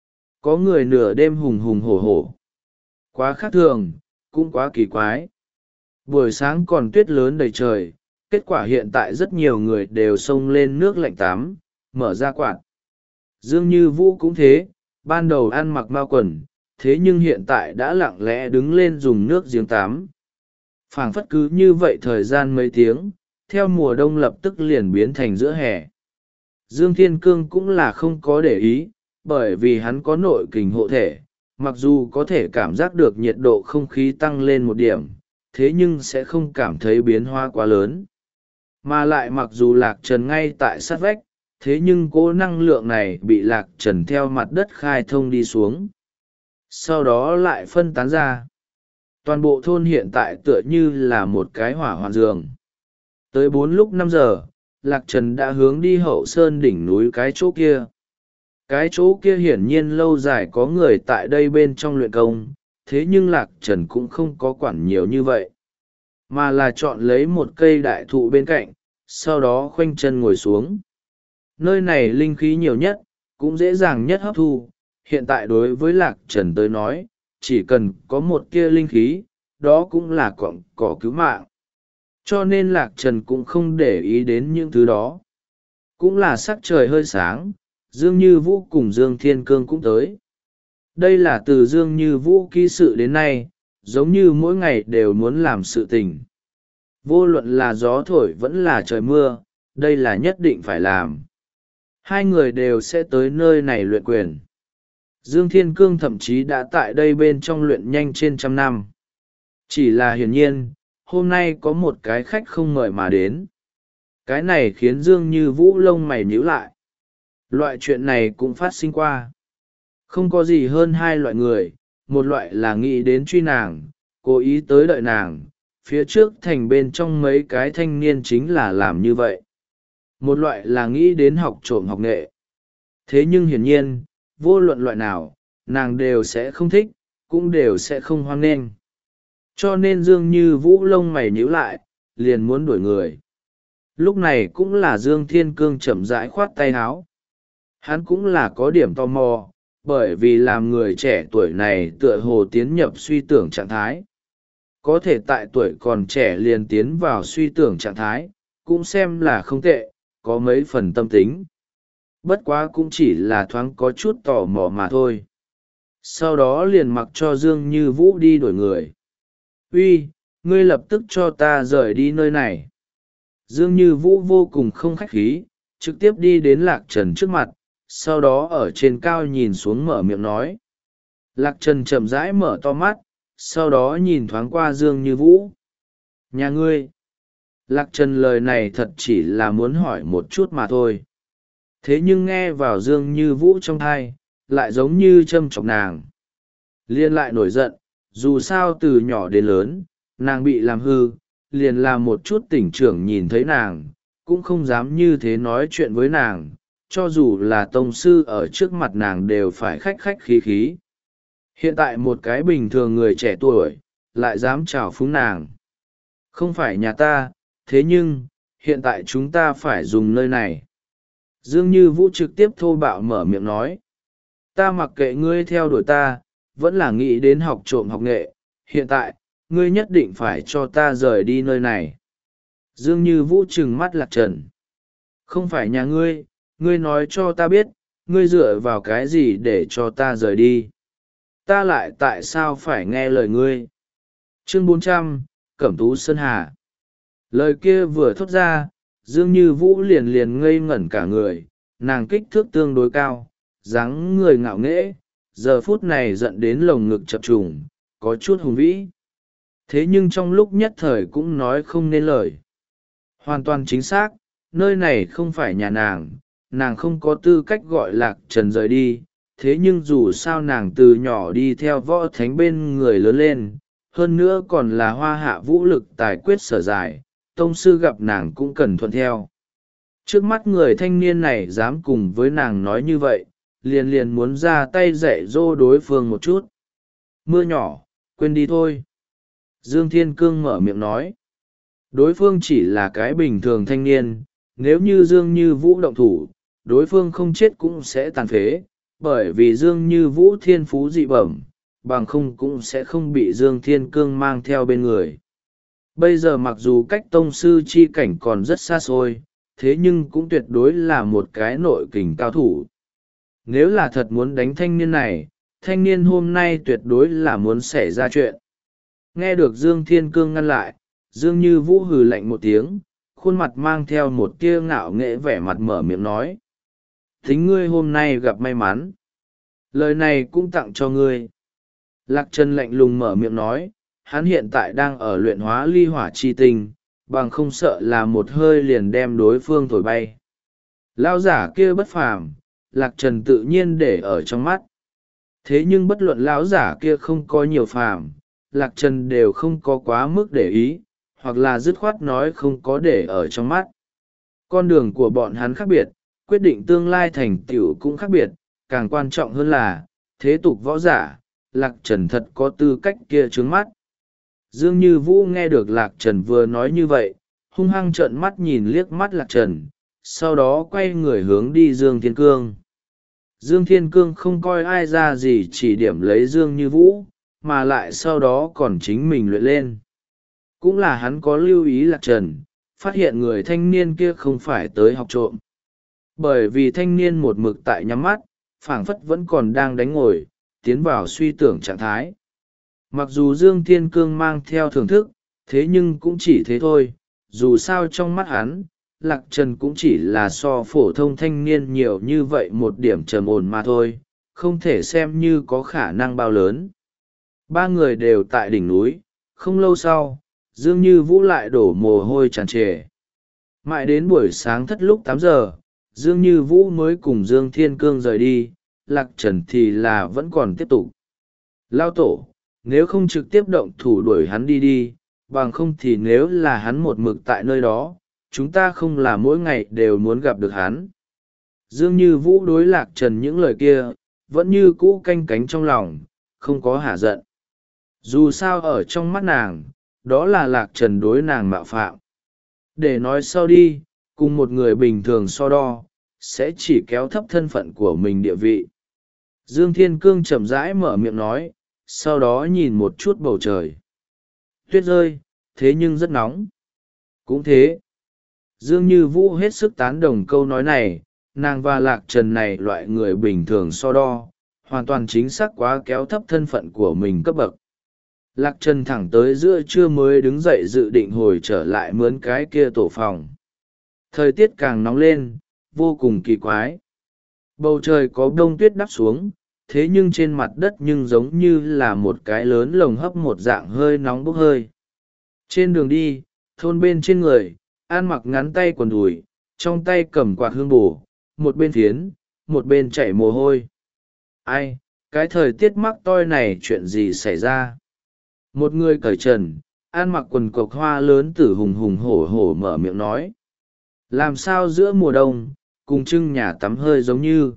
Có người nửa đêm hùng hùng hổ hổ. Quá khác thường, cũng quá kỳ quái. Buổi sáng còn tuyết lớn đầy trời, kết quả hiện tại rất nhiều người đều xông lên nước lạnh tắm, mở ra quạt. Dương Như Vũ cũng thế, ban đầu ăn mặc mao quần, thế nhưng hiện tại đã lặng lẽ đứng lên dùng nước giếng tắm. Phảng phất cứ như vậy thời gian mấy tiếng, theo mùa đông lập tức liền biến thành giữa hè. Dương Thiên Cương cũng là không có để ý, bởi vì hắn có nội kình hộ thể, mặc dù có thể cảm giác được nhiệt độ không khí tăng lên một điểm, thế nhưng sẽ không cảm thấy biến hóa quá lớn. Mà lại mặc dù Lạc Trần ngay tại sát vách, thế nhưng cỗ năng lượng này bị Lạc Trần theo mặt đất khai thông đi xuống. Sau đó lại phân tán ra. Toàn bộ thôn hiện tại tựa như là một cái hỏa hoạn giường. Tới bốn lúc năm giờ, Lạc Trần đã hướng đi hậu sơn đỉnh núi cái chỗ kia. Cái chỗ kia hiển nhiên lâu dài có người tại đây bên trong luyện công, thế nhưng Lạc Trần cũng không có quản nhiều như vậy. Mà là chọn lấy một cây đại thụ bên cạnh, sau đó khoanh chân ngồi xuống. Nơi này linh khí nhiều nhất, cũng dễ dàng nhất hấp thu. Hiện tại đối với Lạc Trần tới nói, chỉ cần có một tia linh khí, đó cũng là cọng cỏ cứu mạng. Cho nên Lạc Trần cũng không để ý đến những thứ đó. Cũng là sắc trời hơi sáng, Dương Như Vũ cùng Dương Thiên Cương cũng tới. Đây là từ Dương Như Vũ ký sự đến nay, giống như mỗi ngày đều muốn làm sự tình. Vô luận là gió thổi vẫn là trời mưa, đây là nhất định phải làm. Hai người đều sẽ tới nơi này luyện quyền. Dương Thiên Cương thậm chí đã tại đây bên trong luyện nhanh trên trăm năm. Chỉ là hiển nhiên, hôm nay có một cái khách không mời mà đến. Cái này khiến Dương Như Vũ lông mày nhíu lại. Loại chuyện này cũng phát sinh qua. Không có gì hơn hai loại người, một loại là nghĩ đến truy nàng, cố ý tới đợi nàng, phía trước thành bên trong mấy cái thanh niên chính là làm như vậy. Một loại là nghĩ đến học trộm học nghệ. Thế nhưng hiển nhiên, vô luận loại nào, nàng đều sẽ không thích, cũng đều sẽ không hoan nghênh. Cho nên Dương Như Vũ lông mày nhíu lại, liền muốn đuổi người. Lúc này cũng là Dương Thiên Cương chậm rãi khoát tay áo. Hắn cũng là có điểm tò mò, bởi vì làm người trẻ tuổi này tựa hồ tiến nhập suy tưởng trạng thái. Có thể tại tuổi còn trẻ liền tiến vào suy tưởng trạng thái, cũng xem là không tệ, có mấy phần tâm tính. Bất quá cũng chỉ là thoáng có chút tò mò mà thôi. Sau đó liền mặc cho Dương Như Vũ đi đuổi người. Uy, ngươi lập tức cho ta rời đi nơi này. Dương Như Vũ vô cùng không khách khí, trực tiếp đi đến Lạc Trần trước mặt, sau đó ở trên cao nhìn xuống mở miệng nói. Lạc Trần chậm rãi mở to mắt, sau đó nhìn thoáng qua Dương Như Vũ. Nhà ngươi. Lạc Trần lời này thật chỉ là muốn hỏi một chút mà thôi. Thế nhưng nghe vào Dương Như Vũ trong thai, lại giống như châm chọc nàng. Liên lại nổi giận, dù sao từ nhỏ đến lớn, nàng bị làm hư, liền làm một chút tỉnh trưởng nhìn thấy nàng, cũng không dám như thế nói chuyện với nàng, cho dù là tông sư ở trước mặt nàng đều phải khách khách khí khí. Hiện tại một cái bình thường người trẻ tuổi, lại dám chào phúng nàng. Không phải nhà ta, thế nhưng, hiện tại chúng ta phải dùng nơi này. Dương Như Vũ trực tiếp thô bạo mở miệng nói. Ta mặc kệ ngươi theo đuổi ta, vẫn là nghĩ đến học trộm học nghệ, hiện tại, ngươi nhất định phải cho ta rời đi nơi này. Dương Như Vũ trừng mắt Lạc Trần. Không phải nhà ngươi, ngươi nói cho ta biết, ngươi dựa vào cái gì để cho ta rời đi. Ta lại tại sao phải nghe lời ngươi. Chương bốn trăm, Cẩm Tú Sơn Hà. Lời kia vừa thốt ra, Dương Như Vũ liền liền ngây ngẩn cả người. Nàng kích thước tương đối cao, dáng người ngạo nghễ, giờ phút này giận đến lồng ngực chập trùng, có chút hùng vĩ. Thế nhưng trong lúc nhất thời cũng nói không nên lời. Hoàn toàn chính xác, nơi này không phải nhà nàng, nàng không có tư cách gọi Lạc Trần rời đi. Thế nhưng dù sao nàng từ nhỏ đi theo võ thánh bên người lớn lên, hơn nữa còn là hoa hạ vũ lực tài quyết sở giải, tông sư gặp nàng cũng cần thuận theo. Trước mắt người thanh niên này dám cùng với nàng nói như vậy, liền liền muốn ra tay dạy dỗ đối phương một chút. Mưa nhỏ, quên đi thôi. Dương Thiên Cương mở miệng nói. Đối phương chỉ là cái bình thường thanh niên, nếu như Dương Như Vũ động thủ, đối phương không chết cũng sẽ tàn phế, bởi vì Dương Như Vũ thiên phú dị bẩm, bằng không cũng sẽ không bị Dương Thiên Cương mang theo bên người. Bây giờ mặc dù cách tông sư chi cảnh còn rất xa xôi, thế nhưng cũng tuyệt đối là một cái nội kình cao thủ. Nếu là thật muốn đánh thanh niên này, thanh niên hôm nay tuyệt đối là muốn xảy ra chuyện. Nghe được Dương Thiên Cương ngăn lại, Dương Như Vũ hừ lạnh một tiếng, khuôn mặt mang theo một tia ngạo nghễ vẻ mặt mở miệng nói. Thính ngươi hôm nay gặp may mắn. Lời này cũng tặng cho ngươi. Lạc Trần lạnh lùng mở miệng nói, hắn hiện tại đang ở luyện hóa ly hỏa chi tinh, bằng không sợ là một hơi liền đem đối phương thổi bay. Lao giả kia bất phàm, Lạc Trần tự nhiên để ở trong mắt. Thế nhưng bất luận lão giả kia không có nhiều phàm, Lạc Trần đều không có quá mức để ý, hoặc là dứt khoát nói không có để ở trong mắt. Con đường của bọn hắn khác biệt, quyết định tương lai thành tựu cũng khác biệt, càng quan trọng hơn là, thế tục võ giả, Lạc Trần thật có tư cách kia trướng mắt. Dương Như Vũ nghe được Lạc Trần vừa nói như vậy, hung hăng trợn mắt nhìn liếc mắt Lạc Trần, sau đó quay người hướng đi Dương Thiên Cương. Dương Thiên Cương không coi ai ra gì chỉ điểm lấy Dương Như Vũ, mà lại sau đó còn chính mình luyện lên. Cũng là hắn có lưu ý Lạc Trần, phát hiện người thanh niên kia không phải tới học trộm. Bởi vì thanh niên một mực tại nhắm mắt, phảng phất vẫn còn đang đánh ngồi, tiến vào suy tưởng trạng thái. Mặc dù Dương Thiên Cương mang theo thưởng thức, thế nhưng cũng chỉ thế thôi, dù sao trong mắt hắn, Lạc Trần cũng chỉ là so phổ thông thanh niên nhiều như vậy một điểm trầm ổn mà thôi, không thể xem như có khả năng bao lớn. Ba người đều tại đỉnh núi, không lâu sau, Dương Như Vũ lại đổ mồ hôi tràn trề. Mãi đến buổi sáng thất lúc tám giờ, Dương Như Vũ mới cùng Dương Thiên Cương rời đi, Lạc Trần thì là vẫn còn tiếp tục. Lao tổ, nếu không trực tiếp động thủ đuổi hắn đi đi, bằng không thì nếu là hắn một mực tại nơi đó, chúng ta không là mỗi ngày đều muốn gặp được hắn. Dương Như Vũ đối Lạc Trần những lời kia, vẫn như cũ canh cánh trong lòng, không có hả giận. Dù sao ở trong mắt nàng, đó là Lạc Trần đối nàng mạo phạm. Để nói sau đi, cùng một người bình thường so đo, sẽ chỉ kéo thấp thân phận của mình địa vị. Dương Thiên Cương chậm rãi mở miệng nói, sau đó nhìn một chút bầu trời. Tuyết rơi, thế nhưng rất nóng. Cũng thế. Dương Như Vũ hết sức tán đồng câu nói này, nàng và Lạc Trần này loại người bình thường so đo, hoàn toàn chính xác quá kéo thấp thân phận của mình cấp bậc. Lạc Trần thẳng tới giữa trưa mới đứng dậy dự định hồi trở lại mướn cái kia tổ phòng. Thời tiết càng nóng lên, vô cùng kỳ quái. Bầu trời có bông tuyết đắp xuống, thế nhưng trên mặt đất nhưng giống như là một cái lớn lồng hấp một dạng hơi nóng bốc hơi. Trên đường đi, thôn bên trên người, ăn mặc ngắn tay quần đùi, trong tay cầm quạt hương bổ, một bên phiến, một bên chảy mồ hôi. Ai, cái thời tiết mắc toi này chuyện gì xảy ra? Một người cởi trần, ăn mặc quần cộc hoa lớn tử hùng hùng hổ hổ mở miệng nói. Làm sao giữa mùa đông, cùng trưng nhà tắm hơi giống như.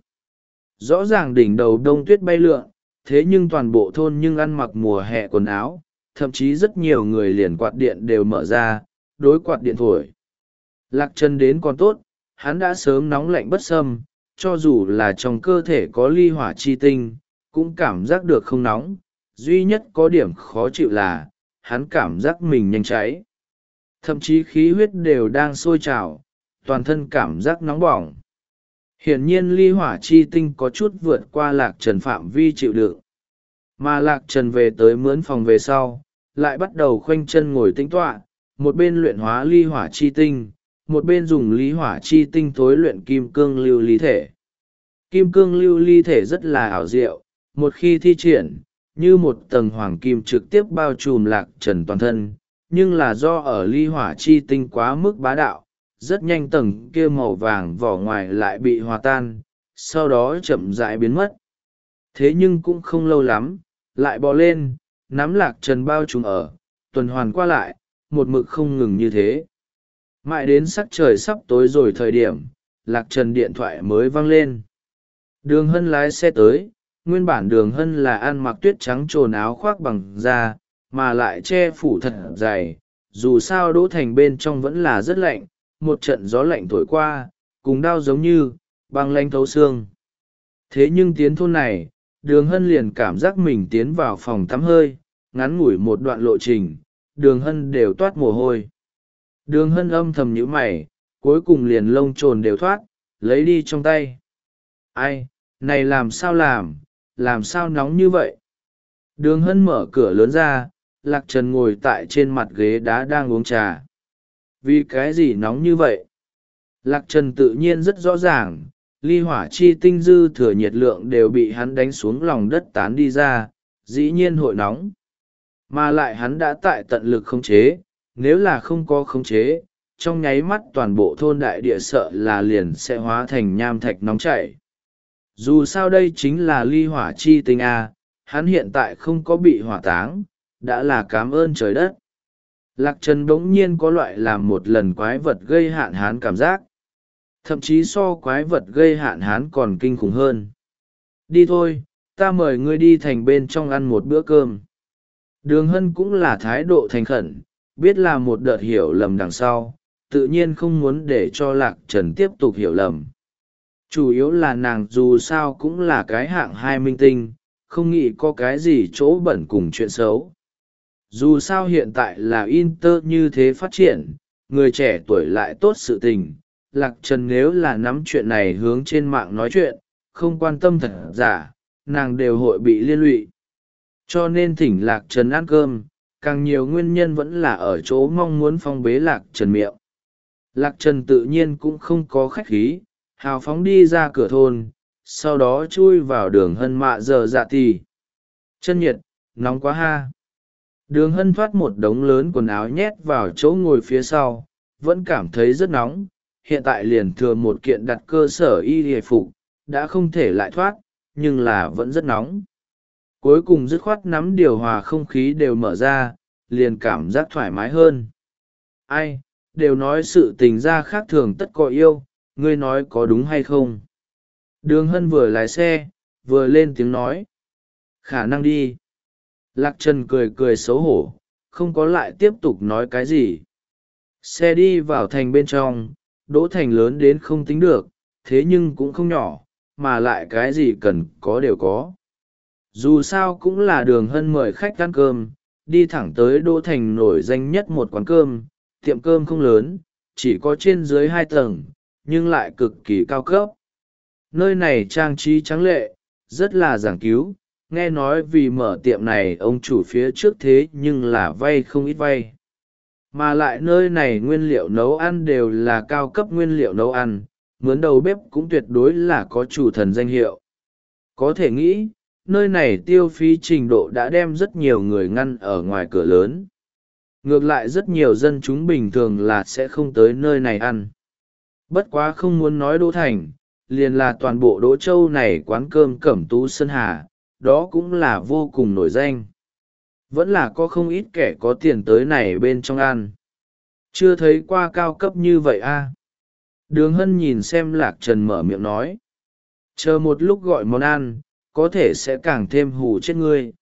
Rõ ràng đỉnh đầu đông tuyết bay lượn, thế nhưng toàn bộ thôn nhưng ăn mặc mùa hè quần áo, thậm chí rất nhiều người liền quạt điện đều mở ra, đối quạt điện thổi. Lạc Trần đến còn tốt, hắn đã sớm nóng lạnh bất xâm, cho dù là trong cơ thể có ly hỏa chi tinh, cũng cảm giác được không nóng. Duy nhất có điểm khó chịu là, hắn cảm giác mình nhanh cháy. Thậm chí khí huyết đều đang sôi trào, toàn thân cảm giác nóng bỏng. Hiển nhiên ly hỏa chi tinh có chút vượt qua Lạc Trần phạm vi chịu đựng. Mà Lạc Trần về tới mướn phòng về sau, lại bắt đầu khoanh chân ngồi tĩnh tọa, một bên luyện hóa ly hỏa chi tinh, một bên dùng ly hỏa chi tinh tối luyện kim cương lưu ly thể. Kim cương lưu ly thể rất là ảo diệu, một khi thi triển, như một tầng hoàng kim trực tiếp bao trùm lạc trần toàn thân, nhưng là do ở ly hỏa chi tinh quá mức bá đạo, rất nhanh tầng kia màu vàng vỏ ngoài lại bị hòa tan, sau đó chậm rãi biến mất. Thế nhưng cũng không lâu lắm, lại bò lên, nắm lạc trần bao trùm ở, tuần hoàn qua lại, một mực không ngừng như thế. Mãi đến sắc trời sắp tối rồi thời điểm, lạc trần điện thoại mới vang lên. Đường Hân lái xe tới, nguyên bản Đường Hân là ăn mặc tuyết trắng trồn áo khoác bằng da, mà lại che phủ thật dày, dù sao Đỗ Thành bên trong vẫn là rất lạnh, một trận gió lạnh thổi qua, cùng đau giống như, băng lanh thấu xương. Thế nhưng tiến thôn này, Đường Hân liền cảm giác mình tiến vào phòng tắm hơi, ngắn ngủi một đoạn lộ trình, Đường Hân đều toát mồ hôi. Đường Hân âm thầm nhíu mày, cuối cùng liền lông trồn đều thoát, lấy đi trong tay. Ai, này làm sao làm, làm sao nóng như vậy? Đường Hân mở cửa lớn ra, Lạc Trần ngồi tại trên mặt ghế đá đang uống trà. Vì cái gì nóng như vậy? Lạc Trần tự nhiên rất rõ ràng, ly hỏa chi tinh dư thừa nhiệt lượng đều bị hắn đánh xuống lòng đất tán đi ra, dĩ nhiên hội nóng. Mà lại hắn đã tại tận lực khống chế, nếu là không có khống chế, trong nháy mắt toàn bộ thôn đại địa sợ là liền sẽ hóa thành nham thạch nóng chảy. Dù sao đây chính là ly hỏa chi tinh A, hắn hiện tại không có bị hỏa táng, đã là cảm ơn trời đất. Lạc Trần bỗng nhiên có loại làm một lần quái vật gây hạn hán cảm giác. Thậm chí so quái vật gây hạn hán còn kinh khủng hơn. Đi thôi, ta mời ngươi đi thành bên trong ăn một bữa cơm. Đường Hân cũng là thái độ thành khẩn, biết là một đợt hiểu lầm đằng sau, tự nhiên không muốn để cho Lạc Trần tiếp tục hiểu lầm. Chủ yếu là nàng dù sao cũng là cái hạng hai minh tinh, không nghĩ có cái gì chỗ bẩn cùng chuyện xấu. Dù sao hiện tại là Inter như thế phát triển, người trẻ tuổi lại tốt sự tình, Lạc Trần nếu là nắm chuyện này hướng trên mạng nói chuyện, không quan tâm thật giả, nàng đều hội bị liên lụy. Cho nên thỉnh Lạc Trần ăn cơm, càng nhiều nguyên nhân vẫn là ở chỗ mong muốn phong bế Lạc Trần miệng. Lạc Trần tự nhiên cũng không có khách khí, hào phóng đi ra cửa thôn, sau đó chui vào Đường Hân mạ giờ dạ tì. Chân nhiệt, nóng quá ha. Đường Hân thoát một đống lớn quần áo nhét vào chỗ ngồi phía sau, vẫn cảm thấy rất nóng, hiện tại liền thừa một kiện đặt cơ sở y hề phục, đã không thể lại thoát, nhưng là vẫn rất nóng. Cuối cùng dứt khoát nắm điều hòa không khí đều mở ra, liền cảm giác thoải mái hơn. Ai, đều nói sự tình ra khác thường tất có yêu, ngươi nói có đúng hay không? Đường Hân vừa lái xe, vừa lên tiếng nói. Khả năng đi. Lạc Trần cười cười xấu hổ, không có lại tiếp tục nói cái gì. Xe đi vào thành bên trong, Đỗ Thành lớn đến không tính được, thế nhưng cũng không nhỏ, mà lại cái gì cần có đều có. Dù sao cũng là Đường Hân mời khách ăn cơm, đi thẳng tới Đỗ Thành nổi danh nhất một quán cơm, tiệm cơm không lớn, chỉ có trên dưới hai tầng, nhưng lại cực kỳ cao cấp. Nơi này trang trí trắng lệ, rất là giảng cứu, nghe nói vì mở tiệm này ông chủ phía trước thế nhưng là vay không ít vay. Mà lại nơi này nguyên liệu nấu ăn đều là cao cấp nguyên liệu nấu ăn, mướn đầu bếp cũng tuyệt đối là có chủ thần danh hiệu. Có thể nghĩ, nơi này tiêu phí trình độ đã đem rất nhiều người ngăn ở ngoài cửa lớn. Ngược lại rất nhiều dân chúng bình thường là sẽ không tới nơi này ăn. Bất quá không muốn nói Đỗ Thành, liền là toàn bộ Đỗ Châu này quán cơm Cẩm Tú Sơn Hà, đó cũng là vô cùng nổi danh. Vẫn là có không ít kẻ có tiền tới này bên trong ăn. Chưa thấy qua cao cấp như vậy a. Đường Hân nhìn xem Lạc Trần mở miệng nói. Chờ một lúc gọi món ăn, có thể sẽ càng thêm hù chết ngươi.